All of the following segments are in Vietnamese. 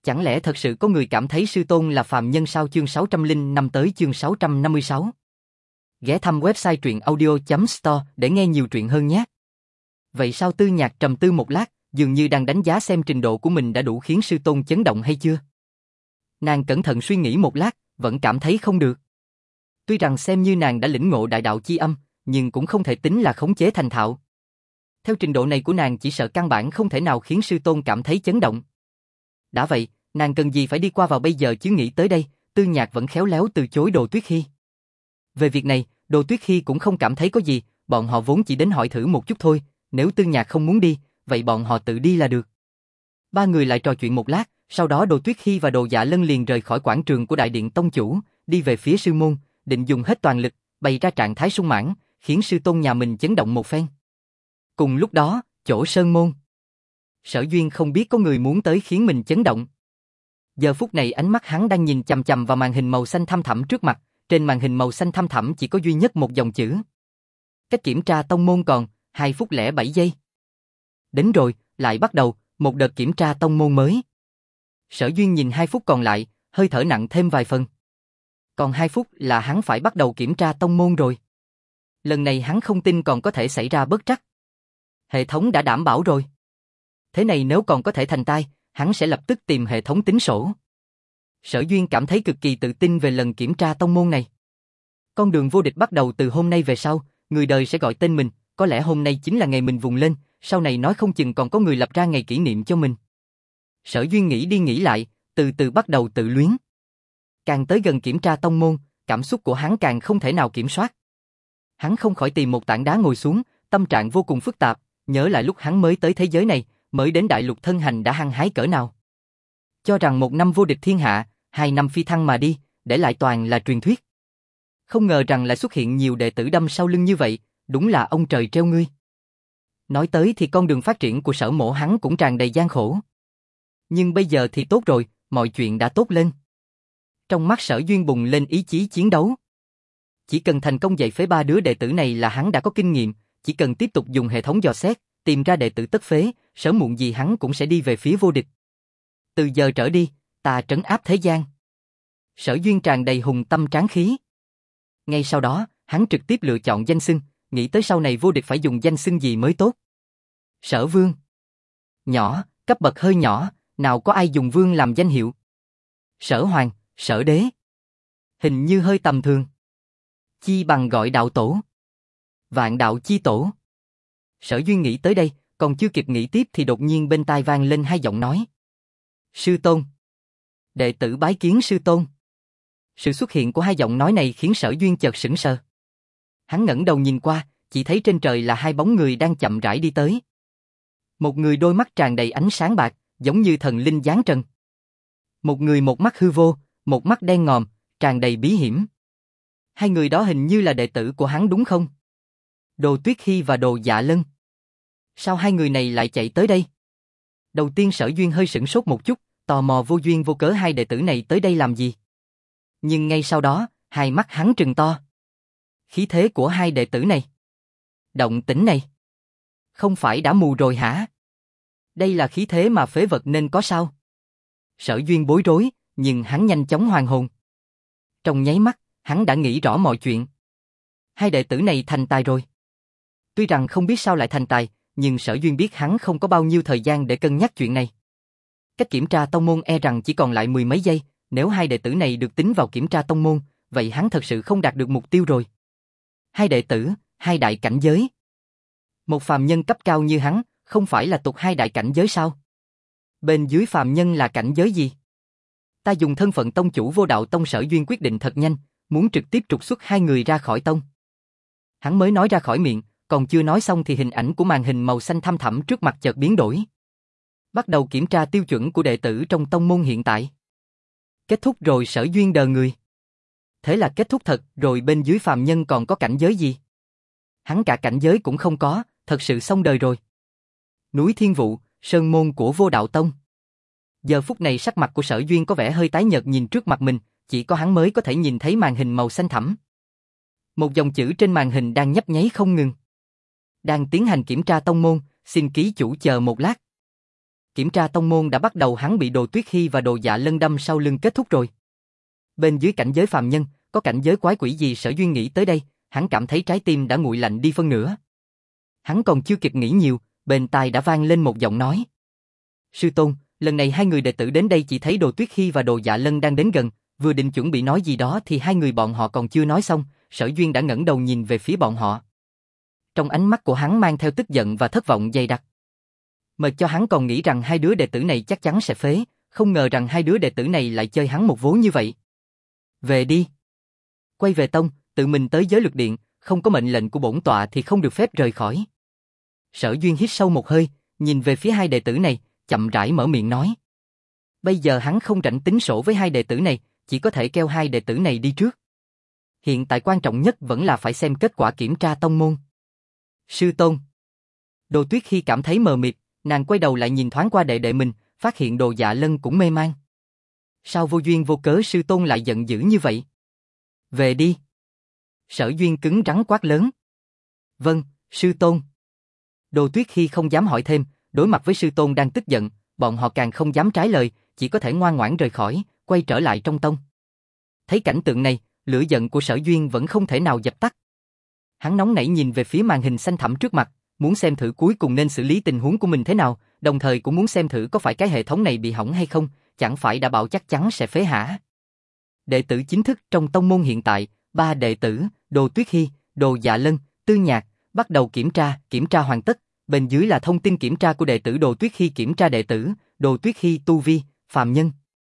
Chẳng lẽ thật sự có người cảm thấy sư tôn là phàm nhân sao? Chương 605 tới chương 656. Ghé thăm website truyệnaudio.store để nghe nhiều truyện hơn nhé. Vậy sao? Tư Nhạc trầm tư một lát, dường như đang đánh giá xem trình độ của mình đã đủ khiến sư tôn chấn động hay chưa. Nàng cẩn thận suy nghĩ một lát, vẫn cảm thấy không được. Tuy rằng xem như nàng đã lĩnh ngộ đại đạo chi âm, nhưng cũng không thể tính là khống chế thành thạo. Theo trình độ này của nàng chỉ sợ căn bản không thể nào khiến sư tôn cảm thấy chấn động. Đã vậy, nàng cần gì phải đi qua vào bây giờ chứ? Nghĩ tới đây, Tư Nhạc vẫn khéo léo từ chối Đồ Tuyết Hy. Về việc này, Đồ Tuyết Hy cũng không cảm thấy có gì, bọn họ vốn chỉ đến hỏi thử một chút thôi, nếu Tư Nhạc không muốn đi, vậy bọn họ tự đi là được. Ba người lại trò chuyện một lát, sau đó Đồ Tuyết Hy và Đồ Dạ Lân liền rời khỏi quảng trường của Đại Điện Tông Chủ, đi về phía sư môn, định dùng hết toàn lực, bày ra trạng thái sung mãn, khiến sư tôn nhà mình chấn động một phen. Cùng lúc đó, chỗ sơn môn, Sở Duyên không biết có người muốn tới khiến mình chấn động. Giờ phút này ánh mắt hắn đang nhìn chằm chằm vào màn hình màu xanh thăm thẳm trước mặt, trên màn hình màu xanh thăm thẳm chỉ có duy nhất một dòng chữ. Cách kiểm tra tông môn còn 2 phút 07 giây. Đến rồi, lại bắt đầu, một đợt kiểm tra tông môn mới. Sở Duyên nhìn 2 phút còn lại, hơi thở nặng thêm vài phần. Còn 2 phút là hắn phải bắt đầu kiểm tra tông môn rồi. Lần này hắn không tin còn có thể xảy ra bất trắc. Hệ thống đã đảm bảo rồi. Thế này nếu còn có thể thành tai, hắn sẽ lập tức tìm hệ thống tính sổ. Sở Duyên cảm thấy cực kỳ tự tin về lần kiểm tra tông môn này. Con đường vô địch bắt đầu từ hôm nay về sau, người đời sẽ gọi tên mình, có lẽ hôm nay chính là ngày mình vùng lên, sau này nói không chừng còn có người lập ra ngày kỷ niệm cho mình. Sở Duyên nghĩ đi nghĩ lại, từ từ bắt đầu tự luyến. Càng tới gần kiểm tra tông môn, cảm xúc của hắn càng không thể nào kiểm soát. Hắn không khỏi tìm một tảng đá ngồi xuống, tâm trạng vô cùng phức tạp, nhớ lại lúc hắn mới tới thế giới này, mới đến đại lục thân hành đã hăng hái cỡ nào. Cho rằng 1 năm vô địch thiên hạ, 2 năm phi thăng mà đi, để lại toàn là truyền thuyết. Không ngờ rằng lại xuất hiện nhiều đệ tử đâm sau lưng như vậy, đúng là ông trời treo ngươi. Nói tới thì con đường phát triển của Sở Mộ hắn cũng tràn đầy gian khổ. Nhưng bây giờ thì tốt rồi, mọi chuyện đã tốt lên. Trong mắt Sở Duyên bùng lên ý chí chiến đấu. Chỉ cần thành công dạy phế 3 đứa đệ tử này là hắn đã có kinh nghiệm, chỉ cần tiếp tục dùng hệ thống dò xét, tìm ra đệ tử tất phế, sớm muộn gì hắn cũng sẽ đi về phía vô địch. Từ giờ trở đi, ta trấn áp thế gian. Sở Duyên tràn đầy hùng tâm tráng khí. Ngay sau đó, hắn trực tiếp lựa chọn danh xưng, nghĩ tới sau này vô địch phải dùng danh xưng gì mới tốt. Sở Vương. Nhỏ, cấp bậc hơi nhỏ, nào có ai dùng Vương làm danh hiệu. Sở Hoàng, Sở Đế. Hình như hơi tầm thường. Chi bằng gọi đạo tổ. Vạn đạo chi tổ. Sở Duyên nghĩ tới đây, còn chưa kịp nghĩ tiếp thì đột nhiên bên tai vang lên 2 giọng nói. Sư Tôn. Đệ tử bái kiến sư tôn. Sự xuất hiện của 2 giọng nói này khiến Sở Duyên chợt sững sờ. Hắn ngẩng đầu nhìn qua, chỉ thấy trên trời là 2 bóng người đang chậm rãi đi tới. Một người đôi mắt tràn đầy ánh sáng bạc, giống như thần linh giáng trần. Một người một mắt hư vô, một mắt đen ngòm, tràn đầy bí hiểm. 2 người đó hình như là đệ tử của hắn đúng không? Đồ Tuyết Hy và Đồ Dạ Lân. Sao 2 người này lại chạy tới đây? Đầu tiên Sở Duyên hơi sửng sốt một chút, tò mò vô duyên vô cớ 2 đệ tử này tới đây làm gì. Nhưng ngay sau đó, 2 mắt hắn trừng to. Khí thế của 2 đệ tử này. Động tĩnh này. Không phải đã mù rồi hả? Đây là khí thế mà phế vật nên có sao? Sở Duyên bối rối, nhưng hắn nhanh chóng hoàn hồn. Trong nháy mắt, hắn đã nghĩ rõ mọi chuyện. 2 đệ tử này thành tài rồi. Tuy rằng không biết sao lại thành tài, nhưng Sở Duyên biết hắn không có bao nhiêu thời gian để cân nhắc chuyện này. Cách kiểm tra tông môn e rằng chỉ còn lại 10 mấy giây, nếu 2 đệ tử này được tính vào kiểm tra tông môn, vậy hắn thật sự không đạt được mục tiêu rồi. 2 đệ tử, 2 đại cảnh giới. Một phàm nhân cấp cao như hắn, không phải là tụt 2 đại cảnh giới sao? Bên dưới phàm nhân là cảnh giới gì? Ta dùng thân phận tông chủ Vô Đạo Tông. Sở Duyên quyết định thật nhanh, muốn trực tiếp trục xuất 2 người ra khỏi tông. Hắn mới nói ra khỏi miệng, còn chưa nói xong thì hình ảnh của màn hình màu xanh thăm thẳm trước mặt chợt biến đổi. Bắt đầu kiểm tra tiêu chuẩn của đệ tử trong tông môn hiện tại. Kết thúc rồi. Sở Duyên đờ người. Thế là kết thúc thật rồi. Bên dưới phàm nhân còn có cảnh giới gì? Hắn cả cảnh giới cũng không có, thật sự xong đời rồi. Núi Thiên Vụ, sơn môn của Vô Đạo Tông. Giờ phút này sắc mặt của Sở Duyên có vẻ hơi tái nhợt nhìn trước mặt mình, chỉ có hắn mới có thể nhìn thấy màn hình màu xanh thẳm. Một dòng chữ trên màn hình đang nhấp nháy không ngừng. Đang tiến hành kiểm tra tông môn, xin ký chủ chờ một lát. Kiểm tra tông môn đã bắt đầu, hắn bị Đồ Tuyết Hy và Đồ Dạ Lân đâm sau lưng kết thúc rồi. Bên dưới cảnh giới phàm nhân, có cảnh giới quái quỷ gì? Sở Duyên nghĩ tới đây, hắn cảm thấy trái tim đã nguội lạnh đi phân nửa. Hắn còn chưa kịp nghĩ nhiều, bên tai đã vang lên một giọng nói. Sư tôn, lần này hai người đệ tử đến đây chỉ thấy Đồ Tuyết Hy và Đồ Dạ Lân đang đến gần, vừa định chuẩn bị nói gì đó thì hai người bọn họ còn chưa nói xong, Sở Duyên đã ngẩng đầu nhìn về phía bọn họ. Trong ánh mắt của hắn mang theo tức giận và thất vọng dày đặc. Mà cho hắn còn nghĩ rằng hai đứa đệ tử này chắc chắn sẽ phế, không ngờ rằng hai đứa đệ tử này lại chơi hắn một vố như vậy. Về đi. Quay về tông, tự mình tới giới luật điện, không có mệnh lệnh của bổn tọa thì không được phép rời khỏi. Sở Duyên hít sâu một hơi, nhìn về phía hai đệ tử này, chậm rãi mở miệng nói. Bây giờ hắn không rảnh tính sổ với hai đệ tử này, chỉ có thể kêu hai đệ tử này đi trước. Hiện tại quan trọng nhất vẫn là phải xem kết quả kiểm tra tông môn. Sư tôn. Đồ Tuyết Hy cảm thấy mờ mịt, nàng quay đầu lại nhìn thoáng qua đệ đệ mình, phát hiện Đồ Dạ Lân cũng mê man. Sao vô duyên vô cớ sư tôn lại giận dữ như vậy? Về đi. Sở Duyên cứng rắn quát lớn. Vâng, sư tôn. Đồ Tuyết Hy không dám hỏi thêm, đối mặt với sư tôn đang tức giận, bọn họ càng không dám trái lời, chỉ có thể ngoan ngoãn rời khỏi, quay trở lại trong tông. Thấy cảnh tượng này, lửa giận của Sở Duyên vẫn không thể nào dập tắt. Hắn nóng nảy nhìn về phía màn hình xanh thẳm trước mặt, muốn xem thử cuối cùng nên xử lý tình huống của mình thế nào, đồng thời cũng muốn xem thử có phải cái hệ thống này bị hỏng hay không, chẳng phải đã bảo chắc chắn sẽ phế hả. Đệ tử chính thức trong tông môn hiện tại, 3 đệ tử, Đồ Tuyết Hy, Đồ Dạ Lân, Tư Nhạc, bắt đầu kiểm tra hoàn tất, bên dưới là thông tin kiểm tra của đệ tử Đồ Tuyết Hy. Kiểm tra đệ tử, Đồ Tuyết Hy tu vi, phàm nhân.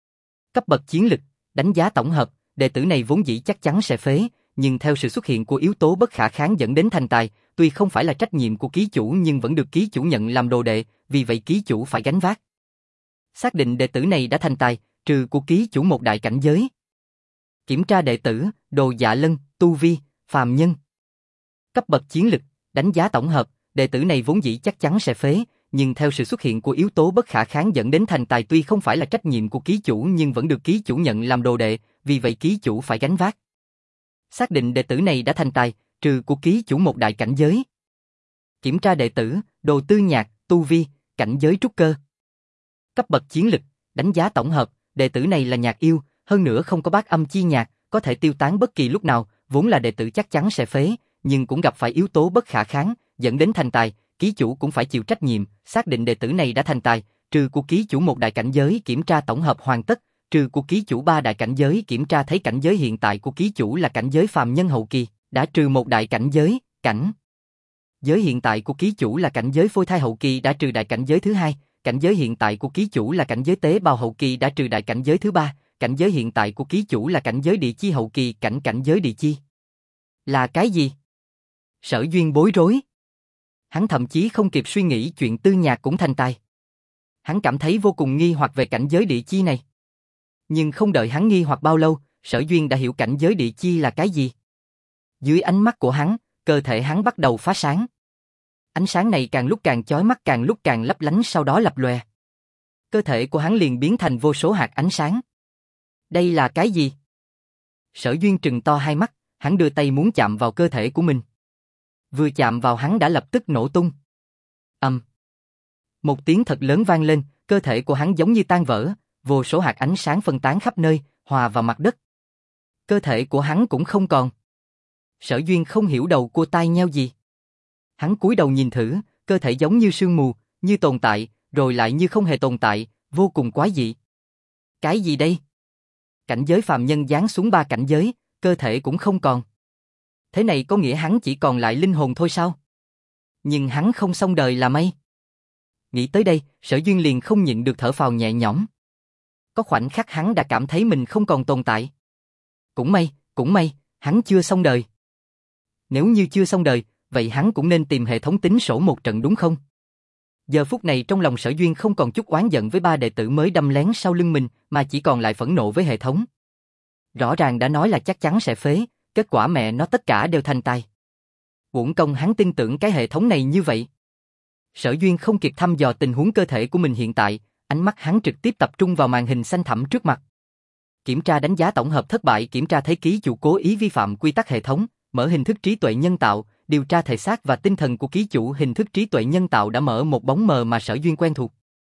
Cấp bậc chiến lực, đánh giá tổng hợp, đệ tử này vốn dĩ chắc chắn sẽ phế, nhưng theo sự xuất hiện của yếu tố bất khả kháng dẫn đến thành tài, tuy không phải là trách nhiệm của ký chủ nhưng vẫn được ký chủ nhận làm đồ đệ, vì vậy ký chủ phải gánh vác. Xác định đệ tử này đã thành tài, trừ của ký chủ một đại cảnh giới. Kiểm tra đệ tử, Đồ Dạ Lân, tu vi, phàm nhân. Cấp bậc chiến lực, đánh giá tổng hợp, đệ tử này vốn dĩ chắc chắn sẽ phế, nhưng theo sự xuất hiện của yếu tố bất khả kháng dẫn đến thành tài, tuy không phải là trách nhiệm của ký chủ nhưng vẫn được ký chủ nhận làm đồ đệ, vì vậy ký chủ phải gánh vác. Xác định đệ tử này đã thành tài, trừ của ký chủ một đại cảnh giới. Kiểm tra đệ tử, Đồ Tư Nhạc, tu vi, cảnh giới trúc cơ. Cấp bậc chiến lực, đánh giá tổng hợp, đệ tử này là nhạc yêu, hơn nữa không có bát âm chi nhạc, có thể tiêu tán bất kỳ lúc nào, vốn là đệ tử chắc chắn sẽ phế, nhưng cũng gặp phải yếu tố bất khả kháng, dẫn đến thành tài, ký chủ cũng phải chịu trách nhiệm. Xác định đệ tử này đã thành tài, trừ của ký chủ một đại cảnh giới. Kiểm tra tổng hợp hoàn tất, trừ của ký chủ 3 đại cảnh giới. Kiểm tra thấy cảnh giới hiện tại của ký chủ là cảnh giới phàm nhân hậu kỳ, đã trừ một đại cảnh giới, cảnh giới hiện tại của ký chủ là cảnh giới phôi thai hậu kỳ, đã trừ đại cảnh giới thứ hai. Cảnh giới hiện tại của ký chủ là cảnh giới tế bào hậu kỳ, đã trừ đại cảnh giới thứ ba. Cảnh giới hiện tại của ký chủ là cảnh giới địa chi hậu kỳ, cảnh giới địa chi. Là cái gì? Sở Duyên bối rối. Hắn thậm chí không kịp suy nghĩ chuyện Tư Nhạc cũng thành tài. Hắn cảm thấy vô cùng nghi hoặc về cảnh giới địa chi này. Nhưng không đợi hắn nghi hoặc bao lâu, Sở Duyên đã hiểu cảnh giới địa chi là cái gì. Dưới ánh mắt của hắn, cơ thể hắn bắt đầu phá sáng. Ánh sáng này càng lúc càng chói mắt, càng lúc càng lấp lánh, sau đó lập lòe. Cơ thể của hắn liền biến thành vô số hạt ánh sáng. Đây là cái gì? Sở Duyên trừng to hai mắt, hắn đưa tay muốn chạm vào cơ thể của mình. Vừa chạm vào hắn đã lập tức nổ tung. Một tiếng thật lớn vang lên, cơ thể của hắn giống như tan vỡ, vô số hạt ánh sáng phân tán khắp nơi, hòa vào mặt đất. Cơ thể của hắn cũng không còn. Sở Duyên không hiểu đầu cua tai nheo gì. Hắn cúi đầu nhìn thử, cơ thể giống như sương mù, như tồn tại, rồi lại như không hề tồn tại, vô cùng quái dị. Cái gì đây? Cảnh giới phàm nhân giáng xuống 3 cảnh giới, cơ thể cũng không còn. Thế này có nghĩa hắn chỉ còn lại linh hồn thôi sao? Nhưng hắn không xong đời là may. Nghĩ tới đây, Sở Duyên liền không nhịn được thở phào nhẹ nhõm. Có khoảnh khắc hắn đã cảm thấy mình không còn tồn tại. Cũng may, hắn chưa xong đời. Nếu như chưa xong đời, vậy hắn cũng nên tìm hệ thống tính sổ một trận đúng không? Giờ phút này trong lòng Sở Duyên không còn chút oán giận với 3 đệ tử mới đâm lén sau lưng mình, mà chỉ còn lại phẫn nộ với hệ thống. Rõ ràng đã nói là chắc chắn sẽ phế, kết quả mẹ nó tất cả đều thành tài. Uổng công hắn tin tưởng cái hệ thống này như vậy. Sở Duyên không kịp thăm dò tình huống cơ thể của mình hiện tại, ánh mắt hắn trực tiếp tập trung vào màn hình xanh thẳm trước mặt. Kiểm tra đánh giá tổng hợp thất bại. Kiểm tra thấy ký chủ cố ý vi phạm quy tắc hệ thống, mở hình thức trí tuệ nhân tạo, điều tra thể xác và tinh thần của ký chủ. Hình thức trí tuệ nhân tạo đã mở một bóng mờ mà Sở Duyên quen thuộc.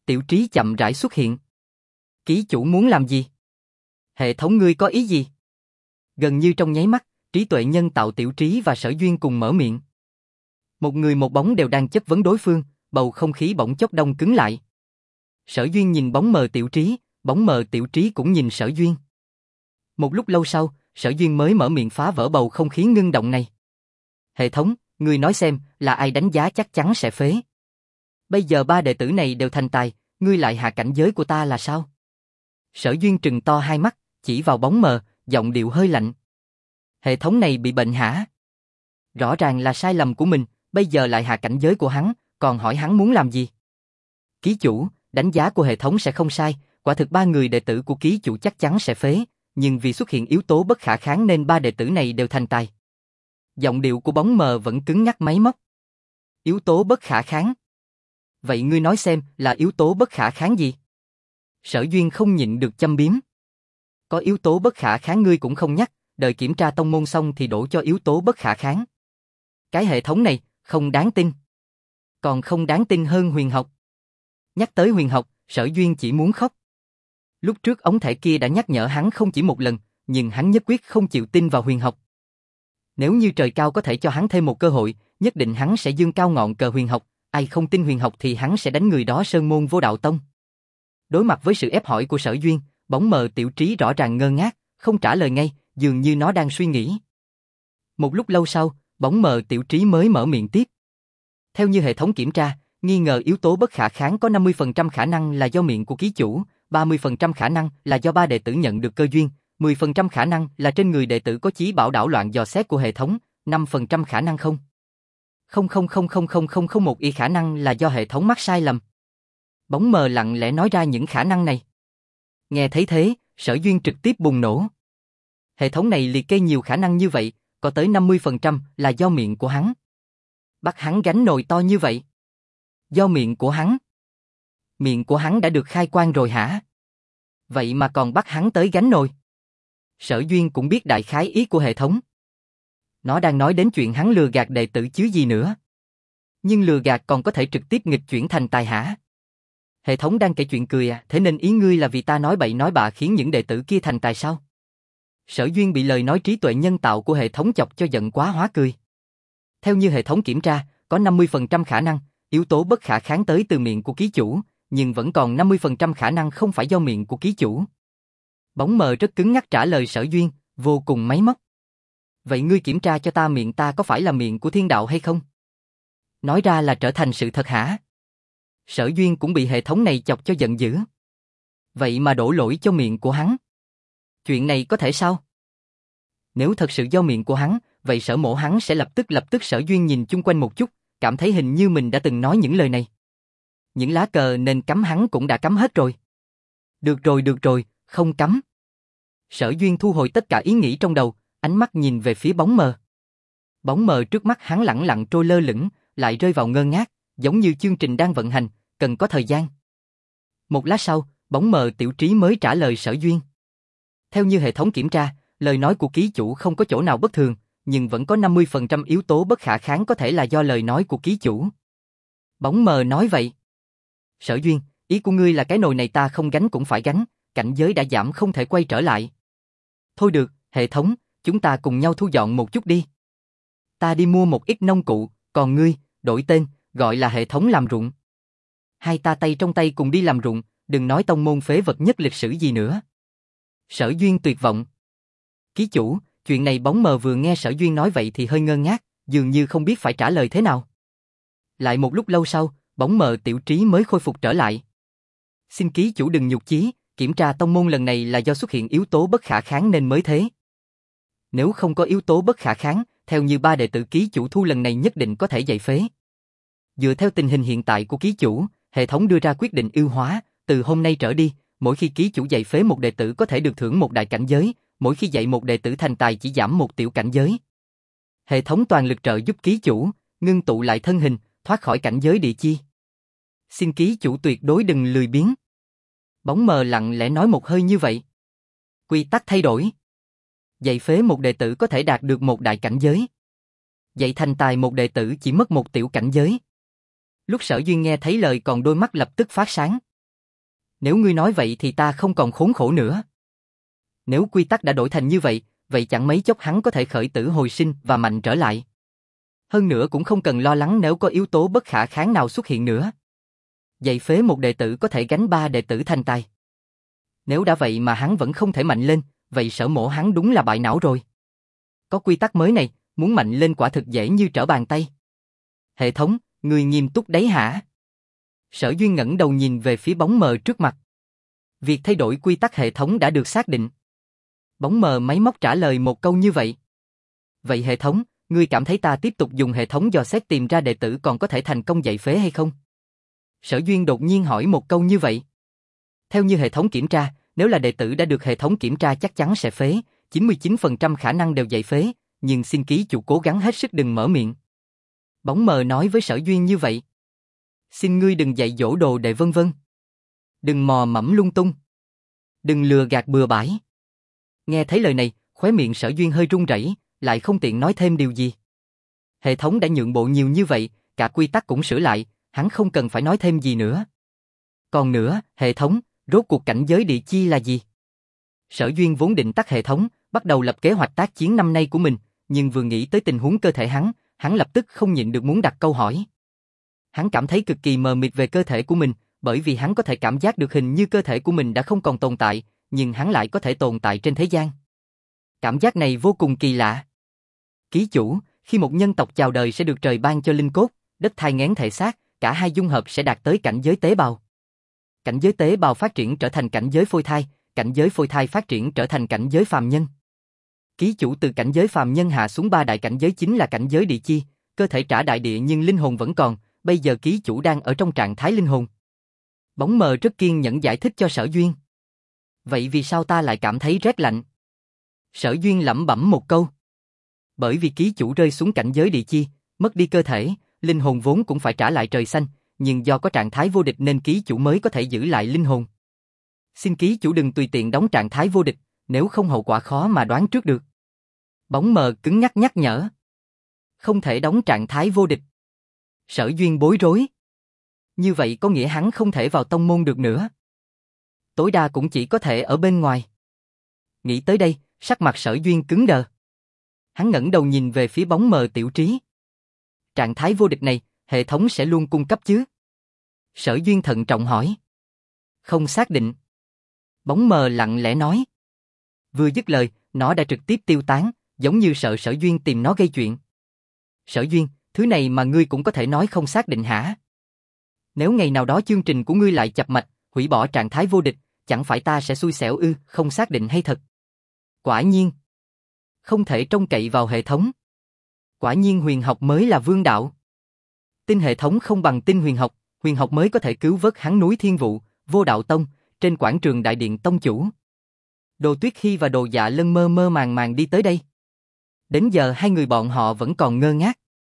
Tiểu Trí chậm rãi xuất hiện. Ký chủ muốn làm gì? Hệ thống ngươi có ý gì? Gần như trong nháy mắt, trí tuệ nhân tạo Tiểu Trí và Sở Duyên cùng mở miệng. Một người một bóng đều đang chất vấn đối phương, bầu không khí bỗng chốc đông cứng lại. Sở Duyên nhìn bóng mờ Tiểu Trí, bóng mờ Tiểu Trí cũng nhìn Sở Duyên. Một lúc lâu sau, Sở Duyên mới mở miệng phá vỡ bầu không khí ngưng động này. Hệ thống, ngươi nói xem, là ai đánh giá chắc chắn sẽ phế. Bây giờ ba đệ tử này đều thành tài, ngươi lại hạ cảnh giới của ta là sao? Sở Duyên trừng to hai mắt, chỉ vào bóng mờ, giọng điệu hơi lạnh. Hệ thống này bị bệnh hả? Rõ ràng là sai lầm của mình, bây giờ lại hạ cảnh giới của hắn, còn hỏi hắn muốn làm gì? Ký chủ, đánh giá của hệ thống sẽ không sai, quả thực ba người đệ tử của ký chủ chắc chắn sẽ phế, nhưng vì xuất hiện yếu tố bất khả kháng nên ba đệ tử này đều thành tài. Giọng điệu của bóng mờ vẫn cứng nhắc máy móc. Yếu tố bất khả kháng. Vậy ngươi nói xem là yếu tố bất khả kháng gì? Sở Duyên không nhịn được châm biếm. Có yếu tố bất khả kháng ngươi cũng không nhắc, đợi kiểm tra tông môn xong thì đổ cho yếu tố bất khả kháng. Cái hệ thống này, không đáng tin. Còn không đáng tin hơn huyền học. Nhắc tới huyền học, Sở Duyên chỉ muốn khóc. Lúc trước ống thẻ kia đã nhắc nhở hắn không chỉ một lần, nhưng hắn nhất quyết không chịu tin vào huyền học. Nếu như trời cao có thể cho hắn thêm một cơ hội, nhất định hắn sẽ dương cao ngọn cờ huyền học, ai không tin huyền học thì hắn sẽ đánh người đó sơn môn vô đạo tông. Đối mặt với sự ép hỏi của Sở Duyên, bóng mờ Tiểu Trí rõ ràng ngơ ngác, không trả lời ngay, dường như nó đang suy nghĩ. Một lúc lâu sau, bóng mờ Tiểu Trí mới mở miệng tiếp. Theo như hệ thống kiểm tra, nghi ngờ yếu tố bất khả kháng có 50% khả năng là do miệng của ký chủ, 30% khả năng là do ba đệ tử nhận được cơ duyên, 10% khả năng là trên người đệ tử có chí bảo đảo loạn dò xét của hệ thống, 5% khả năng không. 0,0000001 y khả năng là do hệ thống mắc sai lầm. Bóng mờ lặng lẽ nói ra những khả năng này. Nghe thấy thế, Sở Duyên trực tiếp bùng nổ. Hệ thống này liệt kê nhiều khả năng như vậy, có tới 50% là do miệng của hắn. Bắt hắn gánh nồi to như vậy. Do miệng của hắn. Miệng của hắn đã được khai quang rồi hả? Vậy mà còn bắt hắn tới gánh nồi. Sở Duyên cũng biết đại khái ý của hệ thống. Nó đang nói đến chuyện hắn lừa gạt đệ tử chứ gì nữa. Nhưng lừa gạt còn có thể trực tiếp nghịch chuyển thành tài hả? Hệ thống đang kể chuyện cười à, thế nên ý ngươi là vì ta nói bậy nói bạ khiến những đệ tử kia thành tài sao? Sở Duyên bị lời nói trí tuệ nhân tạo của hệ thống chọc cho giận quá hóa cười. Theo như hệ thống kiểm tra, có 50% khả năng, yếu tố bất khả kháng tới từ miệng của ký chủ, nhưng vẫn còn 50% khả năng không phải do miệng của ký chủ. Bóng mờ rất cứng nhắc trả lời Sở Duyên, vô cùng máy móc. Vậy ngươi kiểm tra cho ta miệng ta có phải là miệng của thiên đạo hay không? Nói ra là trở thành sự thật hả? Sở Duyên cũng bị hệ thống này chọc cho giận dữ. Vậy mà đổ lỗi cho miệng của hắn. Chuyện này có thể sao? Nếu thật sự do miệng của hắn, vậy Sở Mộ hắn sẽ lập tức Sở Duyên nhìn chung quanh một chút, cảm thấy hình như mình đã từng nói những lời này. Những lá cờ nên cấm hắn cũng đã cấm hết rồi. Được rồi, không cấm. Sở Duyên thu hồi tất cả ý nghĩ trong đầu, ánh mắt nhìn về phía bóng mờ. Bóng mờ trước mắt hắn lẳng lặng trôi lơ lửng, lại rơi vào ngơ ngác, giống như chương trình đang vận hành, cần có thời gian. Một lát sau, bóng mờ Tiểu Trí mới trả lời Sở Duyên. Theo như hệ thống kiểm tra, lời nói của ký chủ không có chỗ nào bất thường, nhưng vẫn có 50% yếu tố bất khả kháng có thể là do lời nói của ký chủ. Bóng mờ nói vậy. Sở Duyên, ý của ngươi là cái nồi này ta không gánh cũng phải gánh, cảnh giới đã giảm không thể quay trở lại. Thôi được, hệ thống, chúng ta cùng nhau thu dọn một chút đi. Ta đi mua một ít nông cụ, còn ngươi, đổi tên, gọi là hệ thống làm ruộng. Hai ta tay trong tay cùng đi làm ruộng, đừng nói tông môn phế vật nhất lịch sử gì nữa. Sở Duyên tuyệt vọng. Ký chủ, chuyện này bóng mờ vừa nghe Sở Duyên nói vậy thì hơi ngơ ngác, dường như không biết phải trả lời thế nào. Lại một lúc lâu sau, bóng mờ Tiểu Trí mới khôi phục trở lại. Xin ký chủ đừng nhục chí, kiểm tra tông môn lần này là do xuất hiện yếu tố bất khả kháng nên mới thế. Nếu không có yếu tố bất khả kháng, theo như ba đệ tử ký chủ thu lần này nhất định có thể dạy phế. Dựa theo tình hình hiện tại của ký chủ, hệ thống đưa ra quyết định ưu hóa, từ hôm nay trở đi, mỗi khi ký chủ dạy phế một đệ tử có thể được thưởng một đại cảnh giới, mỗi khi dạy một đệ tử thành tài chỉ giảm một tiểu cảnh giới. Hệ thống toàn lực trợ giúp ký chủ, ngưng tụ lại thân hình, thoát khỏi cảnh giới địa chi. Xin ký chủ tuyệt đối đừng lười biếng. Bóng mờ lặng lẽ nói một hơi như vậy. Quy tắc thay đổi. Dạy phế một đệ tử có thể đạt được một đại cảnh giới. Dạy thành tài một đệ tử chỉ mất một tiểu cảnh giới. Lúc Sở Duyên nghe thấy lời còn đôi mắt lập tức phát sáng. Nếu ngươi nói vậy thì ta không còn khốn khổ nữa. Nếu quy tắc đã đổi thành như vậy, vậy chẳng mấy chốc hắn có thể khởi tử hồi sinh và mạnh trở lại. Hơn nữa cũng không cần lo lắng nếu có yếu tố bất khả kháng nào xuất hiện nữa. Dạy phế một đệ tử có thể gánh 3 đệ tử thành tài. Nếu đã vậy mà hắn vẫn không thể mạnh lên, vậy Sở Mộ hắn đúng là bại não rồi. Có quy tắc mới này, muốn mạnh lên quả thực dễ như trở bàn tay. Hệ thống, người nghiêm túc đấy hả? Sở Duyên ngẩng đầu nhìn về phía bóng mờ trước mặt. Việc thay đổi quy tắc hệ thống đã được xác định. Bóng mờ máy móc trả lời một câu như vậy. Vậy hệ thống, ngươi cảm thấy ta tiếp tục dùng hệ thống dò xét tìm ra đệ tử còn có thể thành công dạy phế hay không? Sở Duyên đột nhiên hỏi một câu như vậy. Theo như hệ thống kiểm tra, nếu là đệ tử đã được hệ thống kiểm tra chắc chắn sẽ phế, 99% khả năng đều dạy phế, nhưng xin ký chủ cố gắng hết sức đừng mở miệng. Bóng mờ nói với Sở Duyên như vậy. Xin ngươi đừng dạy dỗ đồ đệ vân vân. Đừng mò mẫm lung tung. Đừng lừa gạt bừa bãi. Nghe thấy lời này, khóe miệng Sở Duyên hơi run rẩy, lại không tiện nói thêm điều gì. Hệ thống đã nhượng bộ nhiều như vậy, cả quy tắc cũng sửa lại, hắn không cần phải nói thêm gì nữa. Còn nữa, hệ thống, rốt cuộc cảnh giới địa chi là gì? Sở Duyên vốn định tắt hệ thống, bắt đầu lập kế hoạch tác chiến năm nay của mình, nhưng vừa nghĩ tới tình huống cơ thể hắn lập tức không nhịn được muốn đặt câu hỏi. Hắn cảm thấy cực kỳ mờ mịt về cơ thể của mình, bởi vì hắn có thể cảm giác được hình như cơ thể của mình đã không còn tồn tại, nhưng hắn lại có thể tồn tại trên thế gian. Cảm giác này vô cùng kỳ lạ. Ký chủ, khi một nhân tộc chào đời sẽ được trời ban cho linh cốt, đất thai nghén thể xác, cả hai dung hợp sẽ đạt tới cảnh giới tế bào. Cảnh giới tế bào phát triển trở thành cảnh giới phôi thai, cảnh giới phôi thai phát triển trở thành cảnh giới phàm nhân. Ký chủ từ cảnh giới phàm nhân hạ xuống 3 đại cảnh giới chính là cảnh giới địa chi, cơ thể trả đại địa nhưng linh hồn vẫn còn, bây giờ ký chủ đang ở trong trạng thái linh hồn. Bóng mờ rất kiên nhẫn giải thích cho Sở Duyên. Vậy vì sao ta lại cảm thấy rét lạnh? Sở Duyên lẩm bẩm một câu. Bởi vì ký chủ rơi xuống cảnh giới địa chi, mất đi cơ thể, linh hồn vốn cũng phải trả lại trời xanh, nhưng do có trạng thái vô địch nên ký chủ mới có thể giữ lại linh hồn. Xin ký chủ đừng tùy tiện đóng trạng thái vô địch, nếu không hậu quả khó mà đoán trước được. Bóng mờ cứng nhắc nhắc nhở. Không thể đóng trạng thái vô địch. Sở Duyên bối rối. Như vậy có nghĩa hắn không thể vào tông môn được nữa. Tối đa cũng chỉ có thể ở bên ngoài. Nghĩ tới đây, sắc mặt Sở Duyên cứng đờ. Hắn ngẩng đầu nhìn về phía bóng mờ tiểu trí. Trạng thái vô địch này, hệ thống sẽ luôn cung cấp chứ? Sở Duyên thận trọng hỏi. Không xác định. Bóng mờ lặng lẽ nói. Vừa dứt lời, nó đã trực tiếp tiêu tán, giống như sợ Sở Duyên tìm nó gây chuyện. Sở Duyên, thứ này mà ngươi cũng có thể nói không xác định hả? Nếu ngày nào đó chương trình của ngươi lại chập mạch, hủy bỏ trạng thái vô địch, chẳng phải ta sẽ xui xẻo ư? Không xác định hay thật? Quả nhiên. Không thể trông cậy vào hệ thống. Quả nhiên huyền học mới là vương đạo. Tin hệ thống không bằng tin huyền học mới có thể cứu vớt hắn núi Thiên Vụ, Vô Đạo Tông, trên quảng trường đại điện tông chủ. Đồ Tuyết Hy và Đồ Dạ Lân mơ mơ màng màng đi tới đây. Đến giờ hai người bọn họ vẫn còn ngơ ngác.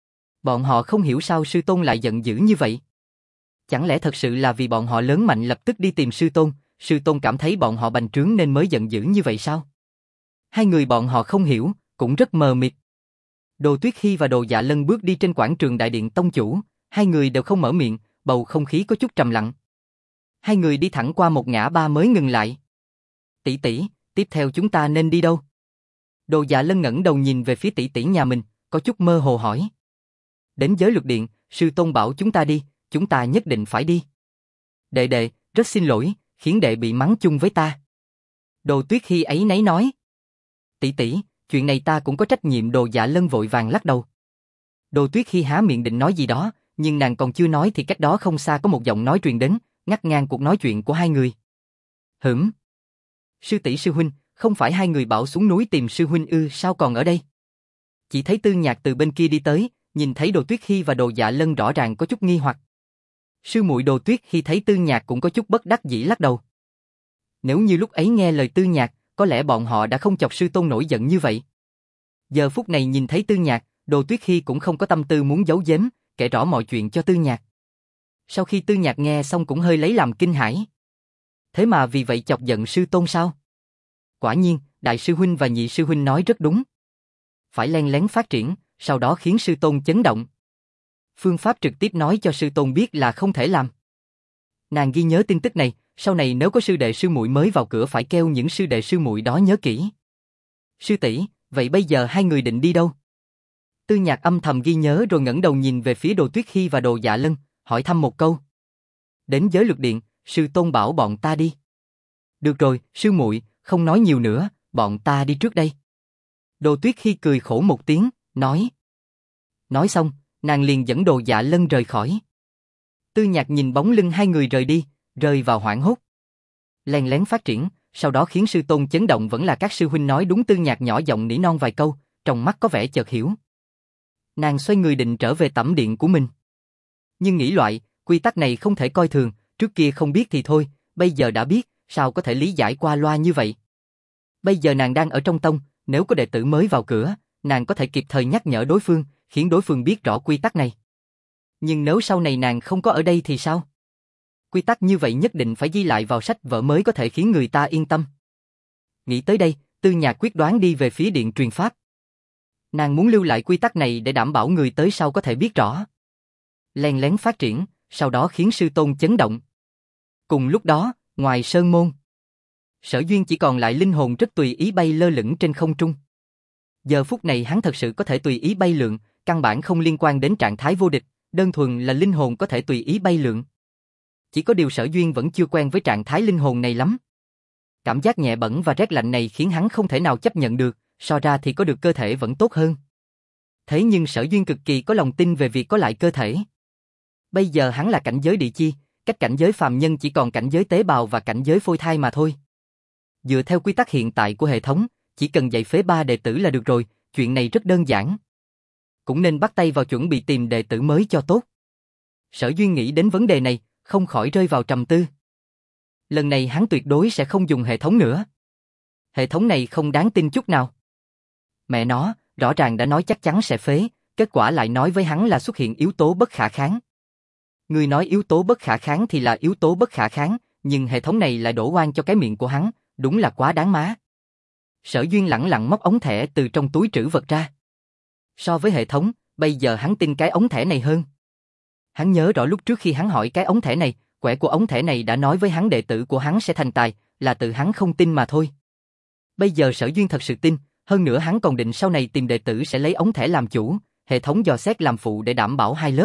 Bọn họ không hiểu sao sư tôn lại giận dữ như vậy. Chẳng lẽ thật sự là vì bọn họ lớn mạnh lập tức đi tìm sư tôn cảm thấy bọn họ bành trướng nên mới giận dữ như vậy sao? Hai người bọn họ không hiểu, cũng rất mờ mịt. Đồ Tuyết Hy và Đồ Dạ Lân bước đi trên quảng trường đại điện tông chủ, hai người đều không mở miệng, bầu không khí có chút trầm lặng. Hai người đi thẳng qua một ngã ba mới ngừng lại. Tỷ tỷ, tiếp theo chúng ta nên đi đâu? Đồ Dạ Lân ngẩng đầu nhìn về phía tỷ tỷ nhà mình, có chút mơ hồ hỏi. Đến giới luật điện, sư tôn bảo chúng ta đi, chúng ta nhất định phải đi. Đệ đệ, rất xin lỗi, khiến đệ bị mắng chung với ta. Đồ Tuyết Hy áy náy nói. Tỷ tỷ, chuyện này ta cũng có trách nhiệm. Đồ Dạ Lân vội vàng lắc đầu. Đồ Tuyết Hy há miệng định nói gì đó, nhưng nàng còn chưa nói thì cách đó không xa có một giọng nói truyền đến, ngắt ngang cuộc nói chuyện của hai người. Sư tỷ sư huynh, không phải hai người bảo xuống núi tìm sư huynh ư? Sao còn ở đây? Chỉ thấy Tư Nhạc từ bên kia đi tới, nhìn thấy Đồ Tuyết Hy và Đồ Dạ Lân rõ ràng có chút nghi hoặc. Sư muội Đồ Tuyết Hy thấy Tư Nhạc cũng có chút bất đắc dĩ lắc đầu. Nếu như lúc ấy nghe lời Tư Nhạc, có lẽ bọn họ đã không chọc sư tôn nổi giận như vậy. Giờ phút này nhìn thấy Tư Nhạc, Đồ Tuyết Hy cũng không có tâm tư muốn giấu giếm, kể rõ mọi chuyện cho Tư Nhạc. Sau khi Tư Nhạc nghe xong cũng hơi lấy làm kinh hãi. Thế mà vì vậy chọc giận sư tôn sao? Quả nhiên, đại sư huynh và nhị sư huynh nói rất đúng. Phải len lén phát triển, sau đó khiến sư tôn chấn động. Phương pháp trực tiếp nói cho sư tôn biết là không thể làm. Nàng ghi nhớ tin tức này, sau này nếu có sư đệ sư muội mới vào cửa phải kêu những sư đệ sư muội đó nhớ kỹ. Sư tỷ, vậy bây giờ hai người định đi đâu? Tư Nhạc âm thầm ghi nhớ rồi ngẩng đầu nhìn về phía Đồ Tuyết Hy và Đồ Dạ Lân, hỏi thăm một câu. Đến Giới Luật Điện, sư tôn bảo bọn ta đi. Được rồi, sư muội, không nói nhiều nữa, bọn ta đi trước đây. Đồ Tuyết Hy cười khổ một tiếng, nói. Nói xong, nàng liền dẫn Đồ Dạ Lân rời khỏi. Tư Nhạc nhìn bóng lưng hai người rời đi, rơi vào hoảng hốt. Len lén phát triển, sau đó khiến sư tôn chấn động vẫn là các sư huynh nói đúng. Tư Nhạc nhỏ giọng nỉ non vài câu, trong mắt có vẻ chợt hiểu. Nàng xoay người định trở về tẩm điện của mình. Nhưng nghĩ loại, quy tắc này không thể coi thường, trước kia không biết thì thôi, bây giờ đã biết, sao có thể lý giải qua loa như vậy. Bây giờ nàng đang ở trong tông, nếu có đệ tử mới vào cửa, nàng có thể kịp thời nhắc nhở đối phương, khiến đối phương biết rõ quy tắc này. Nhưng nếu sau này nàng không có ở đây thì sao? Quy tắc như vậy nhất định phải ghi lại vào sách vở mới có thể khiến người ta yên tâm. Nghĩ tới đây, Tư Nhạc quyết đoán đi về phía điện truyền pháp. Nàng muốn lưu lại quy tắc này để đảm bảo người tới sau có thể biết rõ. Len lén phát triển, sau đó khiến sư tôn chấn động. Cùng lúc đó, ngoài sơn môn, Sở Duyên chỉ còn lại linh hồn rất tùy ý bay lơ lửng trên không trung. Giờ phút này hắn thật sự có thể tùy ý bay lượn, căn bản không liên quan đến trạng thái vô địch, đơn thuần là linh hồn có thể tùy ý bay lượn. Chỉ có điều Sở Duyên vẫn chưa quen với trạng thái linh hồn này lắm. Cảm giác nhẹ bẫng và rét lạnh này khiến hắn không thể nào chấp nhận được, so ra thì có được cơ thể vẫn tốt hơn. Thế nhưng Sở Duyên cực kỳ có lòng tin về việc có lại cơ thể. Bây giờ hắn là cảnh giới địa chi, cách cảnh giới phàm nhân chỉ còn cảnh giới tế bào và cảnh giới phôi thai mà thôi. Dựa theo quy tắc hiện tại của hệ thống, chỉ cần dạy phế 3 đệ tử là được rồi, chuyện này rất đơn giản. Cũng nên bắt tay vào chuẩn bị tìm đệ tử mới cho tốt. Sở Duyên nghĩ đến vấn đề này, không khỏi rơi vào trầm tư. Lần này hắn tuyệt đối sẽ không dùng hệ thống nữa. Hệ thống này không đáng tin chút nào. Mẹ nó, rõ ràng đã nói chắc chắn sẽ phế, kết quả lại nói với hắn là xuất hiện yếu tố bất khả kháng. Người nói yếu tố bất khả kháng thì là yếu tố bất khả kháng, nhưng hệ thống này lại đổ oan cho cái miệng của hắn, đúng là quá đáng má. Sở Duyên lẳng lặng móc ống thẻ từ trong túi trữ vật ra. So với hệ thống, bây giờ hắn tin cái ống thẻ này hơn. Hắn nhớ rõ lúc trước khi hắn hỏi cái ống thẻ này, quẻ của ống thẻ này đã nói với hắn đệ tử của hắn sẽ thành tài, là tự hắn không tin mà thôi. Bây giờ Sở Duyên thật sự tin, hơn nữa hắn còn định sau này tìm đệ tử sẽ lấy ống thẻ làm chủ, hệ thống dò xét làm phụ để đảm bảo hai lớp.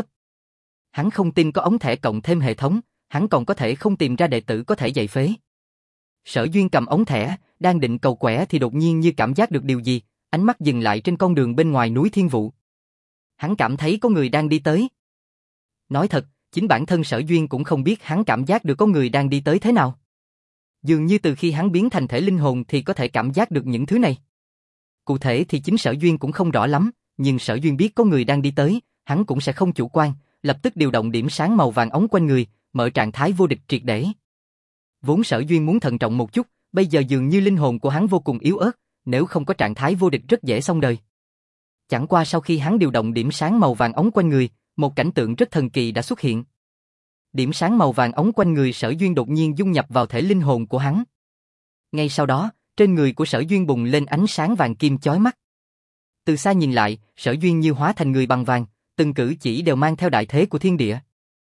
Hắn không tin có ống thẻ cộng thêm hệ thống, hắn còn có thể không tìm ra đệ tử có thể dạy phế. Sở Duyên cầm ống thẻ, đang định cầu quẻ thì đột nhiên như cảm giác được điều gì, ánh mắt dừng lại trên con đường bên ngoài núi Thiên Vụ. Hắn cảm thấy có người đang đi tới. Nói thật, chính bản thân Sở Duyên cũng không biết hắn cảm giác được có người đang đi tới thế nào. Dường như từ khi hắn biến thành thể linh hồn thì có thể cảm giác được những thứ này. Cụ thể thì chính Sở Duyên cũng không rõ lắm, nhưng Sở Duyên biết có người đang đi tới, hắn cũng sẽ không chủ quan, lập tức điều động điểm sáng màu vàng ống quanh người, mở trạng thái vô địch triệt để. Vốn Sở Duyên muốn thận trọng một chút, bây giờ dường như linh hồn của hắn vô cùng yếu ớt, nếu không có trạng thái vô địch rất dễ xong đời. Chẳng qua sau khi hắn điều động điểm sáng màu vàng ống quanh người, một cảnh tượng rất thần kỳ đã xuất hiện. Điểm sáng màu vàng ống quanh người Sở Duyên đột nhiên dung nhập vào thể linh hồn của hắn. Ngay sau đó, trên người của Sở Duyên bùng lên ánh sáng vàng kim chói mắt. Từ xa nhìn lại, Sở Duyên như hóa thành người bằng vàng, từng cử chỉ đều mang theo đại thế của thiên địa.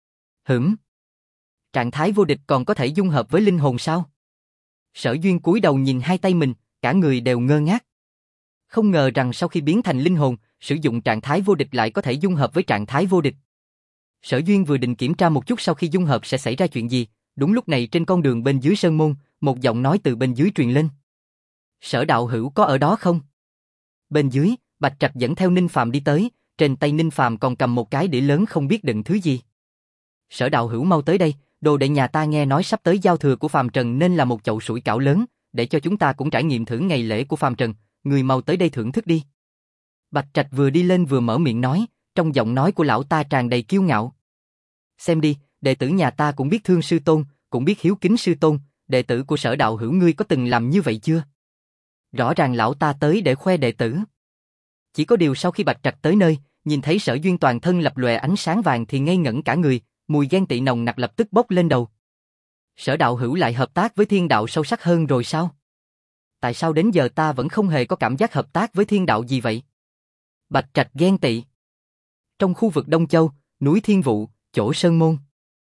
Trạng thái vô địch còn có thể dung hợp với linh hồn sao? Sở Duyên cúi đầu nhìn hai tay mình, cả người đều ngơ ngác. Không ngờ rằng sau khi biến thành linh hồn, sử dụng trạng thái vô địch lại có thể dung hợp với trạng thái vô địch. Sở Duyên vừa định kiểm tra một chút sau khi dung hợp sẽ xảy ra chuyện gì, đúng lúc này trên con đường bên dưới sơn môn, một giọng nói từ bên dưới truyền lên. Sở đạo hữu có ở đó không? Bên dưới, Bạch Trạch dẫn theo Ninh Phàm đi tới, trên tay Ninh Phàm còn cầm một cái đĩa lớn không biết đựng thứ gì. Sở đạo hữu mau tới đây, đồ đệ nhà ta nghe nói sắp tới giao thừa của Phàm Trần nên là một chậu sủi cảo lớn, để cho chúng ta cũng trải nghiệm thử ngày lễ của Phàm Trần, người mau tới đây thưởng thức đi. Bạch Trạch vừa đi lên vừa mở miệng nói, trong giọng nói của lão ta tràn đầy kiêu ngạo. Xem đi, đệ tử nhà ta cũng biết thương sư tôn, cũng biết hiếu kính sư tôn, đệ tử của Sở đạo hữu ngươi có từng làm như vậy chưa? Rõ ràng lão ta tới để khoe đệ tử. Chỉ có điều sau khi Bạch Trạch tới nơi, nhìn thấy Sở Duyên toàn thân lập lòe ánh sáng vàng thì ngây ngẩn cả người, mùi ghen tị nồng nặc lập tức bốc lên đầu. Sở đạo hữu lại hợp tác với thiên đạo sâu sắc hơn rồi sao? Tại sao đến giờ ta vẫn không hề có cảm giác hợp tác với thiên đạo gì vậy? Bạch Trạch ghen tị. Trong khu vực Đông Châu, núi Thiên Vụ, chỗ Sơn Môn.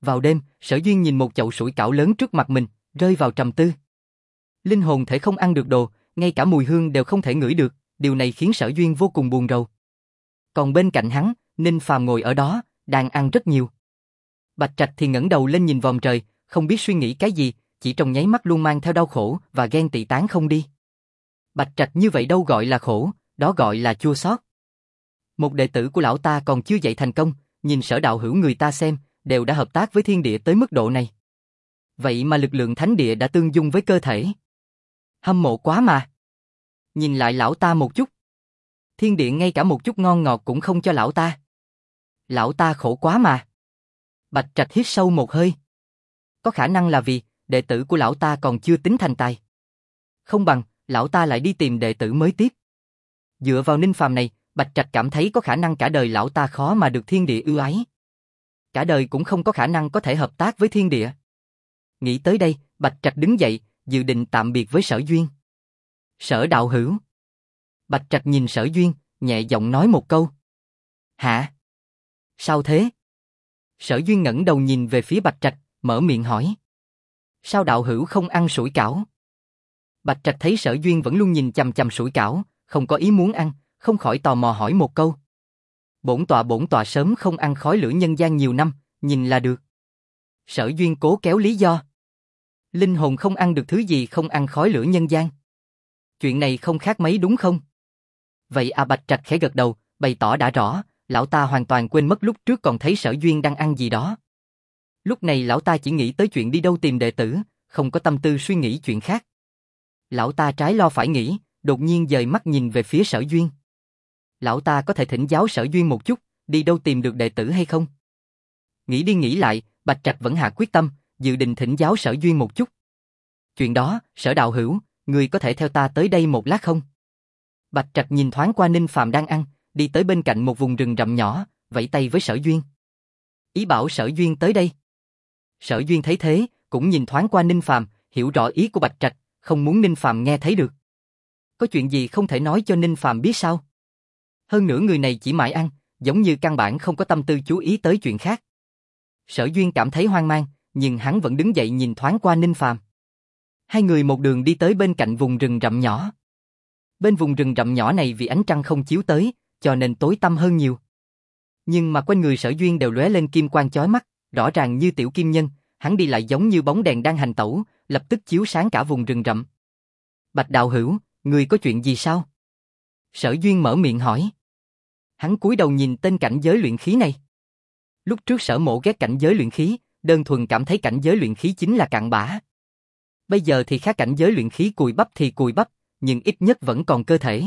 Vào đêm, Sở Duyên nhìn một chậu sủi cảo lớn trước mặt mình, rơi vào trầm tư. Linh hồn thể không ăn được đồ, ngay cả mùi hương đều không thể ngửi được, điều này khiến Sở Duyên vô cùng buồn rầu. Còn bên cạnh hắn, Ninh Phàm ngồi ở đó, đang ăn rất nhiều. Bạch Trạch thì ngẩng đầu lên nhìn vòm trời, không biết suy nghĩ cái gì, chỉ trong nháy mắt luôn mang theo đau khổ và ghen tị tán không đi. Bạch Trạch như vậy đâu gọi là khổ, đó gọi là chua xót. Một đệ tử của lão ta còn chưa dạy thành công, nhìn Sở đạo hữu người ta xem, đều đã hợp tác với thiên địa tới mức độ này. Vậy mà lực lượng thánh địa đã tương dung với cơ thể. Hâm mộ quá mà. Nhìn lại lão ta một chút. Thiên địa ngay cả một chút ngon ngọt cũng không cho lão ta. Lão ta khổ quá mà. Bạch Trạch hít sâu một hơi. Có khả năng là vì đệ tử của lão ta còn chưa tính thành tài. Không bằng, lão ta lại đi tìm đệ tử mới tiếp. Dựa vào Ninh Phàm này, Bạch Trạch cảm thấy có khả năng cả đời lão ta khó mà được thiên địa ưu ái. Cả đời cũng không có khả năng có thể hợp tác với thiên địa. Nghĩ tới đây, Bạch Trạch đứng dậy, dự định tạm biệt với Sở Duyên. Sở đạo hữu. Bạch Trạch nhìn Sở Duyên, nhẹ giọng nói một câu. Hả? Sao thế? Sở Duyên ngẩng đầu nhìn về phía Bạch Trạch, mở miệng hỏi. Sao đạo hữu không ăn sủi cảo? Bạch Trạch thấy Sở Duyên vẫn luôn nhìn chằm chằm sủi cảo, không có ý muốn ăn, không khỏi tò mò hỏi một câu. Bổn tọa sớm không ăn khói lửa nhân gian nhiều năm, nhìn là được. Sở Duyên cố kéo lý do. Linh hồn không ăn được thứ gì không ăn khói lửa nhân gian. Chuyện này không khác mấy đúng không? Vậy à, Bạch Trạch khẽ gật đầu, bày tỏ đã rõ, lão ta hoàn toàn quên mất lúc trước còn thấy Sở Duyên đang ăn gì đó. Lúc này lão ta chỉ nghĩ tới chuyện đi đâu tìm đệ tử, không có tâm tư suy nghĩ chuyện khác. Lão ta trái lo phải nghĩ, đột nhiên dời mắt nhìn về phía Sở Duyên. Lão ta có thể thỉnh giáo Sở Duyên một chút, đi đâu tìm được đệ tử hay không? Nghĩ đi nghĩ lại, Bạch Trạch vẫn hạ quyết tâm, dự định thỉnh giáo Sở Duyên một chút. Chuyện đó, Sở đạo hữu, người có thể theo ta tới đây một lát không? Bạch Trạch nhìn thoáng qua Ninh Phàm đang ăn, đi tới bên cạnh một vùng rừng rậm nhỏ, vẫy tay với Sở Duyên. Ý bảo Sở Duyên tới đây. Sở Duyên thấy thế, cũng nhìn thoáng qua Ninh Phàm, hiểu rõ ý của Bạch Trạch, không muốn Ninh Phàm nghe thấy được. Có chuyện gì không thể nói cho Ninh Phàm biết sao? Hơn nữa người này chỉ mãi ăn, giống như căn bản không có tâm tư chú ý tới chuyện khác. Sở Duyên cảm thấy hoang mang, nhưng hắn vẫn đứng dậy nhìn thoáng qua Ninh Phàm. Hai người một đường đi tới bên cạnh vùng rừng rậm nhỏ. Bên vùng rừng rậm nhỏ này vì ánh trăng không chiếu tới, cho nên tối tăm hơn nhiều. Nhưng mà quanh người Sở Duyên đều lóe lên kim quang chói mắt, rõ ràng như tiểu kim nhân, hắn đi lại giống như bóng đèn đang hành tẩu, lập tức chiếu sáng cả vùng rừng rậm. Bạch đạo hữu, người có chuyện gì sao? Sở Duyên mở miệng hỏi. Hắn cúi đầu nhìn tên cảnh giới luyện khí này. Lúc trước Sở Mộ ghét cảnh giới luyện khí, đơn thuần cảm thấy cảnh giới luyện khí chính là cặn bã. Bây giờ thì khác, cảnh giới luyện khí cùi bắp thì cùi bắp, nhưng ít nhất vẫn còn cơ thể.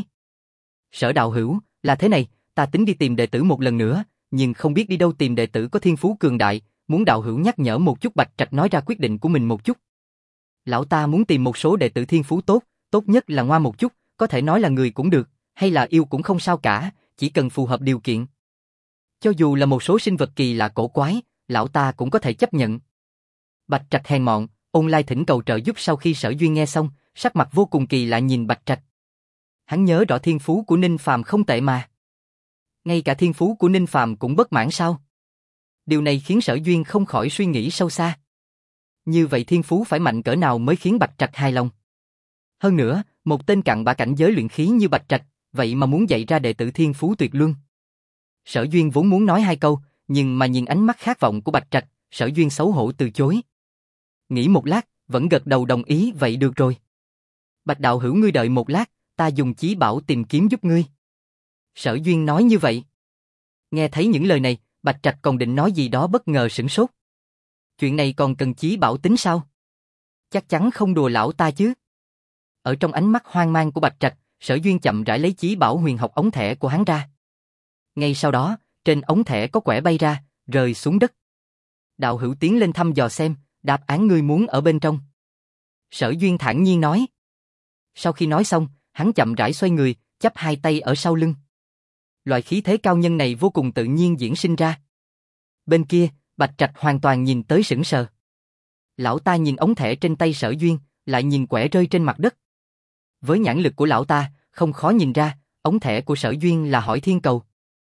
Sở đạo hữu, là thế này, ta tính đi tìm đệ tử một lần nữa, nhưng không biết đi đâu tìm đệ tử có thiên phú cường đại, muốn đạo hữu nhắc nhở một chút. Bạch Trạch nói ra quyết định của mình một chút. Lão ta muốn tìm một số đệ tử thiên phú tốt, tốt nhất là ngoa một chút, có thể nói là người cũng được, hay là yêu cũng không sao cả, chỉ cần phù hợp điều kiện. Cho dù là một số sinh vật kỳ lạ cổ quái, lão ta cũng có thể chấp nhận. Bạch Trạch hèn mọn, ôn lai thỉnh cầu trợ giúp. Sau khi Sở Duyên nghe xong, sắc mặt vô cùng kỳ lạ nhìn Bạch Trạch. Hắn nhớ rõ thiên phú của Ninh Phàm không tệ mà. Ngay cả thiên phú của Ninh Phàm cũng bất mãn sao? Điều này khiến Sở Duyên không khỏi suy nghĩ sâu xa. Như vậy thiên phú phải mạnh cỡ nào mới khiến Bạch Trạch hài lòng? Hơn nữa, một tên cặn bã cảnh giới luyện khí như Bạch Trạch, vậy mà muốn dạy ra đệ tử thiên phú tuyệt luân. Sở Duyên vốn muốn nói hai câu, nhưng mà nhìn ánh mắt khát vọng của Bạch Trạch, Sở Duyên xấu hổ từ chối. Nghĩ một lát, vẫn gật đầu đồng ý. Vậy được rồi. Bạch đạo hữu, ngươi đợi một lát, ta dùng chí bảo tìm kiếm giúp ngươi. Sở Duyên nói như vậy. Nghe thấy những lời này, Bạch Trạch còn định nói gì đó, bất ngờ sửng sốt. Chuyện này còn cần chí bảo tính sao? Chắc chắn không đùa lão ta chứ. Ở trong ánh mắt hoang mang của Bạch Trạch, Sở Duyên chậm rãi lấy chí bảo huyền học ống thẻ của hắn ra. Ngay sau đó, trên ống thẻ có quẻ bay ra, rơi xuống đất. Đạo hữu tiến lên thăm dò xem, đáp án ngươi muốn ở bên trong. Sở Duyên thản nhiên nói. Sau khi nói xong, hắn chậm rãi xoay người, chắp hai tay ở sau lưng. Loại khí thế cao nhân này vô cùng tự nhiên diễn sinh ra. Bên kia, Bạch Trạch hoàn toàn nhìn tới sững sờ. Lão ta nhìn ống thẻ trên tay Sở Duyên, lại nhìn quẻ rơi trên mặt đất. Với nhãn lực của lão ta, không khó nhìn ra, ống thẻ của Sở Duyên là Hỏi Thiên Cầu.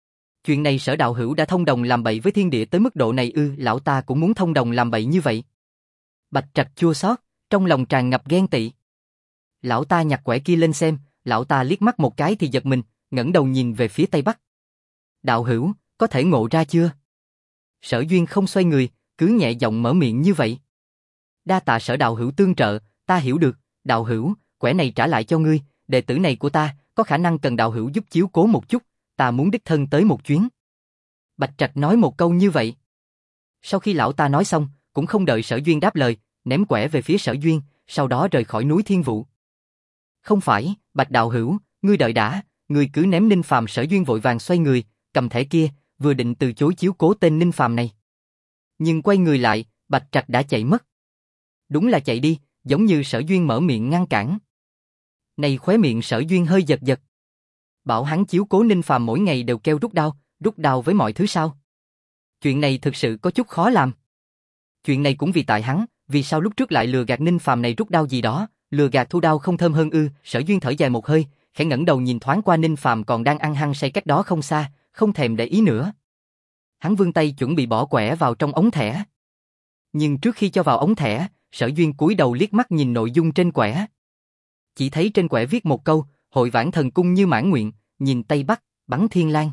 Chuyện này Sở đạo hữu đã thông đồng làm bậy với thiên địa tới mức độ này ư? Lão ta cũng muốn thông đồng làm bậy như vậy. Bạch Trạch chua xót, trong lòng tràn ngập ghen tị. Lão ta nhặt quẻ kia lên xem, lão ta liếc mắt một cái thì giật mình, ngẩng đầu nhìn về phía tây bắc. Đạo hữu, có thể ngộ ra chưa? Sở Duyên không xoay người, cứ nhẹ giọng mở miệng như vậy. Đa tạ Sở đạo hữu tương trợ, ta hiểu được, đạo hữu, quẻ này trả lại cho ngươi, đệ tử này của ta, có khả năng cần đạo hữu giúp chiếu cố một chút, ta muốn đích thân tới một chuyến. Bạch Trạch nói một câu như vậy. Sau khi lão ta nói xong, cũng không đợi Sở Duyên đáp lời, ném quẻ về phía Sở Duyên, sau đó rời khỏi núi Thiên Vũ. Không phải, Bạch đạo hữu, ngươi đợi đã, ngươi cứ ném Ninh Phàm. Sở Duyên vội vàng xoay người, cầm thẻ kia, vừa định từ chối chiếu cố tên Ninh Phàm này. Nhưng quay người lại, Bạch Trạch đã chạy mất. Đúng là chạy đi, giống như Sở Duyên mở miệng ngăn cản. Này khóe miệng Sở Duyên hơi giật giật. Bảo hắn chiếu cố Ninh Phàm mỗi ngày đều kêu rút đao với mọi thứ sao? Chuyện này thực sự có chút khó làm. Chuyện này cũng vì tại hắn, vì sao lúc trước lại lừa gạt Ninh Phàm này rút đao gì đó, lừa gạt thu đao không thơm hơn ư? Sở Duyên thở dài một hơi, khẽ ngẩng đầu nhìn thoáng qua Ninh Phàm còn đang ăn hăng say cách đó không xa, không thèm để ý nữa. Hắn vươn tay chuẩn bị bỏ quẻ vào trong ống thẻ. Nhưng trước khi cho vào ống thẻ, Sở Duyên cúi đầu liếc mắt nhìn nội dung trên quẻ. Chỉ thấy trên quẻ viết một câu, hội vãn thần cung như mãn nguyện, nhìn Tây Bắc, bắn thiên lang.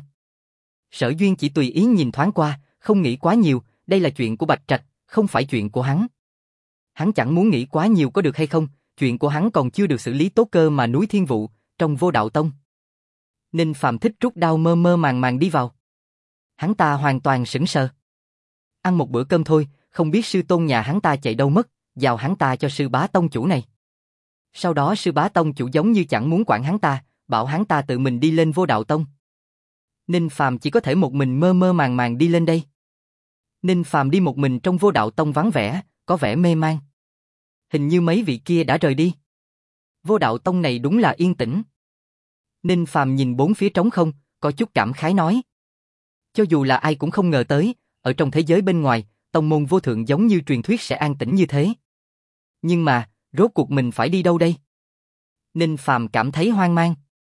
Sở Duyên chỉ tùy ý nhìn thoáng qua, không nghĩ quá nhiều, đây là chuyện của Bạch Trạch, không phải chuyện của hắn. Hắn chẳng muốn nghĩ quá nhiều có được hay không, chuyện của hắn còn chưa được xử lý tốt cơ mà. Núi Thiên Vũ, trong Vô Đạo Tông. Ninh Phàm thích rút đao mơ mơ màng màng đi vào. Hắn ta hoàn toàn sững sờ. Ăn một bữa cơm thôi, không biết sư tôn nhà hắn ta chạy đâu mất, giao hắn ta cho sư bá tông chủ này. Sau đó sư bá tông chủ giống như chẳng muốn quản hắn ta, bảo hắn ta tự mình đi lên Vô Đạo Tông. Ninh Phàm chỉ có thể một mình mơ mơ màng màng đi lên đây. Ninh Phàm đi một mình trong Vô Đạo Tông vắng vẻ, có vẻ mê man. Hình như mấy vị kia đã rời đi. Vô Đạo Tông này đúng là yên tĩnh. Ninh Phàm nhìn bốn phía trống không, có chút cảm khái nói. Cho dù là ai cũng không ngờ tới, ở trong thế giới bên ngoài, tông môn vô thượng giống như truyền thuyết sẽ an tĩnh như thế. Nhưng mà, rốt cuộc mình phải đi đâu đây? Ninh Phàm cảm thấy hoang mang.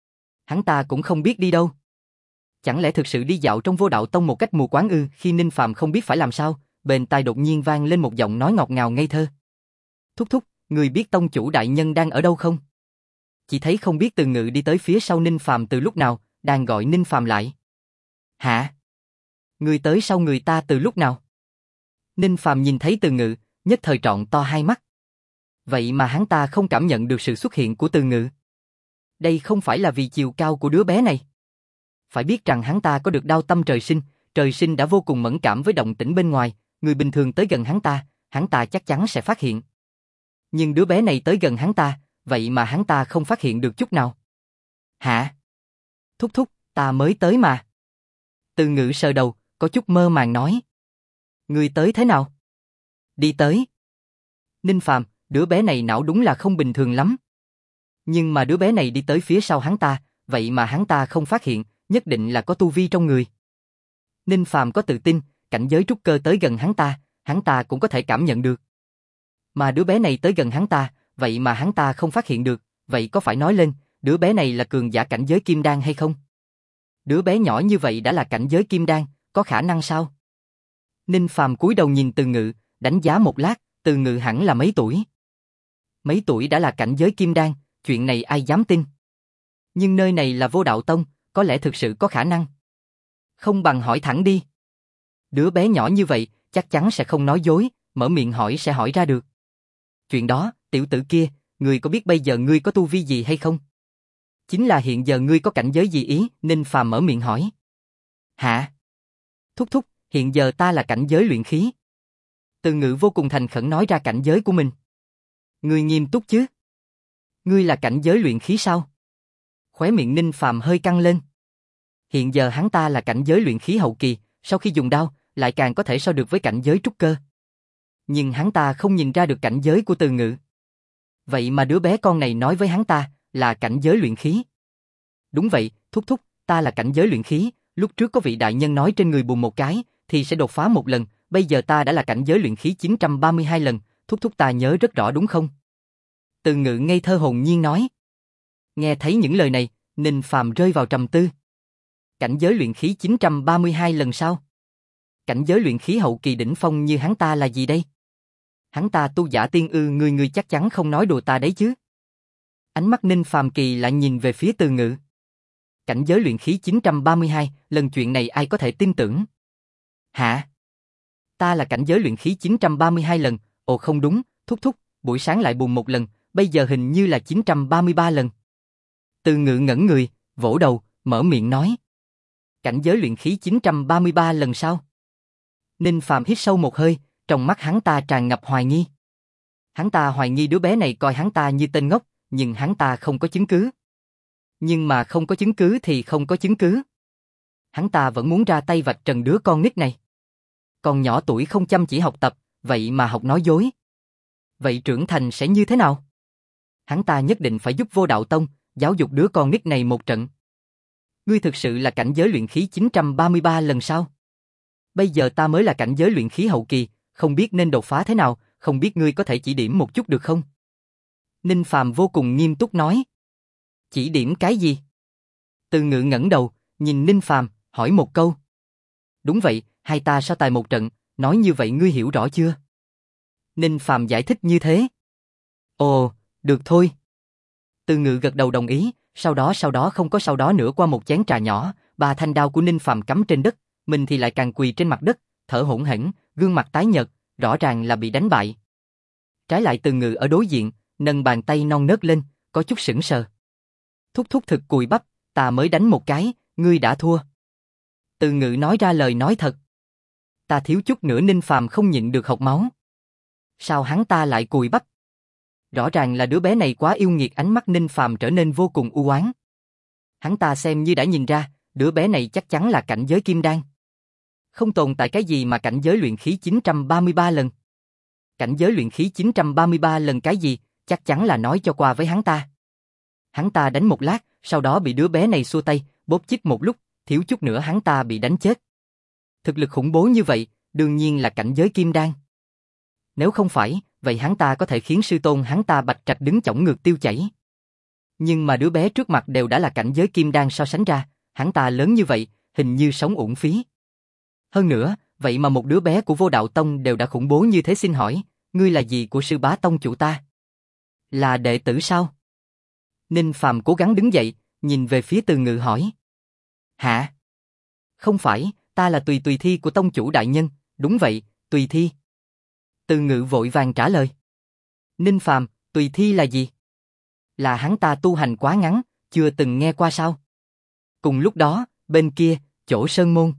Hắn ta cũng không biết đi đâu. Chẳng lẽ thực sự đi dạo trong Vô Đạo Tông một cách mù quáng ư? Khi Ninh Phàm không biết phải làm sao, bên tai đột nhiên vang lên một giọng nói ngọt ngào ngây thơ. Thúc thúc, người biết tông chủ đại nhân đang ở đâu không? Chỉ thấy không biết Từ Ngự đi tới phía sau Ninh Phàm từ lúc nào, đang gọi Ninh Phàm lại. Hả? Người tới sau người ta từ lúc nào? Ninh Phàm nhìn thấy Từ Ngự, nhất thời trọn to hai mắt. Vậy mà hắn ta không cảm nhận được sự xuất hiện của Từ Ngự. Đây không phải là vì chiều cao của đứa bé này. Phải biết rằng hắn ta có được đao tâm trời sinh đã vô cùng mẫn cảm với động tĩnh bên ngoài, người bình thường tới gần hắn ta chắc chắn sẽ phát hiện. Nhưng đứa bé này tới gần hắn ta, vậy mà hắn ta không phát hiện được chút nào. Hả? Thúc thúc, ta mới tới mà. Từ Ngự sờ đầu, có chút mơ màng nói. Người tới thế nào? Đi tới. Ninh Phàm, đứa bé này não đúng là không bình thường lắm. Nhưng mà đứa bé này đi tới phía sau hắn ta, vậy mà hắn ta không phát hiện, nhất định là có tu vi trong người. Ninh Phàm có tự tin, cảnh giới trúc cơ tới gần hắn ta cũng có thể cảm nhận được. Mà đứa bé này tới gần hắn ta, vậy mà hắn ta không phát hiện được, vậy có phải nói lên, đứa bé này là cường giả cảnh giới kim đan hay không? Đứa bé nhỏ như vậy đã là cảnh giới kim đan, có khả năng sao? Ninh Phàm cúi đầu nhìn Từ Ngự, đánh giá một lát, Từ Ngự hẳn là mấy tuổi? Mấy tuổi đã là cảnh giới kim đan, chuyện này ai dám tin? Nhưng nơi này là Vô Đạo Tông, có lẽ thực sự có khả năng. Không bằng hỏi thẳng đi. Đứa bé nhỏ như vậy, chắc chắn sẽ không nói dối, mở miệng hỏi sẽ hỏi ra được. Chuyện đó, tiểu tử kia, ngươi có biết bây giờ ngươi có tu vi gì hay không? Chính là hiện giờ ngươi có cảnh giới gì ý? Ninh Phàm mở miệng hỏi. Hả? Thúc thúc, hiện giờ ta là cảnh giới luyện khí. Từ Ngự vô cùng thành khẩn nói ra cảnh giới của mình. Ngươi nghiêm túc chứ? Ngươi là cảnh giới luyện khí sao? Khóe miệng Ninh Phàm hơi căng lên. Hiện giờ hắn ta là cảnh giới luyện khí hậu kỳ, sau khi dùng đao, lại càng có thể so được với cảnh giới trúc cơ. Nhưng hắn ta không nhìn ra được cảnh giới của Từ Ngự. Vậy mà đứa bé con này nói với hắn ta là cảnh giới luyện khí. Đúng vậy, thúc thúc, ta là cảnh giới luyện khí, lúc trước có vị đại nhân nói trên người bùn một cái thì sẽ đột phá một lần, bây giờ ta đã là cảnh giới luyện khí 932 lần, thúc thúc ta nhớ rất rõ đúng không? Từ Ngự ngây thơ hồn nhiên nói. Nghe thấy những lời này, Ninh Phàm rơi vào trầm tư. Cảnh giới luyện khí 932 lần sau. Cảnh giới luyện khí hậu kỳ đỉnh phong như hắn ta là gì đây? Hắn ta tu giả tiên ư? Ngươi chắc chắn không nói đùa ta đấy chứ? Ánh mắt Ninh Phàm kỳ lại nhìn về phía Từ Ngự. Cảnh giới luyện khí 932, lần chuyện này ai có thể tin tưởng? Hả? Ta là cảnh giới luyện khí 932 lần, ồ không đúng, thúc, buổi sáng lại bùng một lần, bây giờ hình như là 933 lần. Từ Ngự ngẩn người, vỗ đầu, mở miệng nói. Cảnh giới luyện khí 933 lần sau. Ninh Phàm hít sâu một hơi, trong mắt hắn ta tràn ngập hoài nghi. Hắn ta hoài nghi đứa bé này coi hắn ta như tên ngốc, nhưng hắn ta không có chứng cứ. Nhưng mà không có chứng cứ thì không có chứng cứ. Hắn ta vẫn muốn ra tay vạch trần đứa con nít này. Còn nhỏ tuổi không chăm chỉ học tập, vậy mà học nói dối. Vậy trưởng thành sẽ như thế nào? Hắn ta nhất định phải giúp Vô Đạo Tông, giáo dục đứa con nít này một trận. Ngươi thực sự là cảnh giới luyện khí 933 lần sau. Bây giờ ta mới là cảnh giới luyện khí hậu kỳ, không biết nên đột phá thế nào, không biết ngươi có thể chỉ điểm một chút được không? Ninh Phàm vô cùng nghiêm túc nói. Chỉ điểm cái gì? Từ Ngự ngẩng đầu, nhìn Ninh Phàm, hỏi một câu. Đúng vậy, hai ta so tài một trận, nói như vậy ngươi hiểu rõ chưa? Ninh Phàm giải thích như thế. Ồ, được thôi. Từ Ngự gật đầu đồng ý, sau đó không có sau đó nữa. Qua một chén trà nhỏ, ba thanh đao của Ninh Phàm cắm trên đất, mình thì lại càng quỳ trên mặt đất, thở hổn hển, gương mặt tái nhợt, rõ ràng là bị đánh bại. Trái lại Từ Ngự ở đối diện, nâng bàn tay non nớt lên, có chút sững sờ. Thúc thực cùi bắp, ta mới đánh một cái, ngươi đã thua. Từ Ngự nói ra lời nói thật. Ta thiếu chút nữa. Ninh Phàm không nhịn được hộc máu. Sao hắn ta lại cùi bắp? Rõ ràng là đứa bé này quá yêu nghiệt. Ánh mắt Ninh Phàm trở nên vô cùng u oán. Hắn ta xem như đã nhìn ra, đứa bé này chắc chắn là cảnh giới kim đan. Không tồn tại cái gì mà cảnh giới luyện khí 933 lần. Cảnh giới luyện khí 933 lần cái gì, chắc chắn là nói cho qua với hắn ta. Hắn ta đánh một lát, sau đó bị đứa bé này xua tay, bóp chích một lúc, thiếu chút nữa hắn ta bị đánh chết. Thực lực khủng bố như vậy, đương nhiên là cảnh giới kim đan. Nếu không phải, vậy hắn ta có thể khiến sư tôn hắn ta Bạch Trạch đứng chổng ngược tiêu chảy. Nhưng mà đứa bé trước mặt đều đã là cảnh giới kim đan, so sánh ra, hắn ta lớn như vậy, hình như sống uổng phí. Hơn nữa, vậy mà một đứa bé của Vô Đạo Tông đều đã khủng bố như thế. Xin hỏi, ngươi là gì của sư bá tông chủ ta? Là đệ tử sao? Ninh Phàm cố gắng đứng dậy, nhìn về phía Từ Ngự hỏi. Hả? Không phải, ta là tùy thi của tông chủ đại nhân, đúng vậy, tùy thi. Từ Ngự vội vàng trả lời. Ninh Phàm, tùy thi là gì? Là hắn ta tu hành quá ngắn, chưa từng nghe qua sao? Cùng lúc đó, bên kia, chỗ Sơn Môn.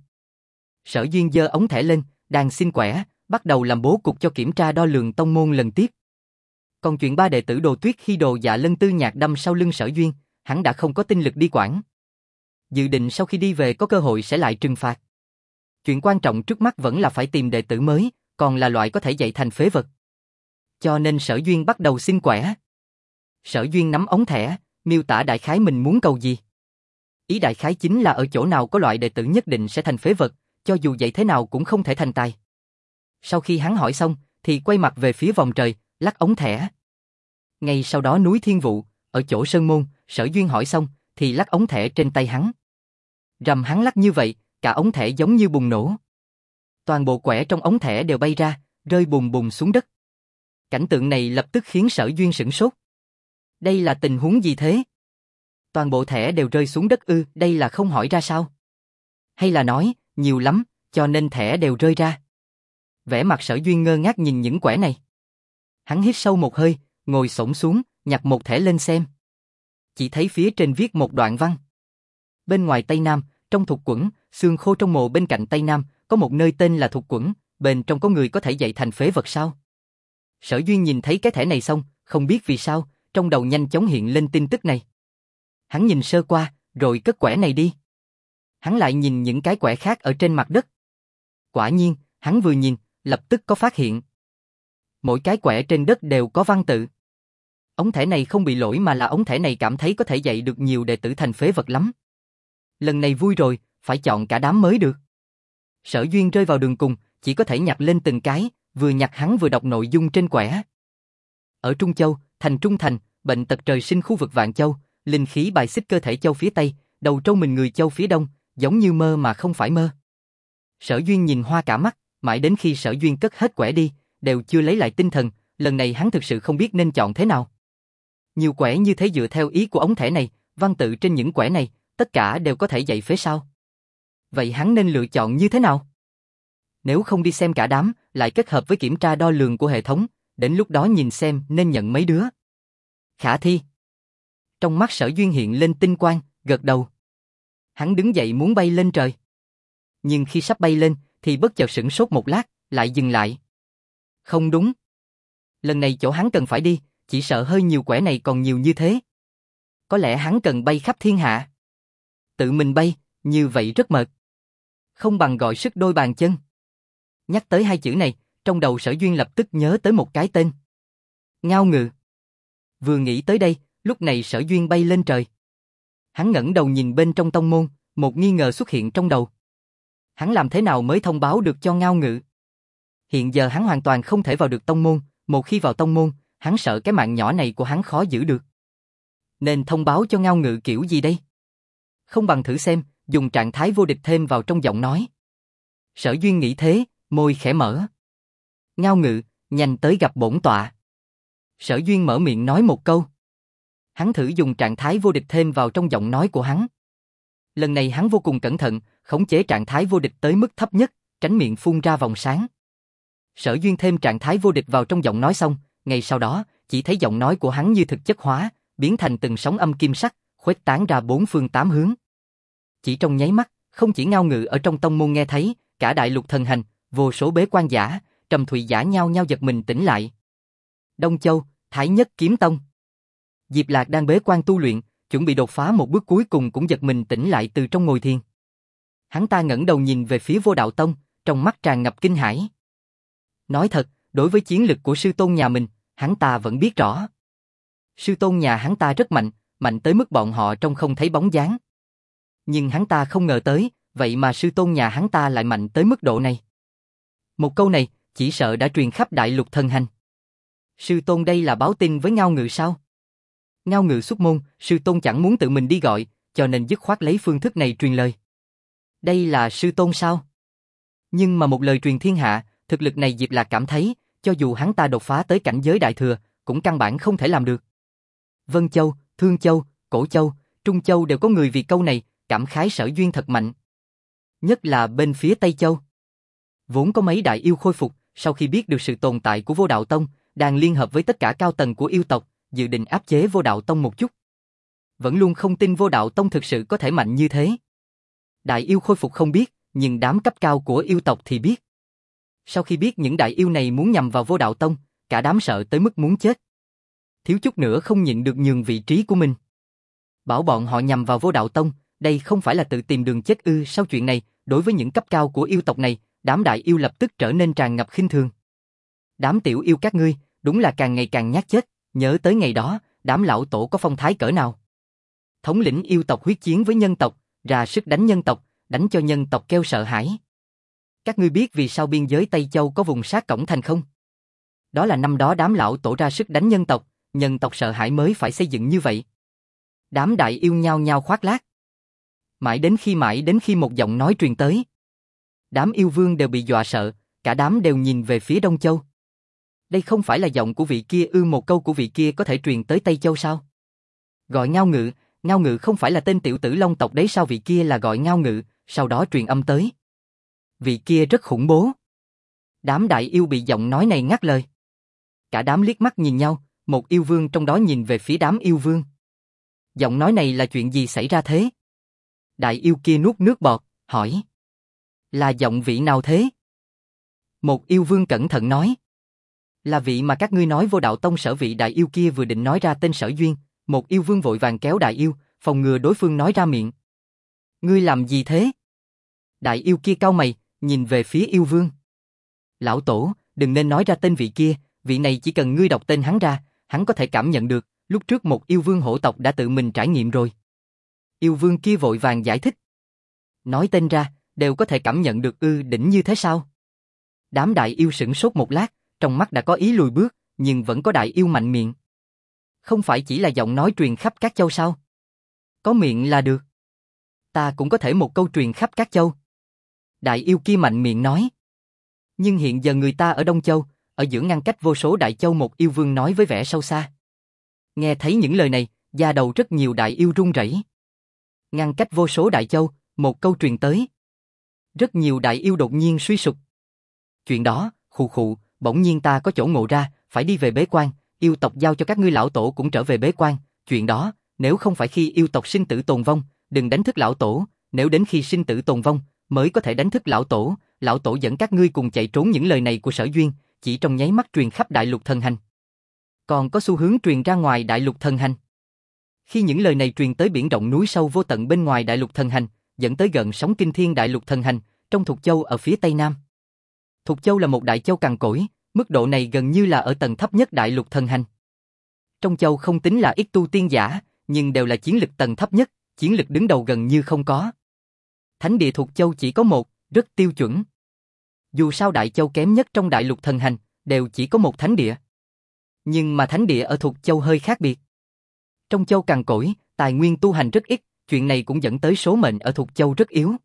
Sở Duyên giơ ống thẻ lên, đang xin quẻ, bắt đầu làm bố cục cho kiểm tra đo lường tông môn lần tiếp. Còn chuyện ba đệ tử Đồ Tuyết khi Đồ Dạ Lân Tư Nhạc đâm sau lưng Sở Duyên, hắn đã không có tinh lực đi quản. Dự định sau khi đi về có cơ hội sẽ lại trừng phạt. Chuyện quan trọng trước mắt vẫn là phải tìm đệ tử mới, còn là loại có thể dạy thành phế vật. Cho nên Sở Duyên bắt đầu xin quẻ. Sở Duyên nắm ống thẻ, miêu tả đại khái mình muốn cầu gì. Ý đại khái chính là ở chỗ nào có loại đệ tử nhất định sẽ thành phế vật, cho dù dạy thế nào cũng không thể thành tài. Sau khi hắn hỏi xong, thì quay mặt về phía vòng trời, lắc ống thẻ. Ngay sau đó núi Thiên Vụ, ở chỗ Sơn Môn, Sở Duyên hỏi xong, thì lắc ống thẻ trên tay hắn. Rầm, hắn lắc như vậy, cả ống thẻ giống như bùng nổ. Toàn bộ quẻ trong ống thẻ đều bay ra, rơi bùng bùng xuống đất. Cảnh tượng này lập tức khiến Sở Duyên sửng sốt. Đây là tình huống gì thế? Toàn bộ thẻ đều rơi xuống đất ư? Đây là không hỏi ra sao? Hay là nói, nhiều lắm, cho nên thẻ đều rơi ra? Vẻ mặt Sở Duyên ngơ ngác nhìn những quẻ này. Hắn hít sâu một hơi, ngồi xổm xuống, nhặt một thẻ lên xem. Chỉ thấy phía trên viết một đoạn văn. Bên ngoài Tây Nam, trong Thục Quẩn, xương khô trong mồ bên cạnh Tây Nam, có một nơi tên là Thục Quẩn, bên trong có người có thể dạy thành phế vật sao? Sở Duyên nhìn thấy cái thẻ này xong, không biết vì sao, trong đầu nhanh chóng hiện lên tin tức này. Hắn nhìn sơ qua, rồi cất quẻ này đi. Hắn lại nhìn những cái quẻ khác ở trên mặt đất. Quả nhiên, hắn vừa nhìn, lập tức có phát hiện. Mỗi cái quẻ trên đất đều có văn tự. Ống thẻ này không bị lỗi mà là ống thẻ này cảm thấy có thể dạy được nhiều đệ tử thành phế vật lắm. Lần này vui rồi, phải chọn cả đám mới được. Sở Duyên rơi vào đường cùng, chỉ có thể nhặt lên từng cái, vừa nhặt hắn vừa đọc nội dung trên quẻ. Ở Trung Châu, thành Trung Thành, bệnh tật trời sinh khu vực Vạn Châu, linh khí bài xích cơ thể Châu phía Tây, đầu trâu mình người Châu phía Đông, giống như mơ mà không phải mơ. Sở Duyên nhìn hoa cả mắt, mãi đến khi Sở Duyên cất hết quẻ đi, đều chưa lấy lại tinh thần, lần này hắn thực sự không biết nên chọn thế nào. Nhiều quẻ như thế dựa theo ý của ống thẻ này, văn tự trên những quẻ này, tất cả đều có thể dạy phế sao. Vậy hắn nên lựa chọn như thế nào? Nếu không đi xem cả đám, lại kết hợp với kiểm tra đo lường của hệ thống, đến lúc đó nhìn xem nên nhận mấy đứa. Khả thi. Trong mắt Sở Duyên hiện lên tinh quang, gật đầu. Hắn đứng dậy muốn bay lên trời. Nhưng khi sắp bay lên, thì bất chợt sửng sốt một lát, lại dừng lại. Không đúng. Lần này chỗ hắn cần phải đi, chỉ sợ hơi nhiều quẻ này còn nhiều như thế. Có lẽ hắn cần bay khắp thiên hạ. Tự mình bay, như vậy rất mệt. Không bằng gọi sức đôi bàn chân. Nhắc tới hai chữ này, trong đầu Sở Duyên lập tức nhớ tới một cái tên. Ngao Ngự. Vừa nghĩ tới đây, lúc này Sở Duyên bay lên trời. Hắn ngẩng đầu nhìn bên trong tông môn, một nghi ngờ xuất hiện trong đầu. Hắn làm thế nào mới thông báo được cho Ngao Ngự? Hiện giờ hắn hoàn toàn không thể vào được tông môn, một khi vào tông môn, hắn sợ cái mạng nhỏ này của hắn khó giữ được. Nên thông báo cho Ngao Ngự kiểu gì đây? Không bằng thử xem, dùng trạng thái vô địch thêm vào trong giọng nói. Sở Duyên nghĩ thế, môi khẽ mở. Ngao Ngự, nhanh tới gặp bổn tọa. Sở Duyên mở miệng nói một câu. Hắn thử dùng trạng thái vô địch thêm vào trong giọng nói của hắn. Lần này hắn vô cùng cẩn thận, khống chế trạng thái vô địch tới mức thấp nhất, tránh miệng phun ra vòng sáng. Sở Duyên thêm trạng thái vô địch vào trong giọng nói xong, ngay sau đó, chỉ thấy giọng nói của hắn như thực chất hóa, biến thành từng sóng âm kim sắc, khuếch tán ra bốn phương tám hướng. Chỉ trong nháy mắt, không chỉ Ngao Ngự ở trong tông môn nghe thấy, cả đại lục thần hành, vô số bế quan giả, trầm thụy giả nhao nhao giật mình tỉnh lại. Đông Châu, Thái Nhất Kiếm Tông. Diệp Lạc đang bế quan tu luyện, chuẩn bị đột phá một bước cuối cùng cũng giật mình tỉnh lại từ trong ngồi thiền. Hắn ta ngẩng đầu nhìn về phía Vô Đạo Tông, trong mắt tràn ngập kinh hãi. Nói thật, đối với chiến lực của sư tôn nhà mình, hắn ta vẫn biết rõ. Sư tôn nhà hắn ta rất mạnh, mạnh tới mức bọn họ trông không thấy bóng dáng. Nhưng hắn ta không ngờ tới, vậy mà sư tôn nhà hắn ta lại mạnh tới mức độ này. Một câu này, chỉ sợ đã truyền khắp đại lục thần hành. Sư tôn đây là báo tin với Ngao Ngự sao? Ngao Ngự xuất môn, sư tôn chẳng muốn tự mình đi gọi, cho nên dứt khoát lấy phương thức này truyền lời. Đây là sư tôn sao? Nhưng mà một lời truyền thiên hạ, thực lực này Diệp Lạc cảm thấy, cho dù hắn ta đột phá tới cảnh giới đại thừa, cũng căn bản không thể làm được. Vân Châu, Thương Châu, Cổ Châu, Trung Châu đều có người vì câu này, cảm khái Sở Duyên thật mạnh. Nhất là bên phía Tây Châu. Vốn có mấy đại yêu khôi phục, sau khi biết được sự tồn tại của Vô Đạo Tông, đang liên hợp với tất cả cao tầng của yêu tộc, dự định áp chế Vô Đạo Tông một chút. Vẫn luôn không tin Vô Đạo Tông thực sự có thể mạnh như thế. Đại yêu khôi phục không biết, nhưng đám cấp cao của yêu tộc thì biết. Sau khi biết những đại yêu này muốn nhằm vào Vô Đạo Tông, cả đám sợ tới mức muốn chết. Thiếu chút nữa không nhịn được nhường vị trí của mình. Bảo bọn họ nhằm vào Vô Đạo Tông, đây không phải là tự tìm đường chết ư? Sau chuyện này, đối với những cấp cao của yêu tộc này, đám đại yêu lập tức trở nên tràn ngập khinh thường. Đám tiểu yêu các ngươi, đúng là càng ngày càng nhát chết, nhớ tới ngày đó, đám lão tổ có phong thái cỡ nào. Thống lĩnh yêu tộc huyết chiến với nhân tộc, ra sức đánh nhân tộc, đánh cho nhân tộc kêu sợ hãi. Các ngươi biết vì sao biên giới Tây Châu có vùng sát cổng thành không? Đó là năm đó đám lão tổ ra sức đánh nhân tộc sợ hãi mới phải xây dựng như vậy. Đám đại yêu nhao nhao khoác lác. Mãi đến khi một giọng nói truyền tới. Đám yêu vương đều bị dọa sợ, cả đám đều nhìn về phía Đông Châu. Đây không phải là giọng của vị kia ư? Một câu của vị kia có thể truyền tới Tây Châu sao? Gọi Ngao Ngự không phải là tên tiểu tử Long tộc đấy sao? Vị kia là gọi Ngao Ngự, sau đó truyền âm tới. Vị kia rất khủng bố. Đám đại yêu bị giọng nói này ngắt lời. Cả đám liếc mắt nhìn nhau, một yêu vương trong đó nhìn về phía đám yêu vương. Giọng nói này là chuyện gì xảy ra thế? Đại yêu kia nuốt nước bọt, hỏi. Là giọng vị nào thế? Một yêu vương cẩn thận nói. Là vị mà các ngươi nói Vô Đạo Tông Sở. Vị đại yêu kia vừa định nói ra tên Sở Duyên, một yêu vương vội vàng kéo đại yêu, phòng ngừa đối phương nói ra miệng. Ngươi làm gì thế? Đại yêu kia cau mày, nhìn về phía yêu vương. Lão tổ, đừng nên nói ra tên vị kia, vị này chỉ cần ngươi đọc tên hắn ra, hắn có thể cảm nhận được, lúc trước một yêu vương hổ tộc đã tự mình trải nghiệm rồi. Yêu vương kia vội vàng giải thích. Nói tên ra, đều có thể cảm nhận được ư? Đỉnh như thế sao? Đám đại yêu sửng sốt một lát, trong mắt đã có ý lùi bước, nhưng vẫn có đại yêu mạnh miệng. Không phải chỉ là giọng nói truyền khắp các châu sao? Có miệng là được. ta cũng có thể một câu truyền khắp các châu. Đại yêu kia mạnh miệng nói. Nhưng hiện giờ người ta ở Đông Châu, ở giữa ngăn cách vô số đại châu, một yêu vương nói với vẻ sâu xa. Nghe thấy những lời này, da đầu rất nhiều đại yêu run rẩy. Ngăn cách vô số đại châu, một câu truyền tới. Rất nhiều đại yêu đột nhiên suy sụp. Chuyện đó, khụ khụ, bỗng nhiên ta có chỗ ngộ ra, phải đi về bế quan, yêu tộc giao cho các ngươi lão tổ cũng trở về bế quan, chuyện đó, nếu không phải khi yêu tộc sinh tử tồn vong, đừng đánh thức lão tổ, nếu đến khi sinh tử tồn vong, mới có thể đánh thức lão tổ dẫn các ngươi cùng chạy trốn. Những lời này của Sở Duyên, chỉ trong nháy mắt truyền khắp đại lục thần hành. Còn có xu hướng truyền ra ngoài đại lục thần hành. Khi những lời này truyền tới biển rộng núi sâu vô tận bên ngoài đại lục thần hành, dẫn tới gần sóng kinh thiên đại lục thần hành, trong Thục Châu ở phía tây nam. Thục Châu là một đại châu cằn cỗi, mức độ này gần như là ở tầng thấp nhất đại lục thần hành. Trong châu không tính là ít tu tiên giả, nhưng đều là chiến lực tầng thấp nhất, chiến lực đứng đầu gần như không có. Thánh địa Thục Châu chỉ có một, rất tiêu chuẩn. Dù sao đại châu kém nhất trong đại lục thần hành, đều chỉ có một thánh địa. Nhưng mà thánh địa ở Thục Châu hơi khác biệt. Trong châu cằn cỗi, tài nguyên tu hành rất ít, chuyện này cũng dẫn tới số mệnh ở Thục Châu rất yếu.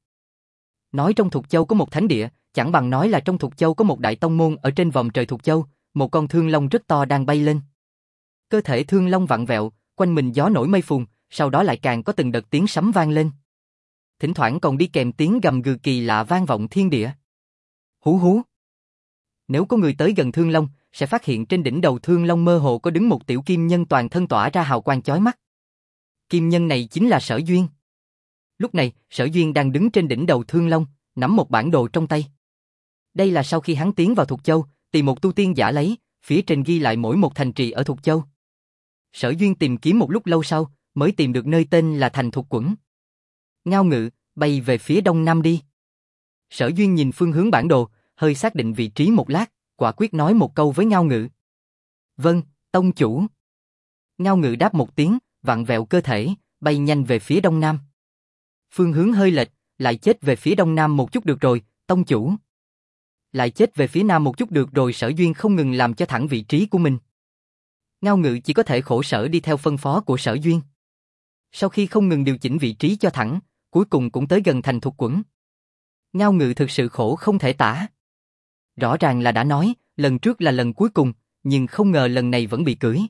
Nói trong Thục Châu có một thánh địa, chẳng bằng nói là trong Thục Châu có một đại tông môn. Ở trên vòm trời Thục Châu, một con thương long rất to đang bay lên. Cơ thể thương long vặn vẹo, quanh mình gió nổi mây phùn, sau đó lại càng có từng đợt tiếng sấm vang lên. Thỉnh thoảng còn đi kèm tiếng gầm gừ kỳ lạ vang vọng thiên địa. Hú hú. Nếu có người tới gần thương long, sẽ phát hiện trên đỉnh đầu thương long mơ hồ có đứng một tiểu kim nhân toàn thân tỏa ra hào quang chói mắt. Kim nhân này chính là Sở Duyên. Lúc này, Sở Duyên đang đứng trên đỉnh đầu thương long, nắm một bản đồ trong tay. Đây là sau khi hắn tiến vào Thục Châu, tìm một tu tiên giả lấy, phía trên ghi lại mỗi một thành trì ở Thục Châu. Sở Duyên tìm kiếm một lúc lâu sau, mới tìm được nơi tên là thành Thục Quẩn. Ngao Ngự, bay về phía đông nam đi. Sở Duyên nhìn phương hướng bản đồ, hơi xác định vị trí một lát, quả quyết nói một câu với Ngao Ngự. Vâng, tông chủ. Ngao Ngự đáp một tiếng, vặn vẹo cơ thể, bay nhanh về phía đông nam. Phương hướng hơi lệch, lại chết về phía đông nam một chút được rồi, tông chủ. Lại chết về phía nam một chút được rồi. Sở Duyên không ngừng làm cho thẳng vị trí của mình. Ngao Ngự chỉ có thể khổ sở đi theo phân phó của Sở Duyên. Sau khi không ngừng điều chỉnh vị trí cho thẳng, cuối cùng cũng tới gần thành Thục Quẩn. Ngao Ngự thực sự khổ không thể tả. Rõ ràng là đã nói, lần trước là lần cuối cùng, nhưng không ngờ lần này vẫn bị cưỡi.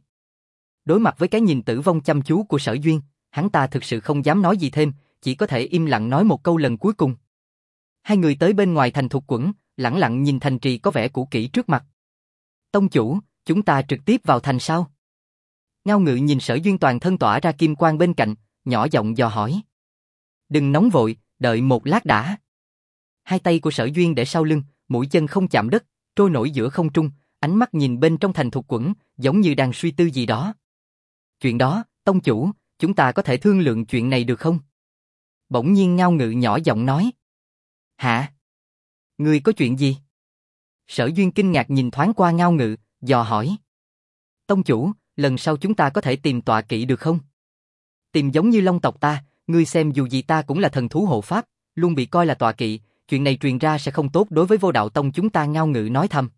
Đối mặt với cái nhìn tử vong chăm chú của Sở Duyên, hắn ta thực sự không dám nói gì thêm, chỉ có thể im lặng nói một câu lần cuối cùng. Hai người tới bên ngoài thành Thục Quẩn, lẳng lặng nhìn thành trì có vẻ cũ kỹ trước mặt. Tông chủ, chúng ta trực tiếp vào thành sao? Ngao Ngự nhìn Sở Duyên toàn thân tỏa ra kim quang bên cạnh, nhỏ giọng dò hỏi. Đừng nóng vội, đợi một lát đã. Hai tay của Sở Duyên để sau lưng, mũi chân không chạm đất, trôi nổi giữa không trung, ánh mắt nhìn bên trong thành Thục Quẩn, giống như đang suy tư gì đó. Chuyện đó, tông chủ, chúng ta có thể thương lượng chuyện này được không? Bỗng nhiên Ngao Ngự nhỏ giọng nói. Hả? Ngươi có chuyện gì? Sở Duyên kinh ngạc nhìn thoáng qua Ngao Ngự, dò hỏi. Tông chủ, lần sau chúng ta có thể tìm tọa kỵ được không? Tìm giống như Long tộc ta, ngươi xem dù gì ta cũng là thần thú hộ pháp, luôn bị coi là tọa kỵ, chuyện này truyền ra sẽ không tốt đối với Vô Đạo Tông chúng ta. Ngao Ngự nói thầm.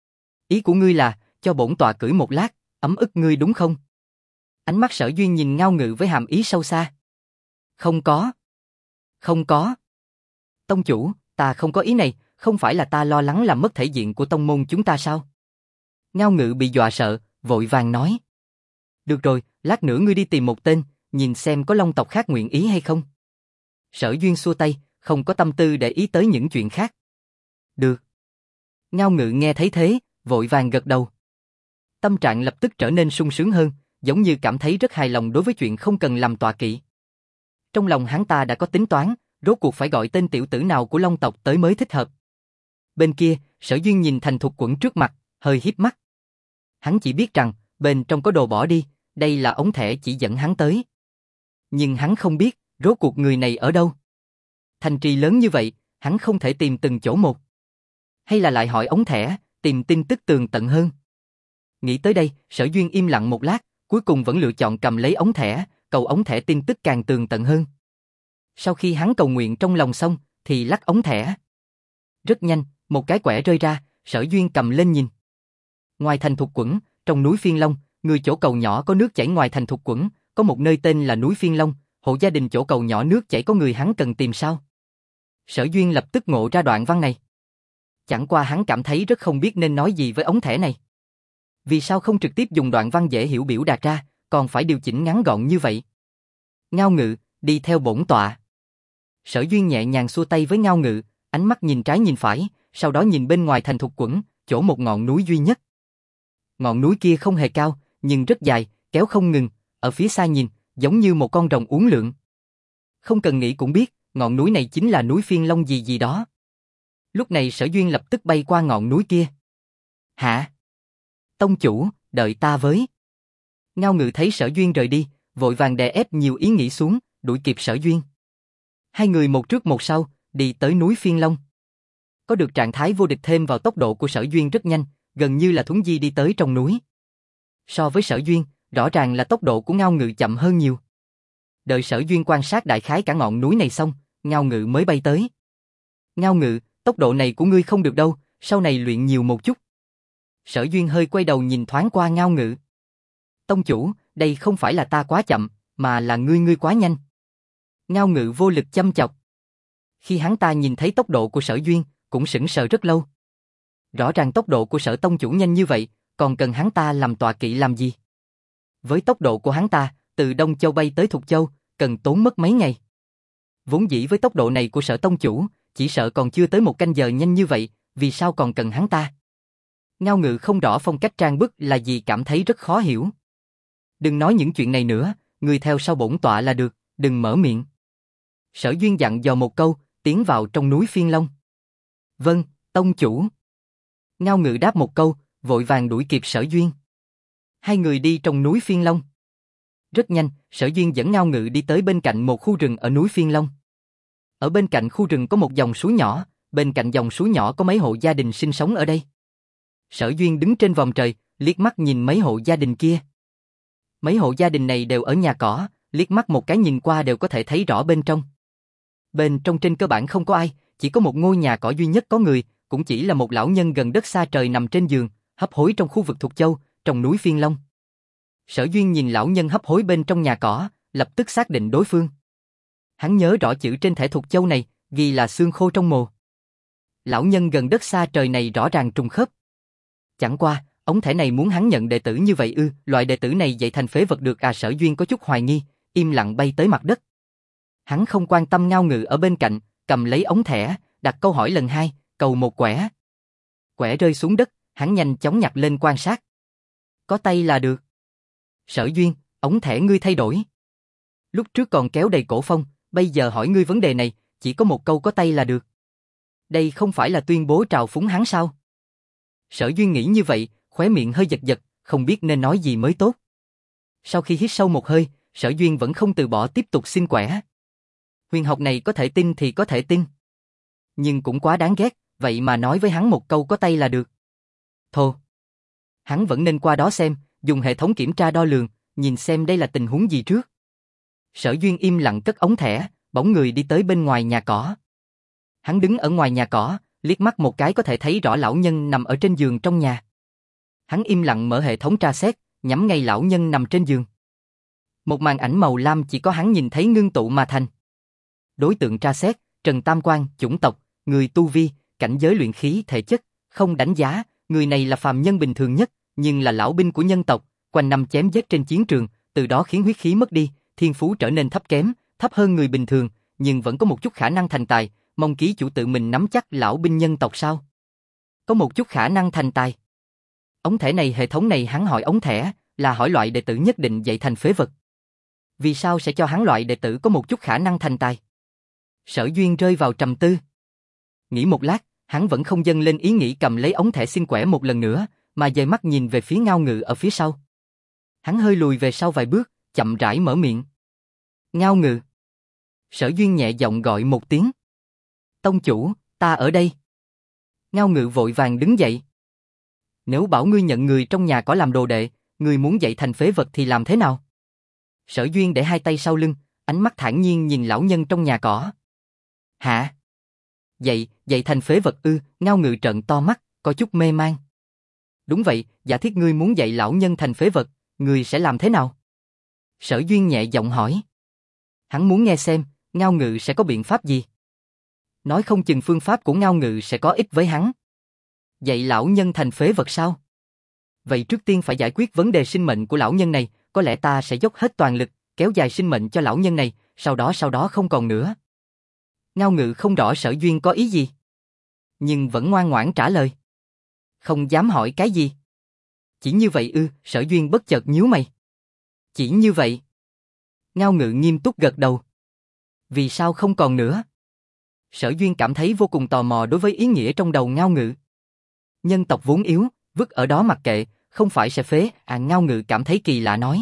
Ý của ngươi là, cho bổn tọa cưỡi một lát, ấm ức ngươi đúng không? Ánh mắt Sở Duyên nhìn Ngao Ngự với hàm ý sâu xa. Không có. Không có. Tông chủ, ta không có ý này, không phải là ta lo lắng làm mất thể diện của tông môn chúng ta sao? Ngao Ngự bị dọa sợ, vội vàng nói. Được rồi, lát nữa ngươi đi tìm một tên, nhìn xem có Long tộc khác nguyện ý hay không. Sở Duyên xua tay, không có tâm tư để ý tới những chuyện khác. Được. Ngao Ngự nghe thấy thế, vội vàng gật đầu. Tâm trạng lập tức trở nên sung sướng hơn, giống như cảm thấy rất hài lòng đối với chuyện không cần làm tọa kỵ. Trong lòng hắn ta đã có tính toán, rốt cuộc phải gọi tên tiểu tử nào của Long tộc tới mới thích hợp. Bên kia, Sở Duyên nhìn thành Thục Quẩn trước mặt, hơi híp mắt. Hắn chỉ biết rằng, bên trong có đồ bỏ đi, đây là ống thẻ chỉ dẫn hắn tới. Nhưng hắn không biết, rốt cuộc người này ở đâu. Thành trì lớn như vậy, hắn không thể tìm từng chỗ một. Hay là lại hỏi ống thẻ, tìm tin tức tường tận hơn. Nghĩ tới đây, Sở Duyên im lặng một lát, cuối cùng vẫn lựa chọn cầm lấy ống thẻ, cầu ống thẻ tin tức càng tường tận hơn. Sau khi hắn cầu nguyện trong lòng xong, thì lắc ống thẻ. Rất nhanh, một cái quẻ rơi ra, Sở Duyên cầm lên nhìn. Ngoài thành Thục Quẩn, trong núi Phiên Long, người chỗ cầu nhỏ có nước chảy ngoài thành Thục Quẩn, có một nơi tên là núi Phiên Long, hộ gia đình chỗ cầu nhỏ nước chảy có người hắn cần tìm sao? Sở Duyên lập tức ngộ ra đoạn văn này. Chẳng qua hắn cảm thấy rất không biết nên nói gì với ống thẻ này. Vì sao không trực tiếp dùng đoạn văn dễ hiểu biểu đạt ra, còn phải điều chỉnh ngắn gọn như vậy? Ngao Ngự, đi theo bổn tọa. Sở Duyên nhẹ nhàng xua tay với Ngao Ngự, ánh mắt nhìn trái nhìn phải, sau đó nhìn bên ngoài thành Thục Quẩn, chỗ một ngọn núi duy nhất. Ngọn núi kia không hề cao, nhưng rất dài, kéo không ngừng, ở phía xa nhìn, giống như một con rồng uốn lượn. Không cần nghĩ cũng biết, ngọn núi này chính là núi Phiên Long gì gì đó. Lúc này Sở Duyên lập tức bay qua ngọn núi kia. Hả? Tông chủ, đợi ta với. Ngao Ngự thấy Sở Duyên rời đi, vội vàng đè ép nhiều ý nghĩ xuống, đuổi kịp Sở Duyên. Hai người một trước một sau, đi tới núi Phiên Long. Có được trạng thái vô địch thêm vào tốc độ của Sở Duyên rất nhanh, gần như là thuấn di đi tới trong núi. So với Sở Duyên, rõ ràng là tốc độ của Ngao Ngự chậm hơn nhiều. Đợi Sở Duyên quan sát đại khái cả ngọn núi này xong, Ngao Ngự mới bay tới. Ngao Ngự, tốc độ này của ngươi không được đâu, sau này luyện nhiều một chút. Sở Duyên hơi quay đầu nhìn thoáng qua Ngao Ngự. Tông chủ, đây không phải là ta quá chậm, mà là ngươi quá nhanh. Ngao Ngự vô lực châm chọc. Khi hắn ta nhìn thấy tốc độ của Sở Duyên, cũng sững sờ rất lâu. Rõ ràng tốc độ của Sở tông chủ nhanh như vậy, còn cần hắn ta làm tọa kỵ làm gì? Với tốc độ của hắn ta, từ Đông Châu bay tới Thục Châu, cần tốn mất mấy ngày. Vốn dĩ với tốc độ này của Sở tông chủ, chỉ sợ còn chưa tới một canh giờ nhanh như vậy, vì sao còn cần hắn ta? Ngao Ngự không rõ phong cách trang bức là gì, cảm thấy rất khó hiểu. Đừng nói những chuyện này nữa, người theo sau bổn tọa là được, đừng mở miệng. Sở Duyên dặn dò một câu, tiến vào trong núi Phiên Long. Vâng, tông chủ. Ngao Ngự đáp một câu, vội vàng đuổi kịp Sở Duyên. Hai người đi trong núi Phiên Long. Rất nhanh, Sở Duyên dẫn Ngao Ngự đi tới bên cạnh một khu rừng ở núi Phiên Long. Ở bên cạnh khu rừng có một dòng suối nhỏ, bên cạnh dòng suối nhỏ có mấy hộ gia đình sinh sống ở đây. Sở Duyên đứng trên vòm trời, liếc mắt nhìn mấy hộ gia đình kia. Mấy hộ gia đình này đều ở nhà cỏ, liếc mắt một cái nhìn qua đều có thể thấy rõ bên trong. Bên trong trên cơ bản không có ai, chỉ có một ngôi nhà cỏ duy nhất có người, cũng chỉ là một lão nhân gần đất xa trời nằm trên giường, hấp hối trong khu vực Thục Châu, trong núi Phiên Long. Sở Duyên nhìn lão nhân hấp hối bên trong nhà cỏ, lập tức xác định đối phương. Hắn nhớ rõ chữ trên thẻ Thục Châu này, ghi là xương khô trong mồ. Lão nhân gần đất xa trời này rõ ràng trùng khớp. Chẳng qua, ống thẻ này muốn hắn nhận đệ tử như vậy ư? Loại đệ tử này dạy thành phế vật được à? Sở Duyên có chút hoài nghi, im lặng bay tới mặt đất. Hắn không quan tâm Ngao Ngự ở bên cạnh, cầm lấy ống thẻ, đặt câu hỏi lần hai, cầu một quẻ. Quẻ rơi xuống đất, hắn nhanh chóng nhặt lên quan sát. Có tay là được. Sở Duyên, ống thẻ ngươi thay đổi. Lúc trước còn kéo đầy cổ phong, bây giờ hỏi ngươi vấn đề này, chỉ có một câu có tay là được. Đây không phải là tuyên bố trào phúng hắn sao? Sở Duyên nghĩ như vậy, khóe miệng hơi giật giật, không biết nên nói gì mới tốt. Sau khi hít sâu một hơi, Sở Duyên vẫn không từ bỏ tiếp tục xin quẻ. Huyền học này có thể tin thì có thể tin. Nhưng cũng quá đáng ghét, vậy mà nói với hắn một câu có tay là được. Thô. Hắn vẫn nên qua đó xem, dùng hệ thống kiểm tra đo lường, nhìn xem đây là tình huống gì trước. Sở Duyên im lặng cất ống thẻ, bóng người đi tới bên ngoài nhà cỏ. Hắn đứng ở ngoài nhà cỏ, liếc mắt một cái có thể thấy rõ lão nhân nằm ở trên giường trong nhà. Hắn im lặng mở hệ thống tra xét, nhắm ngay lão nhân nằm trên giường. Một màn ảnh màu lam chỉ có hắn nhìn thấy ngưng tụ mà thành. Đối tượng tra xét, Trần Tam Quan, chủng tộc, người tu vi, cảnh giới luyện khí, thể chất, không đánh giá, người này là phàm nhân bình thường nhất, nhưng là lão binh của nhân tộc, quanh năm chém giết trên chiến trường, từ đó khiến huyết khí mất đi, thiên phú trở nên thấp kém, thấp hơn người bình thường, nhưng vẫn có một chút khả năng thành tài, mong ký chủ tự mình nắm chắc lão binh nhân tộc sao? Có một chút khả năng thành tài. Ống thẻ này, hệ thống này hắn hỏi ống thẻ, là hỏi loại đệ tử nhất định dạy thành phế vật. Vì sao sẽ cho hắn loại đệ tử có một chút khả năng thành tài? Sở Duyên rơi vào trầm tư. Nghĩ một lát, hắn vẫn không dâng lên ý nghĩ cầm lấy ống thẻ xin quẻ một lần nữa, mà dời mắt nhìn về phía Ngao Ngự ở phía sau. Hắn hơi lùi về sau vài bước, chậm rãi mở miệng. Ngao Ngự. Sở Duyên nhẹ giọng gọi một tiếng. Tông chủ, ta ở đây. Ngao Ngự vội vàng đứng dậy. Nếu bảo ngươi nhận người trong nhà cỏ làm đồ đệ, ngươi muốn dạy thành phế vật thì làm thế nào? Sở Duyên để hai tay sau lưng, ánh mắt thản nhiên nhìn lão nhân trong nhà cỏ. Hả? Dạy thành phế vật ư? Ngao Ngự trợn to mắt, có chút mê man. Đúng vậy, giả thiết ngươi muốn dạy lão nhân thành phế vật, ngươi sẽ làm thế nào? Sở Duyên nhẹ giọng hỏi. Hắn muốn nghe xem, Ngao Ngự sẽ có biện pháp gì. Nói không chừng phương pháp của Ngao Ngự sẽ có ích với hắn. Vậy lão nhân thành phế vật sao? Vậy trước tiên phải giải quyết vấn đề sinh mệnh của lão nhân này, có lẽ ta sẽ dốc hết toàn lực, kéo dài sinh mệnh cho lão nhân này, sau đó không còn nữa. Ngao Ngự không rõ Sở Duyên có ý gì, nhưng vẫn ngoan ngoãn trả lời. Không dám hỏi cái gì. Chỉ như vậy ư? Sở Duyên bất chợt nhíu mày. Chỉ như vậy. Ngao Ngự nghiêm túc gật đầu. Vì sao không còn nữa? Sở Duyên cảm thấy vô cùng tò mò đối với ý nghĩa trong đầu Ngao Ngự. Nhân tộc vốn yếu, vứt ở đó mặc kệ, không phải sẽ phế, Ngao Ngự cảm thấy kỳ lạ nói.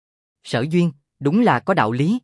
Sở Duyên, đúng là có đạo lý.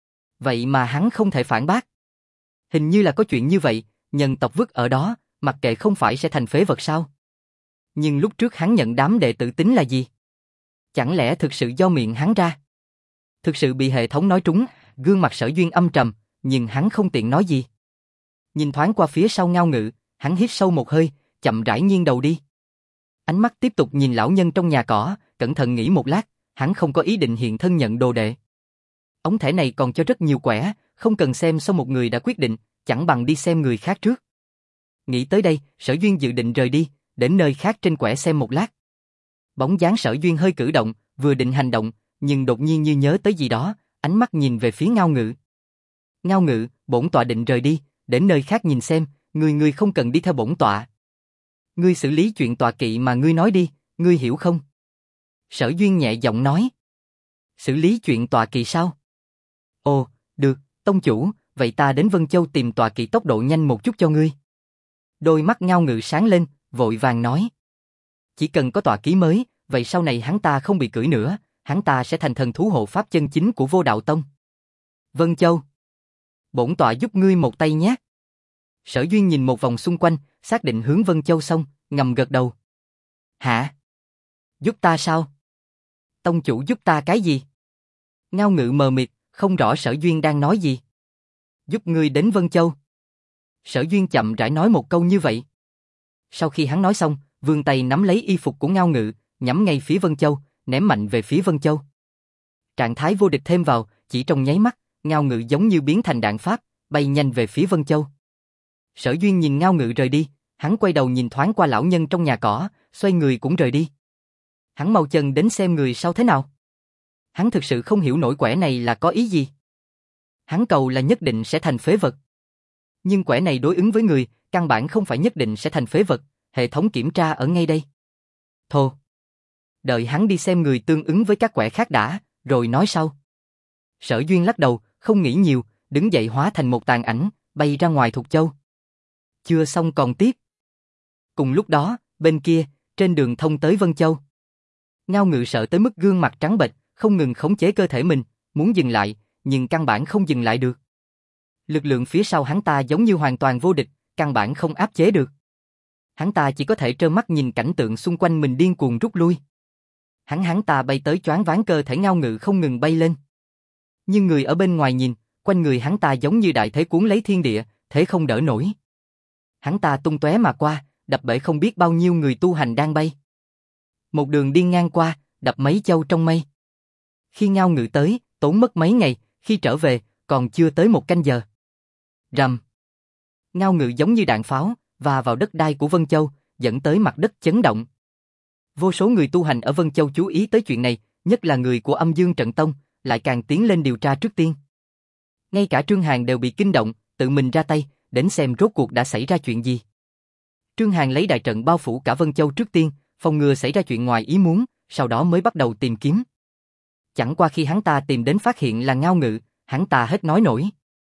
Vậy mà hắn không thể phản bác. Hình như là có chuyện như vậy, nhân tộc vứt ở đó, mặc kệ không phải sẽ thành phế vật sao? Nhưng lúc trước hắn nhận đám đệ tử tính là gì? Chẳng lẽ thực sự do miệng hắn ra? Thực sự bị hệ thống nói trúng, gương mặt Sở Duyên âm trầm, nhưng hắn không tiện nói gì. Nhìn thoáng qua phía sau Ngao Ngự, hắn hít sâu một hơi, chậm rãi nghiêng đầu đi. Ánh mắt tiếp tục nhìn lão nhân trong nhà cỏ, cẩn thận nghĩ một lát, hắn không có ý định hiện thân nhận đồ đệ. Ống thẻ này còn cho rất nhiều quẻ, không cần xem sau một người đã quyết định, chẳng bằng đi xem người khác trước. Nghĩ tới đây, Sở Duyên dự định rời đi, đến nơi khác trên quẻ xem một lát. Bóng dáng Sở Duyên hơi cử động, vừa định hành động, nhưng đột nhiên như nhớ tới gì đó, ánh mắt nhìn về phía Ngao Ngự. Ngao Ngự, bổn tọa định rời đi, đến nơi khác nhìn xem, ngươi không cần đi theo bổn tọa. Ngươi xử lý chuyện tọa kỵ mà ngươi nói đi, ngươi hiểu không? Sở Duyên nhẹ giọng nói. Xử lý chuyện tọa kỵ sao? Ồ, được, tông chủ, vậy ta đến Vân Châu tìm tọa kỵ tốc độ nhanh một chút cho ngươi. Đôi mắt Ngao Ngự sáng lên, vội vàng nói. Chỉ cần có tọa kỵ mới, vậy sau này hắn ta không bị cưỡi nữa, hắn ta sẽ thành thần thú hộ pháp chân chính của Vô Đạo Tông. Vân Châu. Bổn tọa giúp ngươi một tay nhé. Sở Duyên nhìn một vòng xung quanh, xác định hướng Vân Châu xong, ngầm gật đầu. Hả? Giúp ta sao? Tông chủ giúp ta cái gì? Ngao Ngự mờ mịt, không rõ Sở Duyên đang nói gì. Giúp ngươi đến Vân Châu. Sở Duyên chậm rãi nói một câu như vậy. Sau khi hắn nói xong, vươn tay nắm lấy y phục của Ngao Ngự, nhắm ngay phía Vân Châu, ném mạnh về phía Vân Châu. Trạng thái vô địch thêm vào, chỉ trong nháy mắt, Ngao Ngự giống như biến thành đạn pháp, bay nhanh về phía Vân Châu. Sở Duyên nhìn Ngao Ngự rời đi, hắn quay đầu nhìn thoáng qua lão nhân trong nhà cỏ, xoay người cũng rời đi. Hắn mau chân đến xem người sau thế nào. Hắn thực sự không hiểu nổi quẻ này là có ý gì. Hắn cầu là nhất định sẽ thành phế vật. Nhưng quẻ này đối ứng với người, căn bản không phải nhất định sẽ thành phế vật, hệ thống kiểm tra ở ngay đây. Thô. Đợi hắn đi xem người tương ứng với các quẻ khác đã, rồi nói sau. Sở Duyên lắc đầu, không nghĩ nhiều, đứng dậy hóa thành một tàn ảnh, bay ra ngoài Thục Châu. Chưa xong còn tiếp. Cùng lúc đó, bên kia, trên đường thông tới Vân Châu. Ngao Ngự sợ tới mức gương mặt trắng bệch, không ngừng khống chế cơ thể mình, muốn dừng lại, nhưng căn bản không dừng lại được. Lực lượng phía sau hắn ta giống như hoàn toàn vô địch, căn bản không áp chế được. Hắn ta chỉ có thể trơ mắt nhìn cảnh tượng xung quanh mình điên cuồng rút lui. Hắn ta bay tới choáng váng, cơ thể Ngao Ngự không ngừng bay lên. Nhưng người ở bên ngoài nhìn, quanh người hắn ta giống như đại thế cuốn lấy thiên địa, thế không đỡ nổi. Hắn ta tung tóe mà qua, đập bể không biết bao nhiêu người tu hành đang bay. Một đường điên ngang qua, đập mấy châu trong mây. Khi Ngao Ngự tới, tốn mất mấy ngày, khi trở về, còn chưa tới một canh giờ. Rầm. Ngao Ngự giống như đạn pháo, và vào đất đai của Vân Châu, dẫn tới mặt đất chấn động. Vô số người tu hành ở Vân Châu chú ý tới chuyện này, nhất là người của Âm Dương Trận Tông, lại càng tiến lên điều tra trước tiên. Ngay cả Trương Hàn đều bị kinh động, tự mình ra tay, đến xem rốt cuộc đã xảy ra chuyện gì. Trương Hàn lấy đại trận bao phủ cả Vân Châu trước tiên, phòng ngừa xảy ra chuyện ngoài ý muốn, sau đó mới bắt đầu tìm kiếm. Chẳng qua khi hắn ta tìm đến phát hiện là Ngao Ngự, hắn ta hết nói nổi.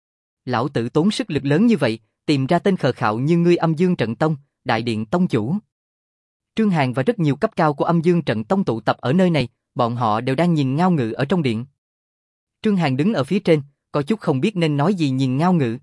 Lão tử tốn sức lực lớn như vậy, tìm ra tên khờ khạo như ngươi Âm Dương Trận Tông, đại điện tông chủ. Trương Hàn và rất nhiều cấp cao của Âm Dương Trận Tông tụ tập ở nơi này, bọn họ đều đang nhìn Ngao Ngự ở trong điện. Trương Hàn đứng ở phía trên, có chút không biết nên nói gì nhìn Ngao Ngự.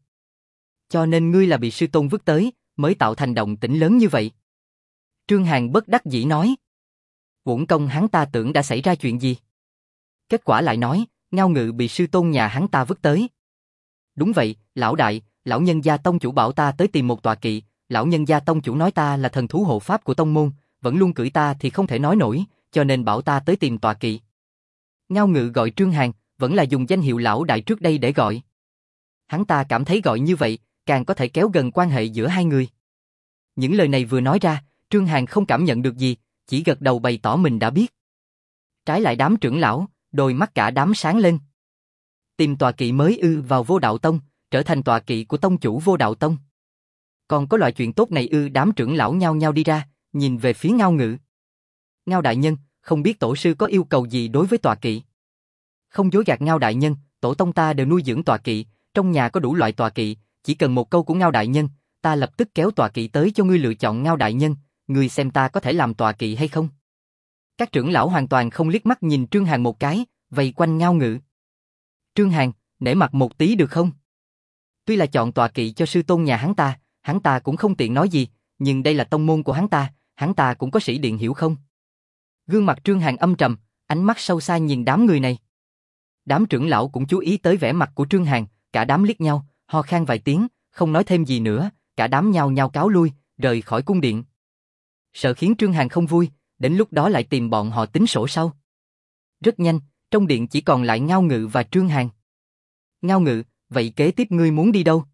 Cho nên ngươi là bị sư tôn vứt tới, mới tạo thành động tĩnh lớn như vậy. Trương Hàn bất đắc dĩ nói. Uổng công hắn ta tưởng đã xảy ra chuyện gì. Kết quả lại nói, Ngao Ngự bị sư tôn nhà hắn ta vứt tới. Đúng vậy, lão đại, lão nhân gia tông chủ bảo ta tới tìm một tọa kỵ, lão nhân gia tông chủ nói ta là thần thú hộ pháp của tông môn, vẫn luôn cưỡi ta thì không thể nói nổi, cho nên bảo ta tới tìm tọa kỵ. Ngao Ngự gọi Trương Hàn, vẫn là dùng danh hiệu lão đại trước đây để gọi. Hắn ta cảm thấy gọi như vậy, càng có thể kéo gần quan hệ giữa hai người. Những lời này vừa nói ra, Trương Hàn không cảm nhận được gì, chỉ gật đầu bày tỏ mình đã biết. Trái lại đám trưởng lão, đôi mắt cả đám sáng lên. Tìm tọa kỵ mới vào Vô Đạo Tông, trở thành tọa kỵ của tông chủ Vô Đạo Tông. Còn có loại chuyện tốt này đám trưởng lão nhao nhao đi ra, nhìn về phía Ngao Ngự. Ngao đại nhân, không biết tổ sư có yêu cầu gì đối với tọa kỵ? Không dối gạt Ngao đại nhân, tổ tông ta đều nuôi dưỡng tọa kỵ, trong nhà có đủ loại tọa kỵ, chỉ cần một câu của Ngao đại nhân, ta lập tức kéo tọa kỵ tới cho ngươi lựa chọn. Ngao đại nhân, ngươi xem ta có thể làm tọa kỵ hay không? Các trưởng lão hoàn toàn không liếc mắt nhìn Trương Hàn một cái, vây quanh Ngao Ngự. Trương Hàn, nể mặt một tí được không? Tuy là chọn tọa kỵ cho sư tôn nhà hắn ta cũng không tiện nói gì, nhưng đây là tông môn của hắn ta cũng có sĩ điện hiểu không? Gương mặt Trương Hàn âm trầm, ánh mắt sâu xa nhìn đám người này. Đám trưởng lão cũng chú ý tới vẻ mặt của Trương Hàn, cả đám liếc nhau, ho khan vài tiếng, không nói thêm gì nữa, cả đám nhao nhao cáo lui, rời khỏi cung điện. Sợ khiến Trương Hàn không vui, đến lúc đó lại tìm bọn họ tính sổ sau. Rất nhanh, trong điện chỉ còn lại Ngao Ngự và Trương Hàn. Ngao Ngự, vậy kế tiếp ngươi muốn đi đâu?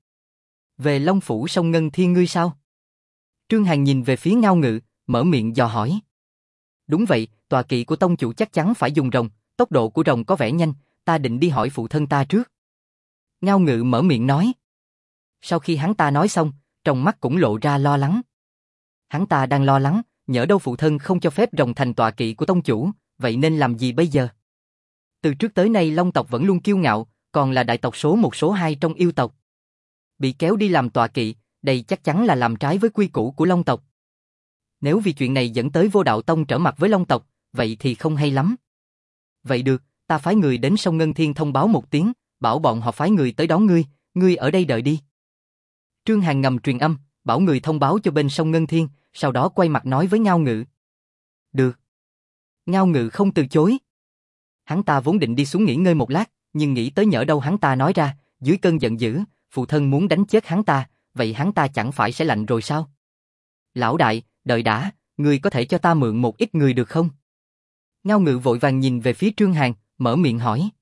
Về Long Phủ sông Ngân Thiên ngươi sao? Trương Hàn nhìn về phía Ngao Ngự, mở miệng dò hỏi. Đúng vậy, tọa kỵ của tông chủ chắc chắn phải dùng rồng, tốc độ của rồng có vẻ nhanh, ta định đi hỏi phụ thân ta trước. Ngao Ngự mở miệng nói. Sau khi hắn ta nói xong, trong mắt cũng lộ ra lo lắng. Hắn ta đang lo lắng, nhỡ đâu phụ thân không cho phép rồng thành tọa kỵ của tông chủ, vậy nên làm gì bây giờ? Từ trước tới nay Long tộc vẫn luôn kiêu ngạo, còn là đại tộc số 1 số 2 trong yêu tộc. Bị kéo đi làm tọa kỵ, đây chắc chắn là làm trái với quy củ của Long tộc. Nếu vì chuyện này dẫn tới Vô Đạo Tông trở mặt với Long tộc, vậy thì không hay lắm. Vậy được, ta phái người đến sông Ngân Thiên thông báo một tiếng, bảo bọn họ phái người tới đón ngươi, ngươi ở đây đợi đi. Trương Hàn ngầm truyền âm, bảo người thông báo cho bên sông Ngân Thiên, sau đó quay mặt nói với Ngao Ngự. Được. Ngao Ngự không từ chối. Hắn ta vốn định đi xuống nghỉ ngơi một lát, nhưng nghĩ tới nhỡ đâu hắn ta nói ra, dưới cơn giận dữ, phụ thân muốn đánh chết hắn ta, vậy hắn ta chẳng phải sẽ lạnh rồi sao? Lão đại, đợi đã, ngươi có thể cho ta mượn một ít người được không? Ngao Ngự vội vàng nhìn về phía Trương Hàn, mở miệng hỏi.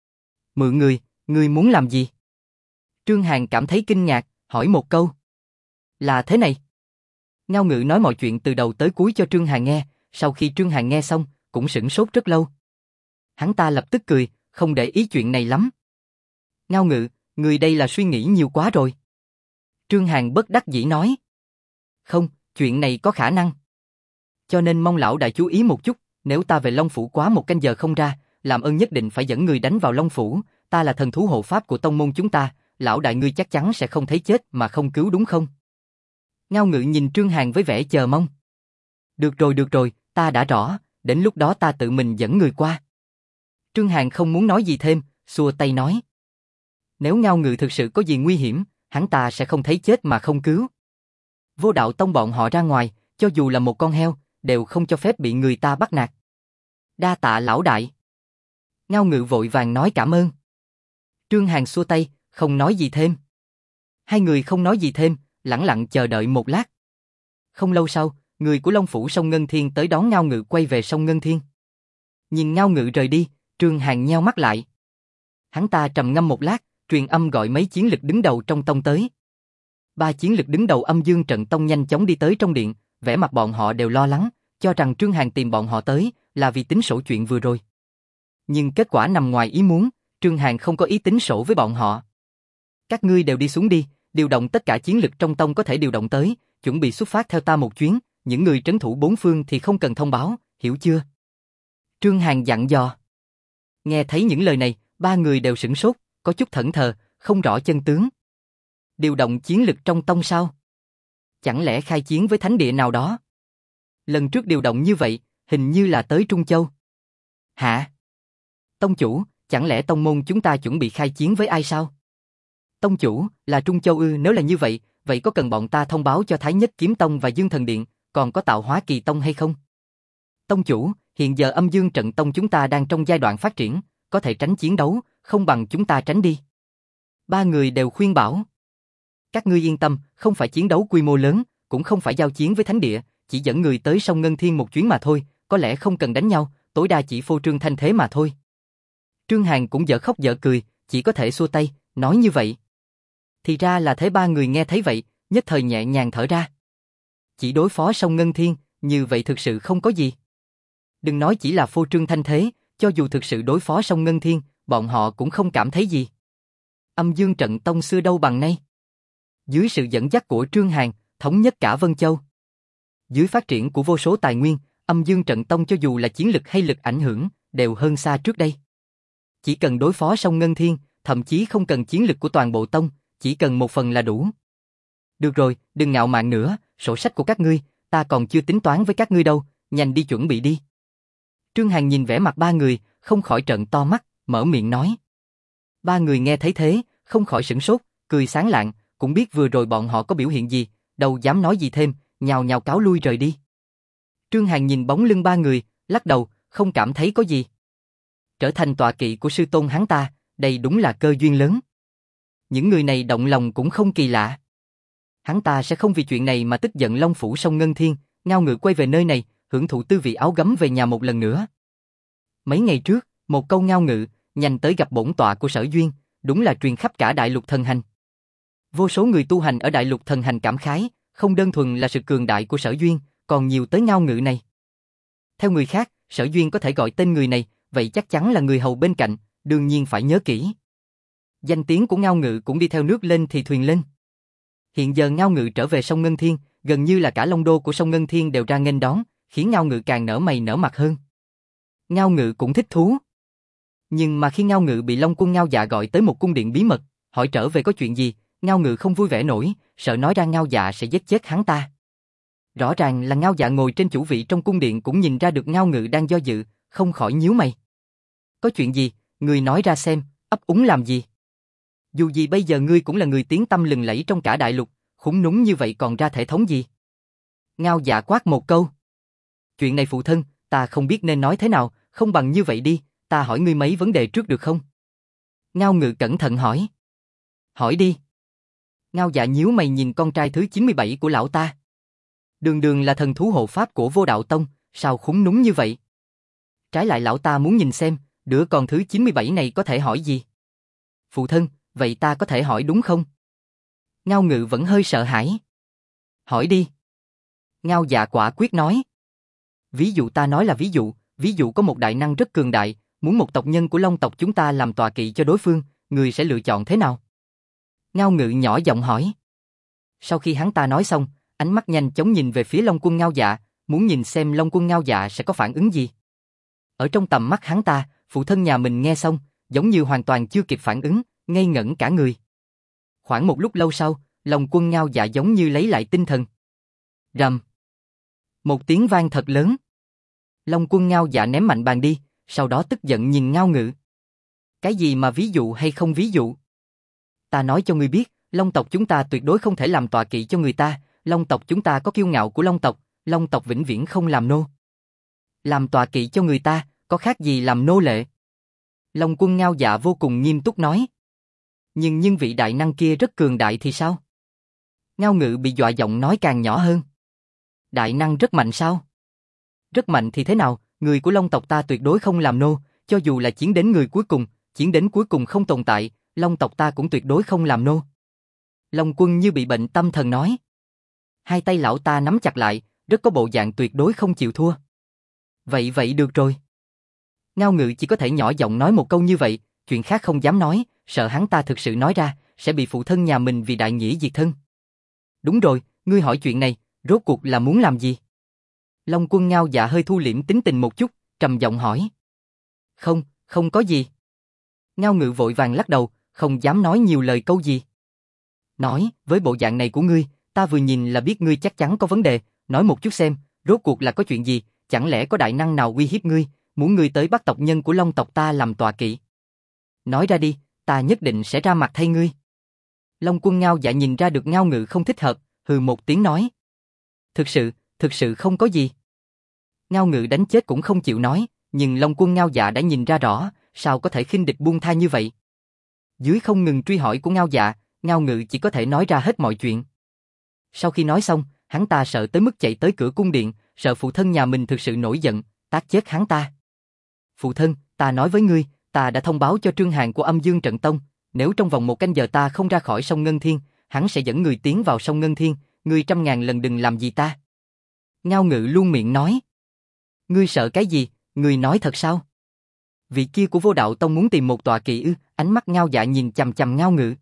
Mượn người, ngươi muốn làm gì? Trương Hàn cảm thấy kinh ngạc, hỏi một câu. Là thế này. Ngao Ngự nói mọi chuyện từ đầu tới cuối cho Trương Hàn nghe, sau khi Trương Hàn nghe xong, cũng sửng sốt rất lâu. Hắn ta lập tức cười, không để ý chuyện này lắm. Ngao Ngự, người đây là suy nghĩ nhiều quá rồi. Trương Hàn bất đắc dĩ nói. Không, chuyện này có khả năng. Cho nên mong lão đại chú ý một chút, nếu ta về Long Phủ quá 1 canh giờ không ra, làm ơn nhất định phải dẫn người đánh vào Long Phủ, ta là thần thú hộ pháp của tông môn chúng ta, lão đại ngươi chắc chắn sẽ không thấy chết mà không cứu đúng không? Ngao Ngự nhìn Trương Hàn với vẻ chờ mong. Được rồi, ta đã rõ, đến lúc đó ta tự mình dẫn người qua. Trương Hàn không muốn nói gì thêm, xua tay nói. Nếu Ngao Ngự thực sự có gì nguy hiểm, hắn ta sẽ không thấy chết mà không cứu. Vô Đạo Tông bọn họ ra ngoài, cho dù là một con heo, đều không cho phép bị người ta bắt nạt. Đa tạ lão đại. Ngao Ngự vội vàng nói cảm ơn. Trương Hàn xua tay, không nói gì thêm. Hai người không nói gì thêm, lẳng lặng chờ đợi một lát. Không lâu sau, người của Long Phủ sông Ngân Thiên tới đón Ngao Ngự quay về sông Ngân Thiên. Nhìn Ngao Ngự rời đi, Trương Hàn nheo mắt lại. Hắn ta trầm ngâm một lát, truyền âm gọi mấy chiến lực đứng đầu trong tông tới. 3 chiến lực đứng đầu Âm Dương Trận Tông nhanh chóng đi tới trong điện, vẻ mặt bọn họ đều lo lắng, cho rằng Trương Hàn tìm bọn họ tới là vì tính sổ chuyện vừa rồi. Nhưng kết quả nằm ngoài ý muốn, Trương Hàn không có ý tính sổ với bọn họ. Các ngươi đều đi xuống đi, điều động tất cả chiến lực trong tông có thể điều động tới, chuẩn bị xuất phát theo ta một chuyến, những người trấn thủ 4 phương thì không cần thông báo, hiểu chưa? Trương Hàn dặn dò. Nghe thấy những lời này, 3 người đều sửng sốt, có chút thẫn thờ, không rõ chân tướng. Điều động chiến lực trong tông sao? Chẳng lẽ khai chiến với thánh địa nào đó? Lần trước điều động như vậy, hình như là tới Trung Châu. Hả? Tông chủ, chẳng lẽ tông môn chúng ta chuẩn bị khai chiến với ai sao? Tông chủ, là Trung Châu ư? Nếu là như vậy, vậy có cần bọn ta thông báo cho Thái Nhất Kiếm Tông và Dương Thần Điện, còn có Tạo Hóa Kỳ Tông hay không? Tông chủ, hiện giờ Âm Dương Trận Tông chúng ta đang trong giai đoạn phát triển, có thể tránh chiến đấu, không bằng chúng ta tránh đi. 3 người đều khuyên bảo. Các ngươi yên tâm, không phải chiến đấu quy mô lớn, cũng không phải giao chiến với thánh địa, chỉ dẫn người tới sông Ngân Thiên một chuyến mà thôi, có lẽ không cần đánh nhau, tối đa chỉ phô trương thanh thế mà thôi. Trương Hàn cũng dở khóc dở cười, chỉ có thể xua tay, nói như vậy. Thì ra là thế. Ba người nghe thấy vậy, nhất thời nhẹ nhàng thở ra. Chỉ đối phó Song Ngân Thiên, như vậy thực sự không có gì. Đừng nói chỉ là phô trương thanh thế, cho dù thực sự đối phó Song Ngân Thiên, bọn họ cũng không cảm thấy gì. Âm Dương Trận Tông xưa đâu bằng nay. Dưới sự dẫn dắt của Trương Hàn, thống nhất cả Vân Châu. Dưới phát triển của vô số tài nguyên, Âm Dương Trận Tông cho dù là chiến lực hay lực ảnh hưởng, đều hơn xa trước đây. Chỉ cần đối phó Song Ngân Thiên, thậm chí không cần chiến lực của toàn bộ tông, chỉ cần một phần là đủ. Được rồi, đừng ngạo mạn nữa, sổ sách của các ngươi, ta còn chưa tính toán với các ngươi đâu, nhanh đi chuẩn bị đi. Trương Hàn nhìn vẻ mặt ba người, không khỏi trợn to mắt, mở miệng nói. Ba người nghe thấy thế, không khỏi sửng sốt, cười sáng lạng, cũng biết vừa rồi bọn họ có biểu hiện gì, đâu dám nói gì thêm, nhào nhào cáo lui rời đi. Trương Hàn nhìn bóng lưng ba người, lắc đầu, không cảm thấy có gì. Trở thành tọa kỵ của sư tôn hắn ta, đây đúng là cơ duyên lớn. Những người này động lòng cũng không kỳ lạ. Hắn ta sẽ không vì chuyện này mà tức giận Long Phủ Song Ngân Thiên, ngao ngự quay về nơi này, hưởng thụ tư vị áo gấm về nhà một lần nữa. Mấy ngày trước, một câu ngao ngự, nhanh tới gặp bổn tọa của Sở Duyên, đúng là truyền khắp cả Đại Lục Thần Hành. Vô số người tu hành ở Đại Lục Thần Hành cảm khái, không đơn thuần là sự cường đại của Sở Duyên, còn nhiều tới ngao ngự này. Theo người khác, Sở Duyên có thể gọi tên người này, vậy chắc chắn là người hầu bên cạnh, đương nhiên phải nhớ kỹ. Danh tiếng của ngao ngự cũng đi theo nước lên thì thuyền lên. Hiện giờ ngao ngự trở về Song Ngân Thiên, gần như là cả Long Đô của Song Ngân Thiên đều ra nghênh đón, khiến ngao ngự càng nở mày nở mặt hơn. Ngao ngự cũng thích thú. Nhưng mà khi ngao ngự bị Long Quân Ngao Dạ gọi tới một cung điện bí mật, hỏi trở về có chuyện gì, ngao ngự không vui vẻ nổi, sợ nói ra Ngao Dạ sẽ giết chết hắn ta. Rõ ràng là Ngao Dạ ngồi trên chủ vị trong cung điện cũng nhìn ra được ngao ngự đang do dự, không khỏi nhíu mày. Có chuyện gì, ngươi nói ra xem, ấp úng làm gì? Dù gì bây giờ ngươi cũng là người tiếng tăm lừng lẫy trong cả đại lục, khủng núng như vậy còn ra thể thống gì? Ngao Dạ quát một câu. Chuyện này phụ thân, ta không biết nên nói thế nào, không bằng như vậy đi, ta hỏi ngươi mấy vấn đề trước được không? Ngao ngự cẩn thận hỏi. Hỏi đi. Ngao Dạ nhíu mày nhìn con trai thứ 97 của lão ta. Đường đường là thần thú hộ pháp của Vô Đạo Tông, sao khủng núng như vậy? Trái lại lão ta muốn nhìn xem, đứa con thứ 97 này có thể hỏi gì? Phụ thân, vậy ta có thể hỏi đúng không? Ngao ngự vẫn hơi sợ hãi. Hỏi đi. Ngao Dạ quả quyết nói. Ví dụ ta nói là ví dụ có một đại năng rất cường đại, muốn một tộc nhân của Long tộc chúng ta làm tọa kỵ cho đối phương, người sẽ lựa chọn thế nào? Ngao ngự nhỏ giọng hỏi. Sau khi hắn ta nói xong, ánh mắt nhanh chóng nhìn về phía Long Quân Ngao Dạ, muốn nhìn xem Long Quân Ngao Dạ sẽ có phản ứng gì. Ở trong tầm mắt hắn ta, phụ thân nhà mình nghe xong, giống như hoàn toàn chưa kịp phản ứng, ngây ngẩn cả người. Khoảng một lúc lâu sau, Long Quân Ngao Dạ giống như lấy lại tinh thần. Rầm. Một tiếng vang thật lớn. Long Quân Ngao Dạ ném mạnh bàn đi, sau đó tức giận nhìn Ngao Ngự. Cái gì mà ví dụ hay không ví dụ? Ta nói cho ngươi biết, Long tộc chúng ta tuyệt đối không thể làm tọa kỵ cho người ta, Long tộc chúng ta có kiêu ngạo của Long tộc, Long tộc vĩnh viễn không làm nô. Làm tọa kỵ cho người ta, có khác gì làm nô lệ? Long Quân Ngao Dạ vô cùng nghiêm túc nói. Nhưng vị đại năng kia rất cường đại thì sao? Ngao Ngự bị dọa giọng nói càng nhỏ hơn. Đại năng rất mạnh sao? Rất mạnh thì thế nào, người của Long tộc ta tuyệt đối không làm nô, cho dù là chiến đến người cuối cùng, chiến đến cuối cùng không tồn tại, Long tộc ta cũng tuyệt đối không làm nô. Long Quân như bị bệnh tâm thần nói. Hai tay lão ta nắm chặt lại, rất có bộ dạng tuyệt đối không chịu thua. Vậy được rồi. Ngao Ngự chỉ có thể nhỏ giọng nói một câu như vậy, chuyện khác không dám nói, sợ hắn ta thực sự nói ra, sẽ bị phụ thân nhà mình vì đại nghĩa diệt thân. Đúng rồi, ngươi hỏi chuyện này, rốt cuộc là muốn làm gì? Long Quân Ngao Dạ hơi thu liễm tính tình một chút, trầm giọng hỏi. Không có gì. Ngao Ngự vội vàng lắc đầu, không dám nói nhiều lời câu gì. Nói, với bộ dạng này của ngươi, ta vừa nhìn là biết ngươi chắc chắn có vấn đề, nói một chút xem, rốt cuộc là có chuyện gì, chẳng lẽ có đại năng nào uy hiếp ngươi, muốn ngươi tới bắt tộc nhân của Long tộc ta làm tọa kỵ? Nói ra đi, ta nhất định sẽ ra mặt thay ngươi. Long Quân Ngao Dạ nhìn ra được Ngao Ngự không thích hợp, hừ một tiếng nói. Thực sự không có gì. Ngao Ngự đánh chết cũng không chịu nói, nhưng Long Quân Ngao Dạ đã nhìn ra rõ, sao có thể khinh địch buông tha như vậy. Dưới không ngừng truy hỏi của Ngao Dạ, Ngao Ngự chỉ có thể nói ra hết mọi chuyện. Sau khi nói xong, hắn ta sợ tới mức chạy tới cửa cung điện, sợ phụ thân nhà mình thực sự nổi giận, tát chết hắn ta. Phụ thân, ta nói với ngươi, ta đã thông báo cho Trương Hàn của Âm Dương Trận Tông, nếu trong vòng 1 canh giờ ta không ra khỏi sông Ngân Thiên, hắn sẽ dẫn người tiến vào sông Ngân Thiên, ngươi 100.000 lần đừng làm gì ta. Ngao Ngự luôn miệng nói. Ngươi sợ cái gì, ngươi nói thật sao? Vị kia của Vô Đạo Tông muốn tìm một tọa kỵ ư? Ánh mắt Ngao Dạ nhìn chằm chằm Ngao Ngự.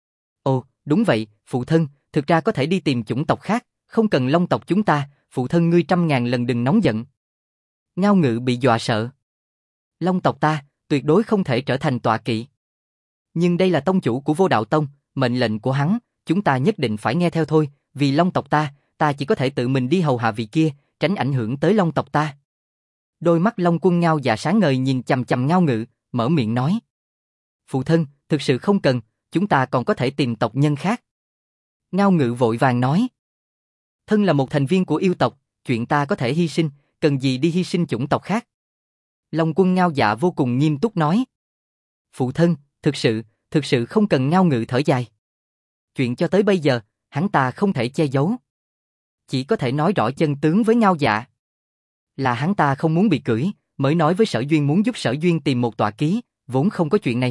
Ồ, đúng vậy, phụ thân, thực ra có thể đi tìm chủng tộc khác, không cần Long tộc chúng ta, phụ thân ngươi 100.000 lần đừng nóng giận. Ngao Ngự bị dọa sợ. Long tộc ta, tuyệt đối không thể trở thành tọa kỵ. Nhưng đây là tông chủ của Vô Đạo Tông, mệnh lệnh của hắn, chúng ta nhất định phải nghe theo thôi, vì Long tộc ta chỉ có thể tự mình đi hầu hạ vị kia, tránh ảnh hưởng tới Long tộc ta. Đôi mắt Long Quân Ngao Dạ sáng ngời nhìn chằm chằm Ngao Ngự, mở miệng nói. Phụ thân, thực sự không cần, chúng ta còn có thể tìm tộc nhân khác. Ngao Ngự vội vàng nói. Thân là một thành viên của yêu tộc, chuyện ta có thể hy sinh, cần gì đi hy sinh chủng tộc khác. Long Quân Ngao Dạ vô cùng nghiêm túc nói. Phụ thân, thực sự không cần. Ngao Ngự thở dài. Chuyện cho tới bây giờ, hắn ta không thể che giấu. Chỉ có thể nói rõ chân tướng với Ngao Dạ. Là hắn ta không muốn bị cưỡi, mới nói với Sở Duyên muốn giúp Sở Duyên tìm một tọa ký, vốn không có chuyện này.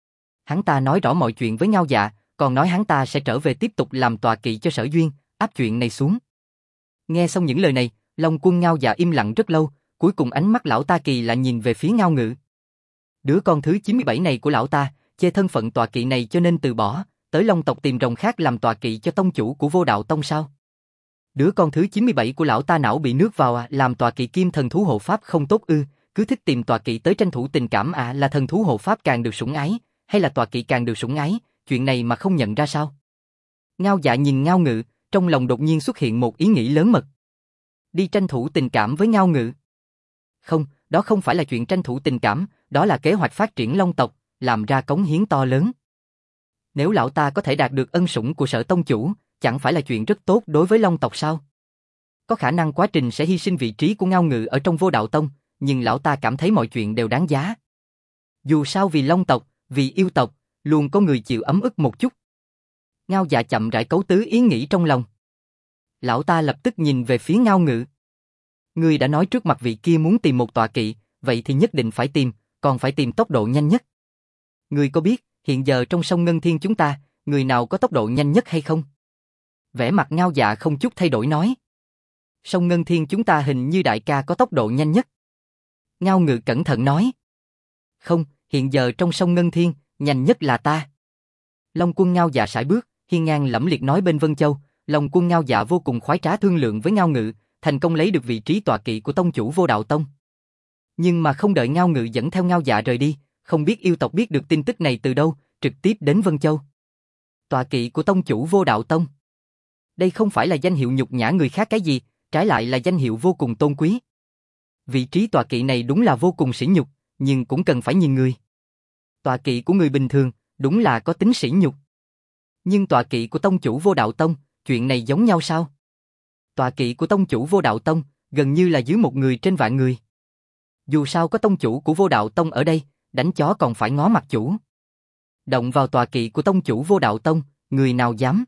Hắn ta nói rõ mọi chuyện với Ngao Dạ, còn nói hắn ta sẽ trở về tiếp tục làm tọa kỵ cho Sở Duyên, áp chuyện này xuống. Nghe xong những lời này, Long Quân Ngao Dạ im lặng rất lâu, cuối cùng ánh mắt lão ta kỳ lạ nhìn về phía Ngao Ngự. Đứa con thứ 97 này của lão ta, chê thân phận tọa kỵ này cho nên từ bỏ, tới Long tộc tìm rồng khác làm tọa kỵ cho tông chủ của Vô Đạo Tông sao? Đứa con thứ 97 của lão ta não bị nước vào làm tọa kỵ kim thần thú hộ pháp không tốt ư, cứ thích tìm tọa kỵ tới tranh thủ tình cảm là thần thú hộ pháp càng được sủng ái, hay là tọa kỵ càng được sủng ái, chuyện này mà không nhận ra sao? Ngao Dạ nhìn Ngao Ngự, trong lòng đột nhiên xuất hiện một ý nghĩ lớn mật. Đi tranh thủ tình cảm với Ngao Ngự. Không, đó không phải là chuyện tranh thủ tình cảm, đó là kế hoạch phát triển Long tộc, làm ra cống hiến to lớn. Nếu lão ta có thể đạt được ân sủng của Sở tông chủ, chẳng phải là chuyện rất tốt đối với Long tộc sao? Có khả năng quá trình sẽ hy sinh vị trí của Ngao Ngự ở trong Vô Đạo Tông, nhưng lão ta cảm thấy mọi chuyện đều đáng giá. Dù sao vì Long tộc, vì yêu tộc, luôn có người chịu ấm ức một chút. Ngao Dạ chậm rãi cấu tứ ý nghĩ trong lòng. Lão ta lập tức nhìn về phía Ngao Ngự. Ngươi đã nói trước mặt vị kia muốn tìm một tọa kỵ, vậy thì nhất định phải tìm, còn phải tìm tốc độ nhanh nhất. Ngươi có biết, hiện giờ trong sông Ngân Thiên chúng ta, người nào có tốc độ nhanh nhất hay không? Vẻ mặt Ngao Dạ không chút thay đổi nói. Sông Ngân Thiên chúng ta hình như đại ca có tốc độ nhanh nhất. Ngao Ngự cẩn thận nói. Không, hiện giờ trong sông Ngân Thiên, nhanh nhất là ta. Long Quân Ngao Dạ sải bước, hiên ngang lẫm liệt nói bên Vân Châu. Long Quân Ngao Dạ vô cùng khoái trá thương lượng với Ngao Ngự, thành công lấy được vị trí tọa kỵ của tông chủ Vô Đạo Tông. Nhưng mà không đợi Ngao Ngự dẫn theo Ngao Dạ rời đi, không biết yêu tộc biết được tin tức này từ đâu, trực tiếp đến Vân Châu. Tọa kỵ của tông chủ Vô Đạo Tông. Đây không phải là danh hiệu nhục nhã người khác cái gì, trái lại là danh hiệu vô cùng tôn quý. Vị trí tọa kỵ này đúng là vô cùng sỉ nhục, nhưng cũng cần phải nhìn người. Tọa kỵ của người bình thường, đúng là có tính sỉ nhục. Nhưng tọa kỵ của tông chủ Vô Đạo Tông, chuyện này giống nhau sao? Tọa kỵ của tông chủ Vô Đạo Tông, gần như là dưới 1 người trên vạn người. Dù sao có tông chủ của Vô Đạo Tông ở đây, đánh chó còn phải ngó mặt chủ. Động vào tọa kỵ của tông chủ Vô Đạo Tông, người nào dám?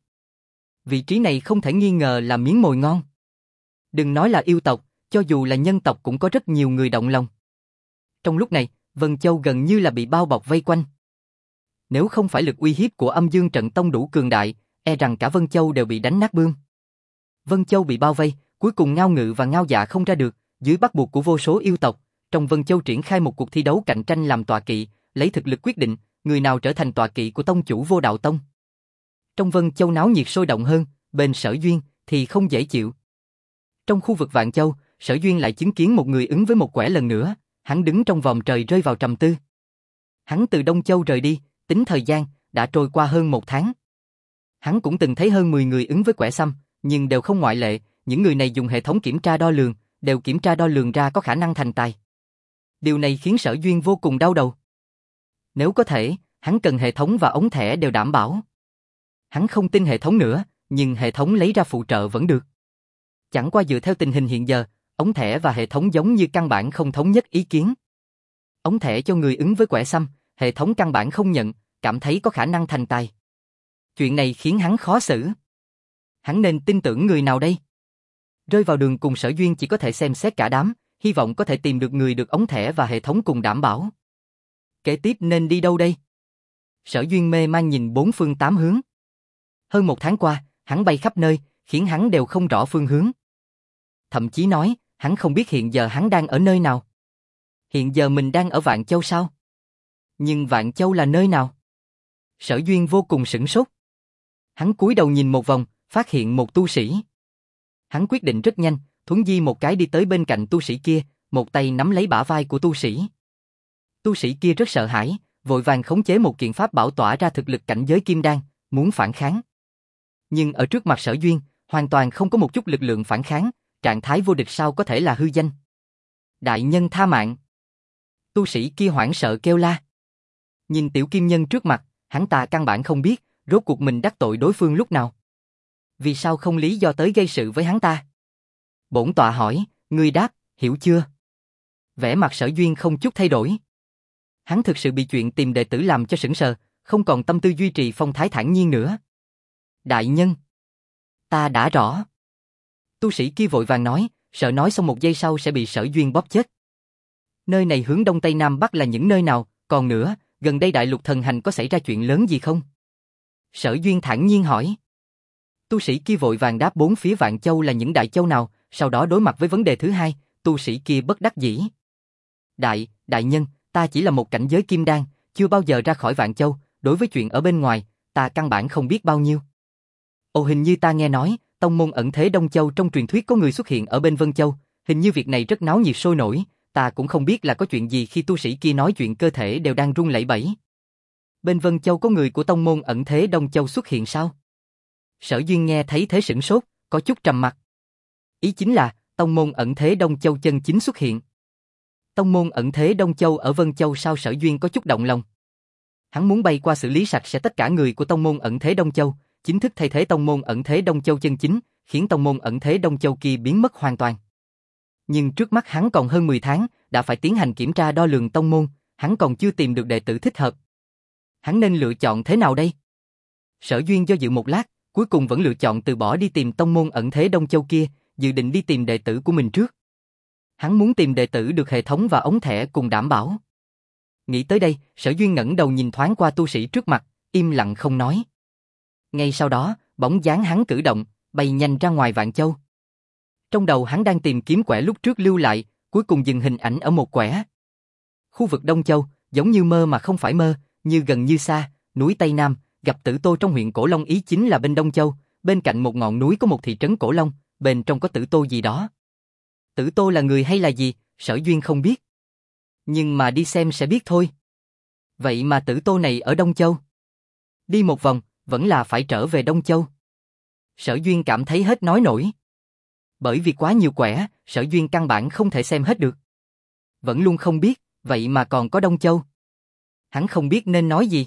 Vị trí này không thể nghi ngờ là miếng mồi ngon. Đừng nói là yêu tộc, cho dù là nhân tộc cũng có rất nhiều người động lòng. Trong lúc này, Vân Châu gần như là bị bao bọc vây quanh. Nếu không phải lực uy hiếp của Âm Dương Trận Tông đủ cường đại, e rằng cả Vân Châu đều bị đánh nát bươm. Vân Châu bị bao vây, cuối cùng Ngao Ngự và Ngao Dạ không ra được, dưới bắt buộc của vô số yêu tộc, trong Vân Châu triển khai một cuộc thi đấu cạnh tranh làm tọa kỵ, lấy thực lực quyết định, người nào trở thành tọa kỵ của tông chủ Vô Đạo Tông. Trong Vân Châu náo nhiệt sôi động hơn, bên Sở Duyên thì không dễ chịu. Trong khu vực Vạn Châu, Sở Duyên lại chứng kiến một người ứng với một quẻ lần nữa, hắn đứng trong vòm trời rơi vào trầm tư. Hắn từ Đông Châu rời đi, tính thời gian, đã trôi qua hơn 1 tháng. Hắn cũng từng thấy hơn 10 người ứng với quẻ xăm, nhưng đều không ngoại lệ, những người này dùng hệ thống kiểm tra đo lường, đều kiểm tra đo lường ra có khả năng thành tài. Điều này khiến Sở Duyên vô cùng đau đầu. Nếu có thể, hắn cần hệ thống và ống thẻ đều đảm bảo. Hắn không tin hệ thống nữa, nhưng hệ thống lấy ra phụ trợ vẫn được. Chẳng qua dựa theo tình hình hiện giờ, ống thẻ và hệ thống giống như căn bản không thống nhất ý kiến. Ống thẻ cho người ứng với quẻ xăm, hệ thống căn bản không nhận, cảm thấy có khả năng thành tài. Chuyện này khiến hắn khó xử. Hắn nên tin tưởng người nào đây? Rơi vào đường cùng Sở Duyên chỉ có thể xem xét cả đám, hy vọng có thể tìm được người được ống thẻ và hệ thống cùng đảm bảo. Kế tiếp nên đi đâu đây? Sở Duyên mê man nhìn bốn phương tám hướng. Hơn một tháng qua, hắn bay khắp nơi, khiến hắn đều không rõ phương hướng. Thậm chí nói, hắn không biết hiện giờ hắn đang ở nơi nào. Hiện giờ mình đang ở Vạn Châu sao? Nhưng Vạn Châu là nơi nào? Sở Duyên vô cùng sửng sốt. Hắn cúi đầu nhìn một vòng, phát hiện một tu sĩ. Hắn quyết định rất nhanh, thuấn di một cái đi tới bên cạnh tu sĩ kia, một tay nắm lấy bả vai của tu sĩ. Tu sĩ kia rất sợ hãi, vội vàng khống chế một kiện pháp bảo tỏa ra thực lực cảnh giới kim đan, muốn phản kháng. Nhưng ở trước mặt Sở Duyên, hoàn toàn không có một chút lực lượng phản kháng, trạng thái vô địch sao có thể là hư danh. Đại nhân tha mạng. Tu sĩ kia hoảng sợ kêu la. Nhìn tiểu kim nhân trước mặt, hắn ta căn bản không biết, rốt cuộc mình đắc tội đối phương lúc nào. Vì sao không lý do tới gây sự với hắn ta? Bổn tọa hỏi, ngươi đáp, hiểu chưa? Vẻ mặt Sở Duyên không chút thay đổi. Hắn thực sự bị chuyện tìm đệ tử làm cho sững sờ, không còn tâm tư duy trì phong thái thản nhiên nữa. Đại nhân, ta đã rõ. Tu sĩ kia vội vàng nói, sợ nói xong một giây sau sẽ bị Sở Duyên bóp chết. Nơi này hướng đông tây nam bắc là những nơi nào, còn nữa, gần đây đại lục thần hành có xảy ra chuyện lớn gì không? Sở Duyên thản nhiên hỏi. Tu sĩ kia vội vàng đáp bốn phía Vạn Châu là những đại châu nào, sau đó đối mặt với vấn đề thứ hai, tu sĩ kia bất đắc dĩ. Đại nhân, ta chỉ là một cảnh giới kim đan, chưa bao giờ ra khỏi Vạn Châu, đối với chuyện ở bên ngoài, ta căn bản không biết bao nhiêu. Ồ, hình như ta nghe nói, tông môn ẩn thế Đông Châu trong truyền thuyết có người xuất hiện ở bên Vân Châu, hình như việc này rất náo nhiệt sôi nổi, ta cũng không biết là có chuyện gì khi tu sĩ kia nói chuyện cơ thể đều đang run lẩy bẩy. Bên Vân Châu có người của tông môn ẩn thế Đông Châu xuất hiện sao? Sở Duyên nghe thấy thế sửng sốt, có chút trầm mặt. Ý chính là, tông môn ẩn thế Đông Châu chân chính xuất hiện. Tông môn ẩn thế Đông Châu ở Vân Châu sao? Sở Duyên có chút động lòng. Hắn muốn bay qua xử lý sạch sẽ tất cả người của tông môn ẩn thế Đông Châu, chính thức thay thế tông môn ẩn thế Đông Châu chân chính, khiến tông môn ẩn thế Đông Châu kia biến mất hoàn toàn. Nhưng trước mắt hắn còn hơn 10 tháng, đã phải tiến hành kiểm tra đo lường tông môn, hắn còn chưa tìm được đệ tử thích hợp. Hắn nên lựa chọn thế nào đây? Sở Duyên do dự một lát, cuối cùng vẫn lựa chọn từ bỏ đi tìm tông môn ẩn thế Đông Châu kia, dự định đi tìm đệ tử của mình trước. Hắn muốn tìm đệ tử được hệ thống và ống thẻ cùng đảm bảo. Nghĩ tới đây, Sở Duyên ngẩng đầu nhìn thoáng qua tu sĩ trước mặt, im lặng không nói. Ngay sau đó, bóng dáng hắn cử động, bay nhanh ra ngoài Vạn Châu. Trong đầu hắn đang tìm kiếm quẻ lúc trước lưu lại, cuối cùng dừng hình ảnh ở một quẻ. Khu vực Đông Châu, giống như mơ mà không phải mơ, như gần như xa, núi Tây Nam, gặp Tử Tô trong huyện Cổ Long, ý chính là bên Đông Châu, bên cạnh một ngọn núi có một thị trấn Cổ Long, bên trong có Tử Tô gì đó. Tử Tô là người hay là gì, Sở Duyên không biết. Nhưng mà đi xem sẽ biết thôi. Vậy mà Tử Tô này ở Đông Châu. Đi một vòng, vẫn là phải trở về Đông Châu. Sở Duyên cảm thấy hết nói nổi. Bởi vì quá nhiều quẻ, Sở Duyên căn bản không thể xem hết được. Vẫn luôn không biết, vậy mà còn có Đông Châu. Hắn không biết nên nói gì.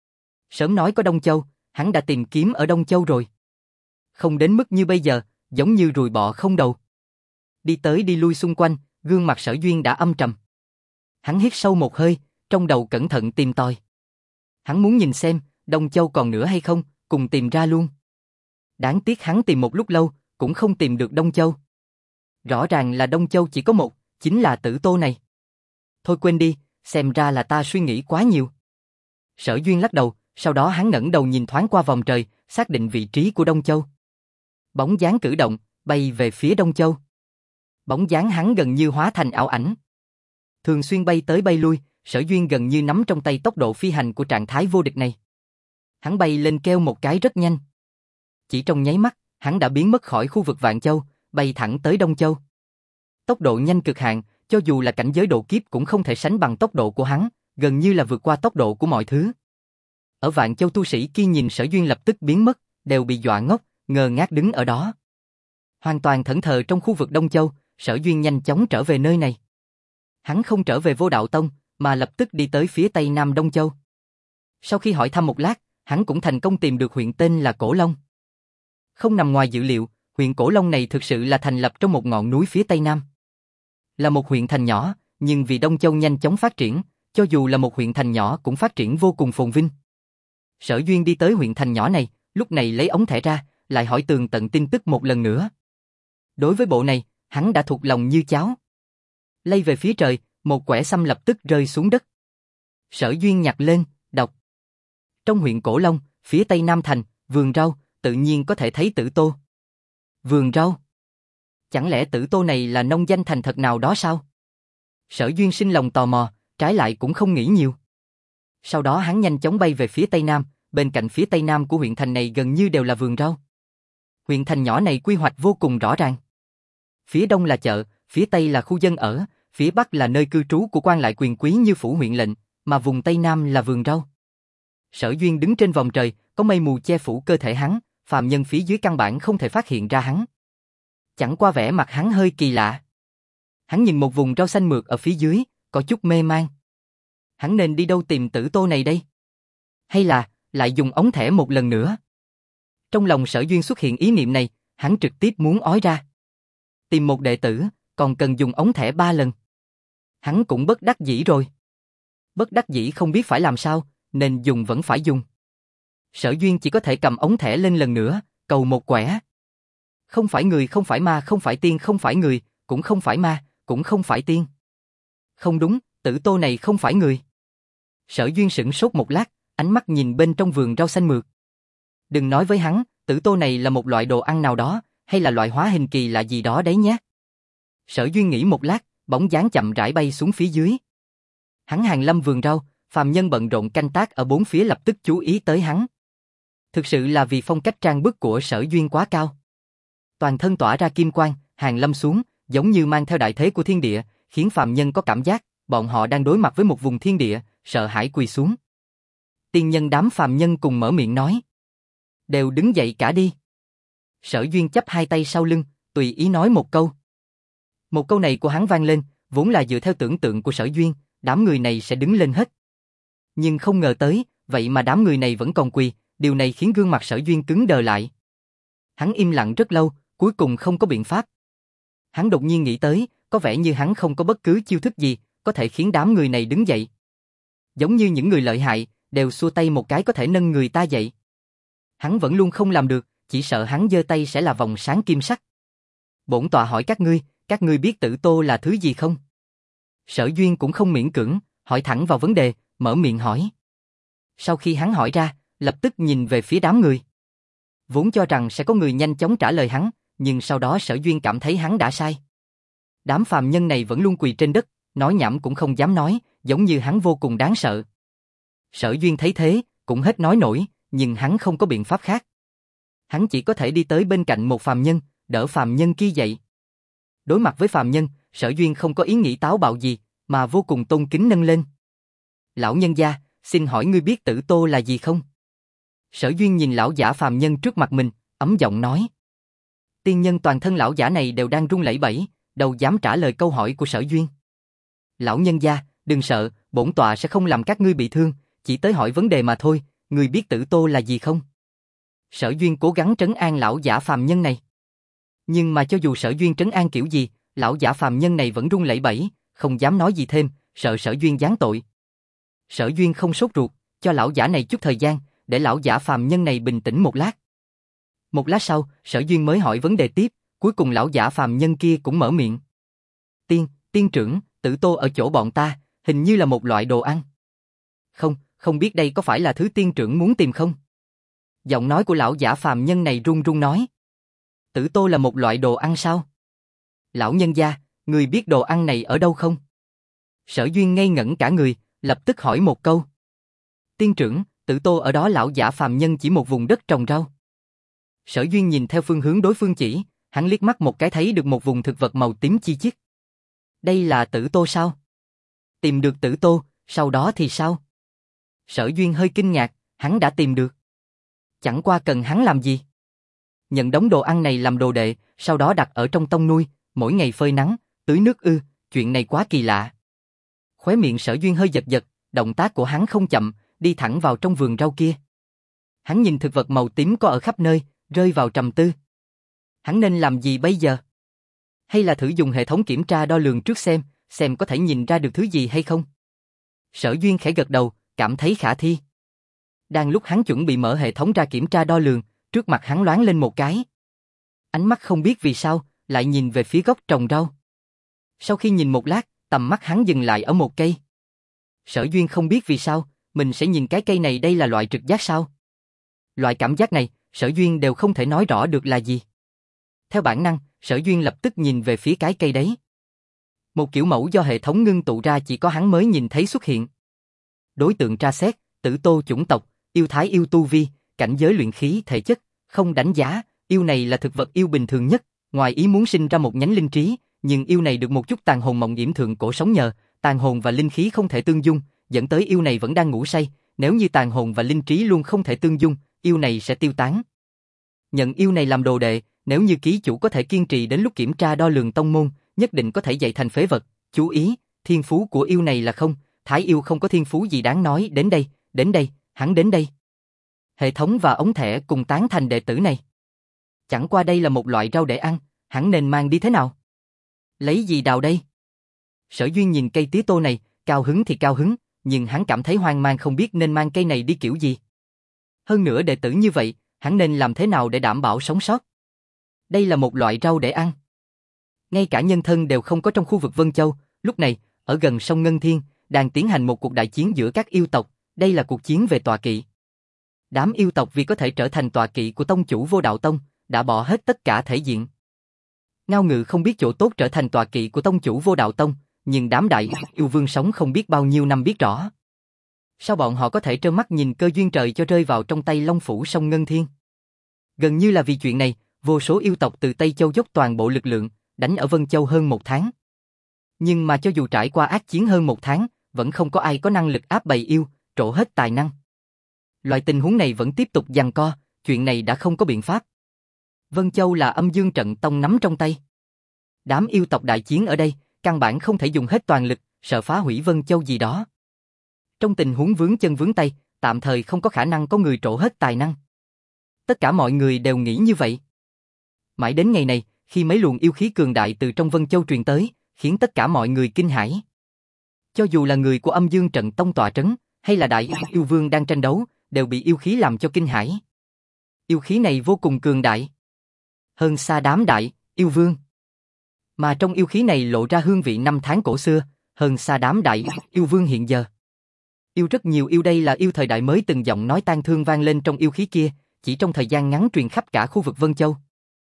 Sớm nói có Đông Châu, hắn đã tìm kiếm ở Đông Châu rồi. Không đến mức như bây giờ, giống như ruồi bọ không đầu. Đi tới đi lui xung quanh, gương mặt Sở Duyên đã âm trầm. Hắn hít sâu một hơi, trong đầu cẩn thận tìm tòi. Hắn muốn nhìn xem, Đông Châu còn nữa hay không, cùng tìm ra luôn. Đáng tiếc hắn tìm một lúc lâu, cũng không tìm được Đông Châu. Rõ ràng là Đông Châu chỉ có một, chính là Tử Tô này. Thôi quên đi, xem ra là ta suy nghĩ quá nhiều. Sở Duyên lắc đầu, sau đó hắn ngẩng đầu nhìn thoáng qua vòng trời, xác định vị trí của Đông Châu. Bóng dáng cử động, bay về phía Đông Châu. Bóng dáng hắn gần như hóa thành ảo ảnh. Thường xuyên bay tới bay lui, Sở Duyên gần như nắm trong tay tốc độ phi hành của trạng thái vô địch này. Hắn bay lên kêu một cái rất nhanh. Chỉ trong nháy mắt, hắn đã biến mất khỏi khu vực Vạn Châu, bay thẳng tới Đông Châu. Tốc độ nhanh cực hạn, cho dù là cảnh giới độ kiếp cũng không thể sánh bằng tốc độ của hắn, gần như là vượt qua tốc độ của mọi thứ. Ở Vạn Châu tu sĩ kia nhìn Sở Duyên lập tức biến mất, đều bị dọa ngốc, ngơ ngác đứng ở đó. Hoàn toàn thẫn thờ trong khu vực Đông Châu, Sở Duyên nhanh chóng trở về nơi này. Hắn không trở về Vô Đạo Tông, mà lập tức đi tới phía tây nam Đông Châu. Sau khi hỏi thăm một lát, hắn cũng thành công tìm được huyện tên là Cổ Long. Không nằm ngoài dự liệu, huyện Cổ Long này thực sự là thành lập trong một ngọn núi phía tây nam. Là một huyện thành nhỏ, nhưng vì Đông Châu nhanh chóng phát triển, cho dù là một huyện thành nhỏ cũng phát triển vô cùng phồn vinh. Sở Duyên đi tới huyện thành nhỏ này, lúc này lấy ống thẻ ra, lại hỏi tường tận tin tức một lần nữa. Đối với bộ này, hắn đã thuộc lòng như cháo. Lay về phía trời, một quẻ xăm lập tức rơi xuống đất. Sở Duyên nhặt lên, đọc. Trong huyện Cổ Long, phía tây Nam thành, vườn rau, tự nhiên có thể thấy Tử Tô. Vườn rau? Chẳng lẽ Tử Tô này là nông danh thành thật nào đó sao? Sở Duyên sinh lòng tò mò, trái lại cũng không nghĩ nhiều. Sau đó hắn nhanh chóng bay về phía tây nam, bên cạnh phía tây nam của huyện thành này gần như đều là vườn rau. Huyện thành nhỏ này quy hoạch vô cùng rõ ràng. Phía đông là chợ, phía tây là khu dân ở, phía bắc là nơi cư trú của quan lại quyền quý như phủ huyện lệnh, mà vùng tây nam là vườn rau. Sở Duyên đứng trên vòng trời, có mây mù che phủ cơ thể hắn, phàm nhân phía dưới căn bản không thể phát hiện ra hắn. Chẳng qua vẻ mặt hắn hơi kỳ lạ. Hắn nhìn một vùng rau xanh mượt ở phía dưới, có chút mê man. Hắn nên đi đâu tìm Tử Tô này đây? Hay là, lại dùng ống thẻ một lần nữa? Trong lòng Sở Duyên xuất hiện ý niệm này, hắn trực tiếp muốn ói ra. Tìm một đệ tử, còn cần dùng ống thẻ 3 lần. Hắn cũng bất đắc dĩ rồi. Bất đắc dĩ không biết phải làm sao, nên dùng vẫn phải dùng. Sở Duyên chỉ có thể cầm ống thẻ lên lần nữa, cầu một quẻ. Không phải người, không phải ma, không phải tiên, không phải người, cũng không phải ma, cũng không phải tiên. Không đúng, Tử Tô này không phải người. Sở Duyên sửng sốt một lát, ánh mắt nhìn bên trong vườn rau xanh mượt. Đừng nói với hắn, Tử Tô này là một loại đồ ăn nào đó, hay là loại hóa hình kỳ lạ gì đó đấy nhé. Sở Duyên nghĩ một lát, bóng dáng chậm rãi bay xuống phía dưới. Hắn hàng lâm vườn rau, phàm nhân bận rộn canh tác ở bốn phía lập tức chú ý tới hắn. Thực sự là vì phong cách trang bức của Sở Duyên quá cao. Toàn thân tỏa ra kim quang, hàng lâm xuống, giống như mang theo đại thế của thiên địa, khiến phàm nhân có cảm giác bọn họ đang đối mặt với một vùng thiên địa, sợ hãi quỳ xuống. Tiên nhân đám phàm nhân cùng mở miệng nói. Đều đứng dậy cả đi. Sở Duyên chắp hai tay sau lưng, tùy ý nói một câu. Một câu này của hắn vang lên, vốn là dựa theo tưởng tượng của Sở Duyên, đám người này sẽ đứng lên hết. Nhưng không ngờ tới, vậy mà đám người này vẫn còn quỳ, điều này khiến gương mặt Sở Duyên cứng đờ lại. Hắn im lặng rất lâu, cuối cùng không có biện pháp. Hắn đột nhiên nghĩ tới, có vẻ như hắn không có bất cứ chiêu thức gì, có thể khiến đám người này đứng dậy. Giống như những người lợi hại, đều xua tay một cái có thể nâng người ta dậy. Hắn vẫn luôn không làm được, chỉ sợ hắn giơ tay sẽ là vòng sáng kim sắc. Bổn tọa hỏi các ngươi biết Tử Tô là thứ gì không? Sở Duyên cũng không miễn cưỡng, hỏi thẳng vào vấn đề, mở miệng hỏi. Sau khi hắn hỏi ra, lập tức nhìn về phía đám người. Vốn cho rằng sẽ có người nhanh chóng trả lời hắn, nhưng sau đó Sở Duyên cảm thấy hắn đã sai. Đám phàm nhân này vẫn luôn quỳ trên đất, nói nhảm cũng không dám nói, giống như hắn vô cùng đáng sợ. Sở Duyên thấy thế, cũng hết nói nổi, nhưng hắn không có biện pháp khác. Hắn chỉ có thể đi tới bên cạnh một phàm nhân, đỡ phàm nhân kia dậy. Đối mặt với phàm nhân, Sở Duyên không có ý nghĩ táo bạo gì, mà vô cùng tôn kính nâng lên. Lão nhân gia, xin hỏi ngươi biết Tử Tô là gì không? Sở Duyên nhìn lão giả phàm nhân trước mặt mình, ấm giọng nói. Tiên nhân toàn thân lão giả này đều đang run lẩy bẩy, đâu dám trả lời câu hỏi của Sở Duyên. Lão nhân gia, đừng sợ, bổn tọa sẽ không làm các ngươi bị thương, chỉ tới hỏi vấn đề mà thôi, ngươi biết Tử Tô là gì không? Sở Duyên cố gắng trấn an lão giả phàm nhân này. Nhưng mà cho dù Sở Duyên trấn an kiểu gì, lão giả phàm nhân này vẫn run lẩy bẩy, không dám nói gì thêm, sợ Sở Duyên giáng tội. Sở Duyên không sốt ruột, cho lão giả này chút thời gian, để lão giả phàm nhân này bình tĩnh một lát. Một lát sau, Sở Duyên mới hỏi vấn đề tiếp, cuối cùng lão giả phàm nhân kia cũng mở miệng. Tiên trưởng, Tử Tô ở chỗ bọn ta, hình như là một loại đồ ăn. Không biết đây có phải là thứ tiên trưởng muốn tìm không? Giọng nói của lão giả phàm nhân này run run nói. Tử Tô là một loại đồ ăn sao? Lão nhân gia, người biết đồ ăn này ở đâu không? Sở Duyên ngây ngẩn cả người, lập tức hỏi một câu. Tiên trưởng, Tử Tô ở đó. Lão giả phàm nhân chỉ một vùng đất trồng rau. Sở Duyên nhìn theo phương hướng đối phương chỉ, hắn liếc mắt một cái thấy được một vùng thực vật màu tím chi chít. Đây là Tử Tô sao? Tìm được Tử Tô, sau đó thì sao? Sở Duyên hơi kinh ngạc, hắn đã tìm được. Chẳng qua cần hắn làm gì? Nhận đống đồ ăn này làm đồ đệ, sau đó đặt ở trong tông nuôi, mỗi ngày phơi nắng, tưới nước ư, chuyện này quá kỳ lạ. Khóe miệng Sở Duyên hơi giật giật, động tác của hắn không chậm, đi thẳng vào trong vườn rau kia. Hắn nhìn thực vật màu tím có ở khắp nơi, rơi vào trầm tư. Hắn nên làm gì bây giờ? Hay là thử dùng hệ thống kiểm tra đo lường trước xem có thể nhìn ra được thứ gì hay không? Sở Duyên khẽ gật đầu, cảm thấy khả thi. Đang lúc hắn chuẩn bị mở hệ thống ra kiểm tra đo lường, trước mặt hắn loáng lên một cái. Ánh mắt không biết vì sao, lại nhìn về phía gốc trồng rau. Sau khi nhìn một lát, tầm mắt hắn dừng lại ở một cây. Sở Duyên không biết vì sao, mình sẽ nhìn cái cây này đây là loại trực giác sao? Loại cảm giác này, Sở Duyên đều không thể nói rõ được là gì. Theo bản năng, Sở Duyên lập tức nhìn về phía cái cây đấy. Một kiểu mẫu do hệ thống ngưng tụ ra chỉ có hắn mới nhìn thấy xuất hiện. Đối tượng tra xét, tử tô chủng tộc, yêu thái yêu tu vi, cảnh giới luyện khí thể chất, không đánh giá, yêu này là thực vật yêu bình thường nhất, ngoài ý muốn sinh ra một nhánh linh trí, nhưng yêu này được một chút tàn hồn mộng yểm thượng cổ sống nhờ, tàn hồn và linh khí không thể tương dung, dẫn tới yêu này vẫn đang ngủ say, nếu như tàn hồn và linh trí luôn không thể tương dung, yêu này sẽ tiêu tán. Nhận yêu này làm đồ đệ, nếu như ký chủ có thể kiên trì đến lúc kiểm tra đo lường tông môn, nhất định có thể dạy thành phế vật. Chú ý, thiên phú của yêu này là không, thái yêu không có thiên phú gì đáng nói. Đến đây, hắn đến đây. Hệ thống và ống thẻ cùng tán thành đệ tử này. Chẳng qua đây là một loại rau để ăn, hắn nên mang đi thế nào? Lấy gì đào đây? Sở Duyên nhìn cây tía tô này, cao hứng thì cao hứng, nhưng hắn cảm thấy hoang mang không biết nên mang cây này đi kiểu gì. Hơn nữa đệ tử như vậy, hắn nên làm thế nào để đảm bảo sống sót? Đây là một loại rau để ăn. Ngay cả nhân thân đều không có trong khu vực Vân Châu, lúc này, ở gần sông Ngân Thiên, đang tiến hành một cuộc đại chiến giữa các yêu tộc, đây là cuộc chiến về tọa kỵ. Đám yêu tộc vì có thể trở thành tọa kỵ của tông chủ Vô Đạo Tông, đã bỏ hết tất cả thể diện. Ngao Ngự không biết chỗ tốt trở thành tọa kỵ của tông chủ Vô Đạo Tông, nhưng đám đại yêu vương sống không biết bao nhiêu năm biết rõ. Sao bọn họ có thể trơ mắt nhìn cơ duyên trời cho rơi vào trong tay Long Phủ sông Ngân Thiên? Gần như là vì chuyện này, vô số yêu tộc từ Tây Châu dốc toàn bộ lực lượng, đánh ở Vân Châu hơn 1 tháng. Nhưng mà cho dù trải qua ác chiến hơn 1 tháng, vẫn không có ai có năng lực áp bầy yêu, trổ hết tài năng. Loại tình huống này vẫn tiếp tục giằng co, chuyện này đã không có biện pháp. Vân Châu là Âm Dương Trận Tông nắm trong tay. Đám yêu tộc đại chiến ở đây, căn bản không thể dùng hết toàn lực, sợ phá hủy Vân Châu gì đó. Trong tình huống vướng chân vướng tay, tạm thời không có khả năng có người trổ hết tài năng. Tất cả mọi người đều nghĩ như vậy. Mãi đến ngày này, khi mấy luồng yêu khí cường đại từ trong Vân Châu truyền tới, khiến tất cả mọi người kinh hãi. Cho dù là người của Âm Dương Trận Tông tọa trấn, hay là đại yêu vương đang tranh đấu, đều bị yêu khí làm cho kinh hãi. Yêu khí này vô cùng cường đại, hơn xa đám đại yêu vương. Mà trong yêu khí này lộ ra hương vị năm tháng cổ xưa, hơn xa đám đại yêu vương hiện giờ. Yêu rất nhiều yêu đây là yêu thời đại mới từng giọng nói tang thương vang lên trong yêu khí kia, chỉ trong thời gian ngắn truyền khắp cả khu vực Vân Châu.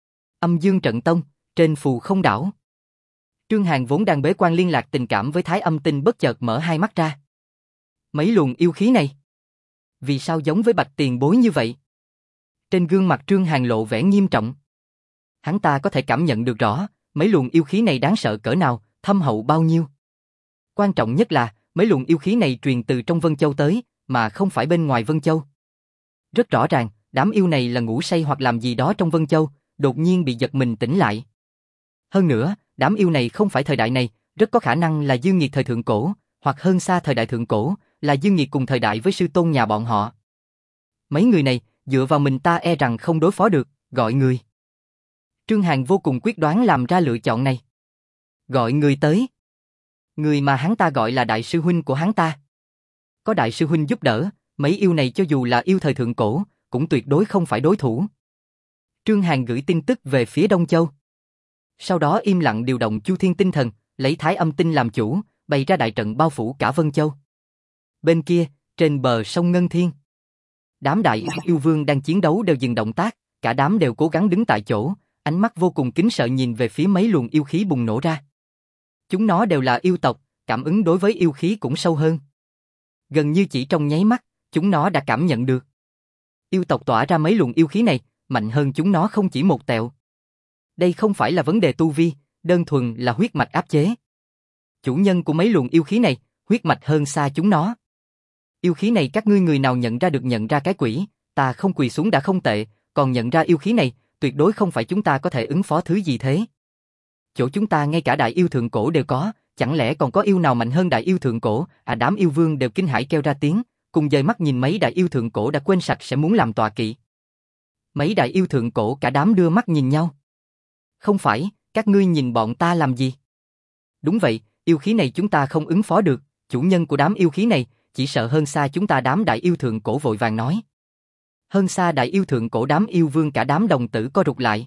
Âm Dương Trận Tông, trên Phù Không Đảo. Trương Hàn vốn đang bế quan liên lạc tình cảm với Thái Âm Tinh bất chợt mở hai mắt ra. Mấy luồng yêu khí này, vì sao giống với Bạch Tiền Bối như vậy? Trên gương mặt Trương Hàn lộ vẻ nghiêm trọng. Hắn ta có thể cảm nhận được rõ, mấy luồng yêu khí này đáng sợ cỡ nào, thâm hậu bao nhiêu. Quan trọng nhất là, mấy luồng yêu khí này truyền từ trong Vân Châu tới, mà không phải bên ngoài Vân Châu. Rất rõ ràng, đám yêu này là ngủ say hoặc làm gì đó trong Vân Châu, đột nhiên bị giật mình tỉnh lại. Hơn nữa, đám yêu này không phải thời đại này, rất có khả năng là dương nghiệt thời thượng cổ, hoặc hơn xa thời đại thượng cổ, là dương nghiệt cùng thời đại với sư tôn nhà bọn họ. Mấy người này, dựa vào mình ta e rằng không đối phó được, gọi người. Trương Hàn vô cùng quyết đoán làm ra lựa chọn này. Gọi người tới. Người mà hắn ta gọi là đại sư huynh của hắn ta. Có đại sư huynh giúp đỡ, mấy yêu này cho dù là yêu thời thượng cổ, cũng tuyệt đối không phải đối thủ. Trương Hàn gửi tin tức về phía Đông Châu. Sau đó im lặng điều động Chu Thiên tinh thần, lấy Thái Âm tinh làm chủ, bày ra đại trận bao phủ cả Vân Châu. Bên kia, trên bờ sông Ngân Thiên, đám đại yêu vương đang chiến đấu đều dừng động tác, cả đám đều cố gắng đứng tại chỗ, ánh mắt vô cùng kính sợ nhìn về phía mấy luồng yêu khí bùng nổ ra. Chúng nó đều là yêu tộc, cảm ứng đối với yêu khí cũng sâu hơn. Gần như chỉ trong nháy mắt, chúng nó đã cảm nhận được. Yêu tộc tỏa ra mấy luồng yêu khí này, mạnh hơn chúng nó không chỉ một tẹo. Đây không phải là vấn đề tu vi, đơn thuần là huyết mạch áp chế. Chủ nhân của mấy luồng yêu khí này, huyết mạch hơn xa chúng nó. Yêu khí này các ngươi người nào nhận ra được nhận ra cái quỷ, ta không quỳ xuống đã không tệ, còn nhận ra yêu khí này, tuyệt đối không phải chúng ta có thể ứng phó thứ gì thế. Chỗ chúng ta ngay cả đại yêu thượng cổ đều có, chẳng lẽ còn có yêu nào mạnh hơn đại yêu thượng cổ? Đám yêu vương đều kinh hãi kêu ra tiếng, cùng dời mắt nhìn mấy đại yêu thượng cổ đã quên sạch sẽ muốn làm tọa kỵ. Mấy đại yêu thượng cổ cả đám đưa mắt nhìn nhau. Không phải, các ngươi nhìn bọn ta làm gì? Đúng vậy, yêu khí này chúng ta không ứng phó được, chủ nhân của đám yêu khí này, chỉ sợ hơn xa chúng ta. Đám đại yêu thượng cổ vội vàng nói. Hơn xa đại yêu thượng cổ, đám yêu vương cả đám đồng tử co rụt lại.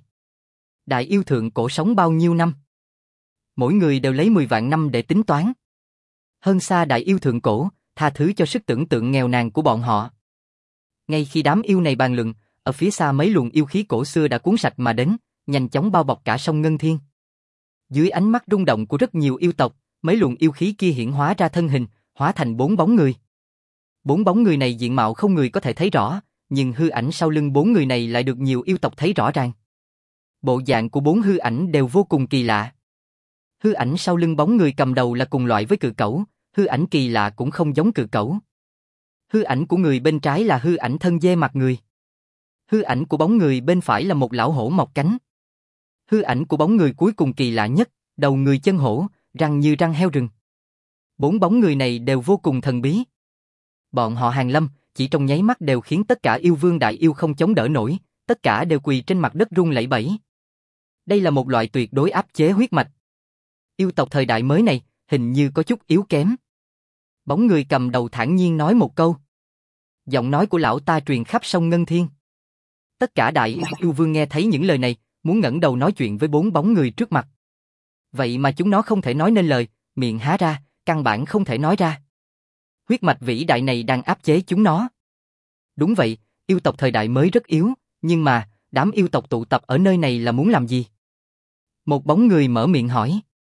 Đại yêu thượng cổ sống bao nhiêu năm? Mỗi người đều lấy 10 vạn năm để tính toán. Hơn xa đại yêu thượng cổ, tha thứ cho sức tưởng tượng nghèo nàn của bọn họ. Ngay khi đám yêu này bàn luận, ở phía xa mấy luồng yêu khí cổ xưa đã cuốn sạch mà đến, nhanh chóng bao bọc cả sông Ngân Thiên. Dưới ánh mắt rung động của rất nhiều yêu tộc, mấy luồng yêu khí kia hiển hóa ra thân hình, hóa thành 4 bóng người. 4 bóng người này diện mạo không người có thể thấy rõ, nhưng hư ảnh sau lưng 4 người này lại được nhiều yêu tộc thấy rõ ràng. Bộ dạng của 4 hư ảnh đều vô cùng kỳ lạ. Hư ảnh sau lưng bóng người cầm đầu là cùng loại với cự cẩu, hư ảnh kỳ lạ cũng không giống cự cẩu. Hư ảnh của người bên trái là hư ảnh thân dê mặt người. Hư ảnh của bóng người bên phải là một lão hổ mọc cánh. Hư ảnh của bóng người cuối cùng kỳ lạ nhất, đầu người chân hổ, răng như răng heo rừng. 4 bóng người này đều vô cùng thần bí. Bọn họ hàng lâm, chỉ trong nháy mắt đều khiến tất cả yêu vương đại yêu không chống đỡ nổi, tất cả đều quỳ trên mặt đất run lẩy bẩy. Đây là một loại tuyệt đối áp chế huyết mạch. Yêu tộc thời đại mới này, hình như có chút yếu kém. Bóng người cầm đầu thản nhiên nói một câu. Giọng nói của lão ta truyền khắp sông Ngân Thiên. Tất cả đại yêu vương nghe thấy những lời này, muốn ngẩng đầu nói chuyện với 4 bóng người trước mặt. Vậy mà chúng nó không thể nói nên lời, miệng há ra, căn bản không thể nói ra. Huyết mạch vĩ đại này đang áp chế chúng nó. Đúng vậy, yêu tộc thời đại mới rất yếu, nhưng mà, đám yêu tộc tụ tập ở nơi này là muốn làm gì? Một bóng người mở miệng hỏi.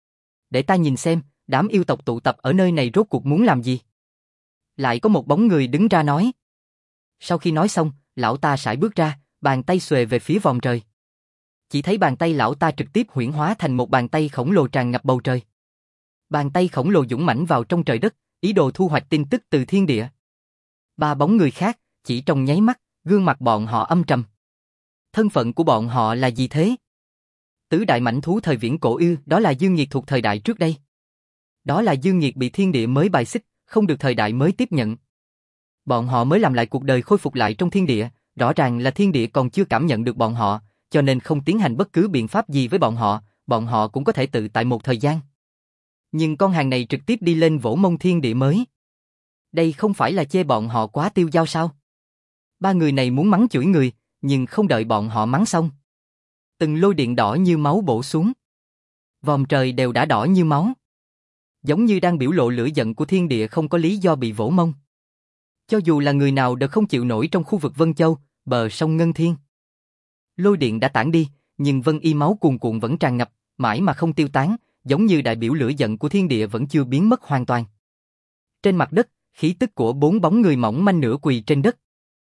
Để ta nhìn xem, đám yêu tộc tụ tập ở nơi này rốt cuộc muốn làm gì? Lại có một bóng người đứng ra nói. Sau khi nói xong, lão ta sải bước ra, bàn tay xuề về phía vòm trời. Chỉ thấy bàn tay lão ta trực tiếp huyễn hóa thành một bàn tay khổng lồ tràn ngập bầu trời. Bàn tay khổng lồ dũng mãnh vào trong trời đất, ý đồ thu hoạch tin tức từ thiên địa. 3 bóng người khác, chỉ trong nháy mắt, gương mặt bọn họ âm trầm. Thân phận của bọn họ là gì thế? Tứ đại mãnh thú thời viễn cổ ư, đó là dương nghiệt thuộc thời đại trước đây. Đó là dương nghiệt bị thiên địa mới bài xích, không được thời đại mới tiếp nhận. Bọn họ mới làm lại cuộc đời khôi phục lại trong thiên địa, rõ ràng là thiên địa còn chưa cảm nhận được bọn họ, cho nên không tiến hành bất cứ biện pháp gì với bọn họ cũng có thể tự tại một thời gian. Nhưng con hàng này trực tiếp đi lên vỗ mông thiên địa mới. Đây không phải là chê bọn họ quá tiêu dao sao? 3 người này muốn mắng chửi người, nhưng không đợi bọn họ mắng xong. Từng lôi điện đỏ như máu bổ xuống. Vòm trời đều đã đỏ như máu. Giống như đang biểu lộ lửa giận của thiên địa không có lý do bị vỗ mông. Cho dù là người nào đều không chịu nổi trong khu vực Vân Châu, bờ sông Ngân Thiên. Lôi điện đã tản đi, nhưng vân y máu cuồn cuộn vẫn tràn ngập, mãi mà không tiêu tán, giống như đại biểu lửa giận của thiên địa vẫn chưa biến mất hoàn toàn. Trên mặt đất, khí tức của 4 bóng người mỏng manh nửa quỳ trên đất.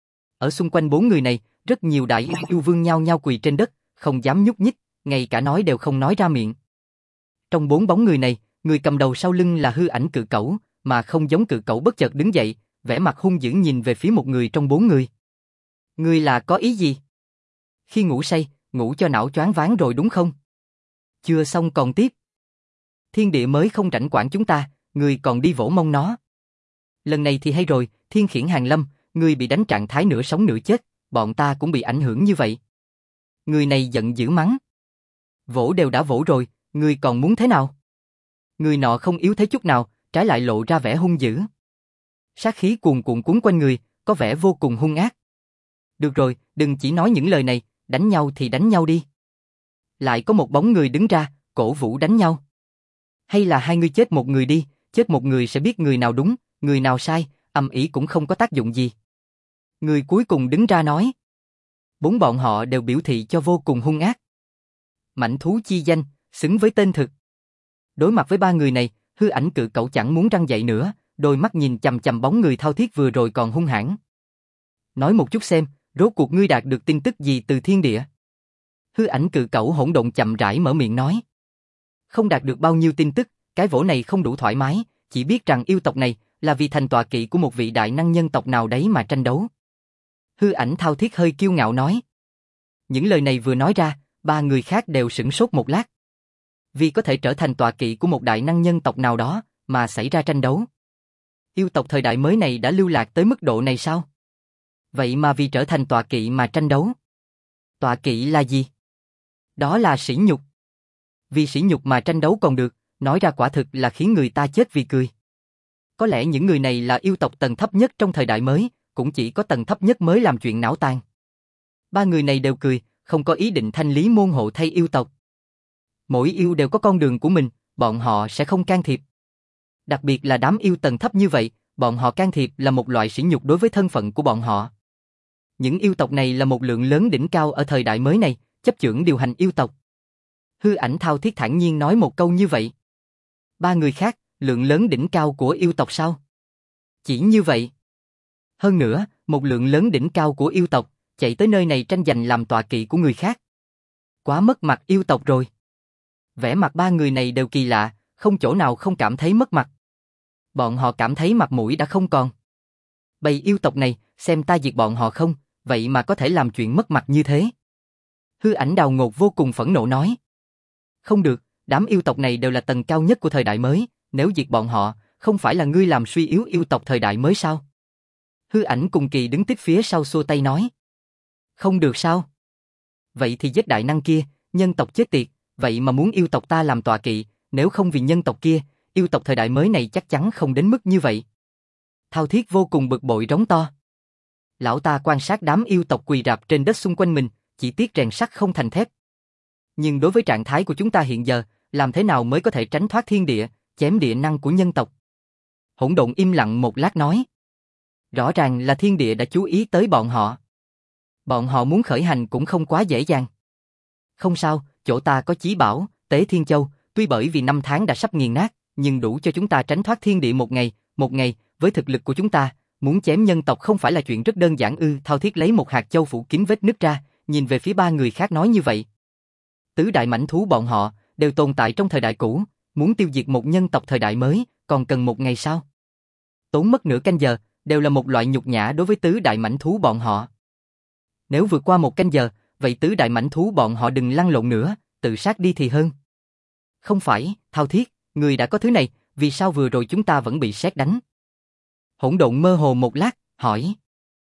Ở xung quanh 4 người này, rất nhiều đại yêu vương nhao nhao quỳ trên đất, không dám nhúc nhích, ngay cả nói đều không nói ra miệng. Trong 4 bóng người này, người cầm đầu sau lưng là hư ảnh cự cẩu, mà không giống cự cẩu bất chợt đứng dậy, vẻ mặt hung dữ nhìn về phía một người trong 4 người. Ngươi là có ý gì? Khi ngủ say, ngủ cho não choáng váng rồi đúng không? Chưa xong còn tiếp. Thiên địa mới không rảnh quản chúng ta, ngươi còn đi vỗ mông nó. Lần này thì hay rồi, thiên khiển hàng lâm, ngươi bị đánh trạng thái nửa sống nửa chết, bọn ta cũng bị ảnh hưởng như vậy. Người này giận dữ mắng. Vỗ đều đã vỗ rồi, ngươi còn muốn thế nào? Người nọ không yếu thế chút nào, trái lại lộ ra vẻ hung dữ. Sát khí cuồn cuộn cuốn quanh người, có vẻ vô cùng hung ác. Được rồi, đừng chỉ nói những lời này, đánh nhau thì đánh nhau đi. Lại có một bóng người đứng ra, cổ vũ đánh nhau. Hay là hai người chết một người đi, chết một người sẽ biết người nào đúng, người nào sai, ầm ĩ cũng không có tác dụng gì. Người cuối cùng đứng ra nói. 4 bọn họ đều biểu thị cho vô cùng hung ác. Mãnh thú chi danh, xứng với tên thực. Đối mặt với 3 người này, hư ảnh cự cẩu chẳng muốn răng dậy nữa, đôi mắt nhìn chằm chằm bóng người thao thiết vừa rồi còn hung hãn. Nói một chút xem, rốt cuộc ngươi đạt được tin tức gì từ thiên địa? Hư ảnh cự cẩu hỗn độn chậm rãi mở miệng nói. Không đạt được bao nhiêu tin tức, cái vỗ này không đủ thoải mái, chỉ biết rằng yêu tộc này là vì thành tọa kỵ của một vị đại năng nhân tộc nào đấy mà tranh đấu. Hư ảnh thao thiết hơi kiêu ngạo nói. Những lời này vừa nói ra, 3 người khác đều sửng sốt một lát. Vì có thể trở thành tọa kỵ của một đại năng nhân tộc nào đó mà xảy ra tranh đấu. Yêu tộc thời đại mới này đã lưu lạc tới mức độ này sao? Vậy mà vì trở thành tọa kỵ mà tranh đấu. Tọa kỵ là gì? Đó là sỉ nhục. Vì sỉ nhục mà tranh đấu còn được, nói ra quả thực là khiến người ta chết vì cười. Có lẽ những người này là yêu tộc tầng thấp nhất trong thời đại mới, cũng chỉ có tầng thấp nhất mới làm chuyện não tàn. 3 người này đều cười, không có ý định thanh lý môn hộ thay yêu tộc. Mỗi yêu đều có con đường của mình, bọn họ sẽ không can thiệp. Đặc biệt là đám yêu tầng thấp như vậy, bọn họ can thiệp là một loại sỉ nhục đối với thân phận của bọn họ. Những yêu tộc này là một lượng lớn đỉnh cao ở thời đại mới này, chấp chưởng điều hành yêu tộc. Hư Ảnh thao thiết thản nhiên nói một câu như vậy. Ba người khác, lượng lớn đỉnh cao của yêu tộc sao? Chỉ như vậy. Hơn nữa, một lượng lớn đỉnh cao của yêu tộc, chạy tới nơi này tranh giành làm tọa kỵ của người khác. Quá mất mặt yêu tộc rồi. Vẻ mặt ba người này đều kỳ lạ, không chỗ nào không cảm thấy mất mặt. Bọn họ cảm thấy mặt mũi đã không còn. Bầy yêu tộc này, xem ta diệt bọn họ không, vậy mà có thể làm chuyện mất mặt như thế. Hư Ảnh đào ngột vô cùng phẫn nộ nói. Không được, đám yêu tộc này đều là tầng cao nhất của thời đại mới, nếu diệt bọn họ, không phải là ngươi làm suy yếu yêu tộc thời đại mới sao? Hư Ảnh cùng Kỳ đứng tiếp phía sau xua tay nói. Không được sao? Vậy thì giết đại năng kia, nhân tộc chết tiệt, vậy mà muốn yêu tộc ta làm tọa kỵ, nếu không vì nhân tộc kia, yêu tộc thời đại mới này chắc chắn không đến mức như vậy. Thao Thiết vô cùng bực bội rống to. Lão ta quan sát đám yêu tộc quỳ rạp trên đất xung quanh mình, chỉ tiếc rèn sắt không thành thép. Nhưng đối với trạng thái của chúng ta hiện giờ, làm thế nào mới có thể tránh thoát thiên địa, chém địa năng của nhân tộc? Hỗn Độn im lặng một lát nói. Rõ ràng là thiên địa đã chú ý tới bọn họ. Bọn họ muốn khởi hành cũng không quá dễ dàng. Không sao, chỗ ta có chí bảo, Tế Thiên Châu, tuy bởi vì năm tháng đã sắp nghiền nát, nhưng đủ cho chúng ta tránh thoát thiên địa một ngày, với thực lực của chúng ta, muốn chém nhân tộc không phải là chuyện rất đơn giản ư? Thao Thiết lấy một hạt châu phủ kín vết nứt ra, nhìn về phía ba người khác nói như vậy. Tứ đại mãnh thú bọn họ, đều tồn tại trong thời đại cũ, muốn tiêu diệt một nhân tộc thời đại mới, còn cần một ngày sao? Tốn mất nửa canh giờ, đều là một loại nhục nhã đối với tứ đại mãnh thú bọn họ. Nếu vượt qua một canh giờ, vậy tứ đại mãnh thú bọn họ đừng lăn lộn nữa, tự sát đi thì hơn. Không phải, Thao Thiết, người đã có thứ này, vì sao vừa rồi chúng ta vẫn bị sét đánh? Hỗn Độn mơ hồ một lát, hỏi.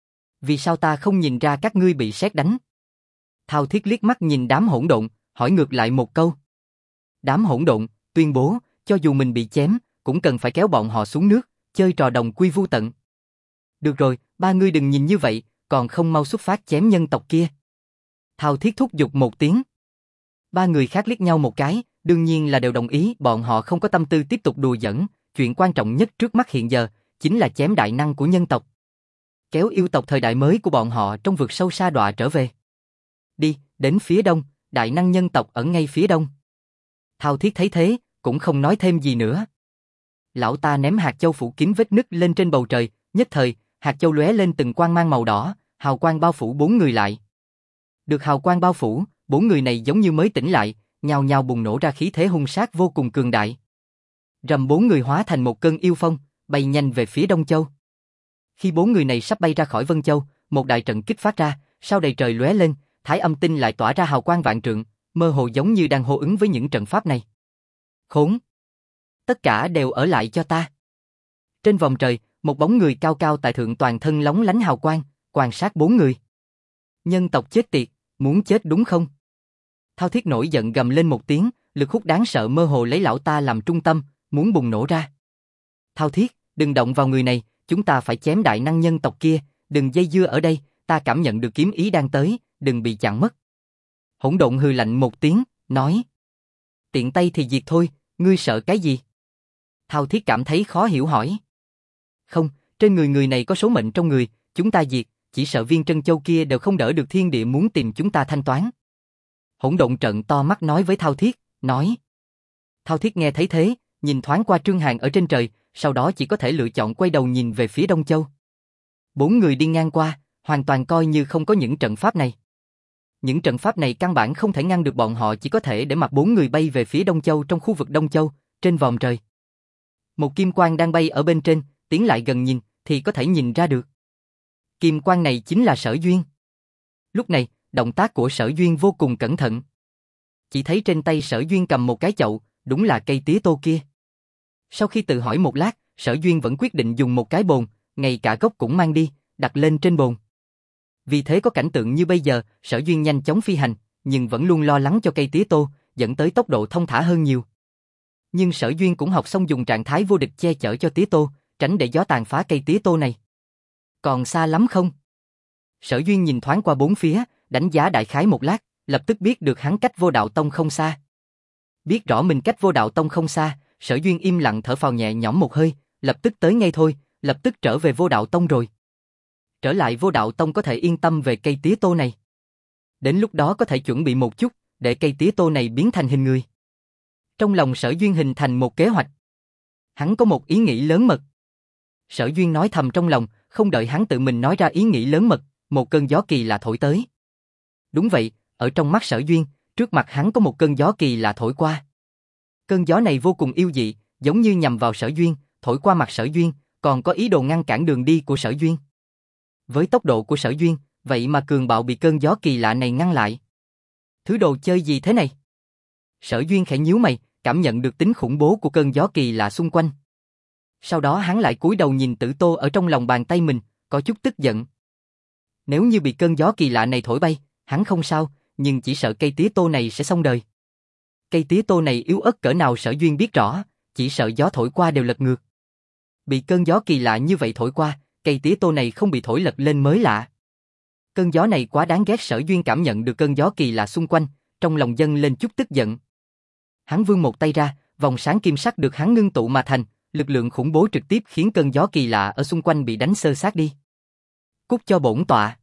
Vì sao ta không nhìn ra các ngươi bị sét đánh? Thao Thiết liếc mắt nhìn đám hỗn độn, hỏi ngược lại một câu. Đám hỗn độn tuyên bố, cho dù mình bị chém, cũng cần phải kéo bọn họ xuống nước, chơi trò đồng quy vu tận. Được rồi, ba ngươi đừng nhìn như vậy, còn không mau xuất phát chém nhân tộc kia. Thao Thiết thúc giục một tiếng. Ba người khác liếc nhau một cái, đương nhiên là đều đồng ý, bọn họ không có tâm tư tiếp tục đùa giỡn, chuyện quan trọng nhất trước mắt hiện giờ, chính là chém đại năng của nhân tộc. Kéo yêu tộc thời đại mới của bọn họ trong vực sâu sa đọa trở về. Đi, đến phía đông, đại năng nhân tộc ở ngay phía đông. Thao Thiết thấy thế, cũng không nói thêm gì nữa. Lão ta ném hạt châu phủ kín vết nứt lên trên bầu trời, nhất thời, hạt châu lóe lên từng quang mang màu đỏ, hào quang bao phủ bốn người lại. Được hào quang bao phủ, bốn người này giống như mới tỉnh lại, nhao nhao bùng nổ ra khí thế hung sát vô cùng cường đại. Rầm, bốn người hóa thành một cơn yêu phong, bay nhanh về phía Đông Châu. Khi bốn người này sắp bay ra khỏi Vân Châu, một đại trận kích phát ra, sao đầy trời lóe lên, Thái Âm Tinh lại tỏa ra hào quang vạn trượng, mơ hồ giống như đang hô ứng với những trận pháp này. Khốn! Tất cả đều ở lại cho ta. Trên vòng trời, một bóng người cao cao tại thượng toàn thân lóng lánh hào quang, quan sát bốn người. Nhân tộc chết tiệt, muốn chết đúng không? Thao Thiết nổi giận gầm lên một tiếng, lực hút đáng sợ mơ hồ lấy lão ta làm trung tâm, muốn bùng nổ ra. Thao Thiết, đừng động vào người này, chúng ta phải chém đại năng nhân tộc kia, đừng dây dưa ở đây, ta cảm nhận được kiếm ý đang tới, đừng bị chặn mất. Hỗn Độn hừ lạnh một tiếng, nói. Tiện tay thì diệt thôi, ngươi sợ cái gì? Thao Thiết cảm thấy khó hiểu hỏi. Không, trên người người này có số mệnh trong người, chúng ta diệt, chỉ sợ viên Trân Châu kia đều không đỡ được thiên địa muốn tìm chúng ta thanh toán. Hỗn Độn trợn to mắt nói với Thao Thiết, nói. Thao Thiết nghe thấy thế, nhìn thoáng qua Trương Hàn ở trên trời, sau đó chỉ có thể lựa chọn quay đầu nhìn về phía Đông Châu. Bốn người đi ngang qua, hoàn toàn coi như không có những trận pháp này. Những trận pháp này căn bản không thể ngăn được bọn họ, chỉ có thể để mặc bốn người bay về phía Đông Châu trong khu vực Đông Châu, trên vòm trời. Một kim quang đang bay ở bên trên, tiến lại gần nhìn, thì có thể nhìn ra được. Kim quang này chính là Sở Duyên. Lúc này, động tác của Sở Duyên vô cùng cẩn thận. Chỉ thấy trên tay Sở Duyên cầm một cái chậu, đúng là cây tía tô kia. Sau khi tự hỏi một lát, Sở Duyên vẫn quyết định dùng một cái bồn, ngay cả gốc cũng mang đi, đặt lên trên bồn. Vì thế có cảnh tượng như bây giờ, Sở Duyên nhanh chóng phi hành, nhưng vẫn luôn lo lắng cho cây tía tô, dẫn tới tốc độ thông thả hơn nhiều. Nhưng Sở Duyên cũng học xong dùng trạng thái vô địch che chở cho tía tô, tránh để gió tàn phá cây tía tô này. Còn xa lắm không? Sở Duyên nhìn thoáng qua bốn phía, đánh giá đại khái một lát, lập tức biết được hắn cách Vô Đạo Tông không xa. Biết rõ mình cách Vô Đạo Tông không xa, Sở Duyên im lặng thở phào nhẹ nhõm một hơi, lập tức tới ngay thôi, lập tức trở về Vô Đạo Tông rồi. Trở lại Vô Đạo Tông có thể yên tâm về cây tía tô này. Đến lúc đó có thể chuẩn bị một chút, để cây tía tô này biến thành hình người. Trong lòng Sở Duyên hình thành một kế hoạch. Hắn có một ý nghĩ lớn mật. Sở Duyên nói thầm trong lòng, không đợi hắn tự mình nói ra ý nghĩ lớn mật, một cơn gió kỳ lạ thổi tới. Đúng vậy, ở trong mắt Sở Duyên, trước mặt hắn có một cơn gió kỳ lạ thổi qua. Cơn gió này vô cùng yêu dị, giống như nhằm vào Sở Duyên, thổi qua mặt Sở Duyên, còn có ý đồ ngăn cản đường đi của Sở Duyên. Với tốc độ của Sở Duyên, vậy mà cường bạo bị cơn gió kỳ lạ này ngăn lại. Thứ đồ chơi gì thế này? Sở Duyên khẽ nhíu mày, cảm nhận được tính khủng bố của cơn gió kỳ lạ xung quanh. Sau đó hắn lại cúi đầu nhìn Tử Tô ở trong lòng bàn tay mình, có chút tức giận. Nếu như bị cơn gió kỳ lạ này thổi bay, hắn không sao, nhưng chỉ sợ cây tía tô này sẽ xong đời. Cây tía tô này yếu ớt cỡ nào Sở Duyên biết rõ, chỉ sợ gió thổi qua đều lật ngược. Bị cơn gió kỳ lạ như vậy thổi qua, cây tía tô này không bị thổi lật lên mới lạ. Cơn gió này quá đáng ghét. Sở Duyên cảm nhận được cơn gió kỳ lạ xung quanh, trong lòng dâng lên chút tức giận. Hắn vươn một tay ra, vòng sáng kim sắc được hắn ngưng tụ mà thành, lực lượng khủng bố trực tiếp khiến cơn gió kỳ lạ ở xung quanh bị đánh xơ xác đi. Cút cho bổn tọa.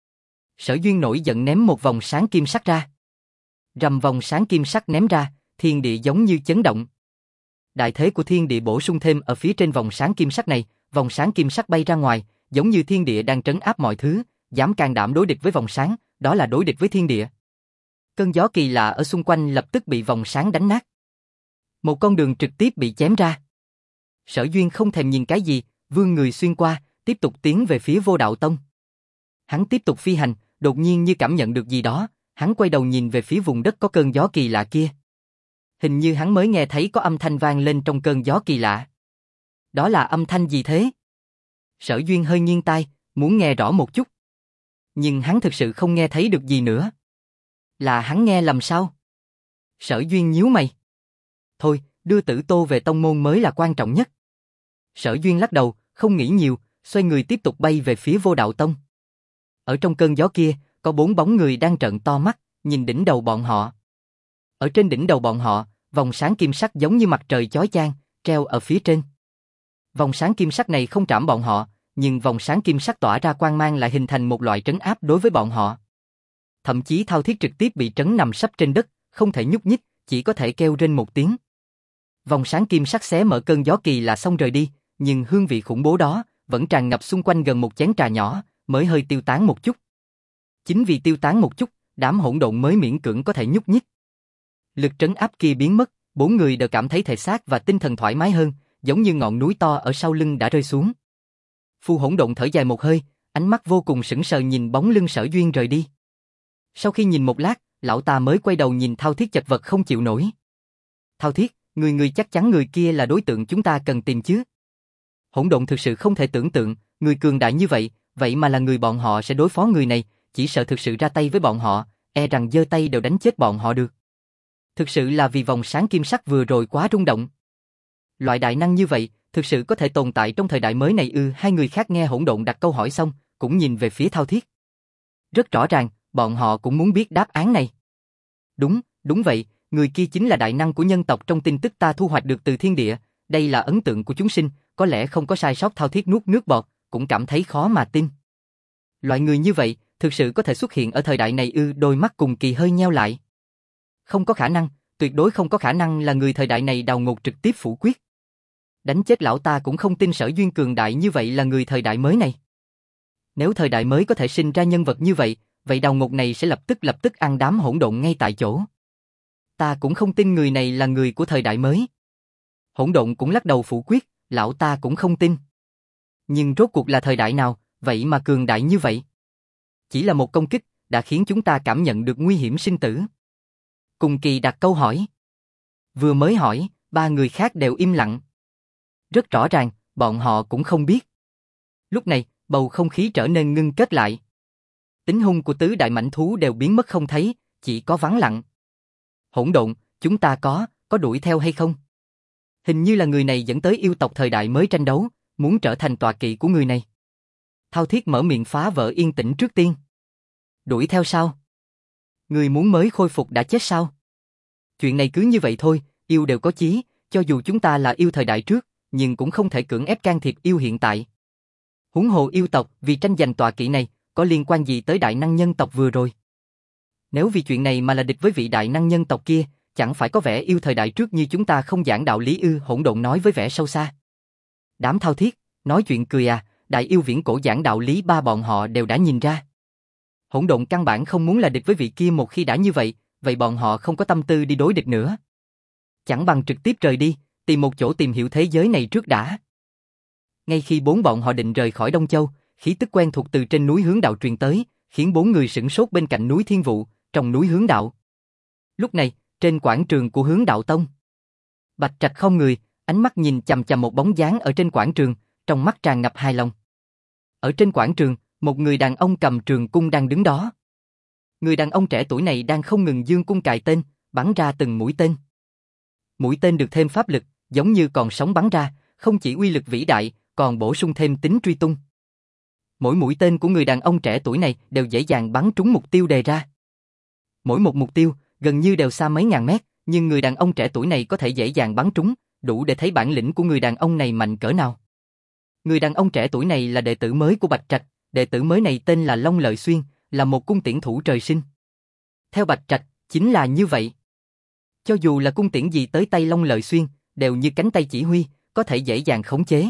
Sở Duyên nổi giận ném một vòng sáng kim sắc ra. Rầm, vòng sáng kim sắc ném ra, thiên địa giống như chấn động. Đại thế của thiên địa bổ sung thêm ở phía trên vòng sáng kim sắc này, vòng sáng kim sắc bay ra ngoài, giống như thiên địa đang trấn áp mọi thứ, dám can đảm đối địch với vòng sáng, đó là đối địch với thiên địa. Cơn gió kỳ lạ ở xung quanh lập tức bị vòng sáng đánh nát. Một con đường trực tiếp bị chém ra. Sở Duyên không thèm nhìn cái gì, vươn người xuyên qua, tiếp tục tiến về phía Vô Đạo Tông. Hắn tiếp tục phi hành, đột nhiên như cảm nhận được gì đó, hắn quay đầu nhìn về phía vùng đất có cơn gió kỳ lạ kia. Hình như hắn mới nghe thấy có âm thanh vang lên trong cơn gió kỳ lạ. Đó là âm thanh gì thế? Sở Duyên hơi nghiêng tai, muốn nghe rõ một chút. Nhưng hắn thực sự không nghe thấy được gì nữa. Là hắn nghe lầm sao? Sở Duyên nhíu mày. Thôi, đưa Tử Tô về tông môn mới là quan trọng nhất. Sở Duyên lắc đầu, không nghĩ nhiều, xoay người tiếp tục bay về phía Vô Đạo Tông. Ở trong cơn gió kia, có 4 bóng người đang trợn to mắt, nhìn đỉnh đầu bọn họ. Ở trên đỉnh đầu bọn họ, vòng sáng kim sắc giống như mặt trời chói chang, treo ở phía trên. Vòng sáng kim sắc này không trảm bọn họ, nhưng vòng sáng kim sắc tỏa ra quang mang lại hình thành một loại trấn áp đối với bọn họ. Thậm chí Thao Thiết trực tiếp bị trấn nằm sấp trên đất, không thể nhúc nhích, chỉ có thể kêu rên một tiếng. Vòng sáng kim sắc xé mở cơn gió kỳ là xong rời đi, nhưng hương vị khủng bố đó vẫn tràn ngập xung quanh gần một chén trà nhỏ, mới hơi tiêu tán một chút. Chính vì tiêu tán một chút, đám hỗn độn mới miễn cưỡng có thể nhúc nhích. Lực trấn áp kia biến mất, 4 người đều cảm thấy thể xác và tinh thần thoải mái hơn, giống như ngọn núi to ở sau lưng đã rơi xuống. Phu hỗn độn thở dài một hơi, ánh mắt vô cùng sững sờ nhìn bóng lưng Sở Duyên rời đi. Sau khi nhìn một lát, lão ta mới quay đầu nhìn Thao Thiết chật vật không chịu nổi. Thao Thiết, người chắc chắn người kia là đối tượng chúng ta cần tìm chứ? Hỗn độn thực sự không thể tưởng tượng, người cường đại như vậy, vậy mà là người bọn họ sẽ đối phó người này, chỉ sợ thực sự ra tay với bọn họ, e rằng giơ tay đều đánh chết bọn họ được. Thực sự là vì vòng sáng kim sắc vừa rồi quá rung động. Loại đại năng như vậy, thực sự có thể tồn tại trong thời đại mới này ư? Hai người khác nghe hỗn độn đặt câu hỏi xong, cũng nhìn về phía Thao Thiết. Rất rõ ràng, bọn họ cũng muốn biết đáp án này. Đúng vậy, người kia chính là đại năng của nhân tộc trong tin tức ta thu hoạch được từ thiên địa, đây là ấn tượng của chúng sinh, có lẽ không có sai sót. Thao Thiết nuốt nước bọt, cũng cảm thấy khó mà tin. Loại người như vậy, thực sự có thể xuất hiện ở thời đại này ư? Đôi mắt cùng kỳ hơi nheo lại. Không có khả năng, tuyệt đối không có khả năng là người thời đại này đào ngột trực tiếp phủ quyết. Đánh chết lão ta cũng không tin Sở Duyên cường đại như vậy là người thời đại mới này. Nếu thời đại mới có thể sinh ra nhân vật như vậy, vậy đào ngột này sẽ lập tức ăn đám hỗn độn ngay tại chỗ. Ta cũng không tin người này là người của thời đại mới. Hỗn độn cũng lắc đầu phủ quyết, lão ta cũng không tin. Nhưng rốt cuộc là thời đại nào, vậy mà cường đại như vậy? Chỉ là một công kích, đã khiến chúng ta cảm nhận được nguy hiểm sinh tử. Cùng kỳ đặt câu hỏi. Vừa mới hỏi, 3 người khác đều im lặng. Rất rõ ràng, bọn họ cũng không biết. Lúc này, bầu không khí trở nên ngưng kết lại. Tính hung của tứ đại mãnh thú đều biến mất không thấy, chỉ có vắng lặng. Hỗn độn, chúng ta có đuổi theo hay không? Hình như là người này dẫn tới yêu tộc thời đại mới tranh đấu, muốn trở thành tọa kỵ của người này. Thao Thiết mở miệng phá vỡ yên tĩnh trước tiên. Đuổi theo sao? Người muốn mới khôi phục đã chết sao? Chuyện này cứ như vậy thôi, yêu đều có chí, cho dù chúng ta là yêu thời đại trước, nhưng cũng không thể cưỡng ép can thiệp yêu hiện tại. Huống hồ yêu tộc vì tranh giành tọa kỵ này, có liên quan gì tới đại năng nhân tộc vừa rồi? Nếu vì chuyện này mà là địch với vị đại năng nhân tộc kia, chẳng phải có vẻ yêu thời đại trước như chúng ta không giảng đạo lý ư? Hỗn Độn nói với vẻ sâu xa. Đám thao thiết, nói chuyện cười à, đại yêu viễn cổ giảng đạo lý ba bọn họ đều đã nhìn ra. Hỗn Độn căn bản không muốn là địch với vị kia, một khi đã như vậy, vậy bọn họ không có tâm tư đi đối địch nữa. Chẳng bằng trực tiếp rời đi, tìm một chỗ tìm hiểu thế giới này trước đã. Ngay khi bốn bọn họ định rời khỏi Đông Châu, khí tức quen thuộc từ trên núi Hướng Đạo truyền tới, khiến bốn người sửng sốt bên cạnh núi Thiên Vụ, trong núi Hướng Đạo. Lúc này, trên quảng trường của Hướng Đạo Tông, Bạch Trạch không người, ánh mắt nhìn chằm chằm một bóng dáng ở trên quảng trường, trong mắt tràn ngập hài lòng. Ở trên quảng trường, một người đàn ông cầm trường cung đang đứng đó. Người đàn ông trẻ tuổi này đang không ngừng giương cung cài tên, bắn ra từng mũi tên. Mũi tên được thêm pháp lực, giống như còn sống bắn ra, không chỉ uy lực vĩ đại, còn bổ sung thêm tính truy tung. Mỗi mũi tên của người đàn ông trẻ tuổi này đều dễ dàng bắn trúng mục tiêu đề ra. Mỗi một mục tiêu gần như đều xa mấy ngàn mét, nhưng người đàn ông trẻ tuổi này có thể dễ dàng bắn trúng, đủ để thấy bản lĩnh của người đàn ông này mạnh cỡ nào. Người đàn ông trẻ tuổi này là đệ tử mới của Bạch Trạch, đệ tử mới này tên là Long Lợi Xuyên, là một cung tiễn thủ trời sinh. Theo Bạch Trạch, chính là như vậy. Cho dù là cung tiễn gì tới tay Long Lợi Xuyên, đều như cánh tay chỉ huy, có thể dễ dàng khống chế.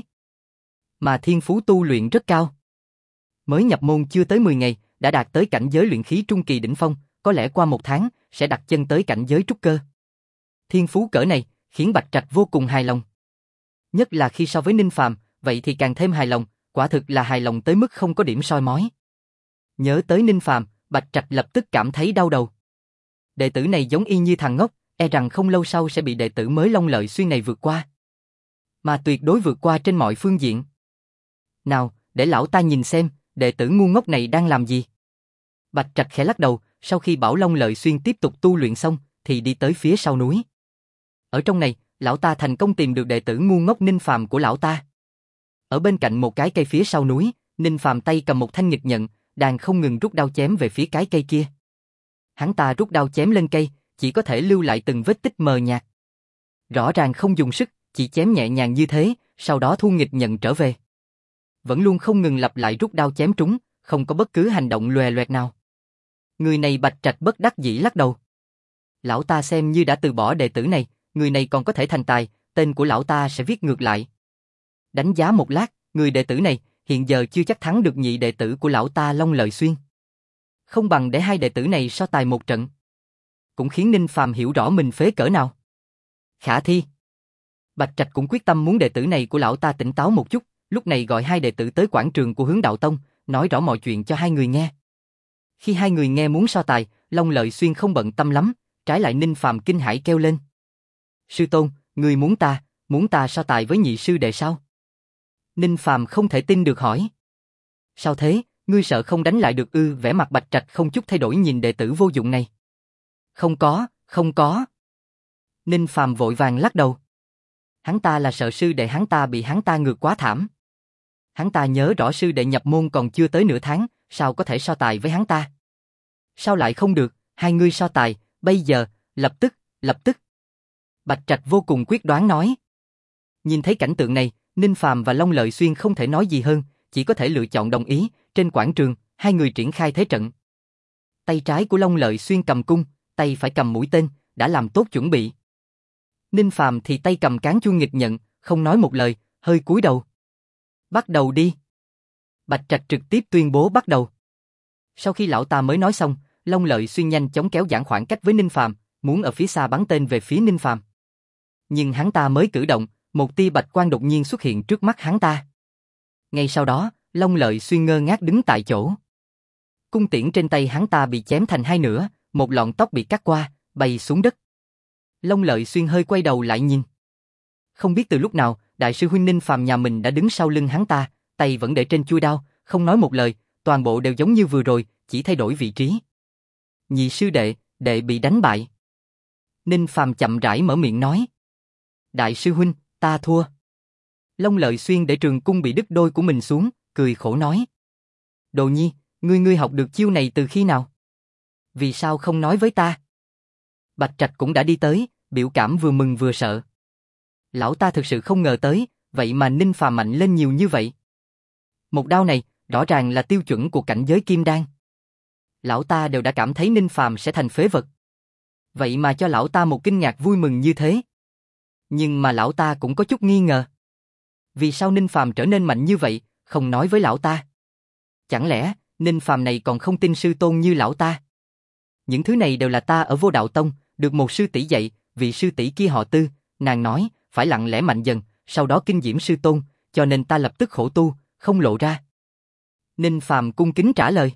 Mà thiên phú tu luyện rất cao. Mới nhập môn chưa tới 10 ngày, đã đạt tới cảnh giới luyện khí trung kỳ đỉnh phong, có lẽ qua 1 tháng, sẽ đặt chân tới cảnh giới trúc cơ. Thiên phú cỡ này, khiến Bạch Trạch vô cùng hài lòng. Nhất là khi so với Ninh Phàm, vậy thì càng thêm hài lòng, quả thực là hài lòng tới mức không có điểm soi mói. Nhớ tới Ninh Phàm, Bạch Trạch lập tức cảm thấy đau đầu. Đệ tử này giống y như thằng ngốc, e rằng không lâu sau sẽ bị đệ tử mới Long Lợi Xuyên này vượt qua. Mà tuyệt đối vượt qua trên mọi phương diện. Nào, để lão ta nhìn xem, đệ tử ngu ngốc này đang làm gì. Bạch Trạch khẽ lắc đầu, sau khi bảo Long Lợi Xuyên tiếp tục tu luyện xong, thì đi tới phía sau núi. Ở trong này, lão ta thành công tìm được đệ tử ngu ngốc Ninh Phàm của lão ta. Ở bên cạnh một cái cây phía sau núi, Ninh Phàm tay cầm một thanh nghịch nhận, đang không ngừng rút đao chém về phía cái cây kia. Hắn ta rút đao chém lên cây, chỉ có thể lưu lại từng vết tích mờ nhạt. Rõ ràng không dùng sức, chỉ chém nhẹ nhàng như thế, sau đó thu nghịch nhận trở về. Vẫn luôn không ngừng lặp lại rút đao chém trúng, không có bất cứ hành động lòe loẹt nào. Người này Bạch Trạch bất đắc dĩ lắc đầu. Lão ta xem như đã từ bỏ đệ tử này, người này còn có thể thành tài, tên của lão ta sẽ viết ngược lại. Đánh giá một lát, người đệ tử này hiện giờ chưa chắc thắng được nhị đệ tử của lão ta Long Lợi Xuyên. Không bằng để hai đệ tử này so tài một trận. Cũng khiến Ninh Phàm hiểu rõ mình phế cỡ nào. Khả thi. Bạch Trạch cũng quyết tâm muốn đệ tử này của lão ta tỉnh táo một chút, lúc này gọi hai đệ tử tới quảng trường của Hướng Đạo Tông, nói rõ mọi chuyện cho hai người nghe. Khi hai người nghe muốn so tài, Long Lợi Xuyên không bận tâm lắm, trái lại Ninh Phàm kinh hãi kêu lên. Sư tôn, ngươi muốn ta so tài với nhị sư đệ sao? Ninh Phàm không thể tin được hỏi. Sao thế, ngươi sợ không đánh lại được ư? Vẻ mặt Bạch Trạch không chút thay đổi nhìn đệ tử vô dụng này. Không có. Ninh Phàm vội vàng lắc đầu. Hắn ta là sợ sư đệ hắn ta bị hắn ta ngược quá thảm. Hắn ta nhớ rõ sư đệ nhập môn còn chưa tới nửa tháng, sao có thể so tài với hắn ta? Sao lại không được, hai ngươi so tài, bây giờ, lập tức. Bạch Trạch vô cùng quyết đoán nói. Nhìn thấy cảnh tượng này, Ninh Phàm và Long Lợi Xuyên không thể nói gì hơn, chỉ có thể lựa chọn đồng ý. Trên quảng trường, hai người triển khai thế trận. Tay trái của Long Lợi Xuyên cầm cung, tay phải cầm mũi tên, đã làm tốt chuẩn bị. Ninh Phàm thì tay cầm cán chuông nghịch nhận, không nói một lời, hơi cúi đầu. Bắt đầu đi. Bạch Trạch trực tiếp tuyên bố bắt đầu. Sau khi lão ta mới nói xong, Long Lợi Xuyên nhanh chóng kéo giãn khoảng cách với Ninh Phàm, muốn ở phía xa bắn tên về phía Ninh Phàm. Nhưng hắn ta mới cử động, một tia bạch quang đột nhiên xuất hiện trước mắt hắn ta. Ngay sau đó, Long Lợi Xuyên ngơ ngác đứng tại chỗ. Cung tiễn trên tay hắn ta bị chém thành hai nửa, một lọn tóc bị cắt qua, bay xuống đất. Long Lợi Xuyên hơi quay đầu lại nhìn. Không biết từ lúc nào, đại sư huynh Ninh Phàm nhà mình đã đứng sau lưng hắn ta, tay vẫn để trên chuôi đao, không nói một lời, toàn bộ đều giống như vừa rồi, chỉ thay đổi vị trí. Nhị sư đệ, đệ bị đánh bại. Ninh Phàm chậm rãi mở miệng nói. Đại sư huynh, ta thua. Long Lợi Xuyên để trường cung bị đứt đôi của mình xuống, cười khổ nói. Đồ nhi, ngươi học được chiêu này từ khi nào? Vì sao không nói với ta? Bạch Trạch cũng đã đi tới, biểu cảm vừa mừng vừa sợ. Lão ta thực sự không ngờ tới, vậy mà Ninh Phàm mạnh lên nhiều như vậy. Một đao này, rõ ràng là tiêu chuẩn của cảnh giới kim đan. Lão ta đều đã cảm thấy Ninh Phàm sẽ thành phế vật. Vậy mà cho lão ta một kinh ngạc vui mừng như thế. Nhưng mà lão ta cũng có chút nghi ngờ. Vì sao Ninh Phàm trở nên mạnh như vậy, không nói với lão ta? Chẳng lẽ, Ninh Phàm này còn không tin sư tôn như lão ta? Những thứ này đều là ta ở Vô Đạo Tông, được một sư tỷ dạy, vị sư tỷ kia họ Tư, nàng nói, phải lặng lẽ mạnh dần, sau đó kinh diễm sư tôn, cho nên ta lập tức khổ tu, không lộ ra. Ninh Phàm cung kính trả lời.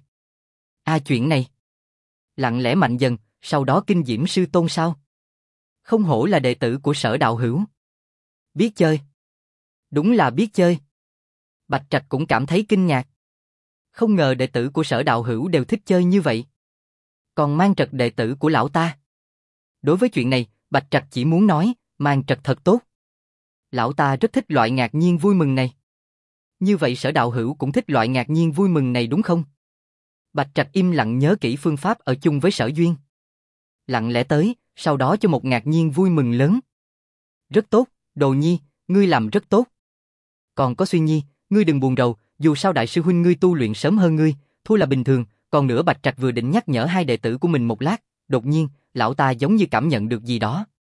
Chuyện này. Lặng lẽ mạnh dần, sau đó kinh diễm sư tôn sao? Không hổ là đệ tử của Sở đạo hữu. Biết chơi. Đúng là biết chơi. Bạch Trạch cũng cảm thấy kinh ngạc. Không ngờ đệ tử của Sở đạo hữu đều thích chơi như vậy. Còn Mang Trật đệ tử của lão ta. Đối với chuyện này, Bạch Trạch chỉ muốn nói, Mang Trật thật tốt. Lão ta rất thích loại ngạc nhiên vui mừng này. Như vậy Sở đạo hữu cũng thích loại ngạc nhiên vui mừng này đúng không? Bạch Trạch im lặng nhớ kỹ phương pháp ở chung với Sở Duyên. Lặng lẽ tới, sau đó cho một ngạc nhiên vui mừng lớn. Rất tốt, Đồ Nhi, ngươi làm rất tốt. Còn có Xuyên Nhi, ngươi đừng buồn rầu, dù sao đại sư huynh ngươi tu luyện sớm hơn ngươi, thua là bình thường. Còn nữa Bạch Trạch vừa định nhắc nhở hai đệ tử của mình một lát, đột nhiên, lão ta giống như cảm nhận được gì đó.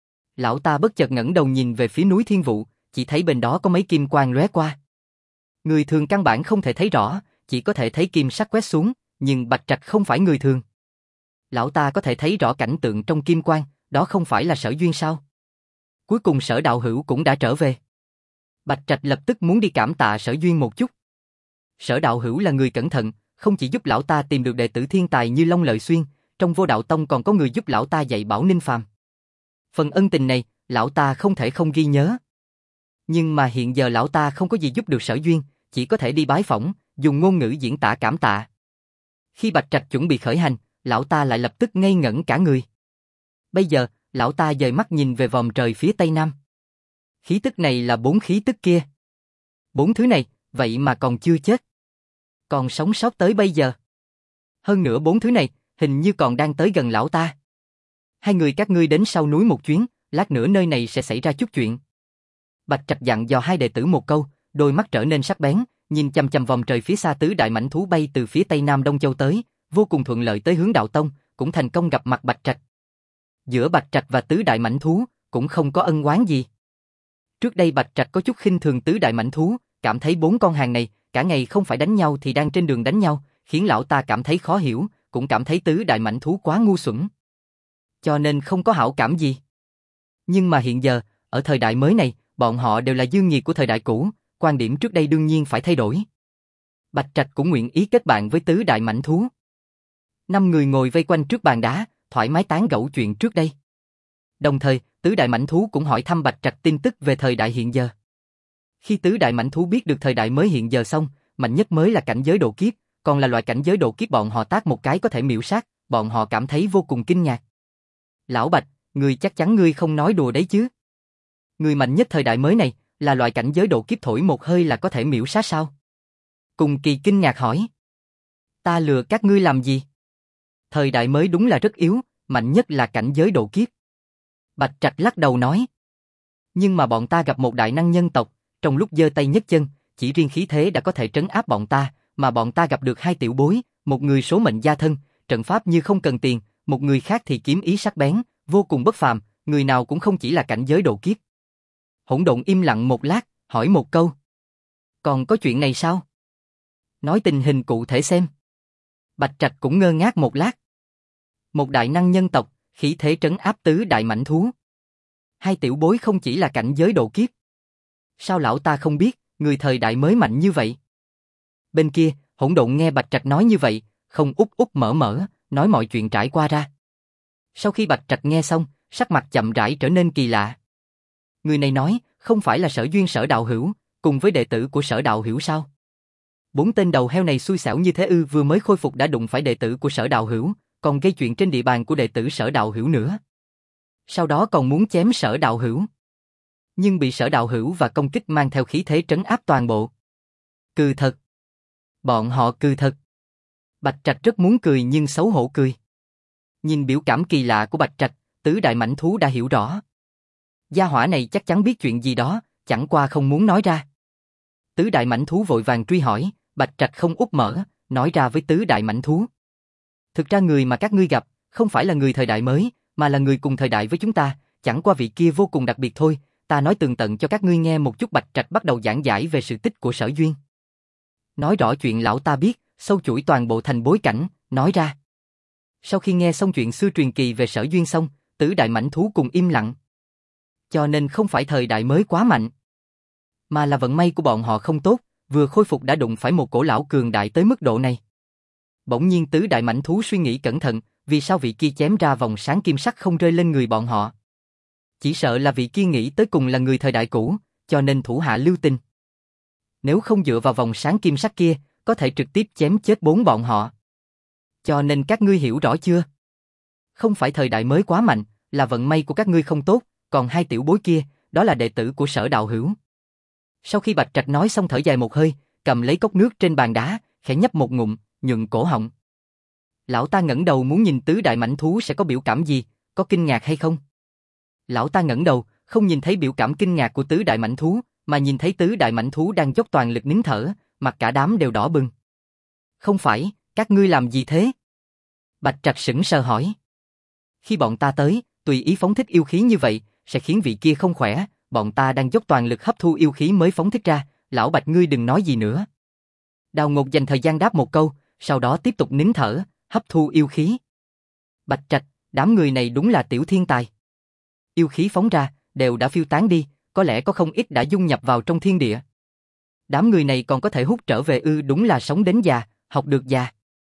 Lão ta bất chợt ngẩng đầu nhìn về phía núi Thiên Vụ, chỉ thấy bên đó có mấy kim quang lóe qua. Người thường căn bản không thể thấy rõ, chỉ có thể thấy kim sắc quét xuống, nhưng Bạch Trạch không phải người thường. Lão ta có thể thấy rõ cảnh tượng trong kim quang, đó không phải là Sở Duyên sao? Cuối cùng Sở đạo hữu cũng đã trở về. Bạch Trạch lập tức muốn đi cảm tạ Sở Duyên một chút. Sở đạo hữu là người cẩn thận, không chỉ giúp lão ta tìm được đệ tử thiên tài như Long Lợi Xuyên, trong Vô Đạo Tông còn có người giúp lão ta dạy bảo Ninh Phàm. Phần ân tình này, lão ta không thể không ghi nhớ. Nhưng mà hiện giờ lão ta không có gì giúp được Sở Duyên, chỉ có thể đi bái phỏng, dùng ngôn ngữ diễn tả cảm tạ. Khi Bạch Trạch chuẩn bị khởi hành, lão ta lại lập tức ngây ngẩn cả người. Bây giờ, lão ta dời mắt nhìn về vòm trời phía tây nam. Khí tức này là 4 khí tức kia. 4 thứ này, vậy mà còn chưa chết. Còn sống sót tới bây giờ. Hơn nữa 4 thứ này, hình như còn đang tới gần lão ta. Hai người các ngươi đến sau núi một chuyến, lát nữa nơi này sẽ xảy ra chút chuyện. Bạch Trạch dặn dò hai đệ tử một câu, đôi mắt trở nên sắc bén, nhìn chằm chằm vòng trời phía xa tứ đại mãnh thú bay từ phía tây nam Đông Châu tới, vô cùng thuận lợi tới hướng Đạo Tông, cũng thành công gặp mặt Bạch Trạch. Giữa Bạch Trạch và tứ đại mãnh thú cũng không có ân oán gì. Trước đây Bạch Trạch có chút khinh thường tứ đại mãnh thú, cảm thấy 4 con hàng này cả ngày không phải đánh nhau thì đang trên đường đánh nhau, khiến lão ta cảm thấy khó hiểu, cũng cảm thấy tứ đại mãnh thú quá ngu xuẩn. Cho nên không có hảo cảm gì. Nhưng mà hiện giờ, ở thời đại mới này, bọn họ đều là dương nhiệt của thời đại cũ, quan điểm trước đây đương nhiên phải thay đổi. Bạch Trạch cũng nguyện ý kết bạn với tứ đại mãnh thú. 5 người ngồi vây quanh trước bàn đá, thoải mái tán gẫu chuyện trước đây. Đồng thời, tứ đại mãnh thú cũng hỏi thăm Bạch Trạch tin tức về thời đại hiện giờ. Khi tứ đại mãnh thú biết được thời đại mới hiện giờ xong, mạnh nhất mới là cảnh giới độ kiếp, còn là loại cảnh giới độ kiếp bọn họ tác một cái có thể miểu sát, bọn họ cảm thấy vô cùng kinh ngạc. Lão Bạch, ngươi chắc chắn ngươi không nói đùa đấy chứ? Người mạnh nhất thời đại mới này, là loại cảnh giới độ kiếp thổi một hơi là có thể miểu sát sao? Cùng Kỳ kinh ngạc hỏi. Ta lừa các ngươi làm gì? Thời đại mới đúng là rất yếu, mạnh nhất là cảnh giới độ kiếp. Bạch Trạch lắc đầu nói. Nhưng mà bọn ta gặp một đại năng nhân tộc, trong lúc giơ tay nhấc chân, chỉ riêng khí thế đã có thể trấn áp bọn ta, mà bọn ta gặp được 2 tiểu bối, một người số mệnh gia thân, trận pháp như không cần tiền, một người khác thì kiếm ý sắc bén, vô cùng bất phàm, người nào cũng không chỉ là cảnh giới độ kiếp. Hỗn Độn im lặng một lát, hỏi một câu. Còn có chuyện này sao? Nói tình hình cụ thể xem. Bạch Trạch cũng ngơ ngác một lát. Một đại năng nhân tộc, khí thế trấn áp tứ đại mãnh thú. 2 tiểu bối không chỉ là cảnh giới độ kiếp. Sao lão ta không biết, người thời đại mới mạnh như vậy? Bên kia, Hỗn Độn nghe Bạch Trạch nói như vậy, không úp úp mở mở, nói mọi chuyện trải qua ra. Sau khi Bạch Trạch nghe xong, sắc mặt chậm rãi trở nên kỳ lạ. Người này nói, không phải là Sở Duyên Sở đạo hữu, cùng với đệ tử của Sở đạo hữu sao? 4 tên đầu heo này xui xẻo như thế ư, vừa mới khôi phục đã đụng phải đệ tử của Sở đạo hữu, còn gây chuyện trên địa bàn của đệ tử Sở đạo hữu nữa. Sau đó còn muốn chém Sở đạo hữu. Nhưng bị Sở đạo hữu và công kích mang theo khí thế trấn áp toàn bộ. Cừ thật. Bọn họ cừ thật. Bạch Trạch rất muốn cười nhưng xấu hổ cười. Nhìn biểu cảm kỳ lạ của Bạch Trạch, tứ đại mãnh thú đã hiểu rõ. Gia hỏa này chắc chắn biết chuyện gì đó, chẳng qua không muốn nói ra. Tứ đại mãnh thú vội vàng truy hỏi, Bạch Trạch không úp mở, nói ra với tứ đại mãnh thú. Thực ra người mà các ngươi gặp, không phải là người thời đại mới, mà là người cùng thời đại với chúng ta, chẳng qua vị kia vô cùng đặc biệt thôi, ta nói tường tận cho các ngươi nghe một chút. Bạch Trạch bắt đầu giảng giải về sự tích của Sở Duyên. Nói rõ chuyện lão ta biết, sâu chuỗi toàn bộ thành bối cảnh, nói ra. Sau khi nghe xong chuyện xưa truyền kỳ về Sở Duyên xong, tứ đại mãnh thú cùng im lặng. Cho nên không phải thời đại mới quá mạnh, mà là vận may của bọn họ không tốt, vừa khôi phục đã đụng phải một cổ lão cường đại tới mức độ này. Bỗng nhiên tứ đại mãnh thú suy nghĩ cẩn thận, vì sao vị kia chém ra vòng sáng kim sắc không rơi lên người bọn họ? Chỉ sợ là vị kia nghĩ tới cùng là người thời đại cũ, cho nên thủ hạ lưu tình. Nếu không dựa vào vòng sáng kim sắc kia, có thể trực tiếp chém chết bốn bọn họ. Cho nên các ngươi hiểu rõ chưa? Không phải thời đại mới quá mạnh, là vận may của các ngươi không tốt, còn hai tiểu bối kia, đó là đệ tử của Sở đạo hữu. Sau khi Bạch Trạch nói xong thở dài một hơi, cầm lấy cốc nước trên bàn đá, khẽ nhấp một ngụm, nhuận cổ họng. Lão ta ngẩng đầu muốn nhìn tứ đại mãnh thú sẽ có biểu cảm gì, có kinh ngạc hay không? Lão ta ngẩng đầu, không nhìn thấy biểu cảm kinh ngạc của tứ đại mãnh thú, mà nhìn thấy tứ đại mãnh thú đang dốc toàn lực nín thở, mặt cả đám đều đỏ bừng. Không phải, các ngươi làm gì thế? Bạch Trạch sững sờ hỏi. Khi bọn ta tới, tùy ý phóng thích yêu khí như vậy, sẽ khiến vị kia không khỏe, bọn ta đang dốc toàn lực hấp thu yêu khí mới phóng thích ra, lão Bạch ngươi đừng nói gì nữa. Đào Ngột dành thời gian đáp một câu, sau đó tiếp tục nín thở, hấp thu yêu khí. Bạch Trạch, đám người này đúng là tiểu thiên tài. Yêu khí phóng ra, đều đã phiêu tán đi, có lẽ có không ít đã dung nhập vào trong thiên địa. Đám người này còn có thể hút trở về đúng là sống đến già, học được già.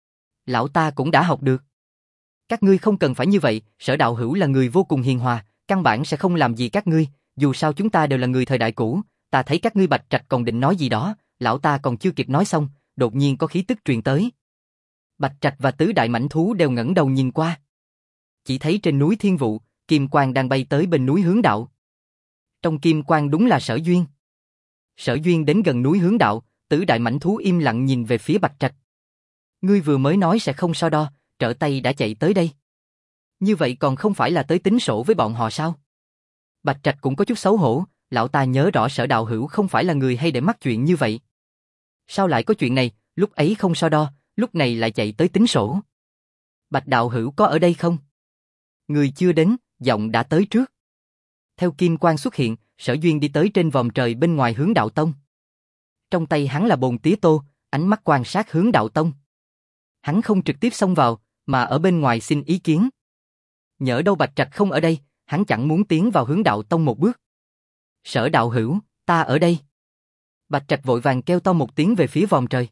Lão ta cũng đã học được. Các ngươi không cần phải như vậy, Sở đạo hữu là người vô cùng hiền hòa, căn bản sẽ không làm gì các ngươi, dù sao chúng ta đều là người thời đại cũ, ta thấy các ngươi. Bạch Trạch còn định nói gì đó, lão ta còn chưa kịp nói xong, đột nhiên có khí tức truyền tới. Bạch Trạch và tứ đại mãnh thú đều ngẩng đầu nhìn qua. Chỉ thấy trên núi Thiên Vụ, kim quang đang bay tới bên núi Hướng Đạo. Trong kim quang đúng là Sở Duyên. Sở Duyên đến gần núi Hướng Đạo, tứ đại mãnh thú im lặng nhìn về phía Bạch Trạch. Ngươi vừa mới nói sẽ không so đo, trở tay đã chạy tới đây. Như vậy còn không phải là tới tính sổ với bọn họ sao? Bạch Trạch cũng có chút xấu hổ, lão ta nhớ rõ Sở đạo hữu không phải là người hay để mắc chuyện như vậy. Sao lại có chuyện này, lúc ấy không so đo, lúc này lại chạy tới tính sổ. Bạch đạo hữu có ở đây không? Người chưa đến, giọng đã tới trước. Theo kim quang xuất hiện, Sở Duyên đi tới trên vòm trời bên ngoài Hướng Đạo Tông. Trong tay hắn là bồn tía tô, ánh mắt quan sát Hướng Đạo Tông. Hắn không trực tiếp xông vào, mà ở bên ngoài xin ý kiến. Nhỡ đâu Bạch Trạch không ở đây, hắn chẳng muốn tiến vào Hướng Đạo Tông một bước. Sở đạo hữu, ta ở đây. Bạch Trạch vội vàng kêu to một tiếng về phía vòm trời.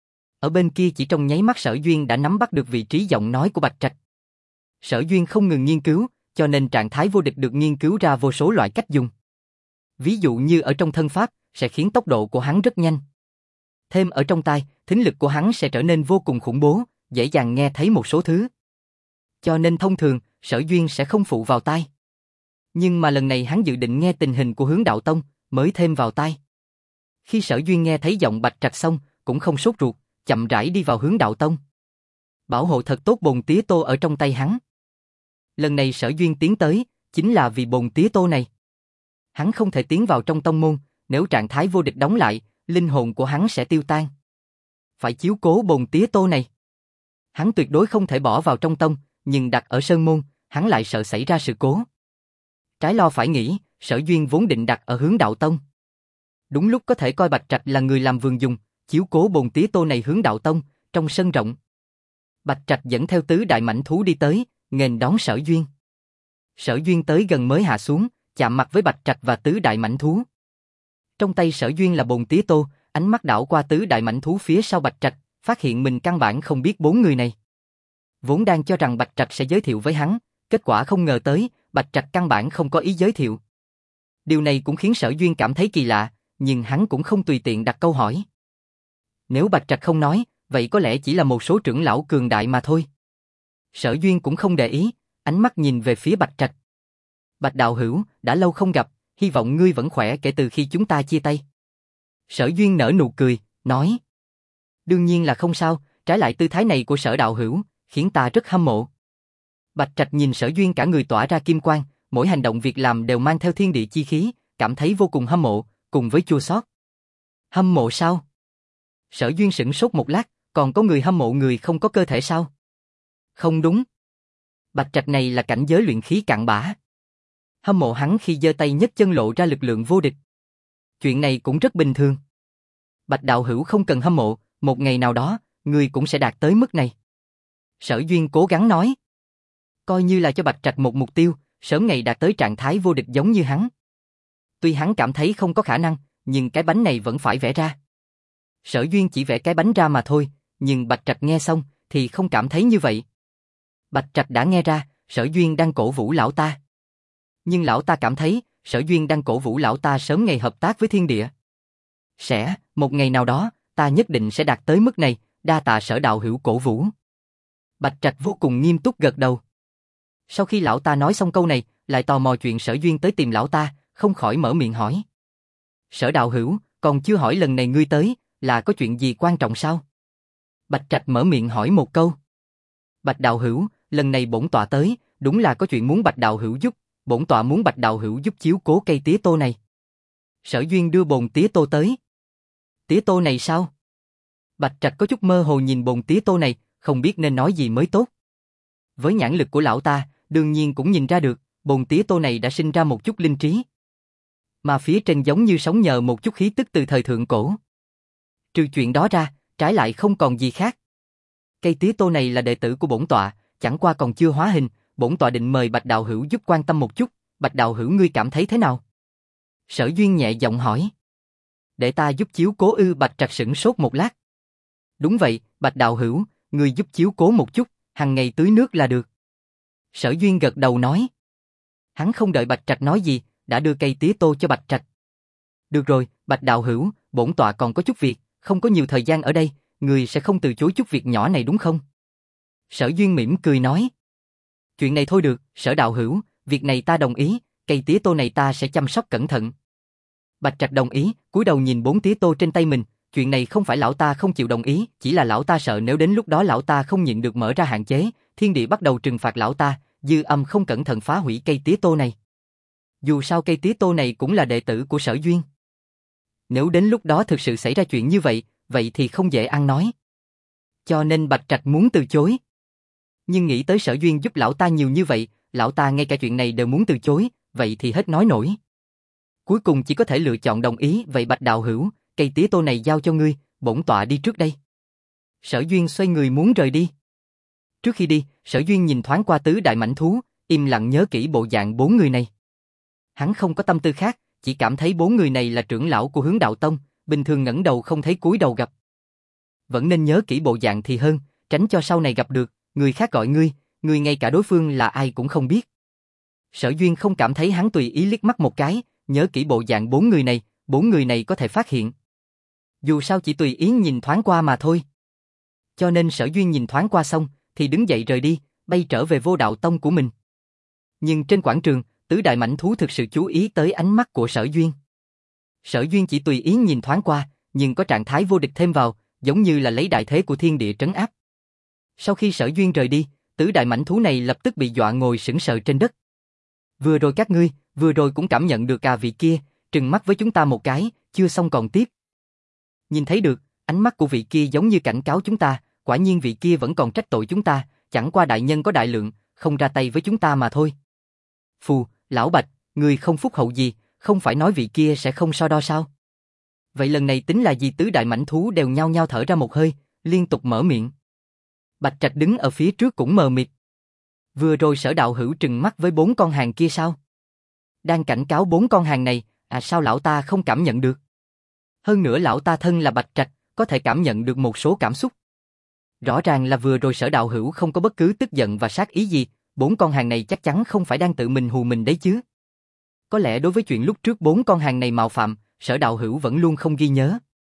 Ở bên kia chỉ trong nháy mắt Sở Duyên đã nắm bắt được vị trí giọng nói của Bạch Trạch. Sở Duyên không ngừng nghiên cứu, cho nên trạng thái vô địch được nghiên cứu ra vô số loại cách dùng. Ví dụ như ở trong thân pháp, sẽ khiến tốc độ của hắn rất nhanh. Thêm ở trong tai, thính lực của hắn sẽ trở nên vô cùng khủng bố, dễ dàng nghe thấy một số thứ. Cho nên thông thường, Sở Duyên sẽ không phụ vào tai. Nhưng mà lần này hắn dự định nghe tình hình của Hướng Đạo Tông, mới thêm vào tai. Khi Sở Duyên nghe thấy giọng Bạch Trạch xong, cũng không sốt ruột, chậm rãi đi vào Hướng Đạo Tông. Bảo hộ thật tốt bồn tía tô ở trong tay hắn. Lần này Sở Duyên tiến tới, chính là vì bồn tía tô này. Hắn không thể tiến vào trong tông môn, nếu trạng thái vô địch đóng lại, linh hồn của hắn sẽ tiêu tan. Phải chiếu cố bồn tía tô này. Hắn tuyệt đối không thể bỏ vào trong tông, nhưng đặt ở sơn môn, hắn lại sợ xảy ra sự cố. Trái lo phải nghĩ, Sở Duyên vốn định đặt ở Hướng Đạo Tông. Đúng lúc có thể coi Bạch Trạch là người làm vườn dùng, chiếu cố bồn tía tô này Hướng Đạo Tông, trong sân rộng. Bạch Trạch dẫn theo tứ đại mãnh thú đi tới, nghênh đón Sở Duyên. Sở Duyên tới gần mới hạ xuống, chạm mặt với Bạch Trạch và tứ đại mãnh thú. Trong tay Sở Duyên là bồn tía tô, ánh mắt đảo qua tứ đại mãnh thú phía sau Bạch Trạch, phát hiện mình căn bản không biết bốn người này. Vốn đang cho rằng Bạch Trạch sẽ giới thiệu với hắn, kết quả không ngờ tới, Bạch Trạch căn bản không có ý giới thiệu. Điều này cũng khiến Sở Duyên cảm thấy kỳ lạ, nhưng hắn cũng không tùy tiện đặt câu hỏi. Nếu Bạch Trạch không nói, vậy có lẽ chỉ là một số trưởng lão cường đại mà thôi. Sở Duyên cũng không để ý, ánh mắt nhìn về phía Bạch Trạch. Bạch đạo hữu, đã lâu không gặp, hy vọng ngươi vẫn khỏe kể từ khi chúng ta chia tay. Sở Duyên nở nụ cười, nói. Đương nhiên là không sao, trái lại tư thái này của Sở đạo hữu, khiến ta rất hâm mộ. Bạch Trạch nhìn Sở Duyên cả người tỏa ra kim quang, mỗi hành động việc làm đều mang theo thiên địa chi khí, cảm thấy vô cùng hâm mộ, cùng với chua xót. Hâm mộ sao? Sở Duyên sửng sốt một lát, còn có người hâm mộ người không có cơ thể sao? Không đúng. Bạch Trạch này là cảnh giới luyện khí cạn bã. Hâm mộ hắn khi giơ tay nhấc chân lộ ra lực lượng vô địch. Chuyện này cũng rất bình thường. Bạch đạo hữu không cần hâm mộ, một ngày nào đó, người cũng sẽ đạt tới mức này. Sở Duyên cố gắng nói. Coi như là cho Bạch Trạch một mục tiêu, sớm ngày đạt tới trạng thái vô địch giống như hắn. Tuy hắn cảm thấy không có khả năng, nhưng cái bánh này vẫn phải vẽ ra. Sở Duyên chỉ vẽ cái bánh ra mà thôi, nhưng Bạch Trạch nghe xong thì không cảm thấy như vậy. Bạch Trạch đã nghe ra, Sở Duyên đang cổ vũ lão ta. Nhưng lão ta cảm thấy, Sở Duyên đang cổ vũ lão ta sớm ngày hợp tác với thiên địa. Một ngày nào đó, ta nhất định sẽ đạt tới mức này, đa tạ Sở đạo hữu cổ vũ. Bạch Trạch vô cùng nghiêm túc gật đầu. Sau khi lão ta nói xong câu này, lại tò mò chuyện Sở Duyên tới tìm lão ta, không khỏi mở miệng hỏi. Sở đạo hữu, còn chưa hỏi lần này ngươi tới, là có chuyện gì quan trọng sao? Bạch Trạch mở miệng hỏi một câu. Bạch đạo hữu, lần này bổn tọa tới, đúng là có chuyện muốn Bạch đạo hữu giúp, bổn tọa muốn Bạch đạo hữu giúp chiếu cố cây tía tô này. Sở Duyên đưa bồn tía tô tới. Tía tô này sao? Bạch Trạch có chút mơ hồ nhìn bồn tía tô này, không biết nên nói gì mới tốt. Với nhãn lực của lão ta, đương nhiên cũng nhìn ra được, bồn tía tô này đã sinh ra một chút linh trí. Mà phía trên giống như sống nhờ một chút khí tức từ thời thượng cổ. Trừ chuyện đó ra, trái lại không còn gì khác. Cây tía tô này là đệ tử của bổn tọa, chẳng qua còn chưa hóa hình, bổn tọa định mời Bạch đạo hữu giúp quan tâm một chút, Bạch đạo hữu ngươi cảm thấy thế nào? Sở Duyên nhẹ giọng hỏi. Để ta giúp chiếu cố ư? Bạch Trạch sửng sốt một lát. Đúng vậy, Bạch đạo hữu, ngươi giúp chiếu cố một chút, hàng ngày tưới nước là được. Sở Duyên gật đầu nói. Hắn không đợi Bạch Trạch nói gì, đã đưa cây tía tô cho Bạch Trạch. Được rồi, Bạch đạo hữu, bổn tọa còn có chút việc, không có nhiều thời gian ở đây, người sẽ không từ chối chút việc nhỏ này đúng không? Sở Duyên mỉm cười nói. Chuyện này thôi được, Sở đạo hữu, việc này ta đồng ý, cây tía tô này ta sẽ chăm sóc cẩn thận. Bạch Trạch đồng ý, cúi đầu nhìn 4 tía tô trên tay mình, chuyện này không phải lão ta không chịu đồng ý, chỉ là lão ta sợ nếu đến lúc đó lão ta không nhịn được mở ra hạn chế, thiên địa bắt đầu trừng phạt lão ta, dư âm không cẩn thận phá hủy cây tía tô này. Dù sao cây tía tô này cũng là đệ tử của Sở Duyên. Nếu đến lúc đó thực sự xảy ra chuyện như vậy, vậy thì không dễ ăn nói. Cho nên Bạch Trạch muốn từ chối. Nhưng nghĩ tới Sở Duyên giúp lão ta nhiều như vậy, lão ta ngay cả chuyện này đều muốn từ chối, vậy thì hết nói nổi. Cuối cùng chỉ có thể lựa chọn đồng ý, vậy Bạch đạo hữu, cây tía tô này giao cho ngươi, bổn tọa đi trước đây. Sở Duyên xoay người muốn rời đi. Trước khi đi, Sở Duyên nhìn thoáng qua tứ đại mãnh thú, im lặng nhớ kỹ bộ dạng 4 người này. Hắn không có tâm tư khác, chỉ cảm thấy 4 người này là trưởng lão của Hướng Đạo Tông, bình thường ngẩng đầu không thấy cúi đầu gặp. Vẫn nên nhớ kỹ bộ dạng thì hơn, tránh cho sau này gặp được, người khác gọi ngươi ngay cả đối phương là ai cũng không biết. Sở Duyên không cảm thấy hắn tùy ý liếc mắt một cái, nhớ kỹ bộ dạng 4 người này có thể phát hiện. Dù sao chỉ tùy ý nhìn thoáng qua mà thôi. Cho nên Sở Duyên nhìn thoáng qua xong, thì đứng dậy rời đi, bay trở về Vô Đạo Tông của mình. Nhưng trên quảng trường, tứ đại mãnh thú thực sự chú ý tới ánh mắt của Sở Duyên. Sở Duyên chỉ tùy ý nhìn thoáng qua, nhưng có trạng thái vô địch thêm vào, giống như là lấy đại thế của thiên địa trấn áp. Sau khi Sở Duyên rời đi, tứ đại mãnh thú này lập tức bị dọa ngồi sững sờ trên đất. Vừa rồi các ngươi, vừa rồi cũng cảm nhận được vị kia, trừng mắt với chúng ta một cái, chưa xong còn tiếp. Nhìn thấy được, ánh mắt của vị kia giống như cảnh cáo chúng ta, quả nhiên vị kia vẫn còn trách tội chúng ta, chẳng qua đại nhân có đại lượng, không ra tay với chúng ta mà thôi. Phù, lão Bạch, ngươi không phúc hậu gì, không phải nói vị kia sẽ không so đo sao? Vậy lần này tính là gì? Tứ đại mãnh thú đều nhao nhao thở ra một hơi, liên tục mở miệng. Bạch Trạch đứng ở phía trước cũng mờ mịt. Vừa rồi Sở đạo hữu trừng mắt với 4 con hàng kia sao? Đang cảnh cáo 4 con hàng này, sao lão ta không cảm nhận được? Hơn nữa lão ta thân là Bạch Trạch, có thể cảm nhận được một số cảm xúc. Rõ ràng là vừa rồi Sở đạo hữu không có bất cứ tức giận và sát ý gì, 4 con hàng này chắc chắn không phải đang tự mình hù mình đấy chứ. Có lẽ đối với chuyện lúc trước 4 con hàng này mạo phạm, Sở đạo hữu vẫn luôn không ghi nhớ.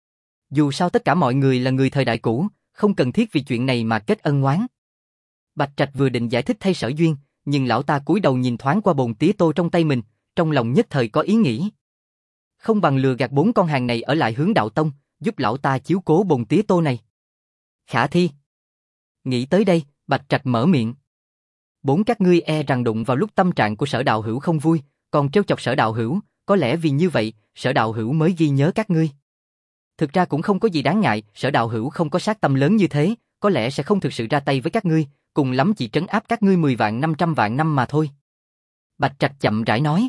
Dù sao tất cả mọi người là người thời đại cũ, không cần thiết vì chuyện này mà kết ân oán. Bạch Trạch vừa định giải thích thay Sở Duyên, nhưng lão ta cúi đầu nhìn thoáng qua bồn tía tô trong tay mình, trong lòng nhất thời có ý nghĩ. Không bằng lừa gạt 4 con hàng này ở lại Hướng Đạo Tông, giúp lão ta chiếu cố bồn tía tô này. Khả thi. Nghĩ tới đây, Bạch Trạch mở miệng. 4 các ngươi e rằng đụng vào lúc tâm trạng của Sở đạo hữu không vui, còn trêu chọc Sở đạo hữu, có lẽ vì như vậy, Sở đạo hữu mới ghi nhớ các ngươi. Thực ra cũng không có gì đáng ngại, Sở đạo hữu không có sát tâm lớn như thế, có lẽ sẽ không thực sự ra tay với các ngươi, cùng lắm chỉ trấn áp các ngươi 10 vạn 500 vạn năm mà thôi. Bạch Trạch chậm rãi nói.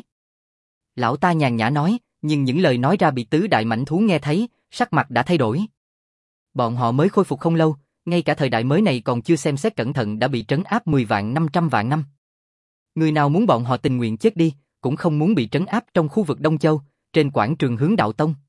Lão ta nhàn nhã nói, nhưng những lời nói ra bị tứ đại mãnh thú nghe thấy, sắc mặt đã thay đổi. Bọn họ mới khôi phục không lâu, ngay cả thời đại mới này còn chưa xem xét cẩn thận đã bị trấn áp 10 vạn 500 vạn năm. Người nào muốn bọn họ tình nguyện chết đi, cũng không muốn bị trấn áp trong khu vực Đông Châu, trên quảng trường Hướng Đạo Tông.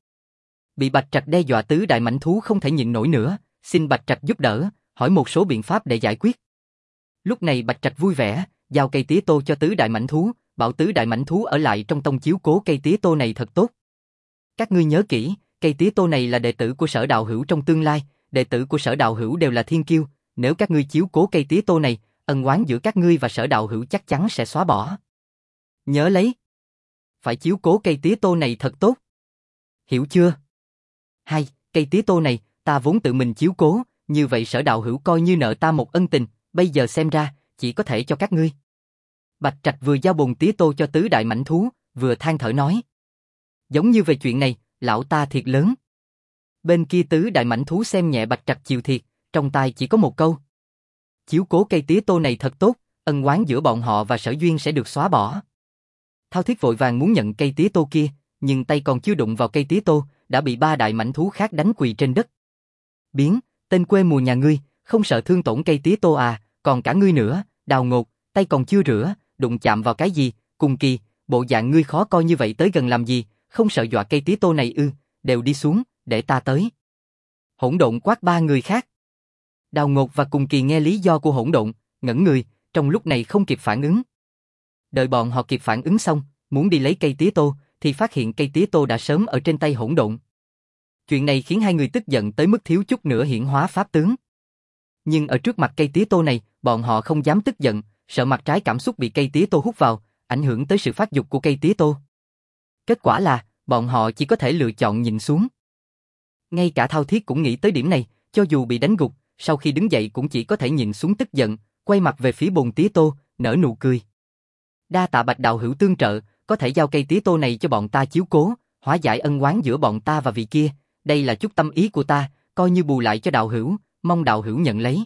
Bị Bạch Trạch đe dọa tứ đại mãnh thú không thể nhịn nổi nữa, xin Bạch Trạch giúp đỡ, hỏi một số biện pháp để giải quyết. Lúc này Bạch Trạch vui vẻ, giao cây tía tô cho tứ đại mãnh thú, bảo tứ đại mãnh thú ở lại trong tông chiếu cố cây tía tô này thật tốt. Các ngươi nhớ kỹ, cây tía tô này là đệ tử của Sở đạo hữu trong tương lai, đệ tử của Sở đạo hữu đều là thiên kiêu, nếu các ngươi chiếu cố cây tía tô này, ân oán giữa các ngươi và Sở đạo hữu chắc chắn sẽ xóa bỏ. Nhớ lấy, phải chiếu cố cây tía tô này thật tốt. Hiểu chưa? Hai, cây tía tô này, ta vốn tự mình chiếu cố, như vậy Sở đạo hữu coi như nợ ta một ân tình, bây giờ xem ra, chỉ có thể cho các ngươi. Bạch Trạch vừa giao bồn tía tô cho tứ đại mãnh thú, vừa than thở nói. Giống như về chuyện này, lão ta thiệt lớn. Bên kia tứ đại mãnh thú xem nhẹ Bạch Trạch chịu thiệt, trong tai chỉ có một câu. Chiếu cố cây tía tô này thật tốt, ân oán giữa bọn họ và Sở duyên sẽ được xóa bỏ. Thao Thiết vội vàng muốn nhận cây tía tô kia, nhưng tay còn chưa đụng vào cây tía tô, đã bị ba đại mãnh thú khác đánh quỳ trên đất. Biến, tên quê mùa nhà ngươi, không sợ thương tổn cây tía tô à, còn cả ngươi nữa, Đào Ngột, tay còn chưa rửa, đụng chạm vào cái gì, Cùng Kỳ, bộ dạng ngươi khó coi như vậy tới gần làm gì, không sợ dọa cây tía tô này ư, đều đi xuống, để ta tới. Hỗn Độn quát ba người khác. Đào Ngột và Cùng Kỳ nghe lý do của Hỗn Độn, ngẩn người, trong lúc này không kịp phản ứng. Đợi bọn họ kịp phản ứng xong, muốn đi lấy cây tía tô, thì phát hiện cây tía tô đã sớm ở trên tay Hỗn Độn. Chuyện này khiến hai người tức giận tới mức thiếu chút nữa hiển hóa pháp tướng. Nhưng ở trước mặt cây tía tô này, bọn họ không dám tức giận, sợ mặt trái cảm xúc bị cây tía tô hút vào, ảnh hưởng tới sự phát dục của cây tía tô. Kết quả là, bọn họ chỉ có thể lựa chọn nhìn xuống. Ngay cả Thao Thiết cũng nghĩ tới điểm này, cho dù bị đánh gục, sau khi đứng dậy cũng chỉ có thể nhìn xuống tức giận, quay mặt về phía bồn tía tô, nở nụ cười. Đa tạ Bạch đạo hữu tương trợ, có thể giao cây tía tô này cho bọn ta chiếu cố, hóa giải ân oán giữa bọn ta và vị kia, đây là chút tâm ý của ta, coi như bù lại cho đạo hữu, mong đạo hữu nhận lấy.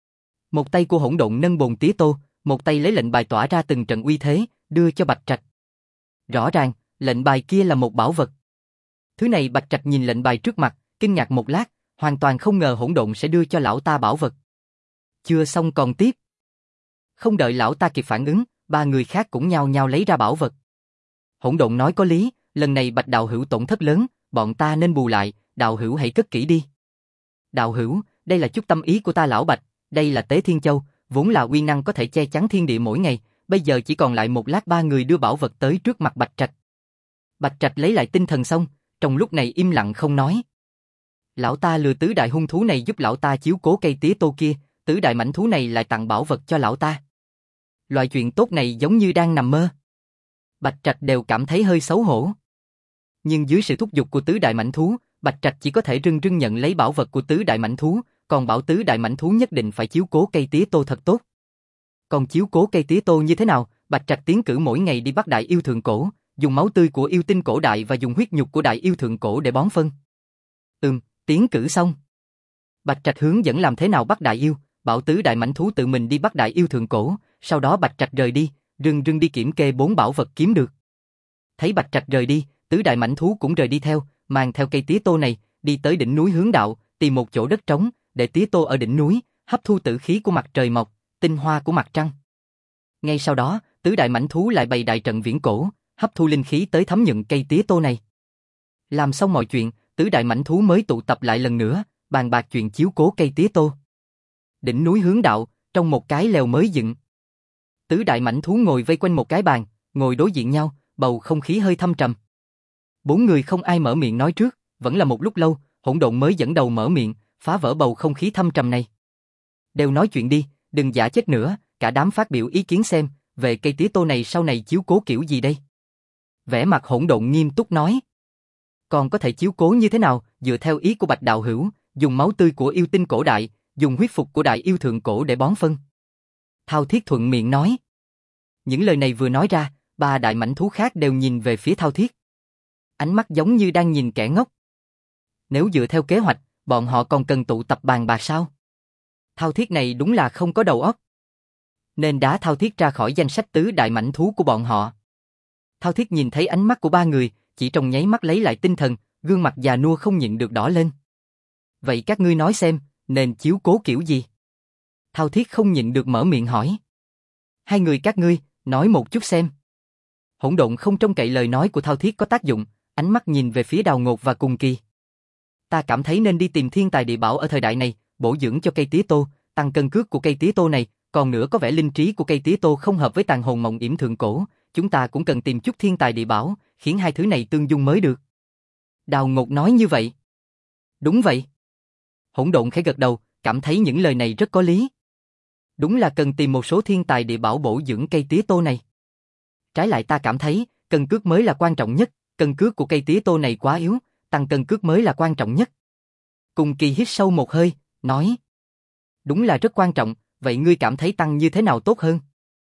Một tay của Hỗn Độn nâng bồn tía tô, một tay lấy lệnh bài tỏa ra từng trận uy thế, đưa cho Bạch Trạch. Rõ ràng, lệnh bài kia là một bảo vật. Thứ này Bạch Trạch nhìn lệnh bài trước mặt, kinh ngạc một lát, hoàn toàn không ngờ Hỗn Độn sẽ đưa cho lão ta bảo vật. Chưa xong còn tiếp. Không đợi lão ta kịp phản ứng, ba người khác cũng nhao nhao lấy ra bảo vật. Hỗn Độn nói có lý, lần này Bạch đạo hữu tổn thất lớn, bọn ta nên bù lại, đạo hữu hãy cất kỹ đi. Đạo hữu, đây là chút tâm ý của ta lão Bạch, đây là Tế Thiên Châu, vốn là uy năng có thể che chắn thiên địa mỗi ngày, bây giờ chỉ còn lại một lát ba người đưa bảo vật tới trước mặt Bạch Trạch. Bạch Trạch lấy lại tinh thần xong, trong lúc này im lặng không nói. Lão ta lừa tứ đại hung thú này giúp lão ta chiếu cố cây tía tô kia, tứ đại mãnh thú này lại tặng bảo vật cho lão ta. Loại chuyện tốt này giống như đang nằm mơ. Bạch Trạch đều cảm thấy hơi xấu hổ. Nhưng dưới sự thúc giục của tứ đại mãnh thú, Bạch Trạch chỉ có thể rưng rưng nhận lấy bảo vật của tứ đại mãnh thú, còn bảo tứ đại mãnh thú nhất định phải chiếu cố cây tía tô thật tốt. Còn chiếu cố cây tía tô như thế nào? Bạch Trạch tiến cử mỗi ngày đi bắt đại yêu thượng cổ, dùng máu tươi của yêu tinh cổ đại và dùng huyết nhục của đại yêu thượng cổ để bón phân. Tiến cử xong. Bạch Trạch hướng dẫn làm thế nào bắt đại yêu, bảo tứ đại mãnh thú tự mình đi bắt đại yêu thượng cổ, sau đó Bạch Trạch rời đi, rưng rưng đi kiểm kê 4 bảo vật kiếm được. Thấy Bạch Trạch rời đi, tứ đại mãnh thú cũng rời đi theo, mang theo cây tía tô này, đi tới đỉnh núi Hướng Đạo, tìm một chỗ đất trống, để tía tô ở đỉnh núi, hấp thu tử khí của mặt trời mọc, tinh hoa của mặt trăng. Ngay sau đó, tứ đại mãnh thú lại bày đại trận viễn cổ, hấp thu linh khí tới thấm nhuận cây tía tô này. Làm xong mọi chuyện, tứ đại mãnh thú mới tụ tập lại lần nữa, bàn bạc chuyện chiếu cố cây tía tô. Đỉnh núi Hướng Đạo, trong một cái lều mới dựng. Tứ đại mãnh thú ngồi vây quanh một cái bàn, ngồi đối diện nhau, bầu không khí hơi thâm trầm. 4 người không ai mở miệng nói trước, vẫn là một lúc lâu, Hỗn Độn mới dẫn đầu mở miệng, phá vỡ bầu không khí thâm trầm này. Đều nói chuyện đi, đừng giả chết nữa, cả đám phát biểu ý kiến xem, về cây tía tô này sau này chiếu cố kiểu gì đây? Vẻ mặt Hỗn Độn nghiêm túc nói. Còn có thể chiếu cố như thế nào, dựa theo ý của Bạch đạo hữu, dùng máu tươi của yêu tinh cổ đại, dùng huyết phục của đại yêu thượng cổ để bón phân. Thao Thiết thuận miệng nói. Những lời này vừa nói ra, ba đại mãnh thú khác đều nhìn về phía Thao Thiết. Ánh mắt giống như đang nhìn kẻ ngốc. Nếu dựa theo kế hoạch, bọn họ còn cần tụ tập bàn bạc sao? Thao Thiết này đúng là không có đầu óc. Nên đá Thao Thiết ra khỏi danh sách tứ đại mãnh thú của bọn họ. Thao Thiết nhìn thấy ánh mắt của ba người, chỉ trong nháy mắt lấy lại tinh thần, gương mặt già nua không nhịn được đỏ lên. Vậy các ngươi nói xem, nên chiếu cố kiểu gì? Thao Thiết không nhịn được mở miệng hỏi. Hai người các ngươi, nói một chút xem. Hỗn Độn không trông cậy lời nói của Thao Thiết có tác dụng, ánh mắt nhìn về phía Đào Ngột và Cùng Kỳ. Ta cảm thấy nên đi tìm thiên tài địa bảo ở thời đại này, bổ dưỡng cho cây tía tô, tăng cân cước của cây tía tô này, còn nữa có vẻ linh trí của cây tía tô không hợp với tàn hồn mộng yểm thượng cổ, chúng ta cũng cần tìm chút thiên tài địa bảo, khiến hai thứ này tương dung mới được. Đào Ngột nói như vậy. Đúng vậy. Hỗn Độn khẽ gật đầu, cảm thấy những lời này rất có lý. Đúng là cần tìm một số thiên tài địa bảo bổ dưỡng cây tía tô này. Trái lại ta cảm thấy, cân cước mới là quan trọng nhất, cân cước của cây tía tô này quá yếu, tăng cân cước mới là quan trọng nhất. Cùng Kỳ hít sâu một hơi, nói. Đúng là rất quan trọng, vậy ngươi cảm thấy tăng như thế nào tốt hơn?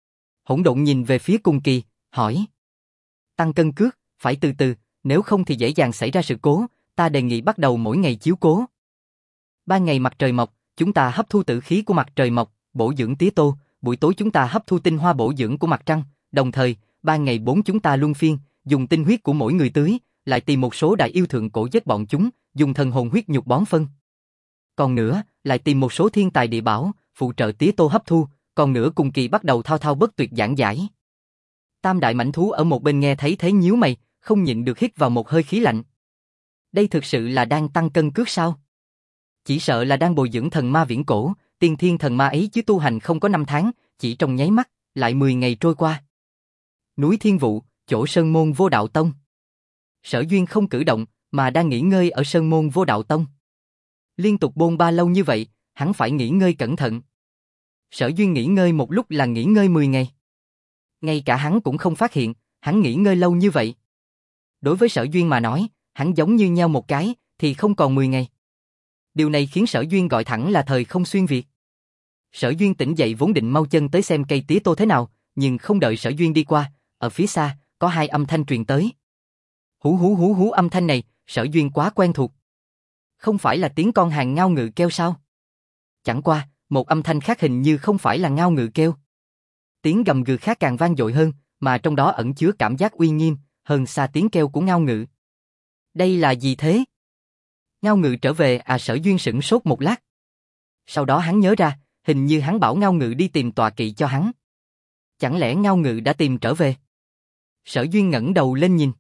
Hỗn Độn nhìn về phía Cùng Kỳ, hỏi. Tăng cân cước, phải từ từ, nếu không thì dễ dàng xảy ra sự cố, ta đề nghị bắt đầu mỗi ngày chiếu cố. Ban ngày mặt trời mọc, chúng ta hấp thu tử khí của mặt trời mọc, bổ dưỡng tía tô, buổi tối chúng ta hấp thu tinh hoa bổ dưỡng của mặt trăng, đồng thời, ban ngày 4 chúng ta luân phiên, dùng tinh huyết của mỗi người tưới, lại tìm một số đại yêu thượng cổ giết bọn chúng, dùng thần hồn huyết nhục bón phân. Còn nữa, lại tìm một số thiên tài địa bảo, phụ trợ tía tô hấp thu, còn nữa Cùng Kỳ bắt đầu thao thao bất tuyệt giảng giải. Tam đại mãnh thú ở một bên nghe thấy thế nhíu mày, không nhịn được hít vào một hơi khí lạnh. Đây thực sự là đang tăng cân cước sao? Chỉ sợ là đang bồi dưỡng thần ma viễn cổ, tiên thiên thần ma ấy chứ tu hành không có 5 tháng, chỉ trong nháy mắt, lại 10 ngày trôi qua. Núi Thiên Vụ, chỗ Sơn Môn Vô Đạo Tông. Sở Duyên không cử động, mà đang nghỉ ngơi ở Sơn Môn Vô Đạo Tông. Liên tục bôn ba lâu như vậy, hắn phải nghỉ ngơi cẩn thận. Sở Duyên nghỉ ngơi một lúc là nghỉ ngơi 10 ngày. Ngay cả hắn cũng không phát hiện, hắn nghỉ ngơi lâu như vậy. Đối với Sở Duyên mà nói, hắn giống như nhau một cái, thì không còn 10 ngày. Điều này khiến Sở Duyên gọi thẳng là thời không xuyên việt. Sở Duyên tỉnh dậy vốn định mau chân tới xem cây tía tô thế nào, nhưng không đợi Sở Duyên đi qua, ở phía xa, có hai âm thanh truyền tới. Hú hú hú hú, âm thanh này, Sở Duyên quá quen thuộc. Không phải là tiếng con hàng ngao ngự kêu sao? Chẳng qua, một âm thanh khác hình như không phải là ngao ngự kêu. Tiếng gầm gừ khác càng vang dội hơn, mà trong đó ẩn chứa cảm giác uy nghiêm, hơn xa tiếng kêu của ngao ngự. Đây là gì thế? Ngao ngự trở về à? Sở Duyên sửng sốt một lát. Sau đó hắn nhớ ra, hình như hắn bảo ngao ngự đi tìm tọa kỵ cho hắn. Chẳng lẽ ngao ngự đã tìm trở về? Sở Duyên ngẩng đầu lên nhìn.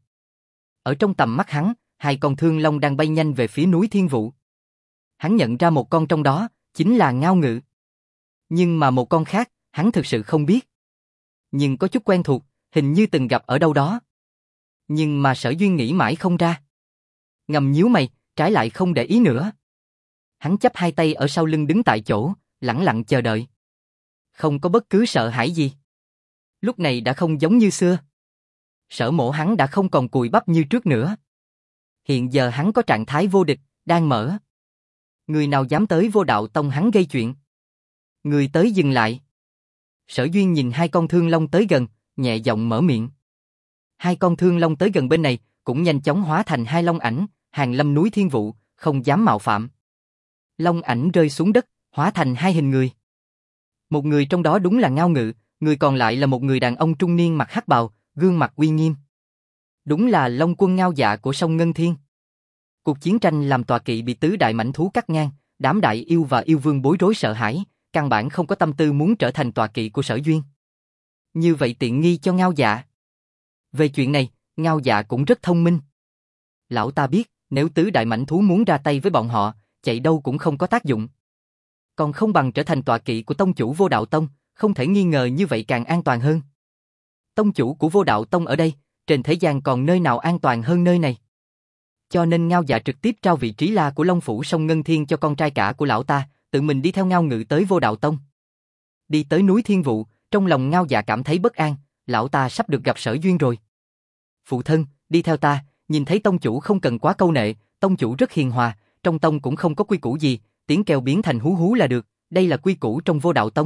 Ở trong tầm mắt hắn, hai con thương long đang bay nhanh về phía núi Thiên Vụ. Hắn nhận ra một con trong đó, chính là ngao ngự. Nhưng mà một con khác, hắn thực sự không biết. Nhưng có chút quen thuộc, hình như từng gặp ở đâu đó. Nhưng mà Sở Duyên nghĩ mãi không ra. Ngầm nhíu mày, trái lại không để ý nữa. Hắn chắp hai tay ở sau lưng đứng tại chỗ, lẳng lặng chờ đợi. Không có bất cứ sợ hãi gì. Lúc này đã không giống như xưa. Sở Mộ hắn đã không còn cùi bắp như trước nữa. Hiện giờ hắn có trạng thái vô địch, đang mở. Người nào dám tới Vô Đạo Tông hắn gây chuyện. Người tới dừng lại. Sở Duyên nhìn hai con thương long tới gần, nhẹ giọng mở miệng. Hai con thương long tới gần bên này, cũng nhanh chóng hóa thành hai long ảnh, hàng lâm núi Thiên Vụ, không dám mạo phạm. Long ảnh rơi xuống đất, hóa thành hai hình người. Một người trong đó đúng là Ngao Ngự, người còn lại là một người đàn ông trung niên mặc hắc bào, gương mặt uy nghiêm. Đúng là Long Quân Ngao Dạ của sông Ngân Thiên. Cuộc chiến tranh làm tọa kỵ bị tứ đại mãnh thú cắt ngang, đám đại yêu và yêu vương bối rối sợ hãi, căn bản không có tâm tư muốn trở thành tọa kỵ của Sở Duyên. Như vậy tiện nghi cho Ngao Dạ. Về chuyện này, Ngao Dạ cũng rất thông minh. Lão ta biết, nếu tứ đại mãnh thú muốn ra tay với bọn họ, chạy đâu cũng không có tác dụng. Còn không bằng trở thành tọa kỵ của tông chủ Vô Đạo Tông, không thể nghi ngờ như vậy càng an toàn hơn. Tông chủ của Vô Đạo Tông ở đây, trên thế gian còn nơi nào an toàn hơn nơi này. Cho nên Ngao Dạ trực tiếp trao vị trí la của Long Phủ sông Ngân Thiên cho con trai cả của lão ta, tự mình đi theo Ngao Ngự tới Vô Đạo Tông. Đi tới núi Thiên Vụ, trong lòng Ngao Dạ cảm thấy bất an, lão ta sắp được gặp Sở Duyên rồi. Phụ thân, đi theo ta, nhìn thấy tông chủ không cần quá câu nệ, tông chủ rất hiền hòa, trong tông cũng không có quy củ gì, tiếng kêu biến thành hú hú là được, đây là quy củ trong Vô Đạo Tông.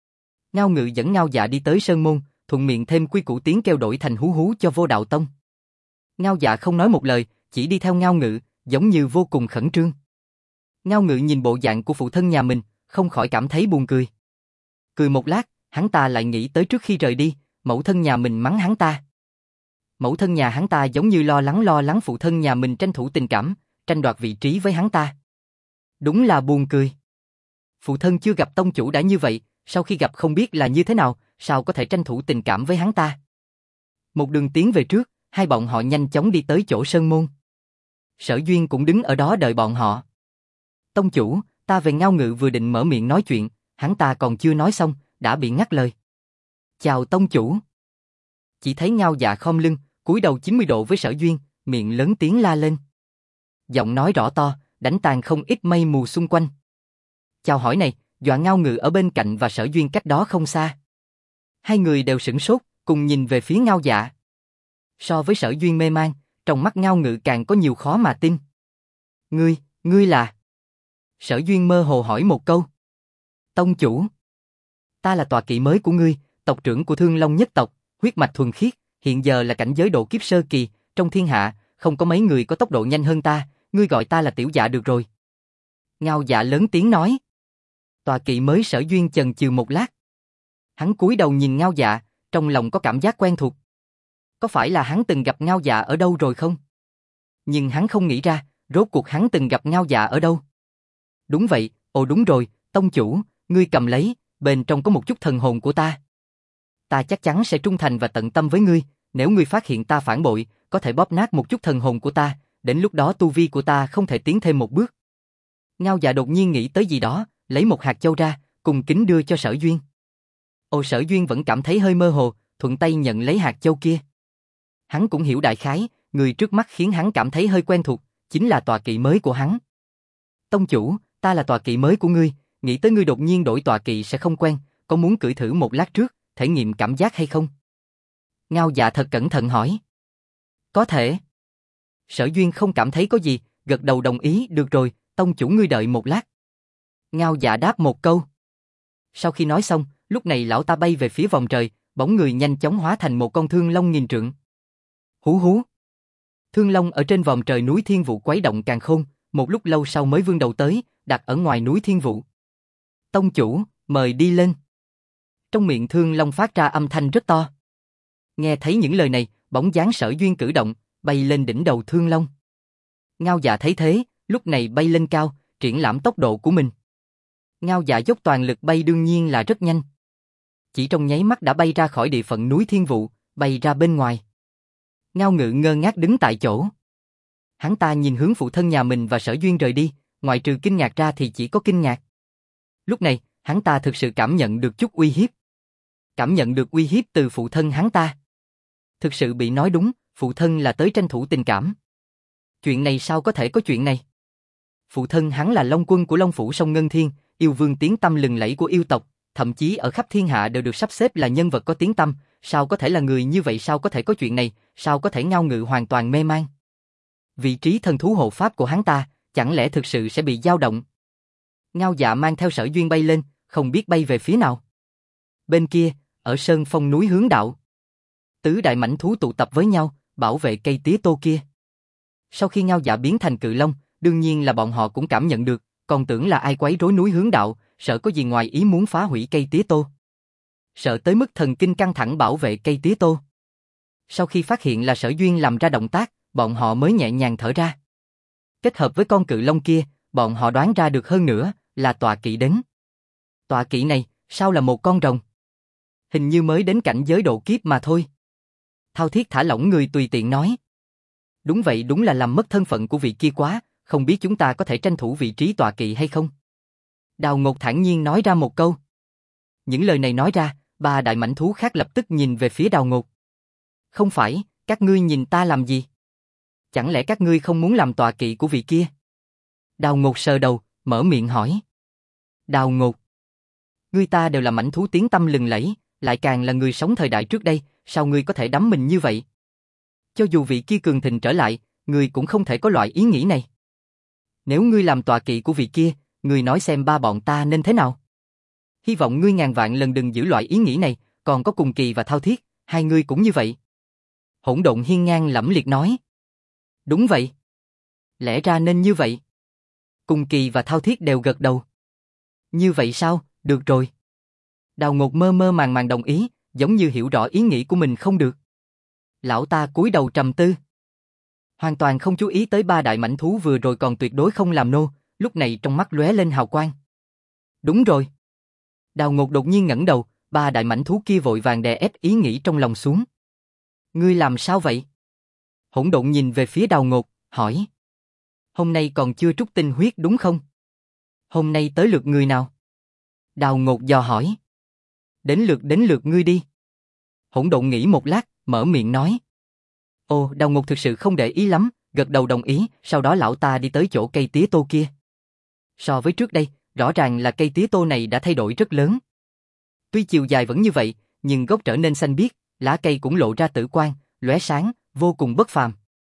Ngao Ngự dẫn Ngao Dạ đi tới sơn môn, thuận miệng thêm quy củ tiếng kêu đổi thành hú hú cho Vô Đạo Tông. Ngao Dạ không nói một lời, chỉ đi theo Ngao Ngự, giống như vô cùng khẩn trương. Ngao Ngự nhìn bộ dạng của phụ thân nhà mình, không khỏi cảm thấy buồn cười. Cười một lát, hắn ta lại nghĩ tới trước khi rời đi, mẫu thân nhà mình mắng hắn ta. Mẫu thân nhà hắn ta giống như lo lắng phụ thân nhà mình tranh thủ tình cảm, tranh đoạt vị trí với hắn ta. Đúng là buồn cười. Phụ thân chưa gặp tông chủ đã như vậy, sau khi gặp không biết là như thế nào, sao có thể tranh thủ tình cảm với hắn ta. Một đường tiến về trước, hai bọn họ nhanh chóng đi tới chỗ sơn môn. Sở Duyên cũng đứng ở đó đợi bọn họ. Tông chủ, ta về. Ngao Ngự vừa định mở miệng nói chuyện, hắn ta còn chưa nói xong, đã bị ngắt lời. Chào tông chủ. Chỉ thấy Ngao Dạ khom lưng, cúi đầu 90 độ với Sở Duyên, miệng lớn tiếng la lên. Giọng nói rõ to, đánh tan không ít mây mù xung quanh. Chào hỏi này, dọa Ngao Ngự ở bên cạnh và Sở Duyên cách đó không xa. Hai người đều sửng sốt, cùng nhìn về phía Ngao Dạ. So với Sở Duyên mê man, trong mắt Ngao Ngự càng có nhiều khó mà tin. Ngươi là... Sở Duyên mơ hồ hỏi một câu. Tông chủ. Ta là tọa kỵ mới của ngươi, tộc trưởng của Thương Long nhất tộc, huyết mạch thuần khiết, hiện giờ là cảnh giới độ kiếp sơ kỳ, trong thiên hạ, không có mấy người có tốc độ nhanh hơn ta, ngươi gọi ta là Tiểu Dạ được rồi. Ngao Dạ lớn tiếng nói. Tọa kỵ mới. Sở Duyên chần chừ một lát. Hắn cúi đầu nhìn Ngao Dạ, trong lòng có cảm giác quen thuộc. Có phải là hắn từng gặp Ngao Dạ ở đâu rồi không? Nhưng hắn không nghĩ ra, rốt cuộc hắn từng gặp Ngao Dạ ở đâu. Đúng vậy, đúng rồi, tông chủ, ngươi cầm lấy, bên trong có một chút thần hồn của ta. Ta chắc chắn sẽ trung thành và tận tâm với ngươi, nếu ngươi phát hiện ta phản bội, có thể bóp nát một chút thần hồn của ta, đến lúc đó tu vi của ta không thể tiến thêm một bước. Ngao Dạ đột nhiên nghĩ tới gì đó, lấy một hạt châu ra, cùng kính đưa cho Sở Duyên. Sở Duyên vẫn cảm thấy hơi mơ hồ, thuận tay nhận lấy hạt châu kia. Hắn cũng hiểu đại khái, người trước mắt khiến hắn cảm thấy hơi quen thuộc, chính là tọa kỵ mới của hắn. Tông chủ, ta là tọa kỵ mới của ngươi, nghĩ tới ngươi đột nhiên đổi tọa kỵ sẽ không quen, có muốn cưỡi thử một lát trước, thể nghiệm cảm giác hay không? Ngao Dạ thật cẩn thận hỏi. Có thể. Sở Duyên không cảm thấy có gì, gật đầu đồng ý, được rồi, tông chủ ngươi đợi một lát. Ngao Dạ đáp một câu. Sau khi nói xong, lúc này lão ta bay về phía vòng trời, bóng người nhanh chóng hóa thành một con thương long nghìn trượng. Hú hú. Thương long ở trên vòm trời núi Thiên Vũ quấy động càn khôn, một lúc lâu sau mới vươn đầu tới, đặt ở ngoài núi Thiên Vũ. Tông chủ, mời đi lên. Trong miệng thương long phát ra âm thanh rất to. Nghe thấy những lời này, bóng dáng Sở Duyên cử động, bay lên đỉnh đầu thương long. Ngao Dạ thấy thế, lúc này bay lên cao, triển lãm tốc độ của mình. Ngao Dạ dốc toàn lực bay đương nhiên là rất nhanh. Chỉ trong nháy mắt đã bay ra khỏi địa phận núi Thiên Vũ, bay ra bên ngoài. Ngao Ngự ngơ ngác đứng tại chỗ. Hắn ta nhìn hướng phụ thân nhà mình và Sở Duyên rời đi, ngoại trừ kinh ngạc ra thì chỉ có kinh ngạc. Lúc này, hắn ta thực sự cảm nhận được chút uy hiếp. Cảm nhận được uy hiếp từ phụ thân hắn ta. Thực sự bị nói đúng, phụ thân là tới tranh thủ tình cảm. Chuyện này sao có thể có chuyện này? Phụ thân hắn là Long Quân của Long Phủ Sông Ngân Thiên, yêu vương tiếng tăm lừng lẫy của yêu tộc, thậm chí ở khắp thiên hạ đều được sắp xếp là nhân vật có tiếng tăm, sao có thể là người như vậy, sao có thể có chuyện này, sao có thể? Ngao Ngự hoàn toàn mê man. Vị trí thần thú hộ pháp của hắn ta, chẳng lẽ thực sự sẽ bị dao động? Ngao Dạ mang theo Sở Duyên bay lên, không biết bay về phía nào. Bên kia, ở sơn phong núi Hướng Đạo, tứ đại mãnh thú tụ tập với nhau, bảo vệ cây tía tô kia. Sau khi Ngao Dạ biến thành cự long, đương nhiên là bọn họ cũng cảm nhận được, còn tưởng là ai quấy rối núi Hướng Đạo, sợ có gì ngoài ý muốn phá hủy cây tía tô. Sợ tới mức thần kinh căng thẳng bảo vệ cây tía tô. Sau khi phát hiện là Sở Duyên làm ra động tác, bọn họ mới nhẹ nhàng thở ra. Kết hợp với con cự long kia, bọn họ đoán ra được hơn nữa, là tọa kỵ đến. Tọa kỵ này, sao là một con rồng? Hình như mới đến cảnh giới độ kiếp mà thôi. Thao Thiết thả lỏng người tùy tiện nói. Đúng vậy, đúng là làm mất thân phận của vị kia quá, không biết chúng ta có thể tranh thủ vị trí tọa kỵ hay không? Đào Ngột thản nhiên nói ra một câu. Những lời này nói ra, ba đại mãnh thú khác lập tức nhìn về phía Đào Ngột. Không phải, các ngươi nhìn ta làm gì? Chẳng lẽ các ngươi không muốn làm tọa kỵ của vị kia? Đào Ngột sờ đầu, mở miệng hỏi. Đào Ngột, ngươi ta đều là mãnh thú tiếng tăm lừng lẫy, lại càng là người sống thời đại trước đây, sao ngươi có thể đắm mình như vậy? Cho dù vị kia cường thịnh trở lại, ngươi cũng không thể có loại ý nghĩ này. Nếu ngươi làm tọa kỵ của vị kia, ngươi nói xem ba bọn ta nên thế nào? Hy vọng ngươi ngàn vạn lần đừng giữ loại ý nghĩ này, còn có Cùng Kỳ và Thao Thiết, hai ngươi cũng như vậy. Hỗn Độn hiên ngang lẫm liệt nói. Đúng vậy. Lẽ ra nên như vậy. Cùng Kỳ và Thao Thiết đều gật đầu. Như vậy sao, được rồi. Đào Ngột mơ mơ màng màng đồng ý, giống như hiểu rõ ý nghĩ của mình không được. Lão ta cúi đầu trầm tư. Hoàn toàn không chú ý tới ba đại mãnh thú vừa rồi còn tuyệt đối không làm nô, lúc này trong mắt lóe lên hào quang. Đúng rồi. Đào Ngột đột nhiên ngẩng đầu, ba đại mãnh thú kia vội vàng đè ép ý nghĩ trong lòng xuống. Ngươi làm sao vậy? Hỗn Độn nhìn về phía Đào Ngột, hỏi. Hôm nay còn chưa trút tinh huyết đúng không? Hôm nay tới lượt người nào? Đào Ngột dò hỏi. Đến lượt ngươi đi. Hỗn Độn nghĩ một lát, mở miệng nói. Ồ, Đào Ngột thực sự không để ý lắm, gật đầu đồng ý, sau đó lão ta đi tới chỗ cây tía tô kia. So với trước đây, rõ ràng là cây tía tô này đã thay đổi rất lớn. Tuy chiều dài vẫn như vậy, nhưng gốc trở nên xanh biếc, lá cây cũng lộ ra tử quang, lóe sáng, vô cùng bất phàm.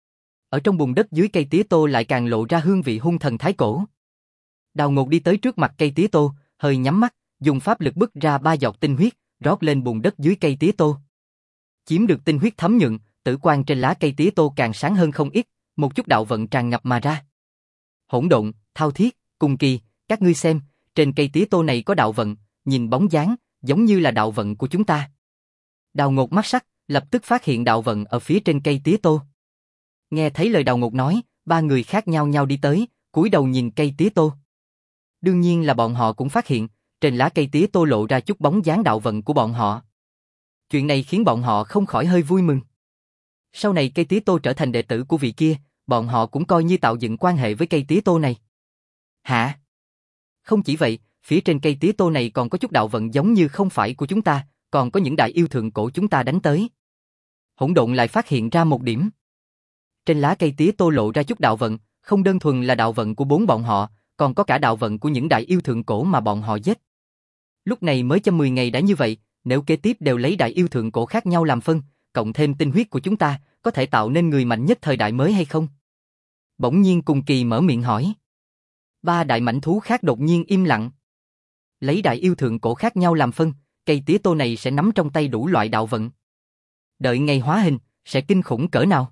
Ở trong bùn đất dưới cây tía tô lại càng lộ ra hương vị hung thần thái cổ. Đào Ngột đi tới trước mặt cây tía tô, hơi nhắm mắt, dùng pháp lực bức ra 3 giọt tinh huyết, rót lên bùn đất dưới cây tía tô. Chiếm được tinh huyết thấm nhuận, tử quang trên lá cây tía tô càng sáng hơn không ít, một chút đạo vận tràn ngập mà ra. Hỗn Độn, Thao Thiết, Cùng Kỳ, các ngươi xem, trên cây tía tô này có đạo vận, nhìn bóng dáng, giống như là đạo vận của chúng ta. Đào Ngột mắt sắc, lập tức phát hiện đạo vận ở phía trên cây tía tô. Nghe thấy lời Đào Ngột nói, ba người khác nhau nhau đi tới, cúi đầu nhìn cây tía tô. Đương nhiên là bọn họ cũng phát hiện, trên lá cây tía tô lộ ra chút bóng dáng đạo vận của bọn họ. Chuyện này khiến bọn họ không khỏi hơi vui mừng. Sau này cây tía tô trở thành đệ tử của vị kia, bọn họ cũng coi như tạo dựng quan hệ với cây tía tô này. Hả? Không chỉ vậy, phía trên cây tía tô này còn có chút đạo vận giống như không phải của chúng ta, còn có những đại yêu thượng cổ chúng ta đánh tới. Hỗn Độn lại phát hiện ra một điểm. Trên lá cây tía tô lộ ra chút đạo vận, không đơn thuần là đạo vận của bốn bọn họ, còn có cả đạo vận của những đại yêu thượng cổ mà bọn họ giết. Lúc này mới cho 10 ngày đã như vậy, nếu kế tiếp đều lấy đại yêu thượng cổ khác nhau làm phân, cộng thêm tinh huyết của chúng ta, có thể tạo nên người mạnh nhất thời đại mới hay không? Bỗng nhiên Cùng Kỳ mở miệng hỏi. Ba đại mãnh thú khác đột nhiên im lặng. Lấy đại yêu thượng cổ khác nhau làm phân, cây tía tô này sẽ nắm trong tay đủ loại đạo vận. Đợi ngày hóa hình, sẽ kinh khủng cỡ nào?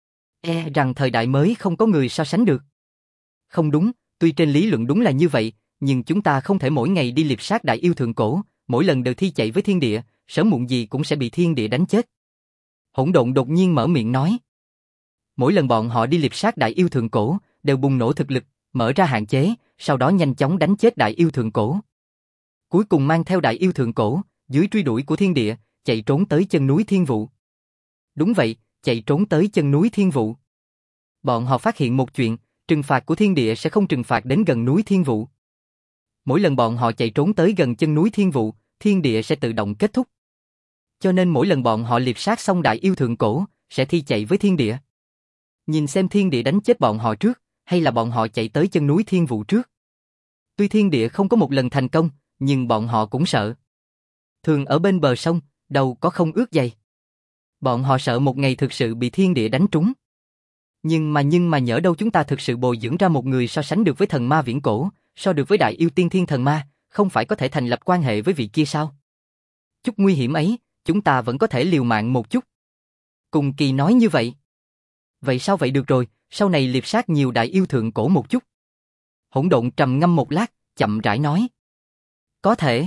Rằng thời đại mới không có người so sánh được. Không đúng, tuy trên lý luận đúng là như vậy, nhưng chúng ta không thể mỗi ngày đi liệp sát đại yêu thượng cổ, mỗi lần đều thi chạy với thiên địa, sớm muộn gì cũng sẽ bị thiên địa đánh chết. Hỗn Độn đột nhiên mở miệng nói. Mỗi lần bọn họ đi liệp sát đại yêu thượng cổ, đều bùng nổ thực lực, mở ra hạn chế, sau đó nhanh chóng đánh chết đại yêu thượng cổ. Cuối cùng mang theo đại yêu thượng cổ, dưới truy đuổi của thiên địa, chạy trốn tới chân núi Thiên Vụ. Đúng vậy, chạy trốn tới chân núi Thiên Vụ. Bọn họ phát hiện một chuyện, trừng phạt của thiên địa sẽ không trừng phạt đến gần núi Thiên Vụ. Mỗi lần bọn họ chạy trốn tới gần chân núi Thiên Vụ, thiên địa sẽ tự động kết thúc. Cho nên mỗi lần bọn họ liệp sát xong đại yêu thượng cổ, sẽ thi chạy với thiên địa. Nhìn xem thiên địa đánh chết bọn họ trước, hay là bọn họ chạy tới chân núi Thiên Vụ trước. Tuy thiên địa không có một lần thành công, nhưng bọn họ cũng sợ. Thường ở bên bờ sông, đầu có không ướt dày. Bọn họ sợ một ngày thực sự bị thiên địa đánh trúng. Nhưng mà nhỡ đâu chúng ta thực sự bồi dưỡng ra một người so sánh được với thần ma viễn cổ, so được với đại yêu tiên thiên thần ma, không phải có thể thành lập quan hệ với vị kia sao? Chút nguy hiểm ấy, chúng ta vẫn có thể liều mạng một chút. Cùng Kỳ nói như vậy. Vậy sao vậy được rồi, sau này liệp sát nhiều đại yêu thượng cổ một chút. Hỗn Độn trầm ngâm một lát, chậm rãi nói. Có thể.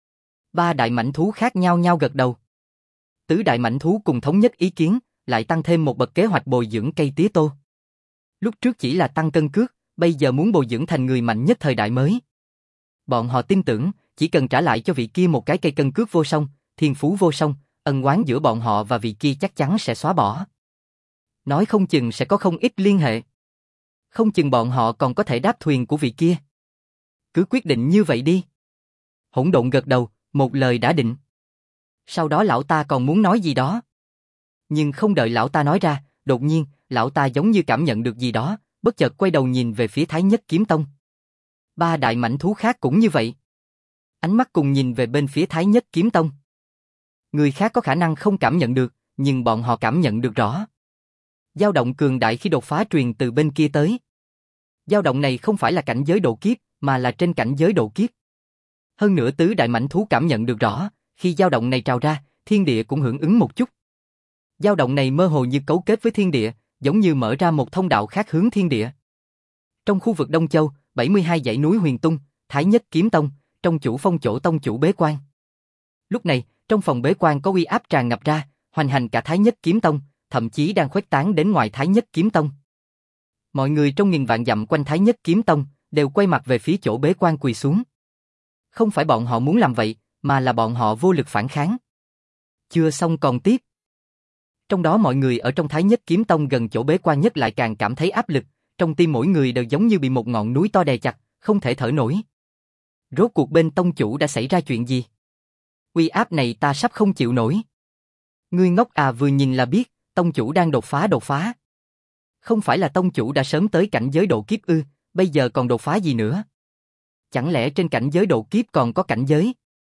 Ba đại mãnh thú khác nhau nhau gật đầu. Tứ đại mãnh thú cùng thống nhất ý kiến, lại tăng thêm một bậc kế hoạch bồi dưỡng cây tía tô. Lúc trước chỉ là tăng cân cước, bây giờ muốn bồi dưỡng thành người mạnh nhất thời đại mới. Bọn họ tin tưởng, chỉ cần trả lại cho vị kia một cái cây cân cước vô song, thiên phú vô song, ân oán giữa bọn họ và vị kia chắc chắn sẽ xóa bỏ. Nói không chừng sẽ có không ít liên hệ. Không chừng bọn họ còn có thể đáp thuyền của vị kia. Cứ quyết định như vậy đi. Hỗn Độn gật đầu, một lời đã định. Sau đó lão ta còn muốn nói gì đó. Nhưng không đợi lão ta nói ra, đột nhiên, lão ta giống như cảm nhận được gì đó, bất chợt quay đầu nhìn về phía Thái Nhất Kiếm Tông. Ba đại mãnh thú khác cũng như vậy. Ánh mắt cùng nhìn về bên phía Thái Nhất Kiếm Tông. Người khác có khả năng không cảm nhận được, nhưng bọn họ cảm nhận được rõ. Dao động cường đại khi đột phá truyền từ bên kia tới. Dao động này không phải là cảnh giới độ kiếp, mà là trên cảnh giới độ kiếp. Hơn nữa tứ đại mãnh thú cảm nhận được rõ, khi dao động này trào ra, thiên địa cũng hưởng ứng một chút. Dao động này mơ hồ như cấu kết với thiên địa, giống như mở ra một thông đạo khác hướng thiên địa. Trong khu vực Đông Châu, 72 dãy núi Huyền Tung, Thái Nhất Kiếm Tông, trong chủ phong chỗ tông chủ bế quan. Lúc này, trong phòng bế quan có uy áp tràn ngập ra, hoành hành cả Thái Nhất Kiếm Tông, thậm chí đang khuếch tán đến ngoài Thái Nhất Kiếm Tông. Mọi người trong nghìn vạn dặm quanh Thái Nhất Kiếm Tông đều quay mặt về phía chỗ bế quan quỳ xuống. Không phải bọn họ muốn làm vậy, mà là bọn họ vô lực phản kháng. Chưa xong còn tiếp. Trong đó mọi người ở trong Thái Nhất Kiếm Tông gần chỗ bế quan nhất lại càng cảm thấy áp lực, trong tim mỗi người đều giống như bị một ngọn núi to đè chặt, không thể thở nổi. Rốt cuộc bên tông chủ đã xảy ra chuyện gì? Uy áp này ta sắp không chịu nổi. Ngươi ngốc à, vừa nhìn là biết, tông chủ đang đột phá. Không phải là tông chủ đã sớm tới cảnh giới độ kiếp ư, bây giờ còn đột phá gì nữa? Chẳng lẽ trên cảnh giới độ kiếp còn có cảnh giới?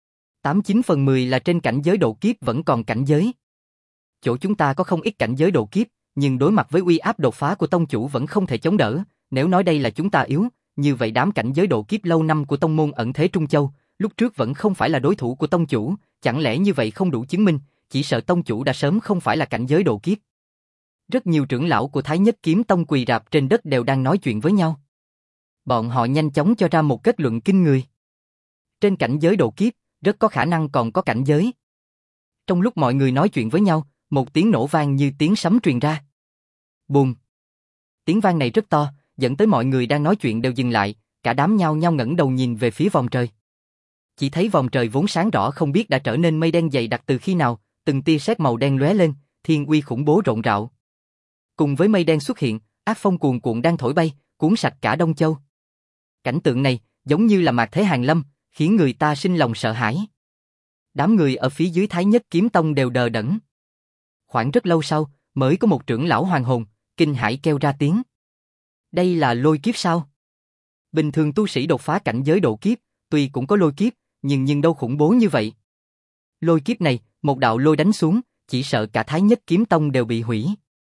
89/10 là trên cảnh giới độ kiếp vẫn còn cảnh giới. Chỗ chúng ta có không ít cảnh giới độ kiếp, nhưng đối mặt với uy áp đột phá của tông chủ vẫn không thể chống đỡ. Nếu nói đây là chúng ta yếu, như vậy đám cảnh giới độ kiếp lâu năm của tông môn ẩn thế Trung Châu, lúc trước vẫn không phải là đối thủ của tông chủ, chẳng lẽ như vậy không đủ chứng minh, chỉ sợ tông chủ đã sớm không phải là cảnh giới độ kiếp. Rất nhiều trưởng lão của Thái Nhất Kiếm Tông quỳ rạp trên đất đều đang nói chuyện với nhau. Bọn họ nhanh chóng cho ra một kết luận kinh người. Trên cảnh giới độ kiếp, rất có khả năng còn có cảnh giới. Trong lúc mọi người nói chuyện với nhau, một tiếng nổ vang như tiếng sấm truyền ra. Bùm! Tiếng vang này rất to, dẫn tới mọi người đang nói chuyện đều dừng lại, cả đám nhao nhao ngẩng đầu nhìn về phía vòng trời. Chỉ thấy vòng trời vốn sáng rõ không biết đã trở nên mây đen dày đặc từ khi nào, từng tia sét màu đen lóe lên, thiên uy khủng bố rộn rạo. Cùng với mây đen xuất hiện, ác phong cuồn cuộn đang thổi bay, cuốn sạch cả Đông Châu. Cảnh tượng này giống như là mạt thế hàng lâm, khiến người ta sinh lòng sợ hãi. Đám người ở phía dưới Thái Nhất Kiếm Tông đều đờ đẫn. Khoảng rất lâu sau, mới có một trưởng lão hoàng hồn, kinh hãi kêu ra tiếng. Đây là lôi kiếp sao? Bình thường tu sĩ đột phá cảnh giới độ kiếp, tuy cũng có lôi kiếp, nhưng đâu khủng bố như vậy. Lôi kiếp này, một đạo lôi đánh xuống, chỉ sợ cả Thái Nhất Kiếm Tông đều bị hủy.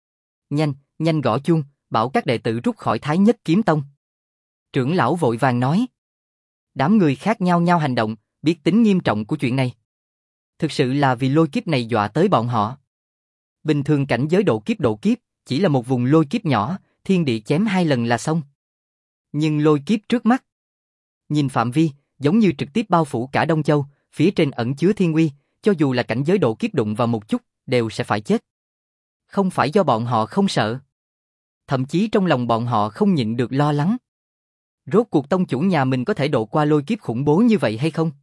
Nhanh gõ chuông, bảo các đệ tử rút khỏi Thái Nhất Kiếm Tông. Trưởng lão vội vàng nói. Đám người khác nhau nhau hành động, biết tính nghiêm trọng của chuyện này. Thực sự là vì lôi kiếp này dọa tới bọn họ. Bình thường cảnh giới độ kiếp chỉ là một vùng lôi kiếp nhỏ, thiên địa chém 2 lần là xong. Nhưng lôi kiếp trước mắt, nhìn phạm vi, giống như trực tiếp bao phủ cả Đông Châu, phía trên ẩn chứa thiên uy, cho dù là cảnh giới độ kiếp đụng vào một chút, đều sẽ phải chết. Không phải do bọn họ không sợ. Thậm chí trong lòng bọn họ không nhịn được lo lắng. Rốt cuộc tông chủ nhà mình có thể độ qua lôi kiếp khủng bố như vậy hay không?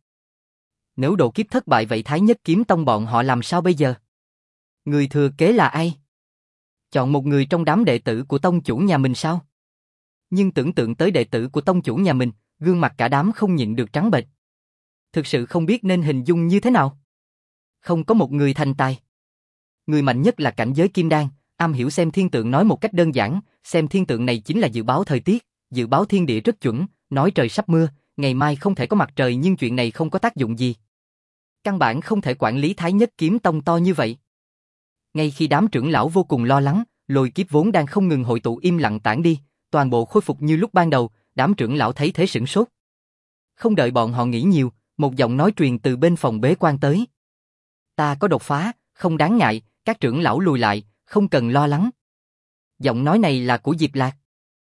Nếu độ kiếp thất bại vậy Thái Nhất Kiếm Tông bọn họ làm sao bây giờ? Người thừa kế là ai? Chọn một người trong đám đệ tử của tông chủ nhà mình sao? Nhưng tưởng tượng tới đệ tử của tông chủ nhà mình, gương mặt cả đám không nhịn được trắng bệch. Thực sự không biết nên hình dung như thế nào. Không có một người thành tài. Người mạnh nhất là cảnh giới kim đan, am hiểu xem thiên tượng, nói một cách đơn giản, xem thiên tượng này chính là dự báo thời tiết, dự báo thiên địa rất chuẩn, nói trời sắp mưa, ngày mai không thể có mặt trời, nhưng chuyện này không có tác dụng gì. Căn bản không thể quản lý Thái Nhất Kiếm Tông to như vậy. Ngay khi đám trưởng lão vô cùng lo lắng, lôi kiếp vốn đang không ngừng hội tụ im lặng tản đi, toàn bộ khôi phục như lúc ban đầu, đám trưởng lão thấy thế sửng sốt. Không đợi bọn họ nghĩ nhiều, một giọng nói truyền từ bên phòng bế quan tới. Ta có đột phá, không đáng ngại, các trưởng lão lùi lại, không cần lo lắng. Giọng nói này là của Diệp Lạc.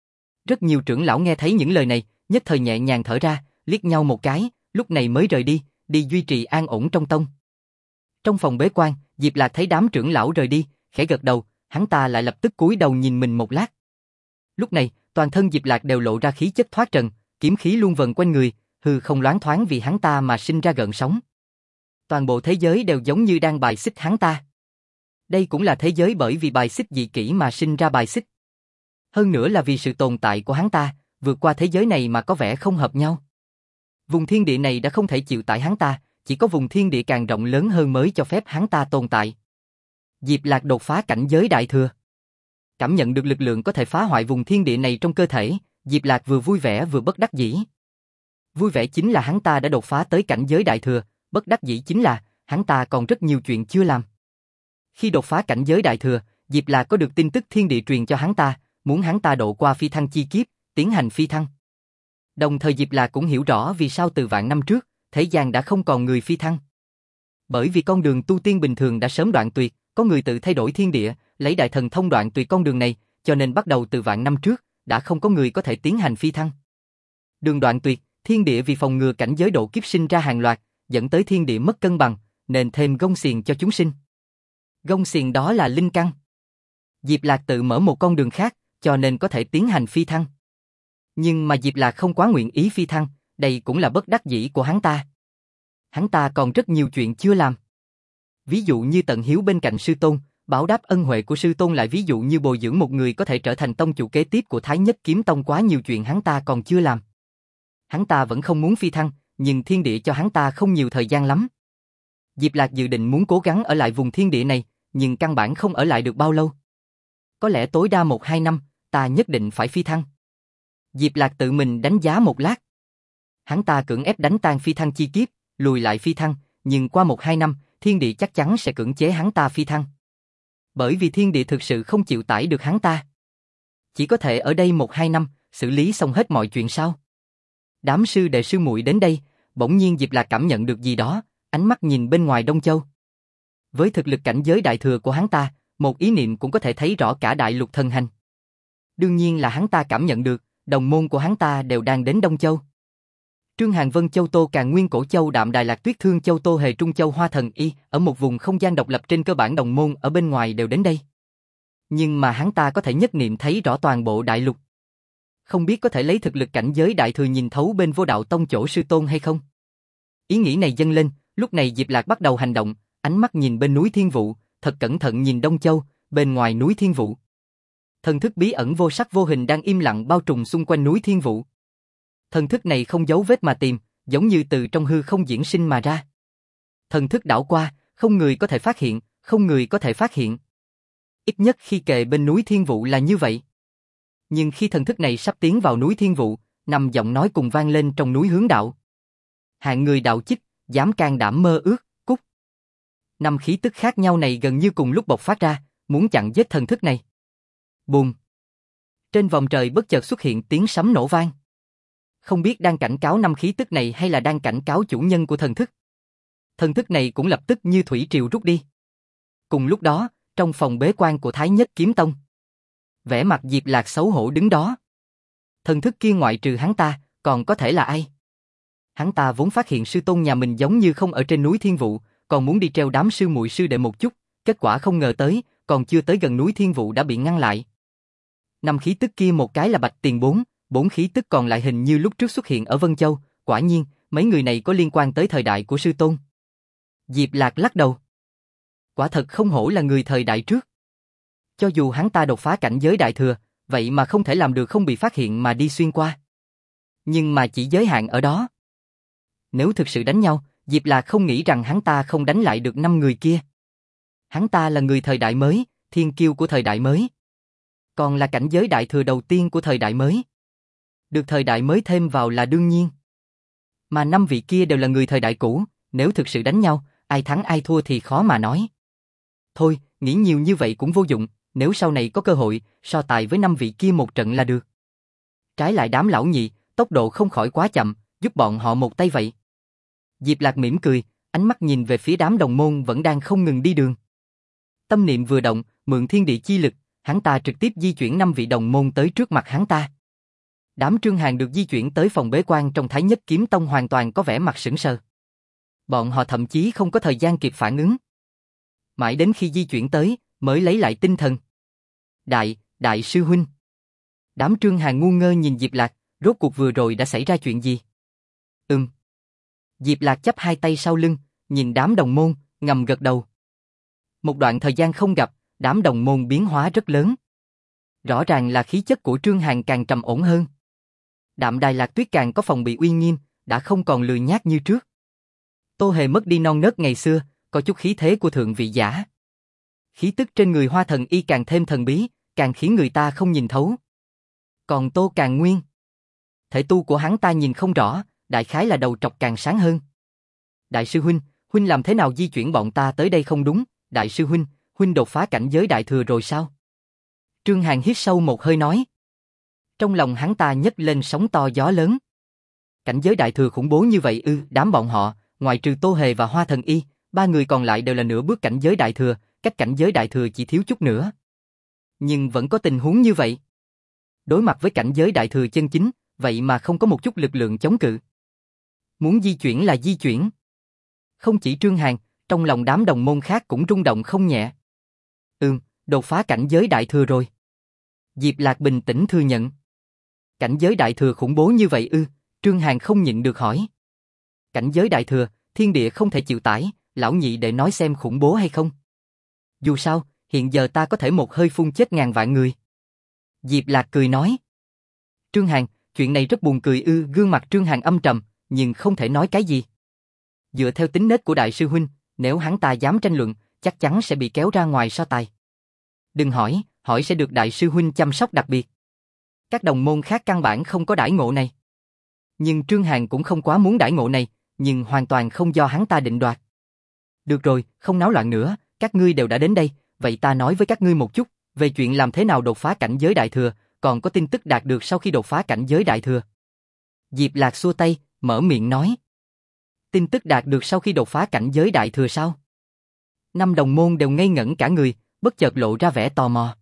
Rất nhiều trưởng lão nghe thấy những lời này, nhất thời nhẹ nhàng thở ra, liếc nhau một cái, lúc này mới rời đi, đi duy trì an ổn trong tông. Trong phòng bế quan, Diệp Lạc thấy đám trưởng lão rời đi, khẽ gật đầu, hắn ta lại lập tức cúi đầu nhìn mình một lát. Lúc này, toàn thân Diệp Lạc đều lộ ra khí chất thoát trần, kiếm khí luôn vần quanh người, hư không loáng thoáng vì hắn ta mà sinh ra gợn sóng. Toàn bộ thế giới đều giống như đang bài xích hắn ta. Đây cũng là thế giới bởi vì bài xích dị kỷ mà sinh ra bài xích. Hơn nữa là vì sự tồn tại của hắn ta, vượt qua thế giới này mà có vẻ không hợp nhau. Vùng thiên địa này đã không thể chịu tải hắn ta, chỉ có vùng thiên địa càng rộng lớn hơn mới cho phép hắn ta tồn tại. Diệp Lạc đột phá cảnh giới đại thừa. Cảm nhận được lực lượng có thể phá hoại vùng thiên địa này trong cơ thể, Diệp Lạc vừa vui vẻ vừa bất đắc dĩ. Vui vẻ chính là hắn ta đã đột phá tới cảnh giới đại thừa, bất đắc dĩ chính là hắn ta còn rất nhiều chuyện chưa làm. Khi đột phá cảnh giới đại thừa, Diệp Lạc có được tin tức thiên địa truyền cho hắn ta, muốn hắn ta độ qua phi thăng chi kiếp, tiến hành phi thăng. Đồng thời Diệp Lạc cũng hiểu rõ vì sao từ vạn năm trước, thế gian đã không còn người phi thăng. Bởi vì con đường tu tiên bình thường đã sớm đoạn tuyệt, có người tự thay đổi thiên địa, lấy đại thần thông đoạn tuyệt con đường này, cho nên bắt đầu từ vạn năm trước, đã không có người có thể tiến hành phi thăng. Đường đoạn tuyệt, thiên địa vì phòng ngừa cảnh giới độ kiếp sinh ra hàng loạt, dẫn tới thiên địa mất cân bằng, nên thêm gông xiềng cho chúng sinh. Gông xiềng đó là linh căn. Diệp Lạc tự mở một con đường khác, cho nên có thể tiến hành phi thăng. Nhưng mà Diệp Lạc không quá nguyện ý phi thăng, đây cũng là bất đắc dĩ của hắn ta. Hắn ta còn rất nhiều chuyện chưa làm. Ví dụ như tận hiếu bên cạnh sư tôn, báo đáp ân huệ của sư tôn, lại ví dụ như bồi dưỡng một người có thể trở thành tông chủ kế tiếp của Thái Nhất Kiếm Tông, quá nhiều chuyện hắn ta còn chưa làm. Hắn ta vẫn không muốn phi thăng, nhưng thiên địa cho hắn ta không nhiều thời gian lắm. Diệp Lạc dự định muốn cố gắng ở lại vùng thiên địa này, nhưng căn bản không ở lại được bao lâu. Có lẽ tối đa 1-2 năm, ta nhất định phải phi thăng. Diệp Lạc tự mình đánh giá một lát. Hắn ta cưỡng ép đánh tan phi thăng chi kiếp, lùi lại phi thăng, nhưng qua 1-2 năm, thiên địa chắc chắn sẽ cưỡng chế hắn ta phi thăng. Bởi vì thiên địa thực sự không chịu tải được hắn ta. Chỉ có thể ở đây 1-2 năm, xử lý xong hết mọi chuyện sau. Đám sư đệ sư muội đến đây, bỗng nhiên Diệp Lạc cảm nhận được gì đó, ánh mắt nhìn bên ngoài Đông Châu. Với thực lực cảnh giới đại thừa của hắn ta, một ý niệm cũng có thể thấy rõ cả đại lục thần hành. Đương nhiên là hắn ta cảm nhận được, đồng môn của hắn ta đều đang đến Đông Châu. Trương Hàn Vân Châu Tô Càn Nguyên Cổ Châu Đạm Đài Lạc Tuyết Thương Châu Tô Hề Trung Châu Hoa Thần Y, ở một vùng không gian độc lập trên cơ bản đồng môn ở bên ngoài đều đến đây. Nhưng mà hắn ta có thể nhất niệm thấy rõ toàn bộ đại lục. Không biết có thể lấy thực lực cảnh giới đại thừa nhìn thấu bên Vô Đạo Tông chỗ sư tôn hay không? Ý nghĩ này dâng lên, lúc này Diệp Lạc bắt đầu hành động, ánh mắt nhìn bên núi Thiên Vũ, thật cẩn thận nhìn Đông Châu, bên ngoài núi Thiên Vũ. Thần thức bí ẩn vô sắc vô hình đang im lặng bao trùm xung quanh núi Thiên Vũ. Thần thức này không dấu vết mà tìm, giống như từ trong hư không diễn sinh mà ra. Thần thức đảo qua, không người có thể phát hiện, không người có thể phát hiện. Ít nhất khi kề bên núi Thiên Vũ là như vậy. Nhưng khi thần thức này sắp tiến vào núi Thiên Vũ, 5 giọng nói cùng vang lên trong núi Hướng Đạo. Hạng người đạo chích, dám can đảm mơ ước, cút. 5 khí tức khác nhau này gần như cùng lúc bộc phát ra, muốn chặn giết thần thức này. Bùm. Trên vòng trời bất chợt xuất hiện tiếng sấm nổ vang. Không biết đang cảnh cáo 5 khí tức này hay là đang cảnh cáo chủ nhân của thần thức. Thần thức này cũng lập tức như thủy triều rút đi. Cùng lúc đó, trong phòng bế quan của Thái Nhất Kiếm Tông, vẻ mặt Diệp Lạc xấu hổ đứng đó. Thần thức kia ngoại trừ hắn ta, còn có thể là ai? Hắn ta vốn phát hiện sư tôn nhà mình giống như không ở trên núi Thiên Vũ, còn muốn đi treo đám sư muội sư đệ một chút, kết quả không ngờ tới, còn chưa tới gần núi Thiên Vũ đã bị ngăn lại. 5 khí tức kia một cái là Bạch Tiền 4 khí tức còn lại hình như lúc trước xuất hiện ở Vân Châu, quả nhiên, mấy người này có liên quan tới thời đại của sư tôn. Diệp Lạc lắc đầu. Quả thật không hổ là người thời đại trước. Cho dù hắn ta đột phá cảnh giới đại thừa, vậy mà không thể làm được không bị phát hiện mà đi xuyên qua. Nhưng mà chỉ giới hạn ở đó. Nếu thực sự đánh nhau, Diệp Lạc không nghĩ rằng hắn ta không đánh lại được 5 người kia. Hắn ta là người thời đại mới, thiên kiêu của thời đại mới. Còn là cảnh giới đại thừa đầu tiên của thời đại mới. Được thời đại mới thêm vào là đương nhiên. Mà 5 vị kia đều là người thời đại cũ, nếu thực sự đánh nhau, ai thắng ai thua thì khó mà nói. Thôi, nghĩ nhiều như vậy cũng vô dụng, nếu sau này có cơ hội, so tài với 5 vị kia một trận là được. Trái lại đám lão nhị, tốc độ không khỏi quá chậm, giúp bọn họ một tay vậy. Diệp Lạc mỉm cười, ánh mắt nhìn về phía đám đồng môn vẫn đang không ngừng đi đường. Tâm niệm vừa động, mượn thiên địa chi lực, hắn ta trực tiếp di chuyển 5 vị đồng môn tới trước mặt hắn ta. Đám Trương Hàn được di chuyển tới phòng bế quan trong Thái Nhất Kiếm Tông hoàn toàn có vẻ mặt sững sờ. Bọn họ thậm chí không có thời gian kịp phản ứng. Mãi đến khi di chuyển tới, mới lấy lại tinh thần. Đại sư huynh. Đám Trương Hàn ngu ngơ nhìn Diệp Lạc, rốt cuộc vừa rồi đã xảy ra chuyện gì? Diệp Lạc chắp hai tay sau lưng, nhìn đám đồng môn, ngầm gật đầu. Một đoạn thời gian không gặp, đám đồng môn biến hóa rất lớn. Rõ ràng là khí chất của Trương Hàn càng trầm ổn hơn. Đạm Đài Lạc Tuyết càng có phòng bị uy nghiêm, đã không còn lười nhác như trước. Tô Hề mất đi non nớt ngày xưa, có chút khí thế của thượng vị giả. Khí tức trên người Hoa Thần Y càng thêm thần bí, càng khiến người ta không nhìn thấu. Còn Tô Càn Nguyên, thể tu của hắn ta nhìn không rõ, đại khái là đầu trọc càng sáng hơn. Đại sư huynh làm thế nào di chuyển bọn ta tới đây không đúng? Đại sư huynh đột phá cảnh giới đại thừa rồi sao? Trương Hàn hít sâu một hơi nói. Trong lòng hắn ta nhấc lên sóng to gió lớn. Cảnh giới đại thừa khủng bố như vậy ư? Đám bọn họ, ngoại trừ Tô Hề và Hoa Thần Y, 3 người còn lại đều là nửa bước cảnh giới đại thừa, cách cảnh giới đại thừa chỉ thiếu chút nữa. Nhưng vẫn có tình huống như vậy. Đối mặt với cảnh giới đại thừa chân chính, vậy mà không có một chút lực lượng chống cự. Muốn di chuyển là di chuyển. Không chỉ Trương Hàn, trong lòng đám đồng môn khác cũng rung động không nhẹ. Đột phá cảnh giới đại thừa rồi. Diệp Lạc bình tĩnh thừa nhận. Cảnh giới đại thừa khủng bố như vậy ư? Trương Hàn không nhịn được hỏi. Cảnh giới đại thừa, thiên địa không thể chịu tải, lão nhị để nói xem khủng bố hay không. Dù sao, hiện giờ ta có thể một hơi phun chết ngàn vạn người. Diệp Lạc cười nói. Trương Hàn, chuyện này rất buồn cười ư? Gương mặt Trương Hàn âm trầm, nhưng không thể nói cái gì. Dựa theo tính nết của đại sư huynh, nếu hắn ta dám tranh luận, chắc chắn sẽ bị kéo ra ngoài so tài. Đừng hỏi, hỏi sẽ được đại sư huynh chăm sóc đặc biệt. Các đồng môn khác căn bản không có đãi ngộ này. Nhưng Trương Hàn cũng không quá muốn đãi ngộ này, nhưng hoàn toàn không do hắn ta định đoạt. Được rồi, không náo loạn nữa, các ngươi đều đã đến đây, vậy ta nói với các ngươi một chút, về chuyện làm thế nào đột phá cảnh giới đại thừa, còn có tin tức đạt được sau khi đột phá cảnh giới đại thừa. Diệp Lạc xua tay, mở miệng nói. Tin tức đạt được sau khi đột phá cảnh giới đại thừa sao? Năm đồng môn đều ngây ngẩn cả người, bất chợt lộ ra vẻ tò mò.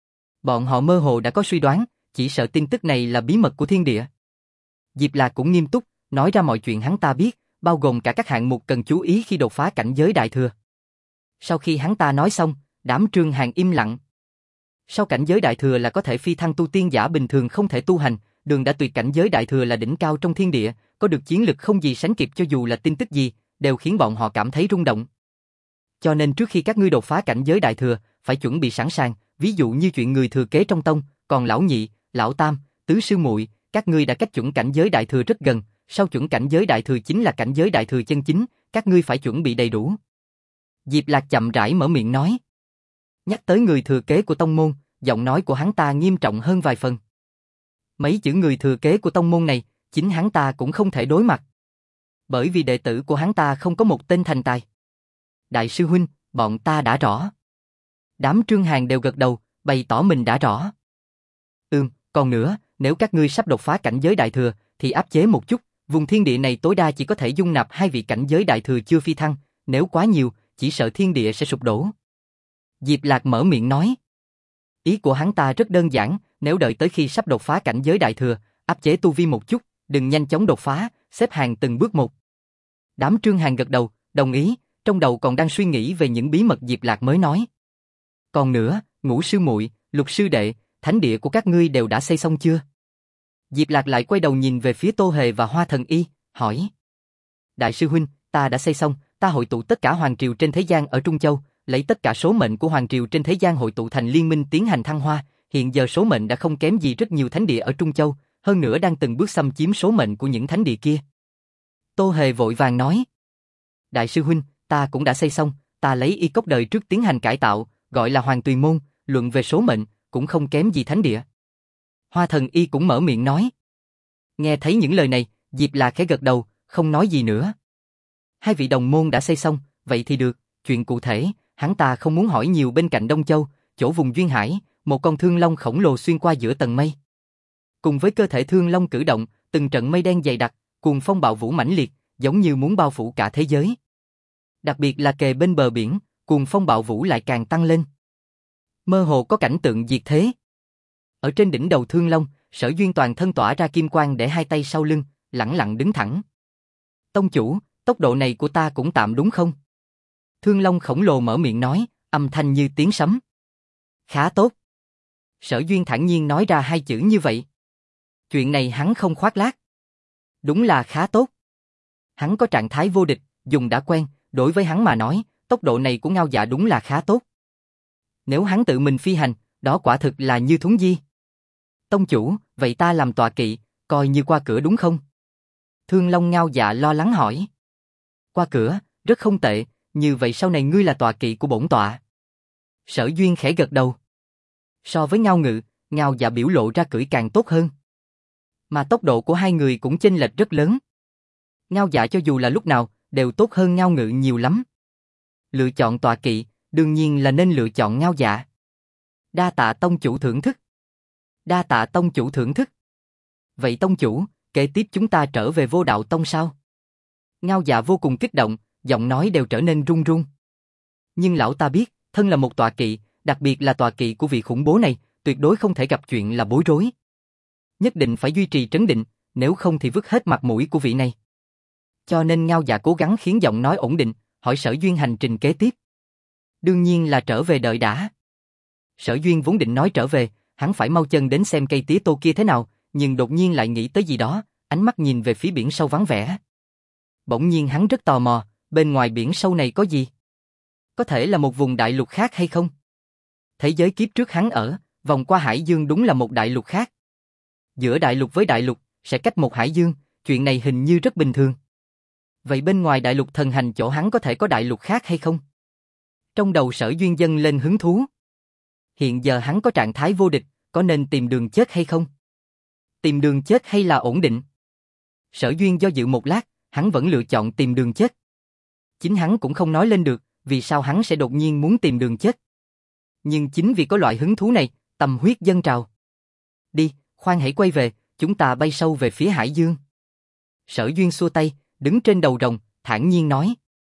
Bọn họ mơ hồ đã có suy đoán, chỉ sợ tin tức này là bí mật của thiên địa. Diệp Lạc cũng nghiêm túc, nói ra mọi chuyện hắn ta biết, bao gồm cả các hạng mục cần chú ý khi đột phá cảnh giới đại thừa. Sau khi hắn ta nói xong, đám Trương Hàn im lặng. Sau cảnh giới đại thừa là có thể phi thăng tu tiên giả bình thường không thể tu hành, đường đã tuyệt cảnh giới đại thừa là đỉnh cao trong thiên địa, có được chiến lực không gì sánh kịp cho dù là tin tức gì, đều khiến bọn họ cảm thấy rung động. Cho nên trước khi các ngươi đột phá cảnh giới đại thừa, phải chuẩn bị sẵn sàng, ví dụ như chuyện người thừa kế trong tông, còn lão nhị, lão tam, tứ sư muội, các ngươi đã cách chuẩn cảnh giới đại thừa rất gần, sau chuẩn cảnh giới đại thừa chính là cảnh giới đại thừa chân chính, các ngươi phải chuẩn bị đầy đủ. Diệp Lạc chậm rãi mở miệng nói. Nhắc tới người thừa kế của tông môn, giọng nói của hắn ta nghiêm trọng hơn vài phần. Mấy chữ người thừa kế của tông môn này, chính hắn ta cũng không thể đối mặt. Bởi vì đệ tử của hắn ta không có một tên thành tài. Đại sư huynh, bọn ta đã rõ. Đám Trương Hàn đều gật đầu, bày tỏ mình đã rõ. Còn nữa, nếu các ngươi sắp đột phá cảnh giới đại thừa, thì áp chế một chút, vùng thiên địa này tối đa chỉ có thể dung nạp 2 vị cảnh giới đại thừa chưa phi thăng, nếu quá nhiều, chỉ sợ thiên địa sẽ sụp đổ. Diệp Lạc mở miệng nói. Ý của hắn ta rất đơn giản, nếu đợi tới khi sắp đột phá cảnh giới đại thừa, áp chế tu vi một chút, đừng nhanh chóng đột phá, xếp hàng từng bước một. Đám Trương Hàn gật đầu, đồng ý, trong đầu còn đang suy nghĩ về những bí mật Diệp Lạc mới nói. Còn nữa, Ngũ sư muội, Lục sư đệ, thánh địa của các ngươi đều đã xây xong chưa? Diệp Lạc lại quay đầu nhìn về phía Tô Hề và Hoa Thần Y, hỏi. Đại sư huynh, ta đã xây xong, ta hội tụ tất cả hoàng triều trên thế gian ở Trung Châu, lấy tất cả số mệnh của hoàng triều trên thế gian hội tụ thành liên minh tiến hành thăng hoa, hiện giờ số mệnh đã không kém gì rất nhiều thánh địa ở Trung Châu, hơn nữa đang từng bước xâm chiếm số mệnh của những thánh địa kia. Tô Hề vội vàng nói. Đại sư huynh, ta cũng đã xây xong, ta lấy y cốc đời trước tiến hành cải tạo, gọi là Hoàng Tùy Môn, luận về số mệnh, cũng không kém gì thánh địa. Hoa Thần Y cũng mở miệng nói. Nghe thấy những lời này, Diệp Lạc khẽ gật đầu, không nói gì nữa. Hai vị đồng môn đã xây xong, vậy thì được, chuyện cụ thể, hắn ta không muốn hỏi nhiều. Bên cạnh Đông Châu, chỗ vùng duyên hải, một con thương long khổng lồ xuyên qua giữa tầng mây. Cùng với cơ thể thương long cử động, từng trận mây đen dày đặc, cuồng phong bạo vũ mãnh liệt, giống như muốn bao phủ cả thế giới. Đặc biệt là kề bên bờ biển, cuồng phong bạo vũ lại càng tăng lên. Mơ hồ có cảnh tượng diệt thế. Ở trên đỉnh đầu thương long, Sở Duyên toàn thân tỏa ra kim quang để hai tay sau lưng, lẳng lặng đứng thẳng. Tông chủ, tốc độ này của ta cũng tạm đúng không? Thương long khổng lồ mở miệng nói, âm thanh như tiếng sấm. Khá tốt. Sở Duyên thản nhiên nói ra hai chữ như vậy. Chuyện này hắn không khoác lác. Đúng là khá tốt. Hắn có trạng thái vô địch, dùng đã quen, đối với hắn mà nói, tốc độ này của Ngao Dạ đúng là khá tốt. Nếu hắn tự mình phi hành, đó quả thực là như thúng di. Tông chủ, vậy ta làm tọa kỵ, coi như qua cửa đúng không? Thương Long Ngao Dạ lo lắng hỏi. Qua cửa, rất không tệ, như vậy sau này ngươi là tọa kỵ của bổn tọa. Sở Duyên khẽ gật đầu. So với Ngao Ngự, Ngao Dạ biểu lộ ra cưỡi càng tốt hơn. Mà tốc độ của hai người cũng chênh lệch rất lớn. Ngao Dạ cho dù là lúc nào, đều tốt hơn Ngao Ngự nhiều lắm. Lựa chọn tọa kỵ, đương nhiên là nên lựa chọn Ngao Dạ. Đa tạ tông chủ thưởng thức. Đa tạ tông chủ thưởng thức. Vậy tông chủ, kế tiếp chúng ta trở về Vô Đạo Tông sao? Ngao Dạ vô cùng kích động, giọng nói đều trở nên run run. Nhưng lão ta biết, thân là một tọa kỵ, đặc biệt là tọa kỵ của vị khủng bố này, tuyệt đối không thể gặp chuyện là bối rối. Nhất định phải duy trì trấn định, nếu không thì vứt hết mặt mũi của vị này. Cho nên Ngao Dạ cố gắng khiến giọng nói ổn định, hỏi Sở Duyên hành trình kế tiếp. Đương nhiên là trở về đợi đã. Sở Duyên vốn định nói trở về, hắn phải mau chân đến xem cây tía tô kia thế nào, nhưng đột nhiên lại nghĩ tới gì đó, ánh mắt nhìn về phía biển sâu vắng vẻ. Bỗng nhiên hắn rất tò mò, bên ngoài biển sâu này có gì? Có thể là một vùng đại lục khác hay không? Thế giới kiếp trước hắn ở, vòng qua hải dương đúng là một đại lục khác. Giữa đại lục với đại lục, sẽ cách một hải dương, chuyện này hình như rất bình thường. Vậy bên ngoài đại lục thần hành chỗ hắn có thể có đại lục khác hay không? Trong đầu Sở Duyên dâng lên hứng thú. Hiện giờ hắn có trạng thái vô địch, có nên tìm đường chết hay không? Tìm đường chết hay là ổn định? Sở Duyên do dự một lát, hắn vẫn lựa chọn tìm đường chết. Chính hắn cũng không nói lên được, vì sao hắn sẽ đột nhiên muốn tìm đường chết. Nhưng chính vì có loại hứng thú này, tâm huyết dâng trào. Đi, khoan hãy quay về, chúng ta bay sâu về phía hải dương. Sở Duyên xua tay, đứng trên đầu rồng, thản nhiên nói.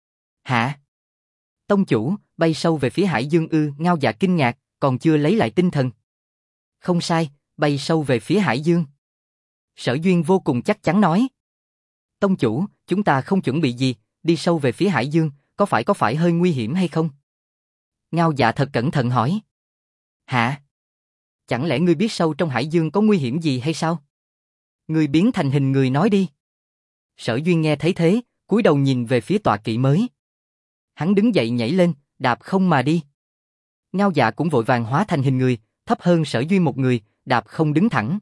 Hả? Tông chủ, bay sâu về phía hải dương ư? Ngao Dạ kinh ngạc, còn chưa lấy lại tinh thần. Không sai, bay sâu về phía hải dương. Sở Duyên vô cùng chắc chắn nói. Tông chủ, chúng ta không chuẩn bị gì, đi sâu về phía hải dương, có phải hơi nguy hiểm hay không? Ngao Dạ thật cẩn thận hỏi. Hả? Chẳng lẽ ngươi biết sâu trong hải dương có nguy hiểm gì hay sao? Ngươi biến thành hình người nói đi. Sở Duyên nghe thấy thế, cúi đầu nhìn về phía tọa kỵ mới. Hắn đứng dậy nhảy lên, đạp không mà đi. Ngao Dạ cũng vội vàng hóa thành hình người, thấp hơn Sở Duyên một người, đạp không đứng thẳng.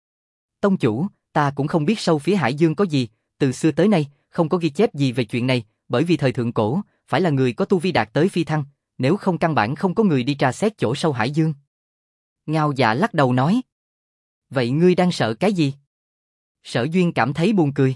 Tông chủ, ta cũng không biết sâu phía hải dương có gì, từ xưa tới nay, không có ghi chép gì về chuyện này, bởi vì thời thượng cổ, phải là người có tu vi đạt tới phi thăng, nếu không căn bản không có người đi tra xét chỗ sâu hải dương. Ngao Dạ lắc đầu nói. Vậy ngươi đang sợ cái gì? Sở Duyên cảm thấy buồn cười.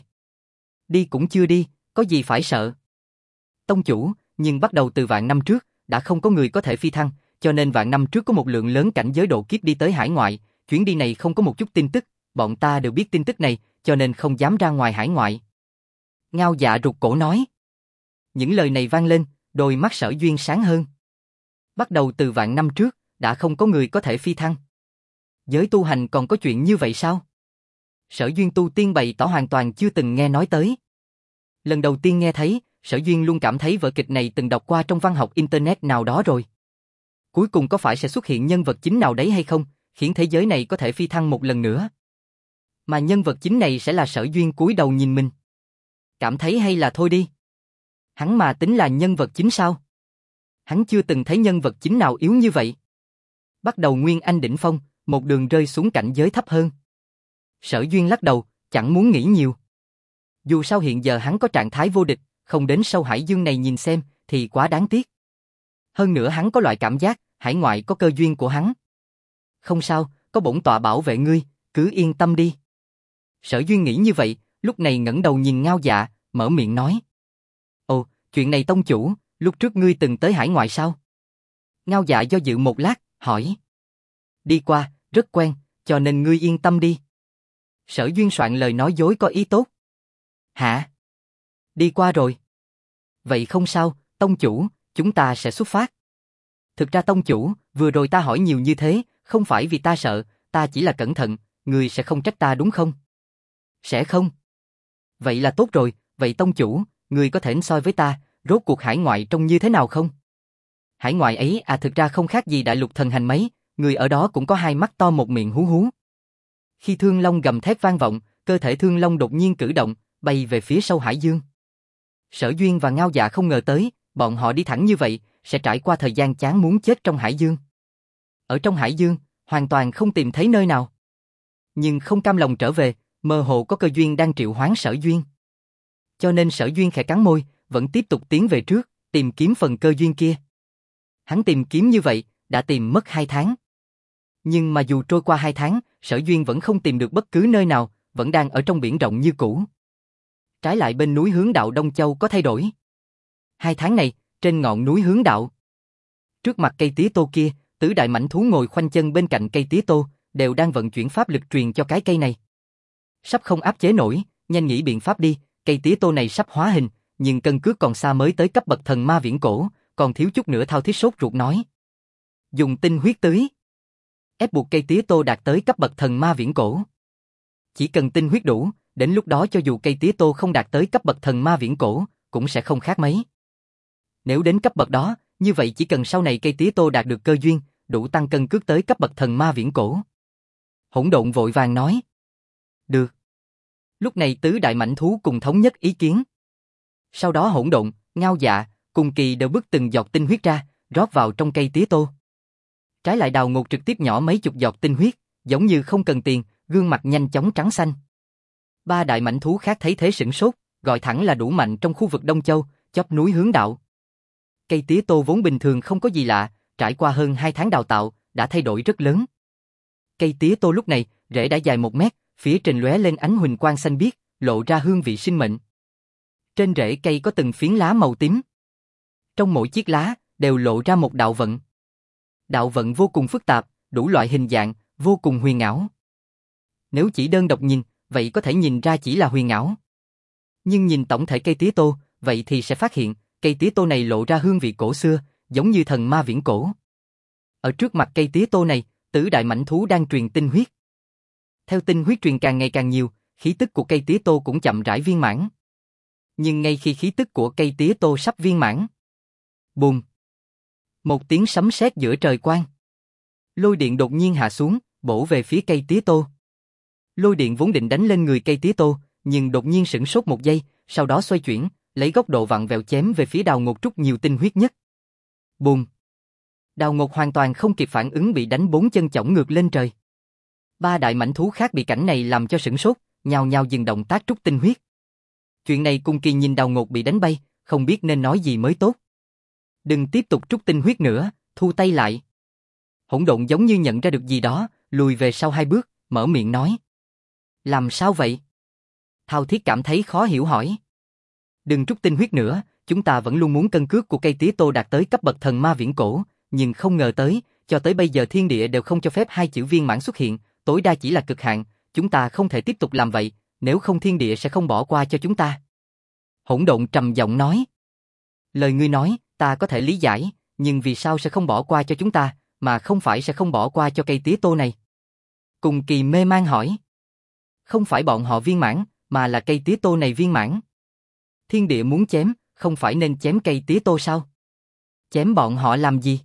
Đi cũng chưa đi, có gì phải sợ? Tông chủ, nhưng bắt đầu từ vạn năm trước, đã không có người có thể phi thăng, cho nên vạn năm trước có một lượng lớn cảnh giới độ kiếp đi tới hải ngoại, chuyến đi này không có một chút tin tức, bọn ta đều biết tin tức này, cho nên không dám ra ngoài hải ngoại. Ngao Dạ rụt cổ nói. Những lời này vang lên, đôi mắt Sở Duyên sáng hơn. Bắt đầu từ vạn năm trước, đã không có người có thể phi thăng. Giới tu hành còn có chuyện như vậy sao? Sở Duyên tu tiên bày tỏ hoàn toàn chưa từng nghe nói tới. Lần đầu tiên nghe thấy, Sở Duyên luôn cảm thấy vở kịch này từng đọc qua trong văn học internet nào đó rồi. Cuối cùng có phải sẽ xuất hiện nhân vật chính nào đấy hay không, khiến thế giới này có thể phi thăng một lần nữa? Mà nhân vật chính này sẽ là Sở Duyên cúi đầu nhìn mình. Cảm thấy hay là thôi đi. Hắn mà tính là nhân vật chính sao? Hắn chưa từng thấy nhân vật chính nào yếu như vậy. Bắt đầu Nguyên Anh đỉnh phong, một đường rơi xuống cảnh giới thấp hơn. Sở Duyên lắc đầu, chẳng muốn nghĩ nhiều. Dù sao hiện giờ hắn có trạng thái vô địch, không đến sâu hải dương này nhìn xem, thì quá đáng tiếc. Hơn nữa hắn có loại cảm giác, hải ngoại có cơ duyên của hắn. Không sao, có bổn tọa bảo vệ ngươi, cứ yên tâm đi. Sở Duyên nghĩ như vậy, lúc này ngẩng đầu nhìn Ngao Dạ, mở miệng nói. Ồ, chuyện này tông chủ, lúc trước ngươi từng tới hải ngoại sao? Ngao Dạ do dự một lát, hỏi. Đi qua, rất quen, cho nên ngươi yên tâm đi. Sở Duyên soạn lời nói dối có ý tốt. Hả? Đi qua rồi. Vậy không sao, tông chủ, chúng ta sẽ xuất phát. Thực ra tông chủ, vừa rồi ta hỏi nhiều như thế, không phải vì ta sợ, ta chỉ là cẩn thận, ngươi sẽ không trách ta đúng không? Sẽ không. Vậy là tốt rồi, vậy tông chủ, ngươi có thể soi với ta, rốt cuộc hải ngoại trông như thế nào không? Hải ngoại ấy thực ra không khác gì đại lục thần hành mấy, người ở đó cũng có hai mắt to một miệng hú hú. Khi thương long gầm thét vang vọng, cơ thể thương long đột nhiên cử động, bay về phía sâu hải dương. Sở Duyên và Ngao Dạ không ngờ tới, bọn họ đi thẳng như vậy, sẽ trải qua thời gian chán muốn chết trong hải dương. Ở trong hải dương, hoàn toàn không tìm thấy nơi nào. Nhưng không cam lòng trở về, mơ hồ có cơ duyên đang triệu hoán Sở Duyên. Cho nên Sở Duyên khẽ cắn môi, vẫn tiếp tục tiến về trước, tìm kiếm phần cơ duyên kia. Hắn tìm kiếm như vậy, đã tìm mất 2 tháng. Nhưng mà dù trôi qua 2 tháng, Sở Duyên vẫn không tìm được bất cứ nơi nào, vẫn đang ở trong biển rộng như cũ. Trái lại bên núi Hướng Đạo Đông Châu có thay đổi. 2 tháng này, trên ngọn núi Hướng Đạo, trước mặt cây tía tô kia, tứ đại mãnh thú ngồi khoanh chân bên cạnh cây tía tô, đều đang vận chuyển pháp lực truyền cho cái cây này. Sắp không áp chế nổi, nhanh nghĩ biện pháp đi, cây tía tô này sắp hóa hình, nhưng cân cước còn xa mới tới cấp bậc thần ma viễn cổ, còn thiếu chút nữa thao thiết sốt ruột nói. Dùng tinh huyết tưới, ép buộc cây tía tô đạt tới cấp bậc thần ma viễn cổ. Chỉ cần tinh huyết đủ, đến lúc đó cho dù cây tía tô không đạt tới cấp bậc thần ma viễn cổ, cũng sẽ không khác mấy. Nếu đến cấp bậc đó, như vậy chỉ cần sau này cây tía tô đạt được cơ duyên, đủ tăng cân cước tới cấp bậc thần ma viễn cổ. Hỗn độn vội vàng nói. Được. Lúc này tứ đại mãnh thú cùng thống nhất ý kiến. Sau đó hỗn độn, ngao dạ, cùng kỳ đều bứt từng giọt tinh huyết ra, rót vào trong cây tía tô. Trái lại Đào Ngột trực tiếp nhỏ mấy chục giọt tinh huyết, giống như không cần tiền, gương mặt nhanh chóng trắng xanh. Ba đại mãnh thú khác thấy thế sửng sốt, gọi thẳng là đủ mạnh trong khu vực Đông Châu, chóp núi hướng đạo. Cây tía tô vốn bình thường không có gì lạ, trải qua hơn 2 tháng đào tạo, đã thay đổi rất lớn. Cây tía tô lúc này, rễ đã dài 1 mét, phía trên lóe lên ánh huỳnh quang xanh biếc, lộ ra hương vị sinh mệnh. Trên rễ cây có từng phiến lá màu tím. Trong mỗi chiếc lá, đều lộ ra một đạo vận. Đạo vận vô cùng phức tạp, đủ loại hình dạng, vô cùng huyền ảo. Nếu chỉ đơn độc nhìn, vậy có thể nhìn ra chỉ là huyền ảo. Nhưng nhìn tổng thể cây tía tô, vậy thì sẽ phát hiện, cây tía tô này lộ ra hương vị cổ xưa, giống như thần ma viễn cổ. Ở trước mặt cây tía tô này, tứ đại mãnh thú đang truyền tinh huyết. Theo tinh huyết truyền càng ngày càng nhiều, khí tức của cây tía tô cũng chậm rãi viên mãn. Nhưng ngay khi khí tức của cây tía tô sắp viên mãn, bùm! Một tiếng sấm sét giữa trời quang. Lôi điện đột nhiên hạ xuống, bổ về phía cây tía tô. Lôi điện vốn định đánh lên người cây tía tô, nhưng đột nhiên sửng sốt một giây, sau đó xoay chuyển, lấy góc độ vặn vẹo chém về phía Đào Ngột trút nhiều tinh huyết nhất. Bùm! Đào Ngột hoàn toàn không kịp phản ứng bị đánh 4 chân chổng ngược lên trời. Ba đại mãnh thú khác bị cảnh này làm cho sửng sốt, nhao nhao dừng động tác trút tinh huyết. Chuyện này cùng kỳ nhìn Đào Ngột bị đánh bay, không biết nên nói gì mới tốt. Đừng tiếp tục trút tinh huyết nữa, thu tay lại. Hỗn độn giống như nhận ra được gì đó, lùi về sau 2 bước, mở miệng nói. Làm sao vậy? Thao Thiết cảm thấy khó hiểu hỏi. Đừng trút tinh huyết nữa, chúng ta vẫn luôn muốn cân cước của cây tía tô đạt tới cấp bậc thần ma viễn cổ, nhưng không ngờ tới, cho tới bây giờ thiên địa đều không cho phép 2 chữ viên mãn xuất hiện, tối đa chỉ là cực hạn, chúng ta không thể tiếp tục làm vậy, nếu không thiên địa sẽ không bỏ qua cho chúng ta. Hỗn độn trầm giọng nói. Lời ngươi nói, ta có thể lý giải, nhưng vì sao sẽ không bỏ qua cho chúng ta, mà không phải sẽ không bỏ qua cho cây tía tô này? Cùng kỳ mê man hỏi. Không phải bọn họ viên mãn, mà là cây tía tô này viên mãn. Thiên địa muốn chém, không phải nên chém cây tía tô sao? Chém bọn họ làm gì?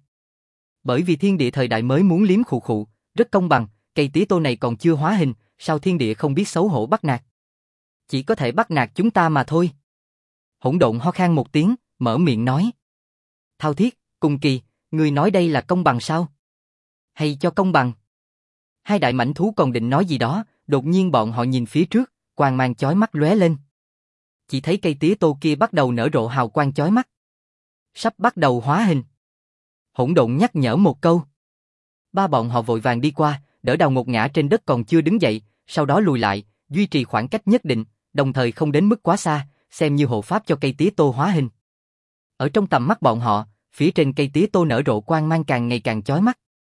Bởi vì thiên địa thời đại mới muốn liếm khụ khụ, rất công bằng, cây tía tô này còn chưa hóa hình, sao thiên địa không biết xấu hổ bắt nạt? Chỉ có thể bắt nạt chúng ta mà thôi. Hỗn độn ho khan một tiếng, mở miệng nói. Thao Thiết, Cùng kỳ, người nói đây là công bằng sao? Hay cho công bằng? Hai đại mãnh thú còn định nói gì đó, đột nhiên bọn họ nhìn phía trước, quang mang chói mắt lóe lên. Chỉ thấy cây tía tô kia bắt đầu nở rộ hào quang chói mắt. Sắp bắt đầu hóa hình. Hỗn độn nhắc nhở một câu. Ba bọn họ vội vàng đi qua, đỡ Đào Ngột ngã trên đất còn chưa đứng dậy, sau đó lùi lại, duy trì khoảng cách nhất định, đồng thời không đến mức quá xa, xem như hộ pháp cho cây tía tô hóa hình. Ở trong tầm mắt bọn họ, phía trên cây tía tô nở rộ quang mang càng ngày càng chói mắt.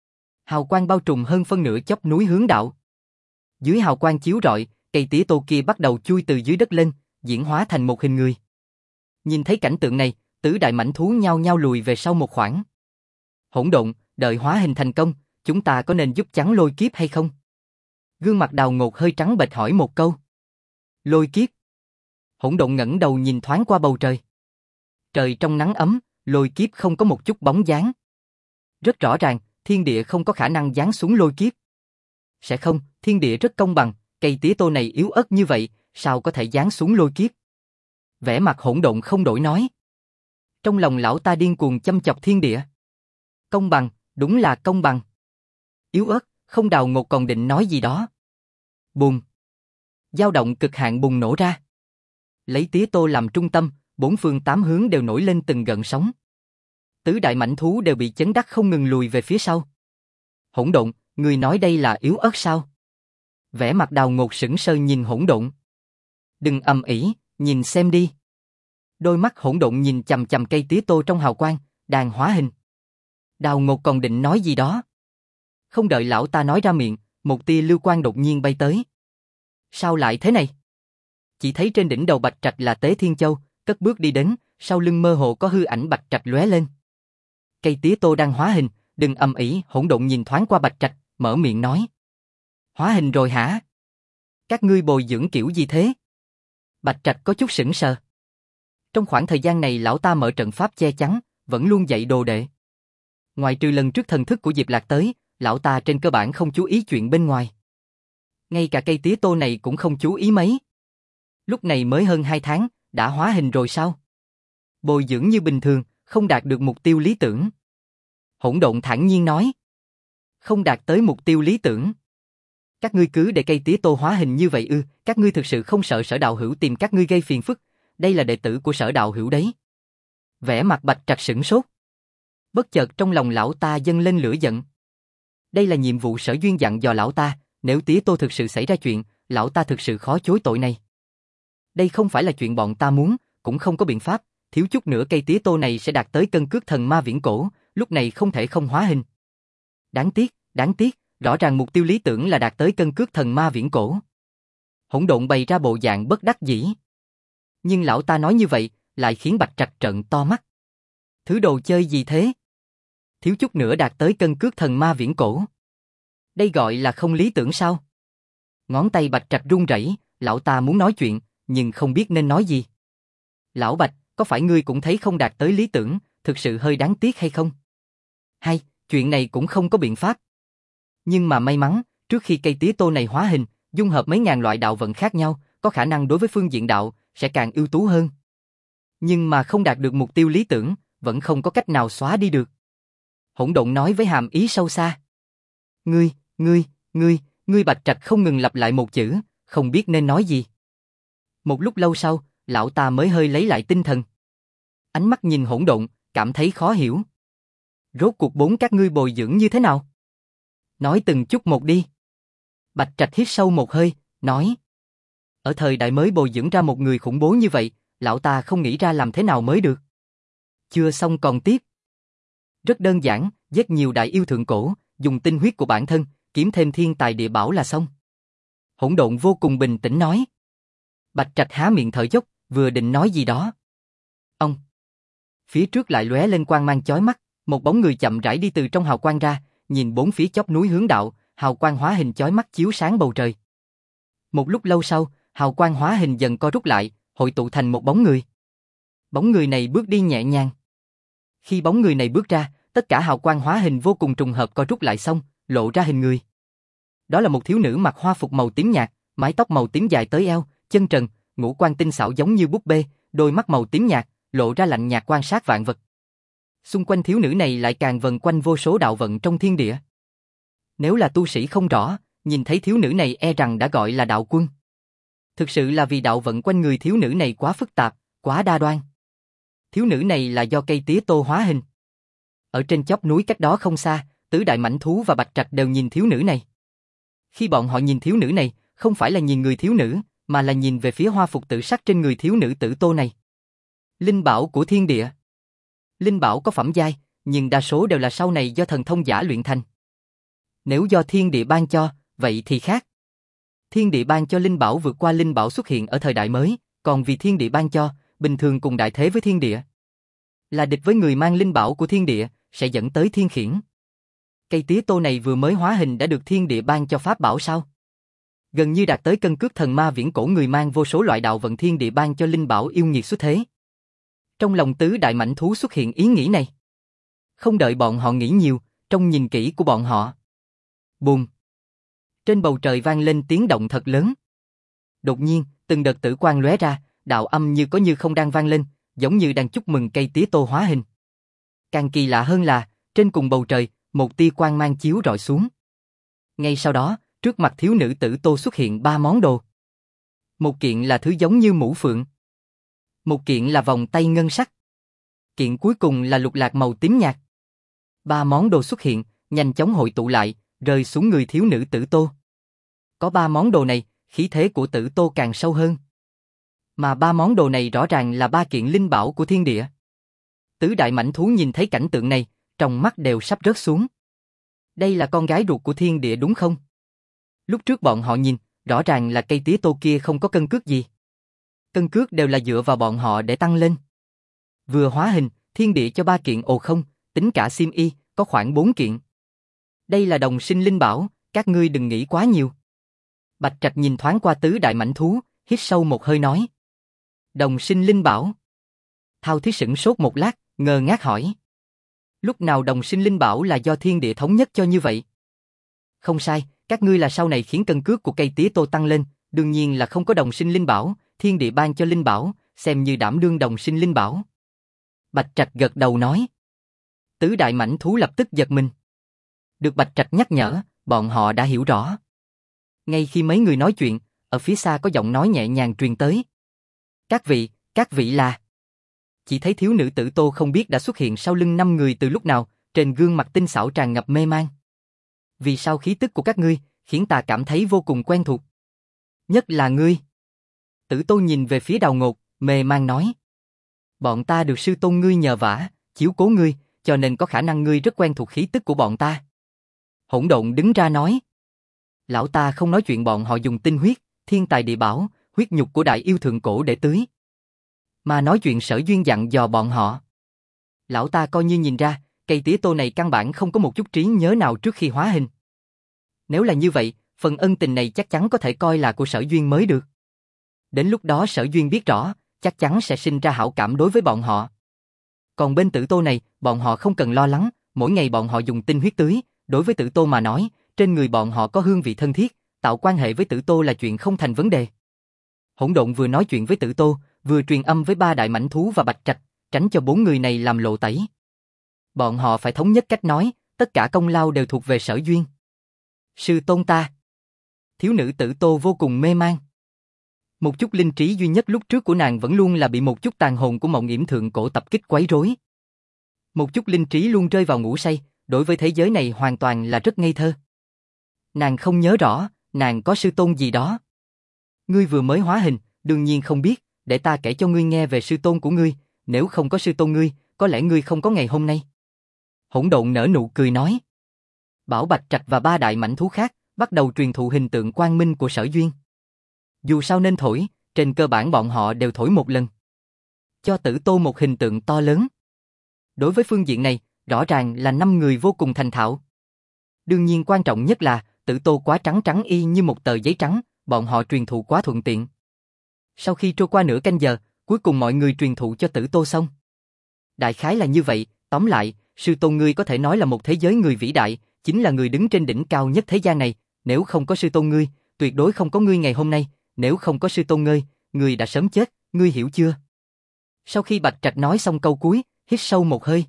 Hào quang bao trùm hơn phân nửa chóp núi hướng đạo. Dưới hào quang chiếu rọi, cây tía tô kia bắt đầu chui từ dưới đất lên, diễn hóa thành một hình người. Nhìn thấy cảnh tượng này, tứ đại mãnh thú nhao nhao lùi về sau một khoảng. Hỗn độn, đợi hóa hình thành công, chúng ta có nên giúp chắn lôi kiếp hay không? Gương mặt Đào Ngột hơi trắng bệch hỏi một câu. Lôi kiếp? Hỗn độn ngẩng đầu nhìn thoáng qua bầu trời. Trời trong nắng ấm, lôi kiếp không có một chút bóng dáng. Rất rõ ràng, thiên địa không có khả năng giáng xuống lôi kiếp. Sẽ không, thiên địa rất công bằng, cây tía tô này yếu ớt như vậy, sao có thể giáng xuống lôi kiếp? Vẻ mặt hỗn độn không đổi nói. Trong lòng lão ta điên cuồng châm chọc thiên địa. Công bằng, đúng là công bằng. Yếu ớt, không. Đào Ngột còn định nói gì đó. Bùm. Dao động cực hạn bùng nổ ra. Lấy tía tô làm trung tâm, 4 phương 8 hướng đều nổi lên từng gợn sóng. Tứ đại mãnh thú đều bị chấn đắc không ngừng lùi về phía sau. Hỗn độn, người nói đây là yếu ớt sao? Vẻ mặt Đào Ngột sững sờ nhìn hỗn độn. Đừng ầm ĩ, nhìn xem đi. Đôi mắt hỗn độn nhìn chằm chằm cây tía tô trong hào quang, đang hóa hình. Đào Ngột còn định nói gì đó. Không đợi lão ta nói ra miệng, một tia lưu quang đột nhiên bay tới. Sao lại thế này? Chỉ thấy trên đỉnh đầu Bạch Trạch là Tế Thiên Châu, cất bước đi đến, sau lưng mơ hồ có hư ảnh Bạch Trạch lóe lên. Cây tía tô đang hóa hình, đừng ầm ĩ. Hỗn độn nhìn thoáng qua Bạch Trạch, mở miệng nói. Hóa hình rồi hả? Các ngươi bồi dưỡng kiểu gì thế? Bạch Trạch có chút sững sờ. Trong khoảng thời gian này lão ta mở trận pháp che chắn, vẫn luôn dạy đồ đệ. Ngoài trừ lần trước thần thức của Diệp Lạc tới, lão ta trên cơ bản không chú ý chuyện bên ngoài. Ngay cả cây tía tô này cũng không chú ý mấy. Lúc này mới hơn 2 tháng, đã hóa hình rồi sao? Bồi dưỡng như bình thường, không đạt được mục tiêu lý tưởng. Hỗn Độn thản nhiên nói. Không đạt tới mục tiêu lý tưởng. Các ngươi cứ để cây tía tô hóa hình như vậy ư? Các ngươi thực sự không sợ Sở đạo hữu tìm các ngươi gây phiền phức? Đây là đệ tử của Sở đạo hữu đấy. Vẻ mặt Bạch Trạch sửng sốt. Bất chợt trong lòng lão ta dâng lên lửa giận. Đây là nhiệm vụ Sở Duyên dặn dò lão ta, nếu tía tô thực sự xảy ra chuyện, lão ta thực sự khó chối tội này. Đây không phải là chuyện bọn ta muốn, cũng không có biện pháp, thiếu chút nữa cây tía tô này sẽ đạt tới cân cước thần ma viễn cổ, lúc này không thể không hóa hình. Đáng tiếc, rõ ràng mục tiêu lý tưởng là đạt tới cân cước thần ma viễn cổ. Hỗn Độn bày ra bộ dạng bất đắc dĩ. Nhưng lão ta nói như vậy, lại khiến Bạch Trạch trợn to mắt. Thứ đồ chơi gì thế? Thiếu chút nữa đạt tới cân cước thần ma viễn cổ. Đây gọi là không lý tưởng sao? Ngón tay Bạch Trạch run rẩy, lão ta muốn nói chuyện, nhưng không biết nên nói gì. Lão Bạch, có phải ngươi cũng thấy không đạt tới lý tưởng, thực sự hơi đáng tiếc hay không? Hay, chuyện này cũng không có biện pháp. Nhưng mà may mắn, trước khi cây tía tô này hóa hình, dung hợp mấy ngàn loại đạo vận khác nhau, có khả năng đối với phương diện đạo, sẽ càng ưu tú hơn. Nhưng mà không đạt được mục tiêu lý tưởng, vẫn không có cách nào xóa đi được. Hỗn Độn nói với hàm ý sâu xa. Ngươi Bạch Trạch không ngừng lặp lại một chữ, không biết nên nói gì. Một lúc lâu sau, lão ta mới hơi lấy lại tinh thần. Ánh mắt nhìn Hỗn Độn, cảm thấy khó hiểu. Rốt cuộc bốn các ngươi bồi dưỡng như thế nào? Nói từng chút một đi. Bạch Trạch hít sâu một hơi, nói. Ở thời đại mới bồi dưỡng ra một người khủng bố như vậy, lão ta không nghĩ ra làm thế nào mới được. Chưa xong còn tiếp. Rất đơn giản, giết nhiều đại yêu thượng cổ, dùng tinh huyết của bản thân, kiếm thêm thiên tài địa bảo là xong. Hỗn Độn vô cùng bình tĩnh nói. Bạch Trạch há miệng thở dốc, vừa định nói gì đó. Ông. Phía trước lại lóe lên quang mang chói mắt, một bóng người chậm rãi đi từ trong hào quang ra, nhìn bốn phía chóp núi hướng đạo, hào quang hóa hình chói mắt chiếu sáng bầu trời. Một lúc lâu sau, hào quang hóa hình dần co rút lại, hội tụ thành một bóng người. Bóng người này bước đi nhẹ nhàng. Khi bóng người này bước ra, tất cả hào quang hóa hình vô cùng trùng hợp co rút lại xong, lộ ra hình người. Đó là một thiếu nữ mặc hoa phục màu tím nhạt, mái tóc màu tím dài tới eo, chân trần, ngũ quan tinh xảo giống như búp bê, đôi mắt màu tím nhạt, lộ ra lạnh nhạt quan sát vạn vật. Xung quanh thiếu nữ này lại càng vần quanh vô số đạo vận trong thiên địa. Nếu là tu sĩ không rõ, nhìn thấy thiếu nữ này e rằng đã gọi là đạo quân. Thực sự là vì đạo vận quanh người thiếu nữ này quá phức tạp, quá đa đoan. Thiếu nữ này là do cây tía tô hóa hình. Ở trên chóp núi cách đó không xa, tứ đại mãnh thú và Bạch Trạch đều nhìn thiếu nữ này. Khi bọn họ nhìn thiếu nữ này, không phải là nhìn người thiếu nữ, mà là nhìn về phía hoa phục tự sắc trên người thiếu nữ tử tô này. Linh bảo của thiên địa. Linh bảo có phẩm giai, nhưng đa số đều là sau này do thần thông giả luyện thành. Nếu do thiên địa ban cho, vậy thì khác. Thiên địa ban cho linh bảo vượt qua linh bảo xuất hiện ở thời đại mới, còn vì thiên địa ban cho, bình thường cùng đại thế với thiên địa. Là địch với người mang linh bảo của thiên địa, sẽ dẫn tới thiên khiển. Cây tía tô này vừa mới hóa hình đã được thiên địa ban cho pháp bảo sao? Gần như đạt tới cân cước thần ma viễn cổ, người mang vô số loại đạo vận thiên địa ban cho linh bảo yêu nghiệt xuất thế. Trong lòng tứ đại mãnh thú xuất hiện ý nghĩ này. Không đợi bọn họ nghĩ nhiều, trong nhìn kỹ của bọn họ. Bùm! Trên bầu trời vang lên tiếng động thật lớn. Đột nhiên, từng đợt tử quang lóe ra, đạo âm như có như không đang vang lên, giống như đang chúc mừng cây tía tô hóa hình. Càng kỳ lạ hơn là, trên cùng bầu trời, một tia quang mang chiếu rọi xuống. Ngay sau đó, trước mặt thiếu nữ tử tô xuất hiện 3 món đồ. Một kiện là thứ giống như mũ phượng. Một kiện là vòng tay ngân sắc. Kiện cuối cùng là lục lạc màu tím nhạt. 3 món đồ xuất hiện, nhanh chóng hội tụ lại, rơi xuống người thiếu nữ tử tô. Có 3 món đồ này, khí thế của tử tô càng sâu hơn. Mà 3 món đồ này rõ ràng là 3 kiện linh bảo của thiên địa. Tứ đại mãnh thú nhìn thấy cảnh tượng này, trong mắt đều sắp rớt xuống. Đây là con gái ruột của thiên địa đúng không? Lúc trước bọn họ nhìn, rõ ràng là cây tía tô kia không có cân cước gì. Cân cước đều là dựa vào bọn họ để tăng lên. Vừa hóa hình, thiên địa cho 3 kiện ồ không, tính cả xiêm y, có khoảng 4 kiện. Đây là đồng sinh linh bảo, các ngươi đừng nghĩ quá nhiều. Bạch Trạch nhìn thoáng qua tứ đại mãnh thú, hít sâu một hơi nói. Đồng sinh linh bảo. Thao Thiết sửng sốt một lát, ngơ ngác hỏi. Lúc nào đồng sinh linh bảo là do thiên địa thống nhất cho như vậy? Không sai, các ngươi là sau này khiến cân cước của cây tía tô tăng lên, đương nhiên là không có đồng sinh linh bảo, thiên địa ban cho linh bảo, xem như đảm đương đồng sinh linh bảo. Bạch Trạch gật đầu nói. Tứ đại mãnh thú lập tức giật mình. Được Bạch Trạch nhắc nhở, bọn họ đã hiểu rõ. Ngay khi mấy người nói chuyện, ở phía xa có giọng nói nhẹ nhàng truyền tới. Các vị là... Chỉ thấy thiếu nữ Tử Tô không biết đã xuất hiện sau lưng 5 người từ lúc nào, trên gương mặt tinh xảo tràn ngập mê man. Vì sao khí tức của các ngươi khiến ta cảm thấy vô cùng quen thuộc? Nhất là ngươi. Tử Tô nhìn về phía Đào Ngột, mê man nói. Bọn ta được sư tôn ngươi nhờ vả, chiếu cố ngươi, cho nên có khả năng ngươi rất quen thuộc khí tức của bọn ta. Hỗn Độn đứng ra nói. Lão ta không nói chuyện bọn họ dùng tinh huyết, thiên tài địa bảo, huyết nhục của đại yêu thượng cổ để tưới. Mà nói chuyện Sở Duyên dặn dò bọn họ. Lão ta coi như nhìn ra, cây tía tô này căn bản không có một chút trí nhớ nào trước khi hóa hình. Nếu là như vậy, phần ân tình này chắc chắn có thể coi là của Sở Duyên mới được. Đến lúc đó Sở Duyên biết rõ, chắc chắn sẽ sinh ra hảo cảm đối với bọn họ. Còn bên Tử Tô này, bọn họ không cần lo lắng, mỗi ngày bọn họ dùng tinh huyết tưới, đối với Tử Tô mà nói, trên người bọn họ có hương vị thân thiết, tạo quan hệ với Tử Tô là chuyện không thành vấn đề. Hỗn Độn vừa nói chuyện với Tử Tô, vừa truyền âm với 3 đại mãnh thú và Bạch Trạch, tránh cho 4 người này làm lộ tẩy. Bọn họ phải thống nhất cách nói, tất cả công lao đều thuộc về Sở Duyên. Sư tôn ta. Thiếu nữ Tử Tô vô cùng mê man. Một chút linh trí duy nhất lúc trước của nàng vẫn luôn là bị một chút tàn hồn của Mộng Yểm thượng cổ tập kích quấy rối. Một chút linh trí luôn rơi vào ngủ say, đối với thế giới này hoàn toàn là rất ngây thơ. Nàng không nhớ rõ, nàng có sư tôn gì đó. Ngươi vừa mới hóa hình, đương nhiên không biết, để ta kể cho ngươi nghe về sư tôn của ngươi, nếu không có sư tôn ngươi, có lẽ ngươi không có ngày hôm nay. Hỗn Độn nở nụ cười nói. Bảo Bạch Trạch và 3 đại mãnh thú khác, bắt đầu truyền thụ hình tượng quang minh của Sở Duyên. Dù sao nên thổi, trên cơ bản bọn họ đều thổi một lần. Cho Tử Tô một hình tượng to lớn. Đối với phương diện này, rõ ràng là 5 người vô cùng thành thạo. Đương nhiên quan trọng nhất là, Tử Tô quá trắng trắng y như một tờ giấy trắng, bọn họ truyền thụ quá thuận tiện. Sau khi trôi qua nửa canh giờ, cuối cùng mọi người truyền thụ cho Tử Tô xong. Đại khái là như vậy, tóm lại, sư tôn ngươi có thể nói là một thế giới người vĩ đại, chính là người đứng trên đỉnh cao nhất thế gian này, nếu không có sư tôn ngươi, tuyệt đối không có ngươi ngày hôm nay, nếu không có sư tôn ngươi đã sớm chết, ngươi hiểu chưa? Sau khi Bạch Trạch nói xong câu cuối, hít sâu một hơi.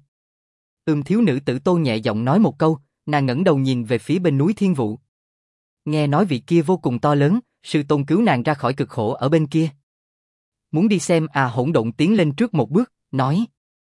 Thiếu nữ Tử Tô nhẹ giọng nói một câu, nàng ngẩng đầu nhìn về phía bên núi Thiên Vụ. Nghe nói vị kia vô cùng to lớn, sư tôn cứu nàng ra khỏi cực khổ ở bên kia. Muốn đi xem à? Hỗn Độn tiến lên trước một bước, nói.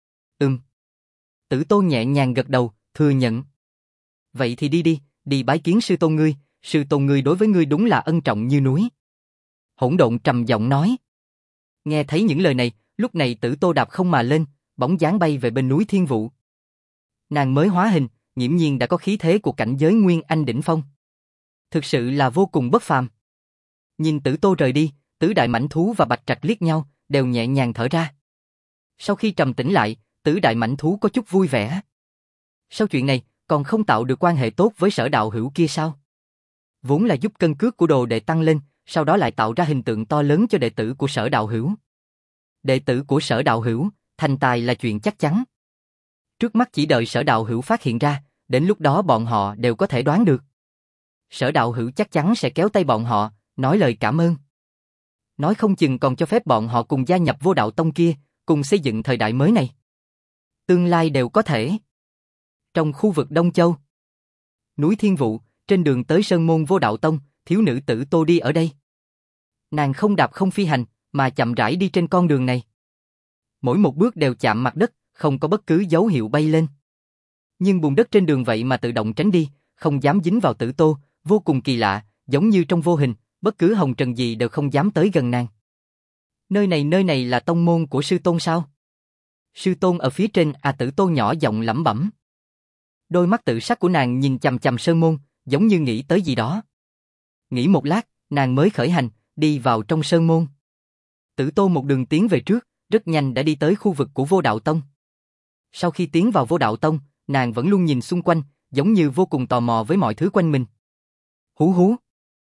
Tử Tô nhẹ nhàng gật đầu, thừa nhận. Vậy thì đi bái kiến sư tôn ngươi đối với ngươi đúng là ân trọng như núi. Hỗn Độn trầm giọng nói. Nghe thấy những lời này, lúc này Tử Tô đạp không mà lên, bóng dáng bay về bên núi Thiên Vụ. Nàng mới hóa hình, nghiễm nhiên đã có khí thế của cảnh giới Nguyên Anh đỉnh phong. Thực sự là vô cùng bất phàm. Nhìn Tử Tô rời đi, tứ đại mãnh thú và Bạch Trạch liếc nhau, đều nhẹ nhàng thở ra. Sau khi trầm tĩnh lại, tứ đại mãnh thú có chút vui vẻ. Sau chuyện này, còn không tạo được quan hệ tốt với Sở đạo hữu kia sao? Vốn là giúp cân cước của đồ đệ tăng lên, sau đó lại tạo ra hình tượng to lớn cho đệ tử của Sở đạo hữu. Đệ tử của Sở đạo hữu, thành tài là chuyện chắc chắn. Trước mắt chỉ đợi Sở đạo hữu phát hiện ra, đến lúc đó bọn họ đều có thể đoán được. Sở đạo hữu chắc chắn sẽ kéo tay bọn họ, nói lời cảm ơn. Nói không chừng còn cho phép bọn họ cùng gia nhập Vô Đạo Tông kia, cùng xây dựng thời đại mới này. Tương lai đều có thể. Trong khu vực Đông Châu, núi Thiên Vụ, trên đường tới Sơn Môn Vô Đạo Tông, thiếu nữ Tử Tô đi ở đây. Nàng không đạp không phi hành, mà chậm rãi đi trên con đường này. Mỗi một bước đều chạm mặt đất, không có bất cứ dấu hiệu bay lên. Nhưng bùn đất trên đường vậy mà tự động tránh đi, không dám dính vào Tử Tô, vô cùng kỳ lạ, giống như trong vô hình, bất cứ hồng trần gì đều không dám tới gần nàng. Nơi này là tông môn của sư tôn sao? Sư tôn ở phía trên, Tử Tô nhỏ giọng lẩm bẩm. Đôi mắt tự sắc của nàng nhìn chằm chằm sơn môn, giống như nghĩ tới gì đó. Nghĩ một lát, nàng mới khởi hành, đi vào trong sơn môn. Tử Tô một đường tiến về trước, rất nhanh đã đi tới khu vực của Vô Đạo Tông. Sau khi tiến vào Vô Đạo Tông, nàng vẫn luôn nhìn xung quanh, giống như vô cùng tò mò với mọi thứ quanh mình. Hú hú.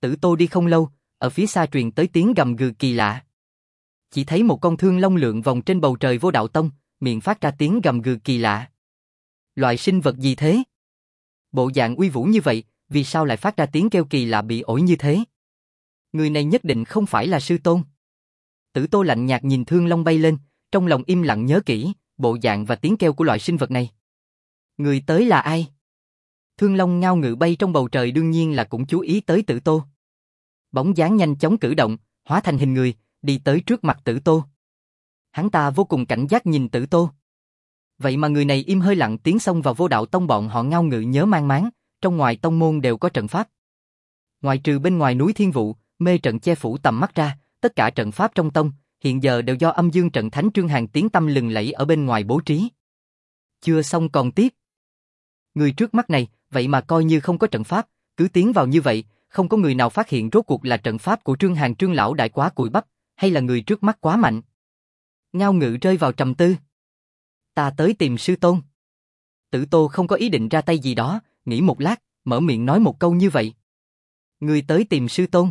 Tử Tô đi không lâu, ở phía xa truyền tới tiếng gầm gừ kỳ lạ. Chỉ thấy một con thương long lượn vòng trên bầu trời Vô Đạo Tông, miệng phát ra tiếng gầm gừ kỳ lạ. Loại sinh vật gì thế? Bộ dạng uy vũ như vậy, vì sao lại phát ra tiếng kêu kỳ lạ bị ổi như thế? Người này nhất định không phải là sư tôn. Tử Tô lạnh nhạt nhìn thương long bay lên, trong lòng im lặng nhớ kỹ bộ dạng và tiếng kêu của loại sinh vật này. Người tới là ai? Thương long ngao ngự bay trong bầu trời đương nhiên là cũng chú ý tới Tử Tô. Bóng dáng nhanh chóng cử động, hóa thành hình người, đi tới trước mặt Tử Tô. Hắn ta vô cùng cảnh giác nhìn Tử Tô. Vậy mà người này im hơi lặng tiến xông vào Vô Đạo Tông bọn họ ngao ngự nhớ mang máng, trong ngoài tông môn đều có trận pháp. Ngoài trừ bên ngoài núi Thiên Vụ, mê trận che phủ tầm mắt ra, tất cả trận pháp trong tông, hiện giờ đều do âm dương trận thánh Trương Hàn tiếng tăm lừng lẫy ở bên ngoài bố trí. Chưa xong còn tiếp. Người trước mắt này, vậy mà coi như không có trận pháp, cứ tiến vào như vậy, không có người nào phát hiện rốt cuộc là trận pháp của Trương Hàn Trương lão đại quá cùi bắp, hay là người trước mắt quá mạnh. Ngao ngự rơi vào trầm tư. Ta tới tìm sư tôn. Tử Tô không có ý định ra tay gì đó, nghĩ một lát, mở miệng nói một câu như vậy. Ngươi tới tìm sư tôn.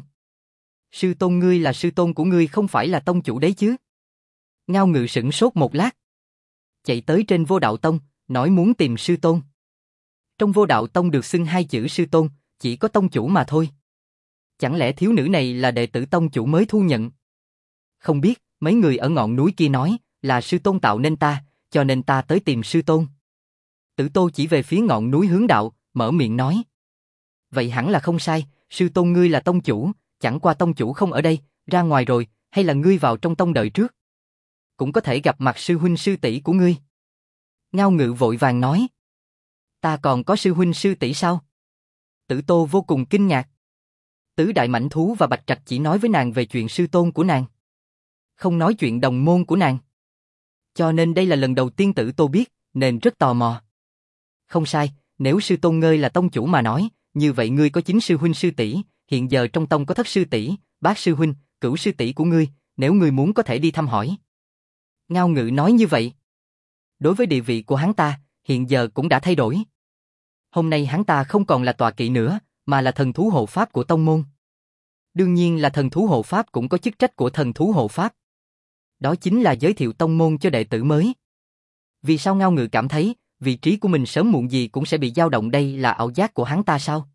Sư tôn ngươi là sư tôn của ngươi không phải là tông chủ đấy chứ? Ngao ngự sửng sốt một lát. Chạy tới trên Vô Đạo Tông, nói muốn tìm sư tôn. Trong Vô Đạo Tông được xưng hai chữ sư tôn, chỉ có tông chủ mà thôi. Chẳng lẽ thiếu nữ này là đệ tử tông chủ mới thu nhận? Không biết, mấy người ở ngọn núi kia nói, là sư tôn tạo nên ta, cho nên ta tới tìm sư tôn. Tử Tô chỉ về phía ngọn núi hướng đạo, mở miệng nói. Vậy hẳn là không sai, sư tôn ngươi là tông chủ, chẳng qua tông chủ không ở đây, ra ngoài rồi, hay là ngươi vào trong tông đợi trước. Cũng có thể gặp mặt sư huynh sư tỷ của ngươi. Ngao ngự vội vàng nói. Ta còn có sư huynh sư tỷ sao? Tử Tô vô cùng kinh ngạc. Tứ đại mãnh thú và Bạch Trạch chỉ nói với nàng về chuyện sư tôn của nàng, không nói chuyện đồng môn của nàng. Cho nên đây là lần đầu tiên Tử Tô biết, nên rất tò mò. Không sai, nếu sư tôn ngươi là tông chủ mà nói, như vậy ngươi có 9 sư huynh sư tỷ, hiện giờ trong tông có thất sư tỷ, bát sư huynh, cửu sư tỷ của ngươi, nếu ngươi muốn có thể đi thăm hỏi. Ngao ngự nói như vậy. Đối với địa vị của hắn ta, hiện giờ cũng đã thay đổi. Hôm nay hắn ta không còn là tọa kỵ nữa, mà là thần thú hộ pháp của tông môn. Đương nhiên là thần thú hộ pháp cũng có chức trách của thần thú hộ pháp. Đó chính là giới thiệu tông môn cho đệ tử mới. Vì sao Ngao ngự cảm thấy, vị trí của mình sớm muộn gì cũng sẽ bị dao động, đây là ảo giác của hắn ta sao?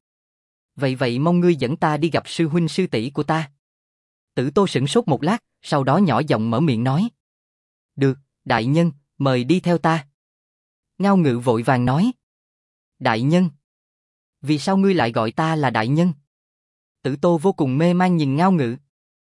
Vậy mong ngươi dẫn ta đi gặp sư huynh sư tỷ của ta. Tử Tô sửng sốt một lát, sau đó nhỏ giọng mở miệng nói. Được, đại nhân, mời đi theo ta. Ngao ngự vội vàng nói. Đại nhân? Vì sao ngươi lại gọi ta là đại nhân? Tử Tô vô cùng mê man nhìn Ngao ngự.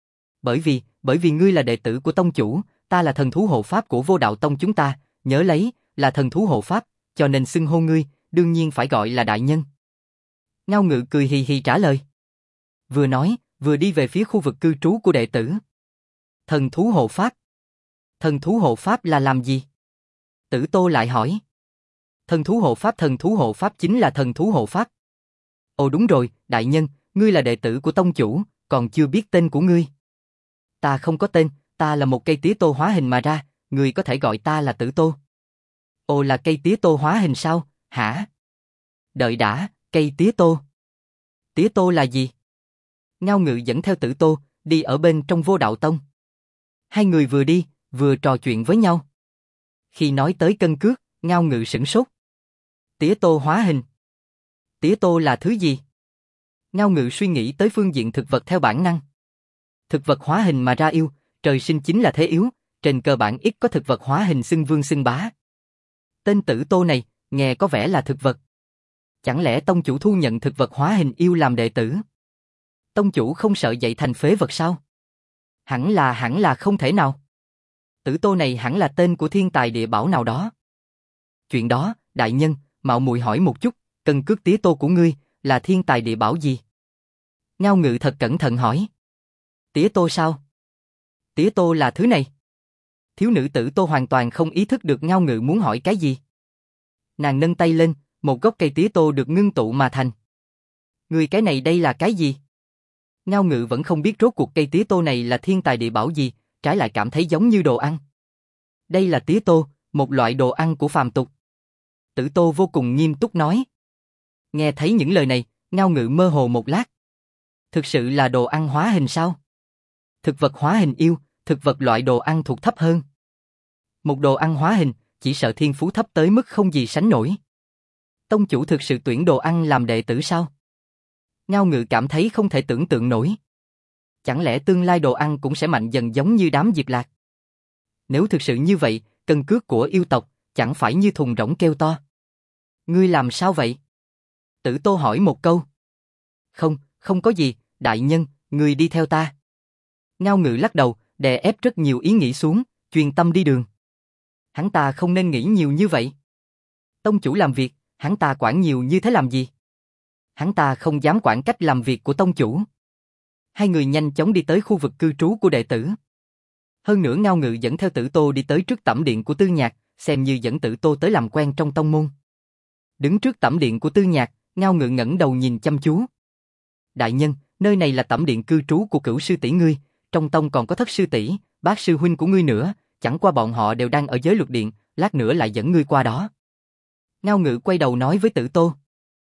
Bởi vì ngươi là đệ tử của tông chủ, ta là thần thú hộ pháp của Vô Đạo Tông chúng ta, nhớ lấy, là thần thú hộ pháp, cho nên xưng hô ngươi, đương nhiên phải gọi là đại nhân. Ngao ngự cười hì hì trả lời. Vừa nói, vừa đi về phía khu vực cư trú của đệ tử. Thần thú hộ pháp? Thần thú hộ pháp là làm gì? Tử Tô lại hỏi. Thần thú hộ pháp chính là thần thú hộ pháp. Ồ đúng rồi, đại nhân, ngươi là đệ tử của tông chủ, còn chưa biết tên của ngươi. Ta không có tên, ta là một cây tía tô hóa hình mà ra, ngươi có thể gọi ta là Tử Tô. Ồ là cây tía tô hóa hình sao, hả? Đợi đã, cây tía tô. Tía tô là gì? Ngao ngự dẫn theo Tử Tô, đi ở bên trong Vô Đạo Tông. Hai người vừa đi, vừa trò chuyện với nhau. Khi nói tới cân cước, Ngao ngự sửng sốt. Tía tô hóa hình. Tía tô là thứ gì? Ngao ngự suy nghĩ tới phương diện thực vật theo bản năng. Thực vật hóa hình mà ra yêu, trời sinh chính là thế yếu, trên cơ bản ít có thực vật hóa hình xưng vương xưng bá. Tên Tử Tô này, nghe có vẻ là thực vật. Chẳng lẽ tông chủ thu nhận thực vật hóa hình yêu làm đệ tử? Tông chủ không sợ dạy thành phế vật sao? Hẳn là không thể nào. Tử Tô này hẳn là tên của thiên tài địa bảo nào đó. Chuyện đó, đại nhân, mạo muội hỏi một chút, cân cước tía tô của ngươi là thiên tài địa bảo gì? Ngao ngự thật cẩn thận hỏi. Tía tô sao? Tía tô là thứ này. Thiếu nữ Tử Tô hoàn toàn không ý thức được Ngao ngự muốn hỏi cái gì. Nàng nâng tay lên, một gốc cây tía tô được ngưng tụ mà thành. Ngươi cái này đây là cái gì? Ngao ngự vẫn không biết rốt cuộc cây tía tô này là thiên tài địa bảo gì, trái lại cảm thấy giống như đồ ăn. Đây là tía tô, một loại đồ ăn của phàm tục. Tử Tô vô cùng nghiêm túc nói. Nghe thấy những lời này, Ngao ngự mơ hồ một lát. Thực sự là đồ ăn hóa hình sao? Thực vật hóa hình yêu, thực vật loại đồ ăn thuộc thấp hơn. Một đồ ăn hóa hình, chỉ sợ thiên phú thấp tới mức không gì sánh nổi. Tông chủ thực sự tuyển đồ ăn làm đệ tử sao? Ngao Ngự cảm thấy không thể tưởng tượng nổi. Chẳng lẽ tương lai đồ ăn cũng sẽ mạnh dần giống như đám Diệp Lạc? Nếu thực sự như vậy, cân cước của yêu tộc chẳng phải như thùng rỗng kêu to. Ngươi làm sao vậy? Tử Tô hỏi một câu. Không, không có gì, đại nhân, ngươi đi theo ta. Ngao Ngự lắc đầu, đè ép rất nhiều ý nghĩ xuống, chuyên tâm đi đường. Hắn ta không nên nghĩ nhiều như vậy. Tông chủ làm việc, hắn ta quản nhiều như thế làm gì? Hắn ta không dám quản cách làm việc của tông chủ. Hai người nhanh chóng đi tới khu vực cư trú của đệ tử. Hơn nữa Ngao Ngự dẫn theo Tử Tô đi tới trước tẩm điện của Tư Nhạc, xem như dẫn Tử Tô tới làm quen trong tông môn. Đứng trước tẩm điện của Tư Nhạc, Ngao Ngự ngẩng đầu nhìn chăm chú. Đại nhân, nơi này là tẩm điện cư trú của Cửu sư tỷ ngươi, trong tông còn có Thất sư tỷ, Bát sư huynh của ngươi nữa, chẳng qua bọn họ đều đang ở giới luật điện, lát nữa lại dẫn ngươi qua đó. Ngao Ngự quay đầu nói với Tử Tô.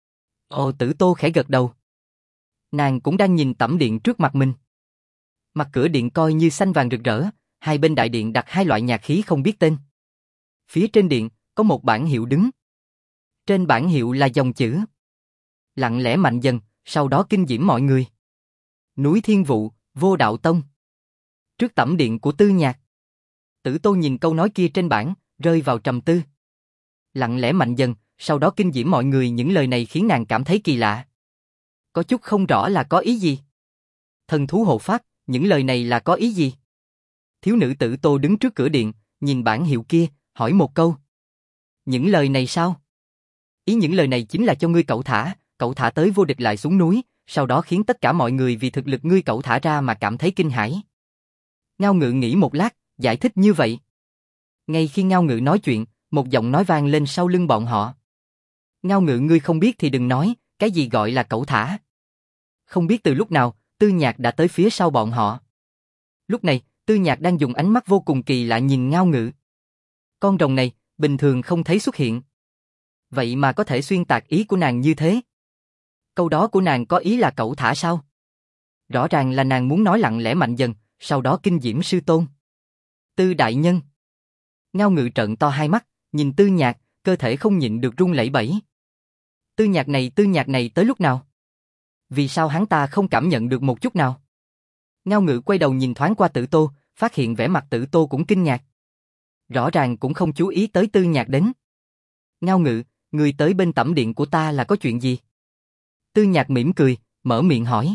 Ồ, Tử Tô khẽ gật đầu. Nàng cũng đang nhìn tẩm điện trước mặt mình. Mặt cửa điện coi như xanh vàng rực rỡ, hai bên đại điện đặt hai loại nhạc khí không biết tên. Phía trên điện có một bảng hiệu đứng. Trên bảng hiệu là dòng chữ: lặng lẽ mạnh dần, sau đó kinh diễm mọi người. Núi Thiên Vụ, Vô Đạo Tông. Trước tẩm điện của Tư Nhạc. Tử Tô nhìn câu nói kia trên bảng, rơi vào trầm tư. Lặng lẽ mạnh dần, sau đó kinh diễm mọi người, những lời này khiến nàng cảm thấy kỳ lạ. Có chút không rõ là có ý gì. Thần thú hộ pháp, những lời này là có ý gì? Thiếu nữ Tử Tô đứng trước cửa điện, nhìn bảng hiệu kia, hỏi một câu. Những lời này sao? Ý những lời này chính là cho ngươi cậu thả tới vô địch lại xuống núi, sau đó khiến tất cả mọi người vì thực lực ngươi cậu thả ra mà cảm thấy kinh hãi. Ngao Ngự nghĩ một lát, giải thích như vậy. Ngay khi Ngao Ngự nói chuyện, một giọng nói vang lên sau lưng bọn họ. Ngao Ngự, ngươi không biết thì đừng nói, cái gì gọi là cậu thả. Không biết từ lúc nào, Tư Nhạc đã tới phía sau bọn họ. Lúc này, Tư Nhạc đang dùng ánh mắt vô cùng kỳ lạ nhìn Ngao Ngự. Con rồng này, bình thường không thấy xuất hiện. Vậy mà có thể xuyên tạc ý của nàng như thế. Câu đó của nàng có ý là cậu thả sao? Rõ ràng là nàng muốn nói lặng lẽ mạnh dần, sau đó kinh diễm sư tôn. Tư đại nhân. Ngao Ngự trợn to hai mắt, nhìn Tư Nhạc, cơ thể không nhịn được run lẩy bẩy. Tư Nhạc này tới lúc nào? Vì sao hắn ta không cảm nhận được một chút nào? Ngao Ngự quay đầu nhìn thoáng qua Tử Tô, phát hiện vẻ mặt Tử Tô cũng kinh ngạc. Rõ ràng cũng không chú ý tới Tư Nhạc đến. Ngao Ngự, người tới bên tẩm điện của ta là có chuyện gì? Tư Nhạc mỉm cười, mở miệng hỏi.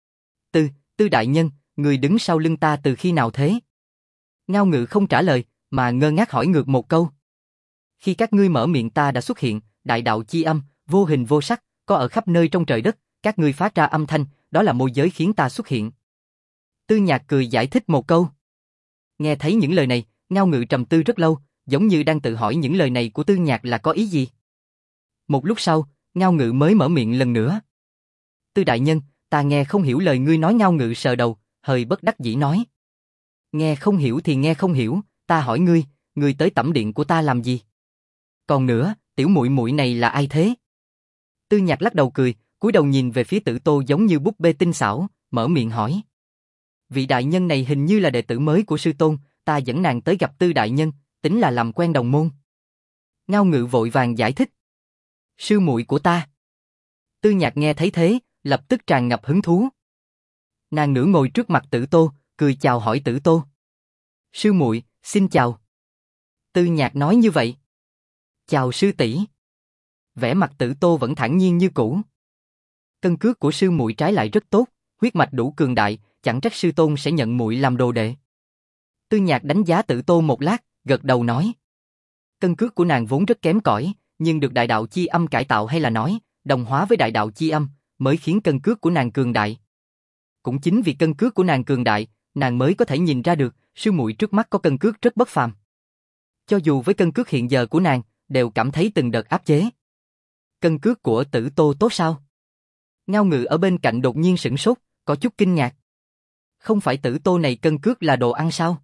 Tư đại nhân, người đứng sau lưng ta từ khi nào thế? Ngao Ngự không trả lời, mà ngơ ngác hỏi ngược một câu. Khi các ngươi mở miệng ta đã xuất hiện, đại đạo chi âm, vô hình vô sắc, có ở khắp nơi trong trời đất, các ngươi phát ra âm thanh, đó là môi giới khiến ta xuất hiện. Tư Nhạc cười giải thích một câu. Nghe thấy những lời này, Ngao Ngự trầm tư rất lâu, giống như đang tự hỏi những lời này của Tư Nhạc là có ý gì. Một lúc sau, Ngao Ngự mới mở miệng lần nữa. Tư đại nhân, ta nghe không hiểu lời ngươi nói. Ngao Ngự sờ đầu, hơi bất đắc dĩ nói. Nghe không hiểu thì nghe không hiểu, ta hỏi ngươi tới tẩm điện của ta làm gì? Còn nữa, tiểu muội muội này là ai thế? Tư Nhạc lắc đầu cười, cúi đầu nhìn về phía Tử Tô giống như búp bê tinh xảo, mở miệng hỏi. Vị đại nhân này hình như là đệ tử mới của sư tôn, ta dẫn nàng tới gặp Tư đại nhân, tính là làm quen đồng môn. Ngao Ngự vội vàng giải thích. Sư muội của ta. Tư Nhạc nghe thấy thế, lập tức tràn ngập hứng thú. Nàng nửa ngồi trước mặt Tử Tô, cười chào hỏi Tử Tô. Sư muội, xin chào. Tư Nhạc nói như vậy. Chào sư tỷ. Vẻ mặt Tử Tô vẫn thản nhiên như cũ. Cân cước của sư muội trái lại rất tốt, huyết mạch đủ cường đại, chẳng trách sư tôn sẽ nhận muội làm đồ đệ. Tư Nhạc đánh giá Tử Tô một lát, gật đầu nói. Cân cước của nàng vốn rất kém cỏi, nhưng được đại đạo chi âm cải tạo hay là nói, đồng hóa với đại đạo chi âm, mới khiến cân cước của nàng cường đại. Cũng chính vì cân cước của nàng cường đại, nàng mới có thể nhìn ra được, sư muội trước mắt có cân cước rất bất phàm. Cho dù với cân cước hiện giờ của nàng, đều cảm thấy từng đợt áp chế. Cân cước của Tử Tô tốt sao? Ngao Ngự ở bên cạnh đột nhiên sửng sốt, có chút kinh ngạc. Không phải Tử Tô này cân cước là đồ ăn sao?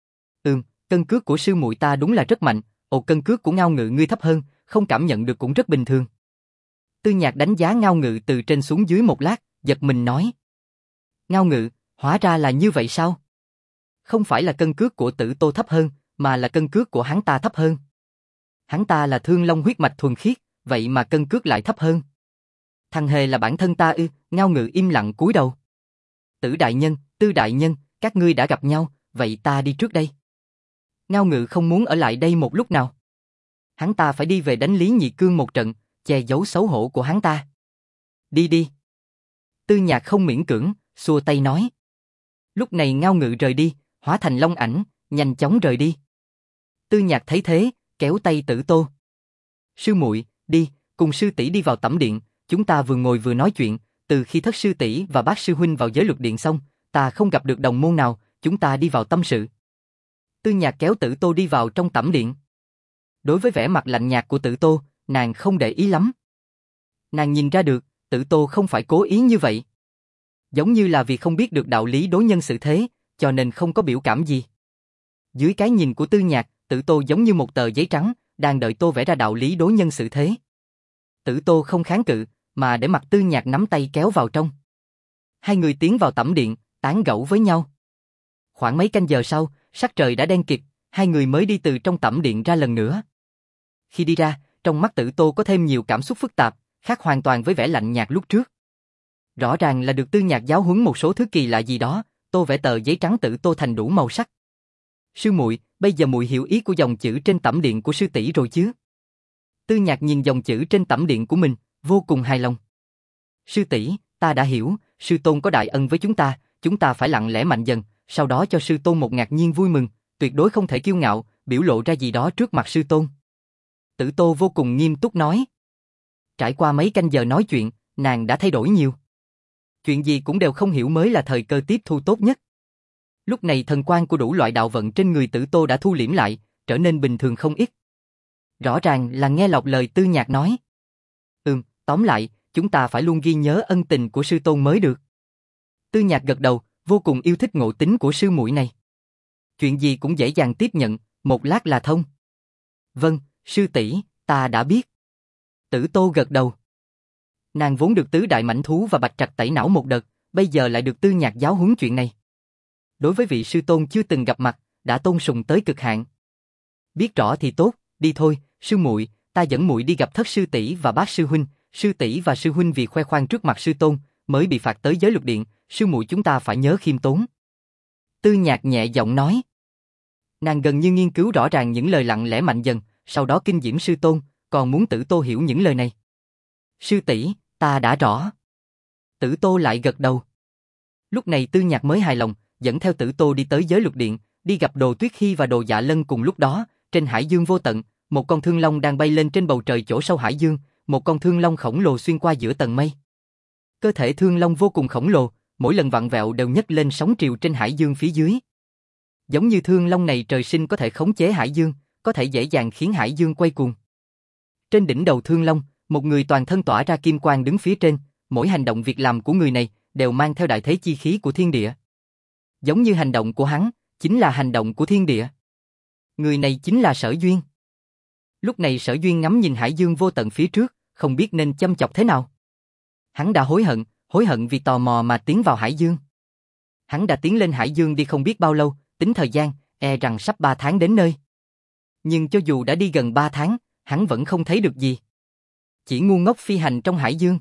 Cân cước của sư muội ta đúng là rất mạnh, cân cước của Ngao Ngự ngươi thấp hơn, không cảm nhận được cũng rất bình thường. Tư Nhạc đánh giá Ngao Ngự từ trên xuống dưới một lát, giật mình nói. Ngao Ngự, hóa ra là như vậy sao? Không phải là cân cước của Tử Tô thấp hơn, mà là cân cước của hắn ta thấp hơn. Hắn ta là Thương Long huyết mạch thuần khiết, vậy mà cân cước lại thấp hơn. Thằng hề là bản thân ta ư? Ngao Ngự im lặng cúi đầu. Tử đại nhân, Tư đại nhân, các ngươi đã gặp nhau, vậy ta đi trước đây. Ngao Ngự không muốn ở lại đây một lúc nào. Hắn ta phải đi về đánh Lý Nhị Cương một trận, che giấu xấu hổ của hắn ta. Đi đi. Tư Nhạc không miễn cưỡng, xua tay nói. Lúc này Ngao Ngự rời đi, hóa thành long ảnh, nhanh chóng rời đi. Tư Nhạc thấy thế, kéo tay Tử Tô. Sư muội, đi, cùng sư tỷ đi vào tẩm điện, chúng ta vừa ngồi vừa nói chuyện, từ khi thất sư tỷ và bác sư huynh vào giới luật điện xong, ta không gặp được đồng môn nào, chúng ta đi vào tâm sự. Tư Nhạc kéo Tử Tô đi vào trong tẩm điện. Đối với vẻ mặt lạnh nhạt của Tử Tô, nàng không để ý lắm. Nàng nhìn ra được, Tử Tô không phải cố ý như vậy. Giống như là vì không biết được đạo lý đối nhân xử thế, cho nên không có biểu cảm gì. Dưới cái nhìn của Tư Nhạc, Tử Tô giống như một tờ giấy trắng, đang đợi Tô vẽ ra đạo lý đối nhân xử thế. Tử Tô không kháng cự, mà để mặc Tư Nhạc nắm tay kéo vào trong. Hai người tiến vào tẩm điện, tán gẫu với nhau. Khoảng mấy canh giờ sau, sắc trời đã đen kịt, hai người mới đi từ trong tẩm điện ra lần nữa. Khi đi ra, trong mắt Tử Tô có thêm nhiều cảm xúc phức tạp, khác hoàn toàn với vẻ lạnh nhạt lúc trước. Rõ ràng là được Tư Nhạc giáo huấn một số thứ kỳ lạ gì đó, Tô vẽ tờ giấy trắng Tử Tô thành đủ màu sắc. Sư muội, bây giờ muội hiểu ý của dòng chữ trên tẩm điện của sư tỷ rồi chứ? Tư Nhạc nhìn dòng chữ trên tẩm điện của mình, vô cùng hài lòng. Sư tỷ, ta đã hiểu, sư tôn có đại ân với chúng ta phải lặng lẽ mạnh dần, sau đó cho sư tôn một ngạc nhiên vui mừng, tuyệt đối không thể kiêu ngạo, biểu lộ ra gì đó trước mặt sư tôn. Tử Tô vô cùng nghiêm túc nói. Trải qua mấy canh giờ nói chuyện, nàng đã thay đổi nhiều. Chuyện gì cũng đều không hiểu mới là thời cơ tiếp thu tốt nhất. Lúc này thần quang của đủ loại đạo vận trên người Tử Tô đã thu liễm lại, trở nên bình thường không ít. Rõ ràng là nghe lọt lời Tư Nhạc nói. Tóm lại, chúng ta phải luôn ghi nhớ ân tình của sư tôn mới được. Tư Nhạc gật đầu, vô cùng yêu thích ngộ tính của sư muội này. Chuyện gì cũng dễ dàng tiếp nhận, một lát là thông. Vâng, sư tỷ, ta đã biết. Tử Tô gật đầu. Nàng vốn được tứ đại mãnh thú và bạch trạch tẩy não một đợt, bây giờ lại được Tư Nhạc giáo huấn chuyện này. Đối với vị sư tôn chưa từng gặp mặt, đã tôn sùng tới cực hạn. Biết rõ thì tốt, đi thôi, sư muội, ta dẫn muội đi gặp thất sư tỷ và bác sư huynh. Sư tỷ và sư huynh vì khoe khoang trước mặt sư tôn, mới bị phạt tới giới luật điện, sư muội chúng ta phải nhớ khiêm tốn. Tư Nhạc nhẹ giọng nói. Nàng gần như nghiên cứu rõ ràng những lời lặng lẽ mạnh dần, sau đó kinh diễm sư tôn, còn muốn Tử Tô hiểu những lời này. Sư tỷ, ta đã rõ. Tử Tô lại gật đầu. Lúc này Tư Nhạc mới hài lòng, dẫn theo Tử Tô đi tới giới luật điện, đi gặp Đồ Tuyết Hy và Đồ Dạ Lân. Cùng lúc đó, trên hải dương vô tận, một con thương long đang bay lên trên bầu trời chỗ sâu hải dương, một con thương long khổng lồ xuyên qua giữa tầng mây. Cơ thể thương long vô cùng khổng lồ, mỗi lần vặn vẹo đều nhấc lên sóng triều trên hải dương phía dưới. Giống như thương long này trời sinh có thể khống chế hải dương, có thể dễ dàng khiến hải dương quay cuồng. Trên đỉnh đầu thương long, một người toàn thân tỏa ra kim quang đứng phía trên, mỗi hành động việc làm của người này đều mang theo đại thế chi khí của thiên địa. Giống như hành động của hắn, chính là hành động của thiên địa. Người này chính là Sở Duyên. Lúc này Sở Duyên ngắm nhìn hải dương vô tận phía trước, không biết nên châm chọc thế nào. Hắn đã hối hận vì tò mò mà tiến vào hải dương. Hắn đã tiến lên hải dương đi không biết bao lâu, tính thời gian, e rằng sắp 3 tháng đến nơi. Nhưng cho dù đã đi gần 3 tháng, hắn vẫn không thấy được gì. Chỉ ngu ngốc phi hành trong hải dương.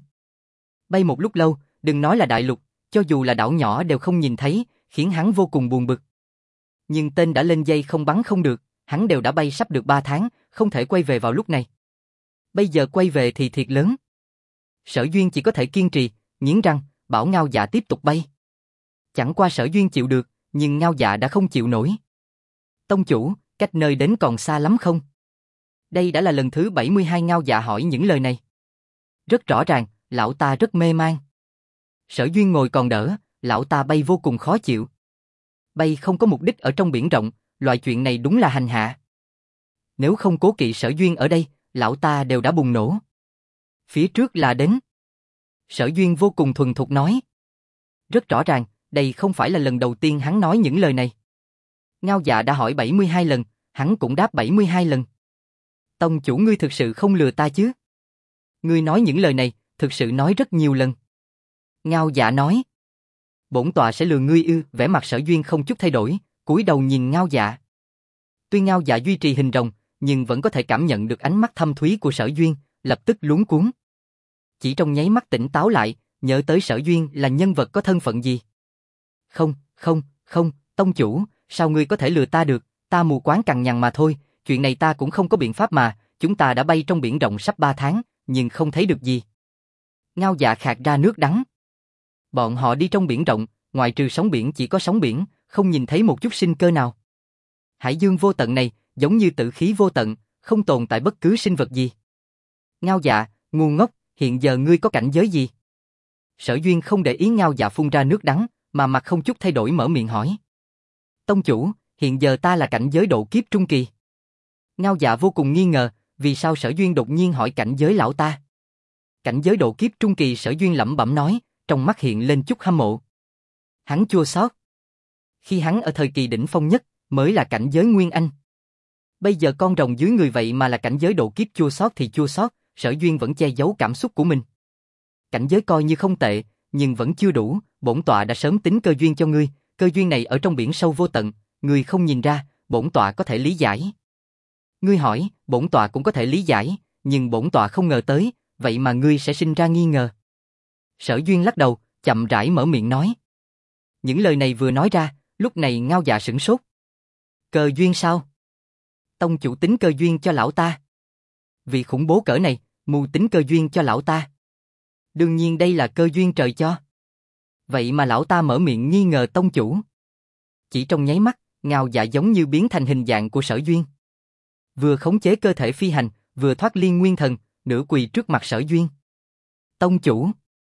Bay một lúc lâu, đừng nói là đại lục, cho dù là đảo nhỏ đều không nhìn thấy, khiến hắn vô cùng buồn bực. Nhưng tên đã lên dây không bắn không được, hắn đều đã bay sắp được 3 tháng, không thể quay về vào lúc này. Bây giờ quay về thì thiệt lớn. Sở Duyên chỉ có thể kiên trì, nghiến răng, bảo Ngao Dạ tiếp tục bay. Chẳng qua Sở Duyên chịu được, nhưng Ngao Dạ đã không chịu nổi. Tông chủ, cách nơi đến còn xa lắm không? Đây đã là lần thứ 72 Ngao Dạ hỏi những lời này. Rất rõ ràng, lão ta rất mê man. Sở Duyên ngồi còn đỡ, lão ta bay vô cùng khó chịu. Bay không có mục đích ở trong biển rộng, loại chuyện này đúng là hành hạ. Nếu không cố kỵ Sở Duyên ở đây, lão ta đều đã bùng nổ. Phía trước là đến. Sở Duyên vô cùng thuần thục nói. Rất rõ ràng, đây không phải là lần đầu tiên hắn nói những lời này. Ngao Dạ đã hỏi 72 lần, hắn cũng đáp 72 lần. Tông chủ ngươi thực sự không lừa ta chứ? Ngươi nói những lời này, thực sự nói rất nhiều lần. Ngao Dạ nói. bổn tọa sẽ lừa ngươi ư? Vẻ mặt Sở Duyên không chút thay đổi, cúi đầu nhìn Ngao Dạ. Tuy Ngao Dạ duy trì hình rồng, nhưng vẫn có thể cảm nhận được ánh mắt thâm thúy của Sở Duyên, lập tức luống cuống. Chỉ trong nháy mắt tỉnh táo lại, nhớ tới Sở Duyên là nhân vật có thân phận gì. Không, tông chủ, sao ngươi có thể lừa ta được, ta mù quáng cằn nhằn mà thôi, chuyện này ta cũng không có biện pháp mà, chúng ta đã bay trong biển rộng sắp 3 tháng, nhưng không thấy được gì. Ngao Dạ khạc ra nước đắng. Bọn họ đi trong biển rộng, ngoài trừ sóng biển chỉ có sóng biển, không nhìn thấy một chút sinh cơ nào. Hải dương vô tận này, giống như tử khí vô tận, không tồn tại bất cứ sinh vật gì. Ngao Dạ, ngu ngốc, hiện giờ ngươi có cảnh giới gì? Sở Duyên không để ý Ngao Dạ phun ra nước đắng, mà mặt không chút thay đổi mở miệng hỏi. Tông chủ, hiện giờ ta là cảnh giới độ kiếp trung kỳ. Ngao Dạ vô cùng nghi ngờ, vì sao Sở Duyên đột nhiên hỏi cảnh giới lão ta? Cảnh giới độ kiếp trung kỳ, Sở Duyên lẩm bẩm nói, trong mắt hiện lên chút hâm mộ. Hắn chua xót. Khi hắn ở thời kỳ đỉnh phong nhất, mới là cảnh giới Nguyên Anh. Bây giờ con rồng dưới người vậy mà là cảnh giới độ kiếp, chua xót thì chua xót, Sở Duyên vẫn che giấu cảm xúc của mình. Cảnh giới coi như không tệ, nhưng vẫn chưa đủ, bổn tọa đã sớm tính cơ duyên cho ngươi, cơ duyên này ở trong biển sâu vô tận, ngươi không nhìn ra, bổn tọa có thể lý giải. Ngươi hỏi, bổn tọa cũng có thể lý giải, nhưng bổn tọa không ngờ tới, vậy mà ngươi sẽ sinh ra nghi ngờ. Sở Duyên lắc đầu, chậm rãi mở miệng nói. Những lời này vừa nói ra, lúc này Ngao Dạ sửng sốt. Cơ duyên sao? Tông chủ tính cơ duyên cho lão ta. Vì khủng bố cỡ này, mù tính cơ duyên cho lão ta. Đương nhiên đây là cơ duyên trời cho. Vậy mà lão ta mở miệng nghi ngờ tông chủ. Chỉ trong nháy mắt, Ngao Dạ giống như biến thành hình dạng của Sở Duyên. Vừa khống chế cơ thể phi hành, vừa thoát liên nguyên thần, nửa quỳ trước mặt Sở Duyên. Tông chủ,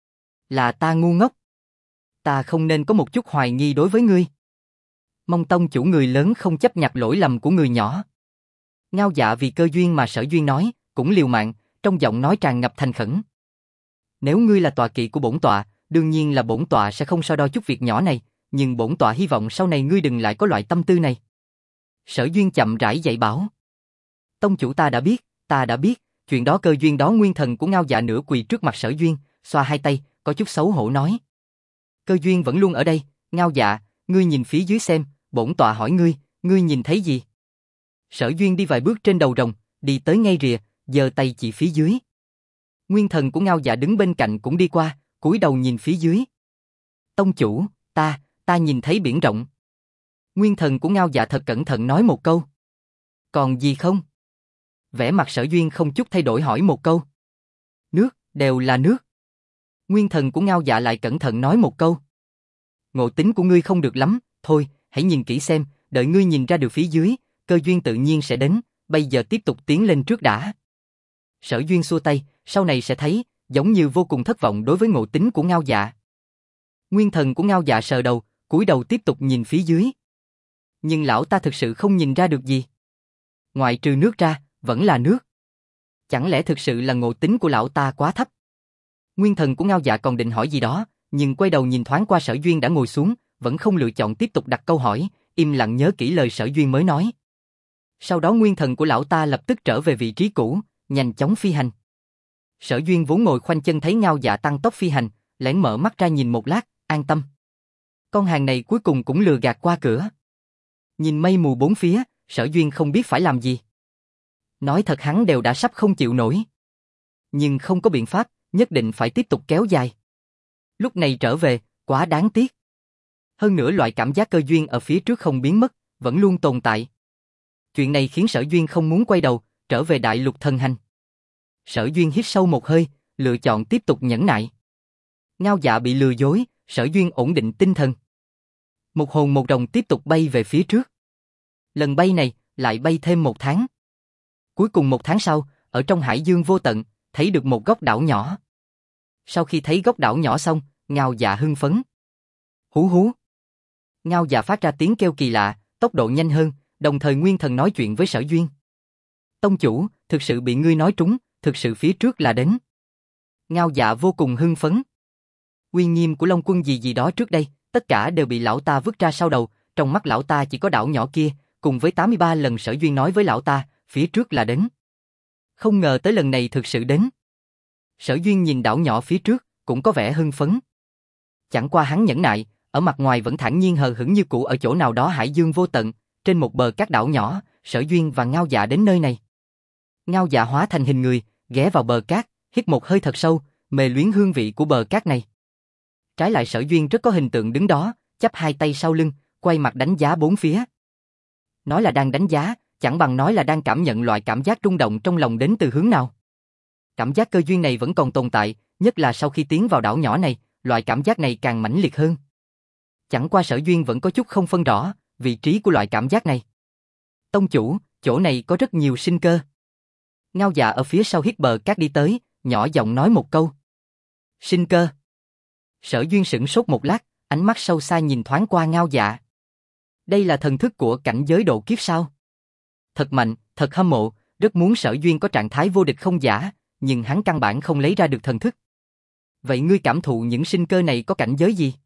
là ta ngu ngốc. Ta không nên có một chút hoài nghi đối với ngươi. Mong tông chủ người lớn không chấp nhặt lỗi lầm của người nhỏ. Ngao Dạ vì cơ duyên mà Sở Duyên nói, cũng liều mạng, trong giọng nói tràn ngập thành khẩn. Nếu ngươi là tọa kỵ của bổn tọa, đương nhiên là bổn tọa sẽ không so đo chút việc nhỏ này, nhưng bổn tọa hy vọng sau này ngươi đừng lại có loại tâm tư này. Sở Duyên chậm rãi dạy bảo. Tông chủ ta đã biết, chuyện đó cơ duyên đó. Nguyên thần của Ngao Dạ nửa quỳ trước mặt Sở Duyên, xoa hai tay, có chút xấu hổ nói. Cơ duyên vẫn luôn ở đây, Ngao Dạ, ngươi nhìn phía dưới xem, bổn tọa hỏi ngươi, ngươi nhìn thấy gì? Sở Duyên đi vài bước trên đầu rồng, đi tới ngay rìa, giơ tay chỉ phía dưới. Nguyên thần của Ngao Dạ đứng bên cạnh cũng đi qua, cúi đầu nhìn phía dưới. Tông chủ, ta nhìn thấy biển rộng. Nguyên thần của Ngao Dạ thật cẩn thận nói một câu. Còn gì không? Vẻ mặt Sở Duyên không chút thay đổi hỏi một câu. Nước, đều là nước. Nguyên thần của Ngao Dạ lại cẩn thận nói một câu. Ngộ tính của ngươi không được lắm, thôi, hãy nhìn kỹ xem, đợi ngươi nhìn ra được phía dưới, cơ duyên tự nhiên sẽ đến, bây giờ tiếp tục tiến lên trước đã. Sở Duyên xua tay, sau này sẽ thấy, giống như vô cùng thất vọng đối với ngộ tính của Ngao Dạ. Nguyên thần của Ngao Dạ sờ đầu, cúi đầu tiếp tục nhìn phía dưới. Nhưng lão ta thực sự không nhìn ra được gì. Ngoại trừ nước ra, vẫn là nước. Chẳng lẽ thực sự là ngộ tính của lão ta quá thấp? Nguyên thần của Ngao Dạ còn định hỏi gì đó, nhưng quay đầu nhìn thoáng qua Sở Duyên đã ngồi xuống, vẫn không lựa chọn tiếp tục đặt câu hỏi, im lặng nhớ kỹ lời Sở Duyên mới nói. Sau đó nguyên thần của lão ta lập tức trở về vị trí cũ, nhanh chóng phi hành. Sở Duyên vốn ngồi khoanh chân thấy Ngao Dạ tăng tốc phi hành, lén mở mắt ra nhìn một lát, an tâm. Con hàng này cuối cùng cũng lừa gạt qua cửa. Nhìn mây mù bốn phía, Sở Duyên không biết phải làm gì. Nói thật hắn đều đã sắp không chịu nổi. Nhưng không có biện pháp, nhất định phải tiếp tục kéo dài. Lúc này trở về, quá đáng tiếc. Hơn nữa loại cảm giác cơ duyên ở phía trước không biến mất, vẫn luôn tồn tại. Chuyện này khiến Sở Duyên không muốn quay đầu, trở về đại lục thần hành. Sở Duyên hít sâu một hơi, lựa chọn tiếp tục nhẫn nại. Ngao Dạ bị lừa dối, Sở Duyên ổn định tinh thần. Một hồn một rồng tiếp tục bay về phía trước. Lần bay này, lại bay thêm 1 tháng. Cuối cùng 1 tháng sau, ở trong hải dương vô tận, thấy được một góc đảo nhỏ. Sau khi thấy góc đảo nhỏ xong, Ngao Dạ hưng phấn. Hú hú. Ngao Dạ phát ra tiếng kêu kỳ lạ, tốc độ nhanh hơn, đồng thời nguyên thần nói chuyện với Sở Duyên. Tông chủ, thực sự bị ngươi nói trúng, thực sự phía trước là đến. Ngao Dạ vô cùng hưng phấn. Uy nghiêm của Long Quân gì gì đó trước đây, tất cả đều bị lão ta vứt ra sau đầu, trong mắt lão ta chỉ có đảo nhỏ kia, cùng với 83 lần Sở Duyên nói với lão ta, phía trước là đến. Không ngờ tới lần này thực sự đến. Sở Duyên nhìn đảo nhỏ phía trước, cũng có vẻ hưng phấn. Chẳng qua hắn nhẫn nại, ở mặt ngoài vẫn thản nhiên hờ hững như cũ. Ở chỗ nào đó hải dương vô tận, trên một bờ cát đảo nhỏ, Sở Duyên và Ngao Dạ đến nơi này. Ngao Dạ hóa thành hình người, ghé vào bờ cát, hít một hơi thật sâu, mê luyến hương vị của bờ cát này. Trái lại Sở Duyên rất có hình tượng đứng đó, chắp hai tay sau lưng, quay mặt đánh giá bốn phía. Nói là đang đánh giá, chẳng bằng nói là đang cảm nhận loại cảm giác rung động trong lòng đến từ hướng nào. Cảm giác cơ duyên này vẫn còn tồn tại, nhất là sau khi tiến vào đảo nhỏ này, loại cảm giác này càng mãnh liệt hơn. Chẳng qua Sở Duyên vẫn có chút không phân rõ vị trí của loại cảm giác này. Tông chủ, chỗ này có rất nhiều sinh cơ. Ngao Dạ ở phía sau hít bờ cát đi tới, nhỏ giọng nói một câu. Sinh cơ. Sở Duyên sửng sốt một lát, ánh mắt sâu xa nhìn thoáng qua Ngao Dạ. Đây là thần thức của cảnh giới độ kiếp sao? Thật mạnh, thật hâm mộ, rất muốn Sở Duyên có trạng thái vô địch không giả, nhưng hắn căn bản không lấy ra được thần thức. Vậy ngươi cảm thụ những sinh cơ này có cảnh giới gì?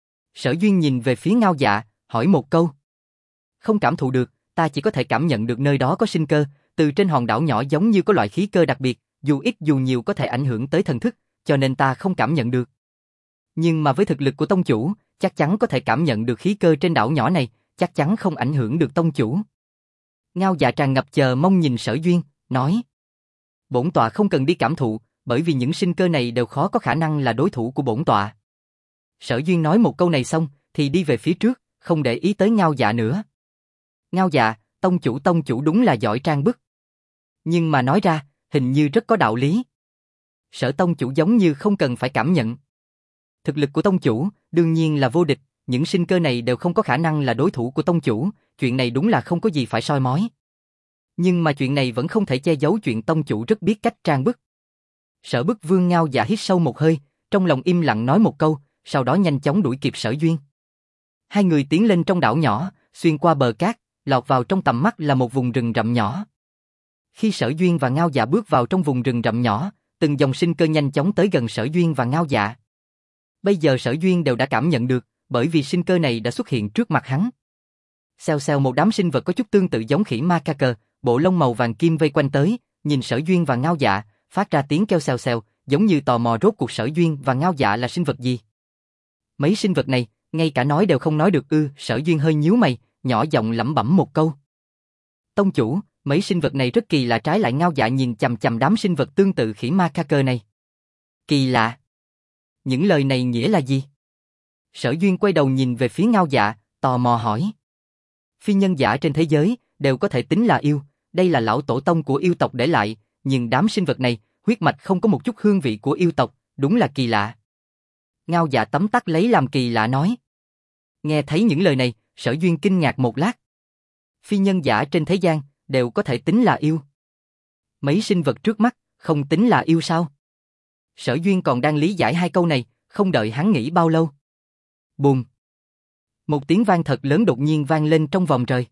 Sở Duyên nhìn về phía Ngao Dạ, hỏi một câu. Không cảm thụ được, ta chỉ có thể cảm nhận được nơi đó có sinh cơ, từ trên hòn đảo nhỏ giống như có loại khí cơ đặc biệt, dù ít dù nhiều có thể ảnh hưởng tới thần thức, cho nên ta không cảm nhận được. Nhưng mà với thực lực của tông chủ, chắc chắn có thể cảm nhận được khí cơ trên đảo nhỏ này, chắc chắn không ảnh hưởng được tông chủ. Ngao Dạ tràn ngập chờ mong nhìn Sở Duyên, nói. Bổn tọa không cần đi cảm thụ, bởi vì những sinh cơ này đều khó có khả năng là đối thủ của bổn tọa. Sở Duyên nói một câu này xong, thì đi về phía trước, không để ý tới Ngao Dạ nữa. Ngao Dạ, tông chủ đúng là giỏi trang bức. Nhưng mà nói ra, hình như rất có đạo lý. Sở tông chủ giống như không cần phải cảm nhận. Thực lực của tông chủ, đương nhiên là vô địch, những sinh cơ này đều không có khả năng là đối thủ của tông chủ, chuyện này đúng là không có gì phải soi mói. Nhưng mà chuyện này vẫn không thể che giấu chuyện tông chủ rất biết cách trang bức. Sở Bức Vương Ngao Dạ hít sâu một hơi, trong lòng im lặng nói một câu, sau đó nhanh chóng đuổi kịp Sở Duyên. Hai người tiến lên trong đảo nhỏ, xuyên qua bờ cát, lọt vào trong tầm mắt là một vùng rừng rậm nhỏ. Khi Sở Duyên và Ngao Dạ bước vào trong vùng rừng rậm nhỏ, từng dòng sinh cơ nhanh chóng tới gần Sở Duyên và Ngao Dạ. Bây giờ Sở Duyên đều đã cảm nhận được, bởi vì sinh cơ này đã xuất hiện trước mặt hắn. Xèo xèo một đám sinh vật có chút tương tự giống khỉ ma ca cờ, bộ lông màu vàng kim vây quanh tới, nhìn Sở Duyên và Ngao Dạ, phát ra tiếng kêu xèo xèo, giống như tò mò rốt cuộc Sở Duyên và Ngao Dạ là sinh vật gì. Mấy sinh vật này, ngay cả nói đều không nói được Sở Duyên hơi nhíu mày, nhỏ giọng lẩm bẩm một câu. Tông chủ, mấy sinh vật này rất kỳ lạ. Trái lại Ngao Dạ nhìn chằm chằm đám sinh vật tương tự khỉ ma ca cơ này. Kỳ lạ? Những lời này nghĩa là gì? Sở Duyên quay đầu nhìn về phía Ngao Dạ, tò mò hỏi. Phi nhân giả trên thế giới, đều có thể tính là yêu, đây là lão tổ tông của yêu tộc để lại, nhưng đám sinh vật này, huyết mạch không có một chút hương vị của yêu tộc, đúng là kỳ lạ. Ngao Dạ tấm tắc lấy làm kỳ lạ nói. Nghe thấy những lời này, Sở Duyên kinh ngạc một lát. Phi nhân giả trên thế gian, đều có thể tính là yêu. Mấy sinh vật trước mắt, không tính là yêu sao? Sở Duyên còn đang lý giải hai câu này, không đợi hắn nghĩ bao lâu. Bùm! Một tiếng vang thật lớn đột nhiên vang lên trong vòng trời.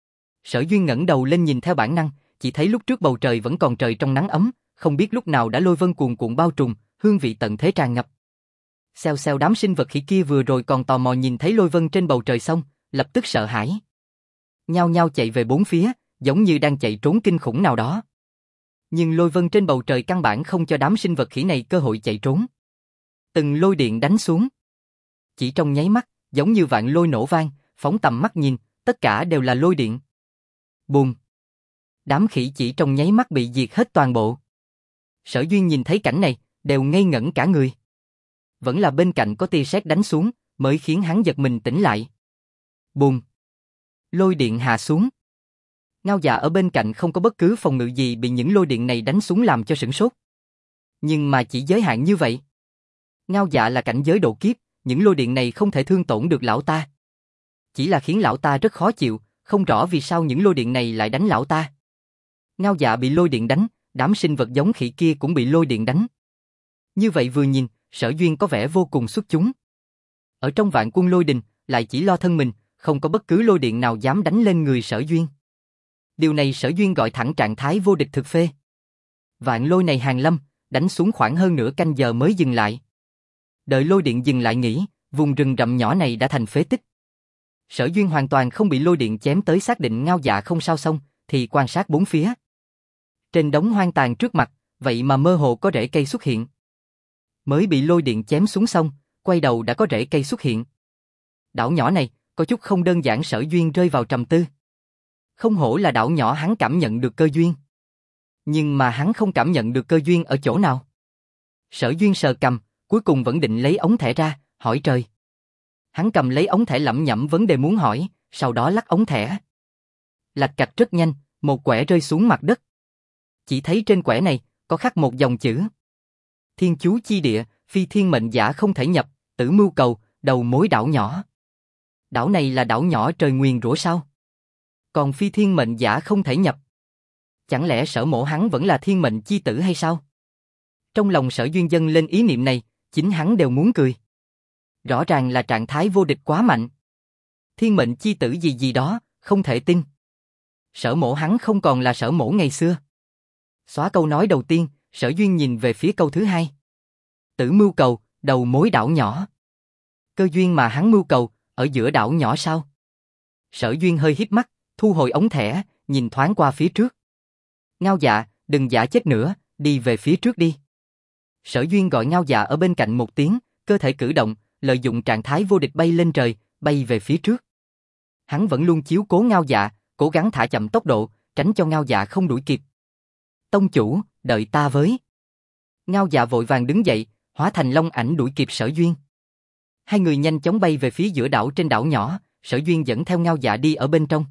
Sở Duyên ngẩng đầu lên nhìn theo bản năng, chỉ thấy lúc trước bầu trời vẫn còn trời trong nắng ấm, không biết lúc nào đã lôi vân cuồn cuộn bao trùm, hương vị tận thế tràn ngập. Xèo xèo đám sinh vật khỉ kia vừa rồi còn tò mò nhìn thấy lôi vân trên bầu trời xong, lập tức sợ hãi. Nhao nhao chạy về bốn phía, giống như đang chạy trốn kinh khủng nào đó. Nhưng lôi vân trên bầu trời căn bản không cho đám sinh vật khỉ này cơ hội chạy trốn. Từng lôi điện đánh xuống. Chỉ trong nháy mắt, giống như vạn lôi nổ vang, phóng tầm mắt nhìn, tất cả đều là lôi điện. Bùm! Đám khỉ chỉ trong nháy mắt bị diệt hết toàn bộ. Sở Duyên nhìn thấy cảnh này, đều ngây ngẩn cả người. Vẫn là bên cạnh có tia sét đánh xuống, mới khiến hắn giật mình tỉnh lại. Bùm! Lôi điện hạ xuống. Ngao Dạ ở bên cạnh không có bất cứ phòng ngự gì bị những lôi điện này đánh xuống làm cho sửng sốt. Nhưng mà chỉ giới hạn như vậy. Ngao Dạ là cảnh giới độ kiếp, những lôi điện này không thể thương tổn được lão ta. Chỉ là khiến lão ta rất khó chịu, không rõ vì sao những lôi điện này lại đánh lão ta. Ngao Dạ bị lôi điện đánh, đám sinh vật giống khỉ kia cũng bị lôi điện đánh. Như vậy vừa nhìn, Sở Duyên có vẻ vô cùng xuất chúng. Ở trong vạn quân lôi đình, lại chỉ lo thân mình, không có bất cứ lôi điện nào dám đánh lên người Sở Duyên. Điều này Sở Duyên gọi thẳng trạng thái vô địch thực phê. Vạn lôi này hàng lâm, đánh xuống khoảng hơn nửa canh giờ mới dừng lại. Đợi lôi điện dừng lại nghỉ, vùng rừng rậm nhỏ này đã thành phế tích. Sở Duyên hoàn toàn không bị lôi điện chém tới, xác định Ngao Dạ không sao xong, thì quan sát bốn phía. Trên đống hoang tàn trước mặt, vậy mà mơ hồ có rễ cây xuất hiện. Mới bị lôi điện chém xuống xong, quay đầu đã có rễ cây xuất hiện. Đảo nhỏ này, có chút không đơn giản. Sở Duyên rơi vào trầm tư. Không hổ là đảo nhỏ, hắn cảm nhận được cơ duyên. Nhưng mà hắn không cảm nhận được cơ duyên ở chỗ nào. Sở Duyên sờ cầm, cuối cùng vẫn định lấy ống thẻ ra, hỏi trời. Hắn cầm lấy ống thẻ lẩm nhẩm vấn đề muốn hỏi, sau đó lắc ống thẻ. Lạch cạch rất nhanh, một quẻ rơi xuống mặt đất. Chỉ thấy trên quẻ này, có khắc một dòng chữ. Thiên chú chi địa, phi thiên mệnh giả không thể nhập, tử mưu cầu, đầu mối đảo nhỏ. Đảo này là đảo nhỏ trời nguyền rủa sao? Còn phi thiên mệnh giả không thể nhập. Chẳng lẽ Sở Mộ hắn vẫn là thiên mệnh chi tử hay sao? Trong lòng Sở Duyên dâng lên ý niệm này, chính hắn đều muốn cười. Rõ ràng là trạng thái vô địch quá mạnh. Thiên mệnh chi tử gì gì đó, không thể tin. Sở Mộ hắn không còn là Sở Mộ ngày xưa. Xóa câu nói đầu tiên, Sở Duyên nhìn về phía câu thứ hai. Tử mưu cầu, đầu mối đảo nhỏ. Cơ duyên mà hắn mưu cầu, ở giữa đảo nhỏ sao? Sở Duyên hơi híp mắt, thu hồi ống thẻ, nhìn thoáng qua phía trước. Ngao Dạ, đừng giả chết nữa, đi về phía trước đi. Sở Duyên gọi Ngao Dạ ở bên cạnh một tiếng, cơ thể cử động, lợi dụng trạng thái vô địch bay lên trời, bay về phía trước. Hắn vẫn luôn chiếu cố Ngao Dạ, cố gắng thả chậm tốc độ, tránh cho Ngao Dạ không đuổi kịp. Tông chủ, đợi ta với. Ngao Dạ vội vàng đứng dậy, hóa thành long ảnh đuổi kịp Sở Duyên. Hai người nhanh chóng bay về phía giữa đảo. Trên đảo nhỏ, Sở Duyên dẫn theo Ngao Dạ đi ở bên trong.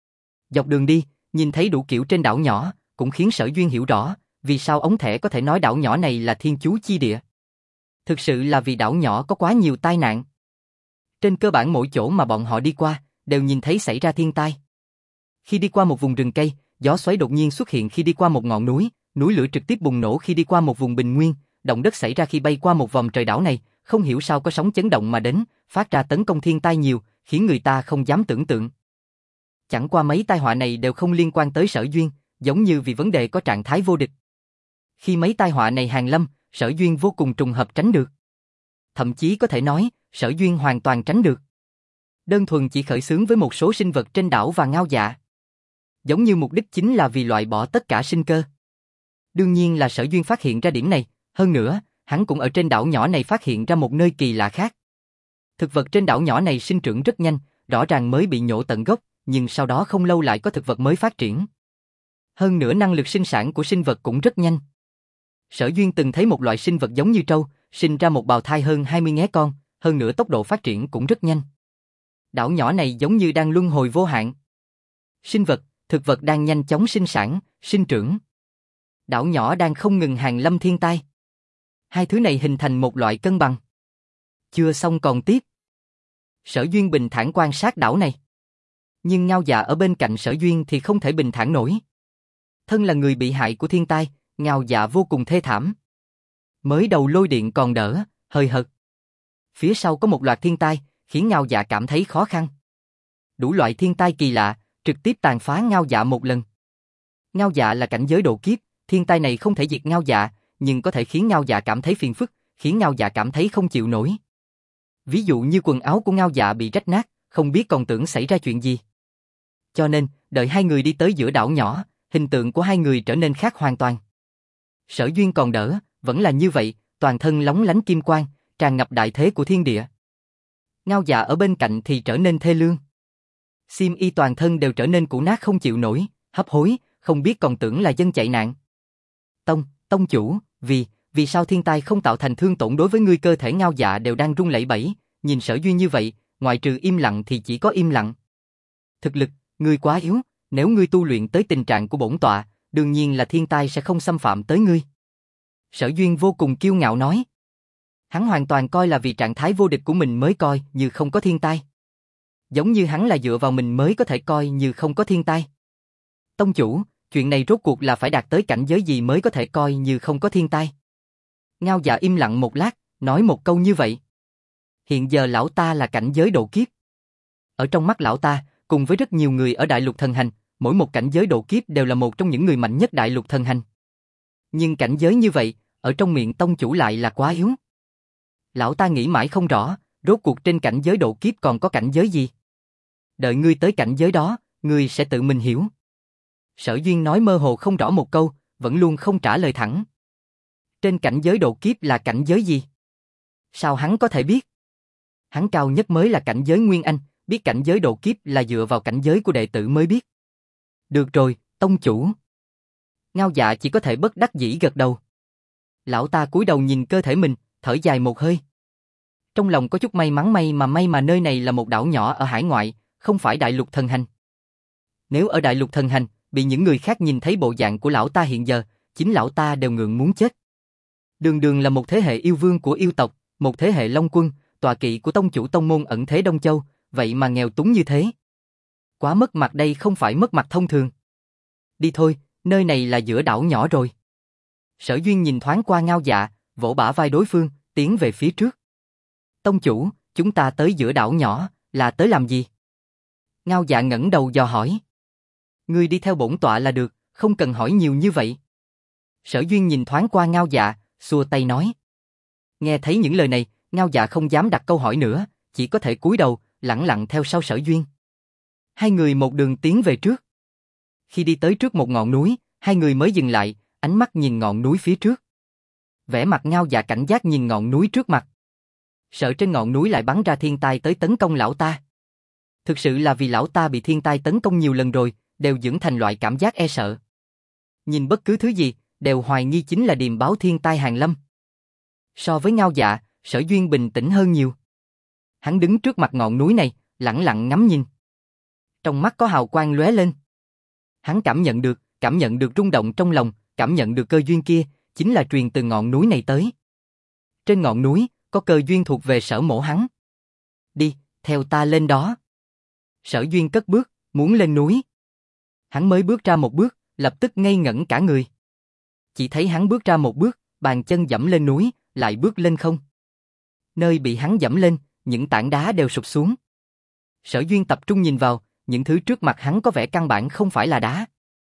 Dọc đường đi, nhìn thấy đủ kiểu trên đảo nhỏ, cũng khiến Sở Duyên hiểu rõ, vì sao ống thẻ có thể nói đảo nhỏ này là thiên chú chi địa. Thực sự là vì đảo nhỏ có quá nhiều tai nạn. Trên cơ bản mỗi chỗ mà bọn họ đi qua, đều nhìn thấy xảy ra thiên tai. Khi đi qua một vùng rừng cây, gió xoáy đột nhiên xuất hiện. Khi đi qua một ngọn núi, núi lửa trực tiếp bùng nổ. Khi đi qua một vùng bình nguyên, động đất xảy ra. Khi bay qua một vòng trời đảo này, không hiểu sao có sóng chấn động mà đến, phát ra tấn công thiên tai nhiều, khiến người ta không dám tưởng tượng. Chẳng qua mấy tai họa này đều không liên quan tới Sở Duyên, giống như vì vấn đề có trạng thái vô địch. Khi mấy tai họa này hàng lâm, Sở Duyên vô cùng trùng hợp tránh được. Thậm chí có thể nói, Sở Duyên hoàn toàn tránh được. Đơn thuần chỉ khởi xướng với một số sinh vật trên đảo và Ngao Dạ. Giống như mục đích chính là vì loại bỏ tất cả sinh cơ. Đương nhiên là Sở Duyên phát hiện ra điểm này, hơn nữa, hắn cũng ở trên đảo nhỏ này phát hiện ra một nơi kỳ lạ khác. Thực vật trên đảo nhỏ này sinh trưởng rất nhanh, rõ ràng mới bị nhổ tận gốc, nhưng sau đó không lâu lại có thực vật mới phát triển. Hơn nữa năng lực sinh sản của sinh vật cũng rất nhanh. Sở Duyên từng thấy một loại sinh vật giống như trâu, sinh ra một bào thai hơn 20 nghé con, hơn nữa tốc độ phát triển cũng rất nhanh. Đảo nhỏ này giống như đang luân hồi vô hạn. Sinh vật, thực vật đang nhanh chóng sinh sản, sinh trưởng. Đảo nhỏ đang không ngừng hàng lâm thiên tai. Hai thứ này hình thành một loại cân bằng. Chưa xong còn tiếp. Sở Duyên bình thản quan sát đảo này. Nhưng Ngao Dạ ở bên cạnh Sở Duyên thì không thể bình thản nổi. Thân là người bị hại của thiên tai, Ngao Dạ vô cùng thê thảm. Mới đầu lôi điện còn đỡ, hời hợt. Phía sau có một loạt thiên tai, khiến Ngao Dạ cảm thấy khó khăn. Đủ loại thiên tai kỳ lạ, trực tiếp tàn phá Ngao Dạ một lần. Ngao Dạ là cảnh giới độ kiếp, thiên tai này không thể diệt Ngao Dạ, nhưng có thể khiến Ngao Dạ cảm thấy phiền phức, khiến Ngao Dạ cảm thấy không chịu nổi. Ví dụ như quần áo của Ngao Dạ bị rách nát, không biết còn tưởng xảy ra chuyện gì. Cho nên, đợi hai người đi tới giữa đảo nhỏ, hình tượng của hai người trở nên khác hoàn toàn. Sở Duyên còn đỡ, vẫn là như vậy, toàn thân lóng lánh kim quang, tràn ngập đại thế của thiên địa. Ngao Dạ ở bên cạnh thì trở nên thê lương. Xiêm y toàn thân đều trở nên cũ nát không chịu nổi, hấp hối, không biết còn tưởng là dân chạy nạn. Tông chủ, vì sao thiên tai không tạo thành thương tổn đối với ngươi? Cơ thể Ngao Dạ đều đang run lẩy bẩy, nhìn Sở Duyên như vậy, ngoại trừ im lặng thì chỉ có im lặng. Thực lực, ngươi quá yếu, nếu ngươi tu luyện tới tình trạng của bổn tọa, đương nhiên là thiên tai sẽ không xâm phạm tới ngươi. Sở Duyên vô cùng kiêu ngạo nói. Hắn hoàn toàn coi là vì trạng thái vô địch của mình mới coi như không có thiên tai. Giống như hắn là dựa vào mình mới có thể coi như không có thiên tai. Tông chủ, chuyện này rốt cuộc là phải đạt tới cảnh giới gì mới có thể coi như không có thiên tai? Ngao Dạ im lặng một lát, nói một câu như vậy. Hiện giờ lão ta là cảnh giới độ kiếp. Ở trong mắt lão ta, cùng với rất nhiều người ở Đại Lục Thần Hành, mỗi một cảnh giới độ kiếp đều là một trong những người mạnh nhất Đại Lục Thần Hành. Nhưng cảnh giới như vậy, ở trong miệng tông chủ lại là quá yếu. Lão ta nghĩ mãi không rõ, rốt cuộc trên cảnh giới độ kiếp còn có cảnh giới gì? Đợi ngươi tới cảnh giới đó, ngươi sẽ tự mình hiểu. Sở Duyên nói mơ hồ không rõ một câu, vẫn luôn không trả lời thẳng. Trên cảnh giới độ kiếp là cảnh giới gì? Sao hắn có thể biết? Hắn cao nhất mới là cảnh giới Nguyên Anh, biết cảnh giới độ kiếp là dựa vào cảnh giới của đệ tử mới biết. Được rồi, tông chủ. Ngao Dạ chỉ có thể bất đắc dĩ gật đầu. Lão ta cúi đầu nhìn cơ thể mình, thở dài một hơi. Trong lòng có chút may mà nơi này là một đảo nhỏ ở hải ngoại, không phải đại lục thần hành. Nếu ở đại lục thần hành, bị những người khác nhìn thấy bộ dạng của lão ta hiện giờ, chính lão ta đều ngượng muốn chết. Đường Đường là một thế hệ yêu vương của yêu tộc, một thế hệ long quân, tọa kỵ của tông chủ tông môn ẩn thế Đông Châu, vậy mà nghèo túng như thế. Quá mất mặt, đây không phải mất mặt thông thường. Đi thôi, nơi này là giữa đảo nhỏ rồi. Sở Duyên nhìn thoáng qua Ngao Dạ, vỗ bả vai đối phương, tiến về phía trước. Tông chủ, chúng ta tới giữa đảo nhỏ, là tới làm gì? Ngao Dạ ngẩng đầu dò hỏi. Ngươi đi theo bổn tọa là được, không cần hỏi nhiều như vậy. Sở Duyên nhìn thoáng qua Ngao Dạ, xua tay nói. Nghe thấy những lời này, Ngao Dạ không dám đặt câu hỏi nữa, chỉ có thể cúi đầu, lẳng lặng theo sau Sở Duyên. Hai người một đường tiến về trước. Khi đi tới trước một ngọn núi, hai người mới dừng lại, ánh mắt nhìn ngọn núi phía trước. Vẻ mặt Ngao Dạ cảnh giác nhìn ngọn núi trước mặt. Sợ trên ngọn núi lại bắn ra thiên tai tới tấn công lão ta. Thực sự là vì lão ta bị thiên tai tấn công nhiều lần rồi, đều dưỡng thành loại cảm giác e sợ. Nhìn bất cứ thứ gì, đều hoài nghi chính là điềm báo thiên tai hàng lâm. So với Ngao Dạ, Sở Duyên bình tĩnh hơn nhiều. Hắn đứng trước mặt ngọn núi này, lẳng lặng ngắm nhìn. Trong mắt có hào quang lóe lên. Hắn cảm nhận được rung động trong lòng, cảm nhận được cơ duyên kia, chính là truyền từ ngọn núi này tới. Trên ngọn núi, có cơ duyên thuộc về Sở Mỗ hắn. Đi, theo ta lên đó. Sở Duyên cất bước, muốn lên núi. Hắn mới bước ra một bước, lập tức ngây ngẩn cả người. Chỉ thấy hắn bước ra một bước, bàn chân dẫm lên núi, lại bước lên không. Nơi bị hắn dẫm lên, những tảng đá đều sụp xuống. Sở Duyên tập trung nhìn vào, những thứ trước mặt hắn có vẻ căn bản không phải là đá,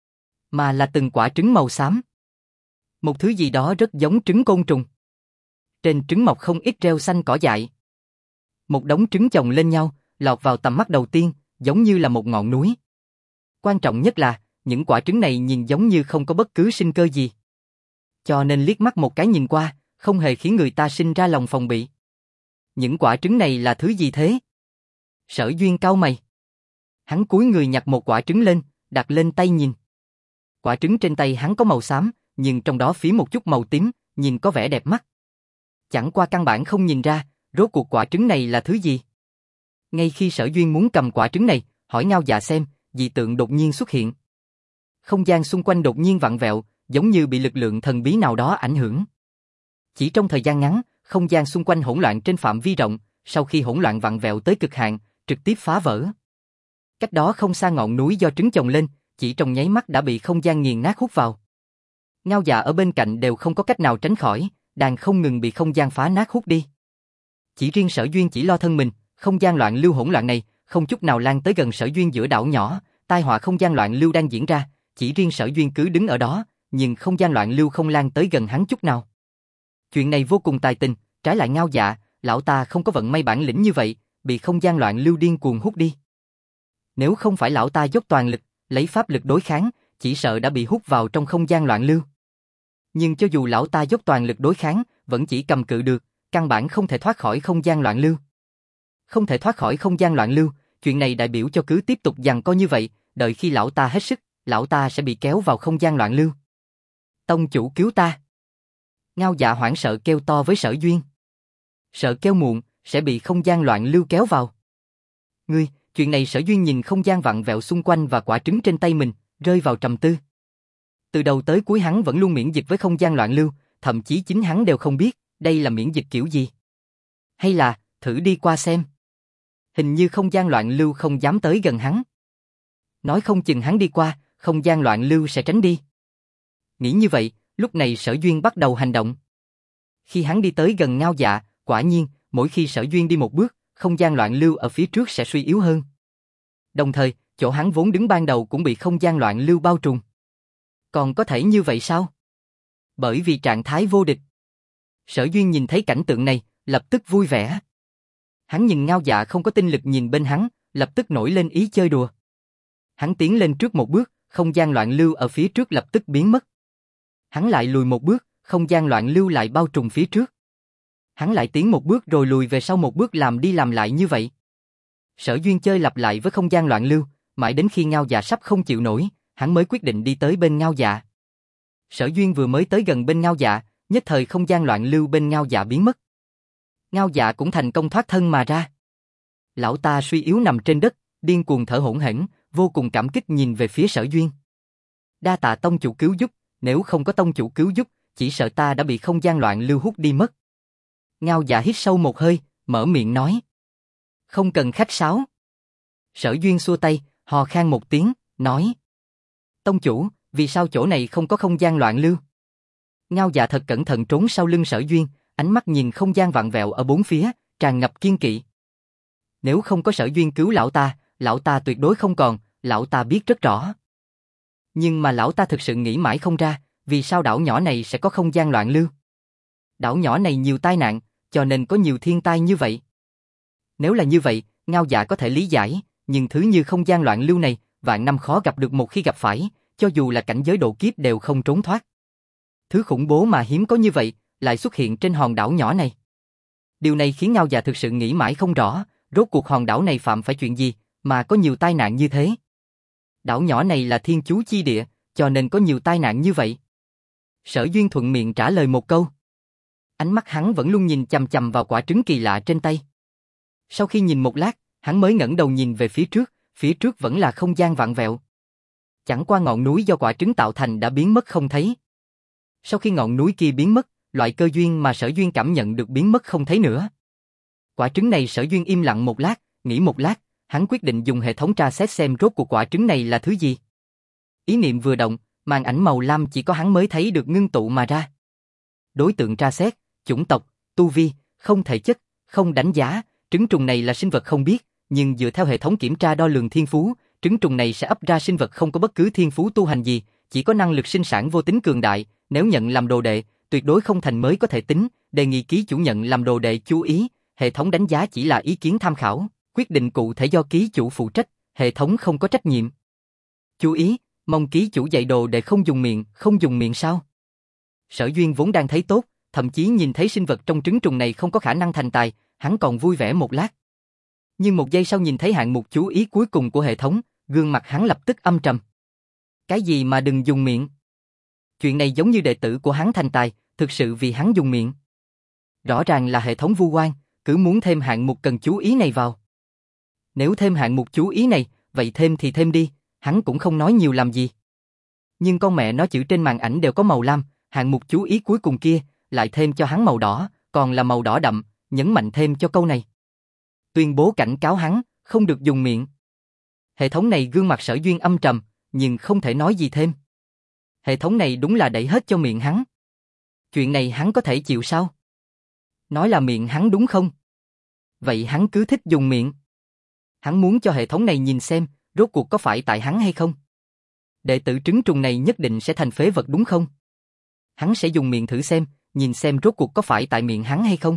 mà là từng quả trứng màu xám. Một thứ gì đó rất giống trứng côn trùng. Trên trứng mọc không ít rêu xanh cỏ dại. Một đống trứng chồng lên nhau, lọt vào tầm mắt đầu tiên, giống như là một ngọn núi. Quan trọng nhất là, những quả trứng này nhìn giống như không có bất cứ sinh cơ gì. Cho nên liếc mắt một cái nhìn qua, không hề khiến người ta sinh ra lòng phòng bị. Những quả trứng này là thứ gì thế? Sở Duyên cau mày. Hắn cúi người nhặt một quả trứng lên, đặt lên tay nhìn. Quả trứng trên tay hắn có màu xám, nhưng trong đó phí một chút màu tím, nhìn có vẻ đẹp mắt. Chẳng qua căn bản không nhìn ra, rốt cuộc quả trứng này là thứ gì. Ngay khi Sở Duyên muốn cầm quả trứng này, hỏi Ngao Dạ xem, dị tượng đột nhiên xuất hiện. Không gian xung quanh đột nhiên vặn vẹo, giống như bị lực lượng thần bí nào đó ảnh hưởng. Chỉ trong thời gian ngắn, không gian xung quanh hỗn loạn trên phạm vi rộng, sau khi hỗn loạn vặn vẹo tới cực hạn, trực tiếp phá vỡ. Cách đó không xa ngọn núi do trứng chồng lên, chỉ trong nháy mắt đã bị không gian nghiền nát hút vào. Ngao Dạ ở bên cạnh đều không có cách nào tránh khỏi, đang không ngừng bị không gian phá nát hút đi. Chỉ riêng Sở Duyên chỉ lo thân mình, không gian loạn lưu hỗn loạn này, không chút nào lan tới gần Sở Duyên giữa đảo nhỏ, tai họa không gian loạn lưu đang diễn ra, chỉ riêng Sở Duyên cứ đứng ở đó, nhưng không gian loạn lưu không lan tới gần hắn chút nào. Chuyện này vô cùng tài tình, trái lại Ngao Dạ, lão ta không có vận may bản lĩnh như vậy, bị không gian loạn lưu điên cuồng hút đi. Nếu không phải lão ta dốc toàn lực, lấy pháp lực đối kháng, chỉ sợ đã bị hút vào trong không gian loạn lưu. Nhưng cho dù lão ta dốc toàn lực đối kháng, vẫn chỉ cầm cự được, căn bản không thể thoát khỏi không gian loạn lưu. Không thể thoát khỏi không gian loạn lưu, chuyện này đại biểu cho cứ tiếp tục giằng co như vậy, đợi khi lão ta hết sức, lão ta sẽ bị kéo vào không gian loạn lưu. Tông chủ cứu ta! Ngao Dạ hoảng sợ kêu to với Sở Duyên. Sợ kêu muộn, sẽ bị không gian loạn lưu kéo vào. Chuyện này Sở Duyên nhìn không gian vặn vẹo xung quanh và quả trứng trên tay mình, rơi vào trầm tư. Từ đầu tới cuối hắn vẫn luôn miễn dịch với không gian loạn lưu, thậm chí chính hắn đều không biết, đây là miễn dịch kiểu gì. Hay là, thử đi qua xem. Hình như không gian loạn lưu không dám tới gần hắn. Nói không chừng hắn đi qua, không gian loạn lưu sẽ tránh đi. Nghĩ như vậy, lúc này Sở Duyên bắt đầu hành động. Khi hắn đi tới gần Ngao Dạ, quả nhiên, mỗi khi Sở Duyên đi một bước, không gian loạn lưu ở phía trước sẽ suy yếu hơn. Đồng thời, chỗ hắn vốn đứng ban đầu cũng bị không gian loạn lưu bao trùm. Còn có thể như vậy sao? Bởi vì trạng thái vô địch. Sở Duyên nhìn thấy cảnh tượng này, lập tức vui vẻ. Hắn nhìn Ngao Dạ không có tinh lực nhìn bên hắn, lập tức nổi lên ý chơi đùa. Hắn tiến lên trước một bước, không gian loạn lưu ở phía trước lập tức biến mất. Hắn lại lùi một bước, không gian loạn lưu lại bao trùm phía trước. Hắn lại tiến một bước rồi lùi về sau một bước làm đi làm lại như vậy. Sở Duyên chơi lặp lại với không gian loạn lưu, mãi đến khi Ngao Dạ sắp không chịu nổi, hắn mới quyết định đi tới bên Ngao Dạ. Sở Duyên vừa mới tới gần bên Ngao Dạ, nhất thời không gian loạn lưu bên Ngao Dạ biến mất. Ngao Dạ cũng thành công thoát thân mà ra. Lão ta suy yếu nằm trên đất, điên cuồng thở hổn hển, vô cùng cảm kích nhìn về phía Sở Duyên. Đa tạ tông chủ cứu giúp, nếu không có tông chủ cứu giúp, chỉ sợ ta đã bị không gian loạn lưu hút đi mất. Ngao Dạ hít sâu một hơi, mở miệng nói. Không cần khách sáo. Sở Duyên xua tay, hò khan một tiếng, nói. Tông chủ, vì sao chỗ này không có không gian loạn lưu? Ngao Dạ thật cẩn thận trốn sau lưng Sở Duyên, ánh mắt nhìn không gian vặn vẹo ở bốn phía, tràn ngập kiên kỵ. Nếu không có Sở Duyên cứu lão ta tuyệt đối không còn, lão ta biết rất rõ. Nhưng mà lão ta thực sự nghĩ mãi không ra, vì sao đảo nhỏ này sẽ có không gian loạn lưu? Đảo nhỏ này nhiều tai nạn, cho nên có nhiều thiên tai như vậy. Nếu là như vậy, Ngao Dạ có thể lý giải, nhưng thứ như không gian loạn lưu này, vạn năm khó gặp được một khi gặp phải, cho dù là cảnh giới độ kiếp đều không trốn thoát. Thứ khủng bố mà hiếm có như vậy, lại xuất hiện trên hòn đảo nhỏ này. Điều này khiến Ngao Dạ thực sự nghĩ mãi không rõ, rốt cuộc hòn đảo này phạm phải chuyện gì, mà có nhiều tai nạn như thế. Đảo nhỏ này là thiên chú chi địa, cho nên có nhiều tai nạn như vậy. Sở Duyên thuận miệng trả lời một câu. Ánh mắt hắn vẫn luôn nhìn chằm chằm vào quả trứng kỳ lạ trên tay. Sau khi nhìn một lát, hắn mới ngẩng đầu nhìn về phía trước vẫn là không gian vặn vẹo. Chẳng qua ngọn núi do quả trứng tạo thành đã biến mất không thấy. Sau khi ngọn núi kia biến mất, loại cơ duyên mà Sở Duyên cảm nhận được biến mất không thấy nữa. Quả trứng này Sở Duyên im lặng một lát, nghĩ một lát, hắn quyết định dùng hệ thống tra xét xem rốt cuộc quả trứng này là thứ gì. Ý niệm vừa động, màn ảnh màu lam chỉ có hắn mới thấy được ngưng tụ mà ra. Đối tượng tra xét, chủng tộc, tu vi, không thể chất, không đánh giá, trứng trùng này là sinh vật không biết, nhưng dựa theo hệ thống kiểm tra đo lường thiên phú, trứng trùng này sẽ ấp ra sinh vật không có bất cứ thiên phú tu hành gì, chỉ có năng lực sinh sản vô tính cường đại, nếu nhận làm đồ đệ, tuyệt đối không thành mới có thể tính, đề nghị ký chủ nhận làm đồ đệ chú ý, hệ thống đánh giá chỉ là ý kiến tham khảo, quyết định cụ thể do ký chủ phụ trách, hệ thống không có trách nhiệm. Chú ý, mong ký chủ dạy đồ đệ không dùng miệng sao? Sở Duyên vốn đang thấy tốt, thậm chí nhìn thấy sinh vật trong trứng trùng này không có khả năng thành tài, hắn còn vui vẻ một lát. Nhưng một giây sau nhìn thấy hạng mục chú ý cuối cùng của hệ thống, gương mặt hắn lập tức âm trầm. Cái gì mà đừng dùng miệng? Chuyện này giống như đệ tử của hắn thành tài, thực sự vì hắn dùng miệng. Rõ ràng là hệ thống vu oan, cứ muốn thêm hạng mục cần chú ý này vào. Nếu thêm hạng mục chú ý này, vậy thêm thì thêm đi, hắn cũng không nói nhiều làm gì. Nhưng con mẹ nó chữ trên màn ảnh đều có màu lam, hạng mục chú ý cuối cùng kia, lại thêm cho hắn màu đỏ, còn là màu đỏ đậm, nhấn mạnh thêm cho câu này. Tuyên bố cảnh cáo hắn, không được dùng miệng. Hệ thống này gương mặt Sở Duyên âm trầm, nhưng không thể nói gì thêm. Hệ thống này đúng là đẩy hết cho miệng hắn. Chuyện này hắn có thể chịu sao? Nói là miệng hắn đúng không? Vậy hắn cứ thích dùng miệng. Hắn muốn cho hệ thống này nhìn xem, rốt cuộc có phải tại hắn hay không? Đệ tử trứng trùng này nhất định sẽ thành phế vật đúng không? Hắn sẽ dùng miệng thử xem, nhìn xem rốt cuộc có phải tại miệng hắn hay không?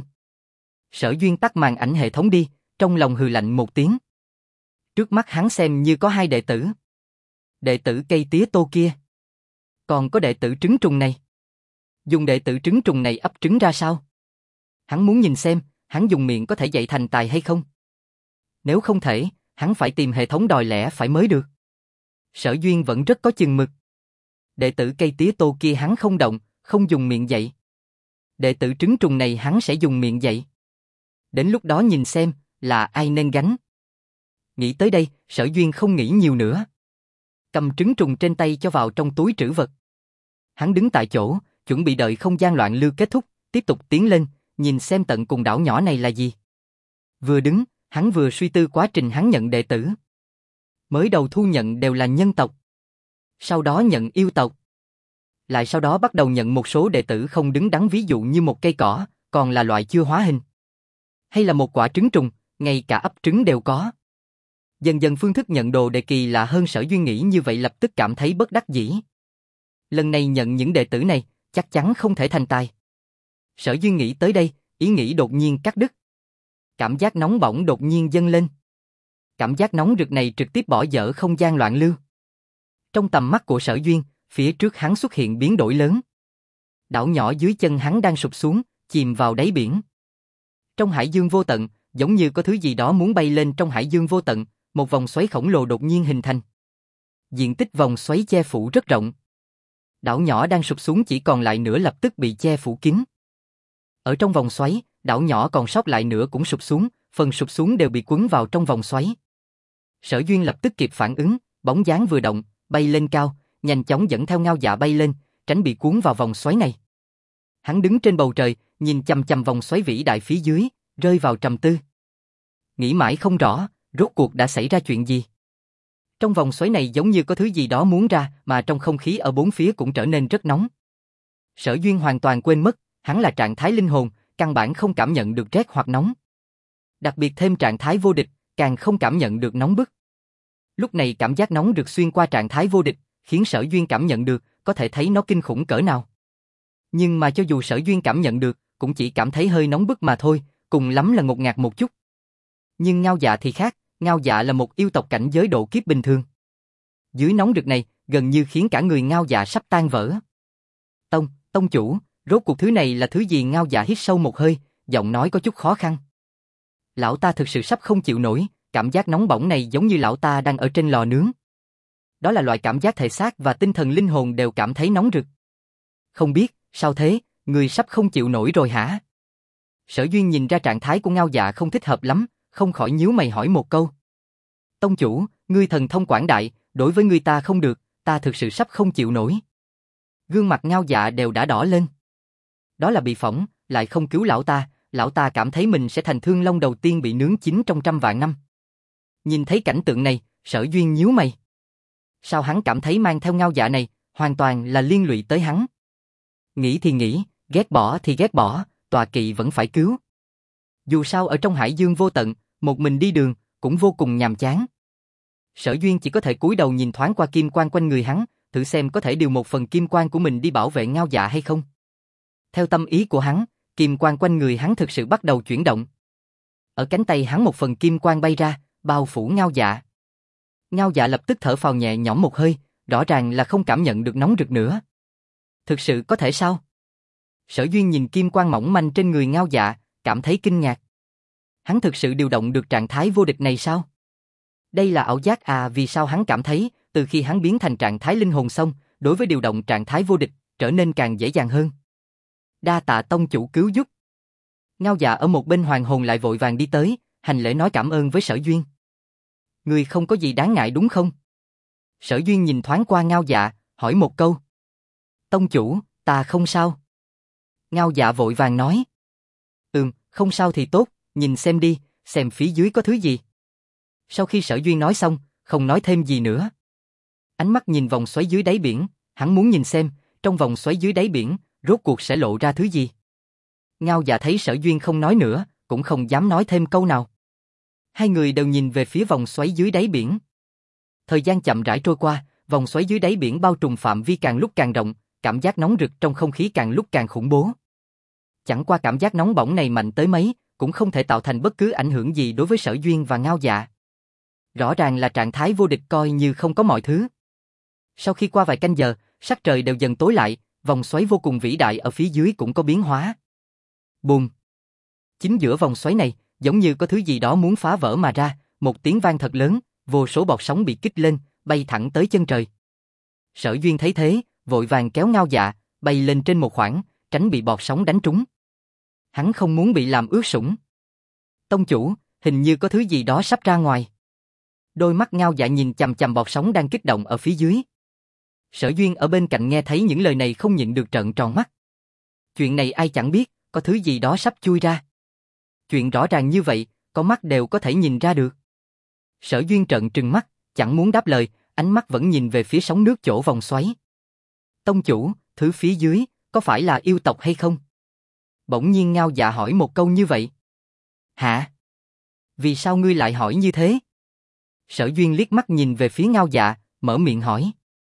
Sở Duyên tắt màn ảnh hệ thống đi, trong lòng hừ lạnh một tiếng. Trước mắt hắn xem như có hai đệ tử. Đệ tử cây tía tô kia. Còn có đệ tử trứng trùng này. Dùng đệ tử trứng trùng này ấp trứng ra sao? Hắn muốn nhìn xem, hắn dùng miệng có thể dạy thành tài hay không? Nếu không thể, hắn phải tìm hệ thống đòi lẽ phải mới được. Sở Duyên vẫn rất có chừng mực. Đệ tử cây tía tô kia hắn không động, không dùng miệng dạy. Đệ tử trứng trùng này hắn sẽ dùng miệng dạy. Đến lúc đó nhìn xem, là ai nên gánh. Nghĩ tới đây, Sở Duyên không nghĩ nhiều nữa. Cầm trứng trùng trên tay cho vào trong túi trữ vật. Hắn đứng tại chỗ, chuẩn bị đợi không gian loạn lưu kết thúc, tiếp tục tiến lên, nhìn xem tận cùng đảo nhỏ này là gì. Vừa đứng, hắn vừa suy tư quá trình hắn nhận đệ tử. Mới đầu thu nhận đều là nhân tộc. Sau đó nhận yêu tộc. Lại sau đó bắt đầu nhận một số đệ tử không đứng đắn, ví dụ như một cây cỏ, còn là loại chưa hóa hình. Hay là một quả trứng trùng, ngay cả ấp trứng đều có. Dần dần phương thức nhận đồ đệ kỳ lạ hơn, Sở Duyên nghĩ như vậy lập tức cảm thấy bất đắc dĩ. Lần này nhận những đệ tử này, chắc chắn không thể thành tài. Sở Duyên nghĩ tới đây, ý nghĩ đột nhiên cắt đứt. Cảm giác nóng bỏng đột nhiên dâng lên. Cảm giác nóng rực này trực tiếp bỏ dở không gian loạn lưu. Trong tầm mắt của Sở Duyên, phía trước hắn xuất hiện biến đổi lớn. Đảo nhỏ dưới chân hắn đang sụp xuống, chìm vào đáy biển. Trong hải dương vô tận, giống như có thứ gì đó muốn bay lên trong hải dương vô tận, một vòng xoáy khổng lồ đột nhiên hình thành. Diện tích vòng xoáy che phủ rất rộng. Đảo nhỏ đang sụp xuống chỉ còn lại nửa lập tức bị che phủ kín. Ở trong vòng xoáy, đảo nhỏ còn sót lại nửa cũng sụp xuống, phần sụp xuống đều bị cuốn vào trong vòng xoáy. Sở Duyên lập tức kịp phản ứng, bóng dáng vừa động, bay lên cao, nhanh chóng dẫn theo Ngao Dạ bay lên, tránh bị cuốn vào vòng xoáy này. Hắn đứng trên bầu trời, nhìn chằm chằm vòng xoáy vĩ đại phía dưới, rơi vào trầm tư. Nghĩ mãi không rõ, rốt cuộc đã xảy ra chuyện gì. Trong vòng xoáy này giống như có thứ gì đó muốn ra, mà trong không khí ở bốn phía cũng trở nên rất nóng. Sở Duyên hoàn toàn quên mất, hắn là trạng thái linh hồn, căn bản không cảm nhận được rét hoặc nóng. Đặc biệt thêm trạng thái vô địch, càng không cảm nhận được nóng bức. Lúc này cảm giác nóng được xuyên qua trạng thái vô địch, khiến Sở Duyên cảm nhận được, có thể thấy nó kinh khủng cỡ nào. Nhưng mà cho dù Sở Duyên cảm nhận được, cũng chỉ cảm thấy hơi nóng bức mà thôi, cùng lắm là ngột ngạt một chút. Nhưng Ngao Dạ thì khác, Ngao Dạ là một yêu tộc cảnh giới độ kiếp bình thường. Dưới nóng rực này, gần như khiến cả người Ngao Dạ sắp tan vỡ. Tông chủ, rốt cuộc thứ này là thứ gì? Ngao Dạ hít sâu một hơi, giọng nói có chút khó khăn. Lão ta thực sự sắp không chịu nổi, cảm giác nóng bỏng này giống như lão ta đang ở trên lò nướng. Đó là loại cảm giác thể xác và tinh thần linh hồn đều cảm thấy nóng rực. Không biết, sao thế, người sắp không chịu nổi rồi hả? Sở Duyên nhìn ra trạng thái của Ngao Dạ không thích hợp lắm, không khỏi nhíu mày hỏi một câu. Tông chủ, ngươi thần thông quảng đại, đối với ngươi ta không được, ta thực sự sắp không chịu nổi. Gương mặt Ngao Dạ đều đã đỏ lên. Đó là bị phỏng, lại không cứu lão ta cảm thấy mình sẽ thành Thương Long đầu tiên bị nướng chín trong 100 vạn năm. Nhìn thấy cảnh tượng này, Sở Duyên nhíu mày. Sao hắn cảm thấy mang theo Ngao Dạ này, hoàn toàn là liên lụy tới hắn. Nghĩ thì nghĩ, ghét bỏ thì ghét bỏ, tọa kỵ vẫn phải cứu. Dù sao ở trong hải dương vô tận, một mình đi đường, cũng vô cùng nhàm chán. Sở Duyên chỉ có thể cúi đầu nhìn thoáng qua kim quang quanh người hắn, thử xem có thể điều một phần kim quang của mình đi bảo vệ Ngao Dạ hay không. Theo tâm ý của hắn, kim quang quanh người hắn thực sự bắt đầu chuyển động. Ở cánh tay hắn một phần kim quang bay ra, bao phủ Ngao Dạ. Ngao Dạ lập tức thở phào nhẹ nhõm một hơi, rõ ràng là không cảm nhận được nóng rực nữa. Thực sự có thể sao? Sở Duyên nhìn kim quang mỏng manh trên người Ngao Dạ, cảm thấy kinh ngạc. Hắn thực sự điều động được trạng thái vô địch này sao? Đây là ảo giác à? Vì sao hắn cảm thấy, từ khi hắn biến thành trạng thái linh hồn xong, đối với điều động trạng thái vô địch, trở nên càng dễ dàng hơn. Đa tạ tông chủ cứu giúp. Ngao Dạ ở một bên hoàng hồn lại vội vàng đi tới, hành lễ nói cảm ơn với Sở Duyên. Người không có gì đáng ngại đúng không? Sở Duyên nhìn thoáng qua Ngao Dạ, hỏi một câu. Tông chủ, ta không sao. Ngao Dạ vội vàng nói. Không sao thì tốt, nhìn xem đi, xem phía dưới có thứ gì. Sau khi Sở Duyên nói xong, không nói thêm gì nữa. Ánh mắt nhìn vòng xoáy dưới đáy biển, hắn muốn nhìn xem, trong vòng xoáy dưới đáy biển, rốt cuộc sẽ lộ ra thứ gì. Ngao Dạ thấy Sở Duyên không nói nữa, cũng không dám nói thêm câu nào. Hai người đều nhìn về phía vòng xoáy dưới đáy biển. Thời gian chậm rãi trôi qua, vòng xoáy dưới đáy biển bao trùm phạm vi càng lúc càng rộng, cảm giác nóng rực trong không khí càng lúc càng khủng bố. Chẳng qua cảm giác nóng bỏng này mạnh tới mấy, cũng không thể tạo thành bất cứ ảnh hưởng gì đối với Sở Duyên và Ngao Dạ. Rõ ràng là trạng thái vô địch coi như không có mọi thứ. Sau khi qua vài canh giờ, sắc trời đều dần tối lại, vòng xoáy vô cùng vĩ đại ở phía dưới cũng có biến hóa. Bùm! Chính giữa vòng xoáy này, giống như có thứ gì đó muốn phá vỡ mà ra, một tiếng vang thật lớn, vô số bọt sóng bị kích lên, bay thẳng tới chân trời. Sở Duyên thấy thế, vội vàng kéo Ngao Dạ, bay lên trên một khoảng, tránh bị bọt sóng đánh trúng. Hắn không muốn bị làm ướt sũng. Tông chủ, hình như có thứ gì đó sắp ra ngoài. Đôi mắt Ngao Dạ nhìn chằm chằm bọt sóng đang kích động ở phía dưới. Sở Duyên ở bên cạnh nghe thấy những lời này không nhịn được trợn tròn mắt. Chuyện này ai chẳng biết, có thứ gì đó sắp chui ra. Chuyện rõ ràng như vậy, có mắt đều có thể nhìn ra được. Sở Duyên trợn trừng mắt, chẳng muốn đáp lời, ánh mắt vẫn nhìn về phía sóng nước chỗ vòng xoáy. Tông chủ, thứ phía dưới, có phải là yêu tộc hay không? Bỗng nhiên Ngao Dạ hỏi một câu như vậy. Hả? Vì sao ngươi lại hỏi như thế? Sở Duyên liếc mắt nhìn về phía Ngao Dạ, mở miệng hỏi.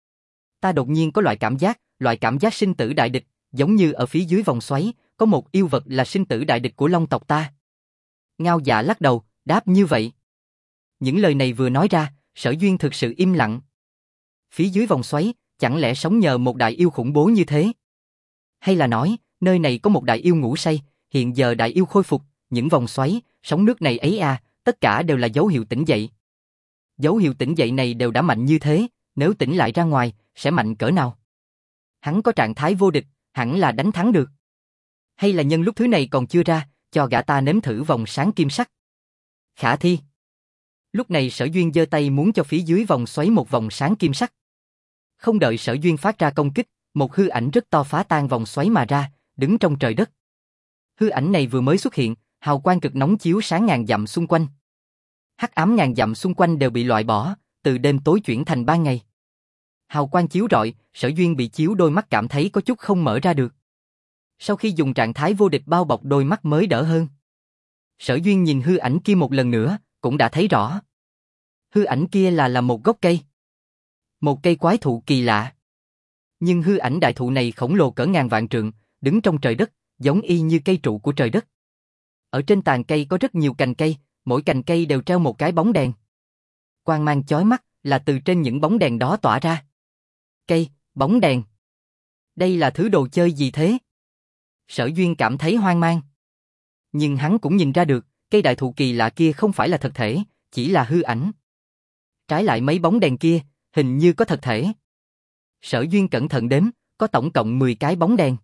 Ta đột nhiên có loại cảm giác sinh tử đại địch, giống như ở phía dưới vòng xoáy, có một yêu vật là sinh tử đại địch của Long tộc ta. Ngao Dạ lắc đầu, đáp như vậy. Những lời này vừa nói ra, Sở Duyên thực sự im lặng. Phía dưới vòng xoáy, chẳng lẽ sống nhờ một đại yêu khủng bố như thế? Hay là nói, nơi này có một đại yêu ngủ say, hiện giờ đại yêu khôi phục, những vòng xoáy, sóng nước này ấy à, tất cả đều là dấu hiệu tỉnh dậy. Dấu hiệu tỉnh dậy này đều đã mạnh như thế, nếu tỉnh lại ra ngoài, sẽ mạnh cỡ nào? Hắn có trạng thái vô địch, hẳn là đánh thắng được. Hay là nhân lúc thứ này còn chưa ra, cho gã ta nếm thử vòng sáng kim sắc. Khả thi. Lúc này Sở Duyên giơ tay muốn cho phía dưới vòng xoáy một vòng sáng kim sắc. Không đợi Sở Duyên phát ra công kích, một hư ảnh rất to phá tan vòng xoáy mà ra, đứng trong trời đất. Hư ảnh này vừa mới xuất hiện, hào quang cực nóng chiếu sáng ngàn dặm xung quanh. Hắc ám ngàn dặm xung quanh đều bị loại bỏ, từ đêm tối chuyển thành ban ngày. Hào quang chiếu rọi, Sở Duyên bị chiếu đôi mắt cảm thấy có chút không mở ra được. Sau khi dùng trạng thái vô địch bao bọc đôi mắt mới đỡ hơn. Sở Duyên nhìn hư ảnh kia một lần nữa, cũng đã thấy rõ. Hư ảnh kia là một gốc cây. Một cây quái thụ kỳ lạ. Nhưng hư ảnh đại thụ này khổng lồ cỡ ngàn vạn trượng, đứng trong trời đất, giống y như cây trụ của trời đất. Ở trên tàn cây có rất nhiều cành cây, mỗi cành cây đều treo một cái bóng đèn. Quang mang chói mắt là từ trên những bóng đèn đó tỏa ra. Cây, bóng đèn. Đây là thứ đồ chơi gì thế? Sở Duyên cảm thấy hoang mang. Nhưng hắn cũng nhìn ra được, cây đại thụ kỳ lạ kia không phải là thật thể, chỉ là hư ảnh. Trái lại mấy bóng đèn kia, hình như có thật thể. Sở Duyên cẩn thận đếm, có tổng cộng 10 cái bóng đèn.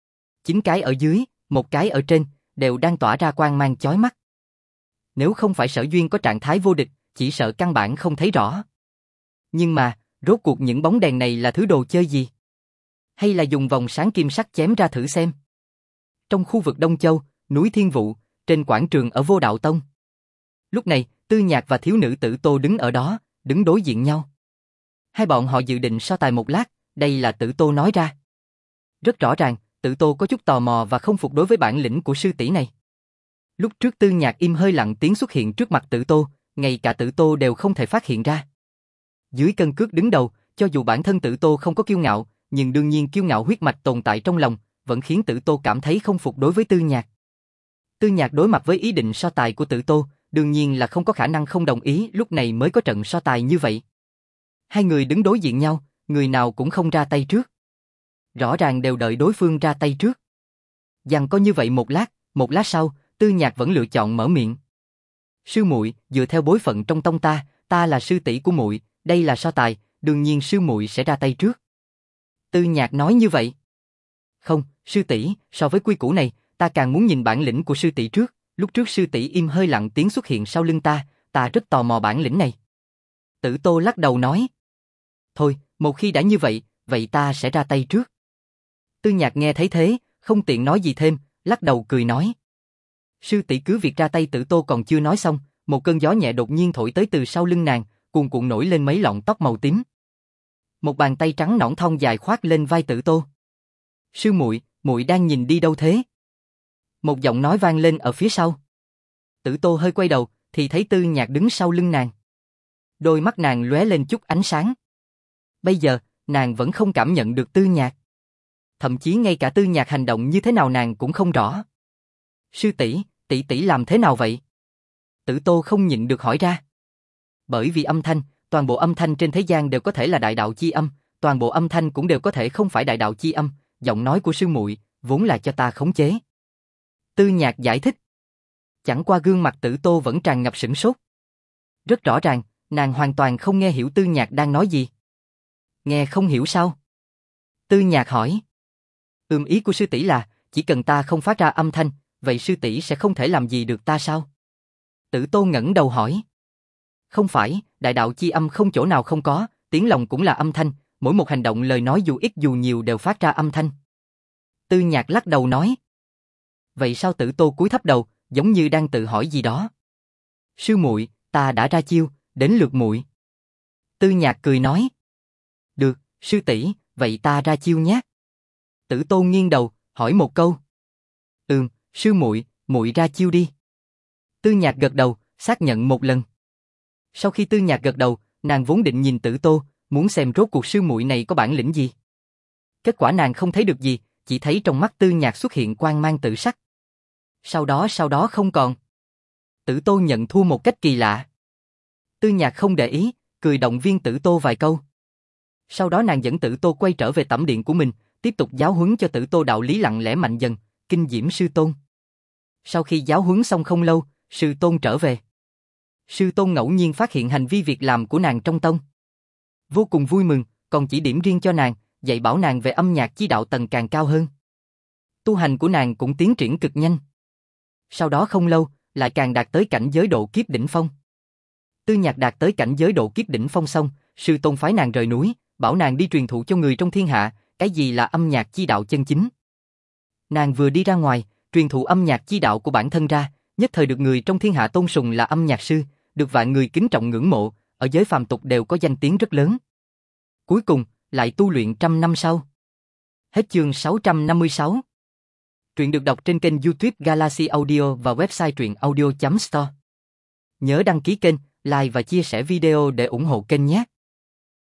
9 cái ở dưới, một cái ở trên, đều đang tỏa ra quang mang chói mắt. Nếu không phải Sở Duyên có trạng thái vô địch, chỉ sợ căn bản không thấy rõ. Nhưng mà, rốt cuộc những bóng đèn này là thứ đồ chơi gì? Hay là dùng vòng sáng kim sắc chém ra thử xem? Trong khu vực Đông Châu, núi Thiên Vụ, trên quảng trường ở Vô Đạo Tông. Lúc này, Tư Nhạc và thiếu nữ Tử Tô đứng ở đó, đứng đối diện nhau. Hai bọn họ dự định so tài một lát, đây là Tử Tô nói ra. Rất rõ ràng, Tử Tô có chút tò mò và không phục đối với bản lĩnh của sư tỷ này. Lúc trước Tư Nhạc im hơi lặng tiếng xuất hiện trước mặt Tử Tô, ngay cả Tử Tô đều không thể phát hiện ra. Dưới cân cước đứng đầu, cho dù bản thân Tử Tô không có kiêu ngạo, nhưng đương nhiên kiêu ngạo huyết mạch tồn tại trong lòng, vẫn khiến Tử Tô cảm thấy không phục đối với Tư Nhạc. Tư Nhạc đối mặt với ý định so tài của Tử Tô, đương nhiên là không có khả năng không đồng ý, lúc này mới có trận so tài như vậy. Hai người đứng đối diện nhau, người nào cũng không ra tay trước. Rõ ràng đều đợi đối phương ra tay trước. Giằng co như vậy một lát sau, Tư Nhạc vẫn lựa chọn mở miệng. Sư muội, dựa theo bối phận trong tông ta là sư tỷ của muội, đây là so tài, đương nhiên sư muội sẽ ra tay trước. Tư Nhạc nói như vậy. Không, sư tỷ, so với quy củ này, ta càng muốn nhìn bản lĩnh của sư tỷ trước, lúc trước sư tỷ im hơi lặng tiếng xuất hiện sau lưng ta rất tò mò bản lĩnh này. Tử Tô lắc đầu nói. Thôi, một khi đã như vậy, vậy ta sẽ ra tay trước. Tư Nhạc nghe thấy thế, không tiện nói gì thêm, lắc đầu cười nói. Sư tỷ cứ việc ra tay. Tử Tô còn chưa nói xong, một cơn gió nhẹ đột nhiên thổi tới từ sau lưng nàng, cuồn cuộn nổi lên mấy lọn tóc màu tím. Một bàn tay trắng nõn thon dài khoác lên vai Tử Tô. Sư muội, muội đang nhìn đi đâu thế? Một giọng nói vang lên ở phía sau. Tử Tô hơi quay đầu, thì thấy Tư Nhạc đứng sau lưng nàng. Đôi mắt nàng lóe lên chút ánh sáng. Bây giờ, nàng vẫn không cảm nhận được Tư Nhạc. Thậm chí ngay cả Tư Nhạc hành động như thế nào nàng cũng không rõ. Sư tỷ, tỷ làm thế nào vậy? Tử Tô không nhịn được hỏi ra. Bởi vì âm thanh, toàn bộ âm thanh trên thế gian đều có thể là đại đạo chi âm, toàn bộ âm thanh cũng đều có thể không phải đại đạo chi âm, giọng nói của sư muội vốn là cho ta khống chế. Tư Nhạc giải thích. Chẳng qua gương mặt Tử Tô vẫn tràn ngập sửng sốt. Rất rõ ràng, nàng hoàn toàn không nghe hiểu Tư Nhạc đang nói gì. Nghe không hiểu sao? Tư Nhạc hỏi. Ý của sư tỷ là, chỉ cần ta không phát ra âm thanh, vậy sư tỷ sẽ không thể làm gì được ta sao? Tử Tô ngẩng đầu hỏi. Không phải, đại đạo chi âm không chỗ nào không có, tiếng lòng cũng là âm thanh, mỗi một hành động lời nói dù ít dù nhiều đều phát ra âm thanh. Tư Nhạc lắc đầu nói. Vậy sao? Tử Tô cúi thấp đầu, giống như đang tự hỏi gì đó. Sư muội, ta đã ra chiêu, đến lượt muội. Tư Nhạc cười nói. Được, sư tỷ, vậy ta ra chiêu nhé. Tử Tô nghiêng đầu, hỏi một câu. Sư muội, muội ra chiêu đi. Tư Nhạc gật đầu, xác nhận một lần. Sau khi Tư Nhạc gật đầu, nàng vốn định nhìn Tử Tô, muốn xem rốt cuộc sư muội này có bản lĩnh gì. Kết quả nàng không thấy được gì, chỉ thấy trong mắt Tư Nhạc xuất hiện quang mang tự sắc. Sau đó không còn. Tử Tô nhận thua một cách kỳ lạ. Tư Nhạc không để ý, cười động viên Tử Tô vài câu. Sau đó nàng dẫn Tử Tô quay trở về tẩm điện của mình, tiếp tục giáo huấn cho Tử Tô đạo lý lặng lẽ mạnh dần, kinh diễm sư tôn. Sau khi giáo huấn xong không lâu, sư tôn trở về. Sư tôn ngẫu nhiên phát hiện hành vi việc làm của nàng trong tông. Vô cùng vui mừng, còn chỉ điểm riêng cho nàng, dạy bảo nàng về âm nhạc chi đạo tầng càng cao hơn. Tu hành của nàng cũng tiến triển cực nhanh. Sau đó không lâu, lại càng đạt tới cảnh giới độ kiếp đỉnh phong. Tư Nhạc đạt tới cảnh giới độ kiếp đỉnh phong xong, sư tôn phái nàng rời núi, bảo nàng đi truyền thụ cho người trong thiên hạ, cái gì là âm nhạc chi đạo chân chính. Nàng vừa đi ra ngoài, truyền thụ âm nhạc chi đạo của bản thân ra, nhất thời được người trong thiên hạ tôn sùng là âm nhạc sư, được vạn người kính trọng ngưỡng mộ, ở giới phàm tục đều có danh tiếng rất lớn. Cuối cùng, lại tu luyện 100 năm sau. Hết chương 656. Truyện được đọc trên kênh YouTube Galaxy Audio và website truyệnaudio.store. Nhớ đăng ký kênh, like và chia sẻ video để ủng hộ kênh nhé.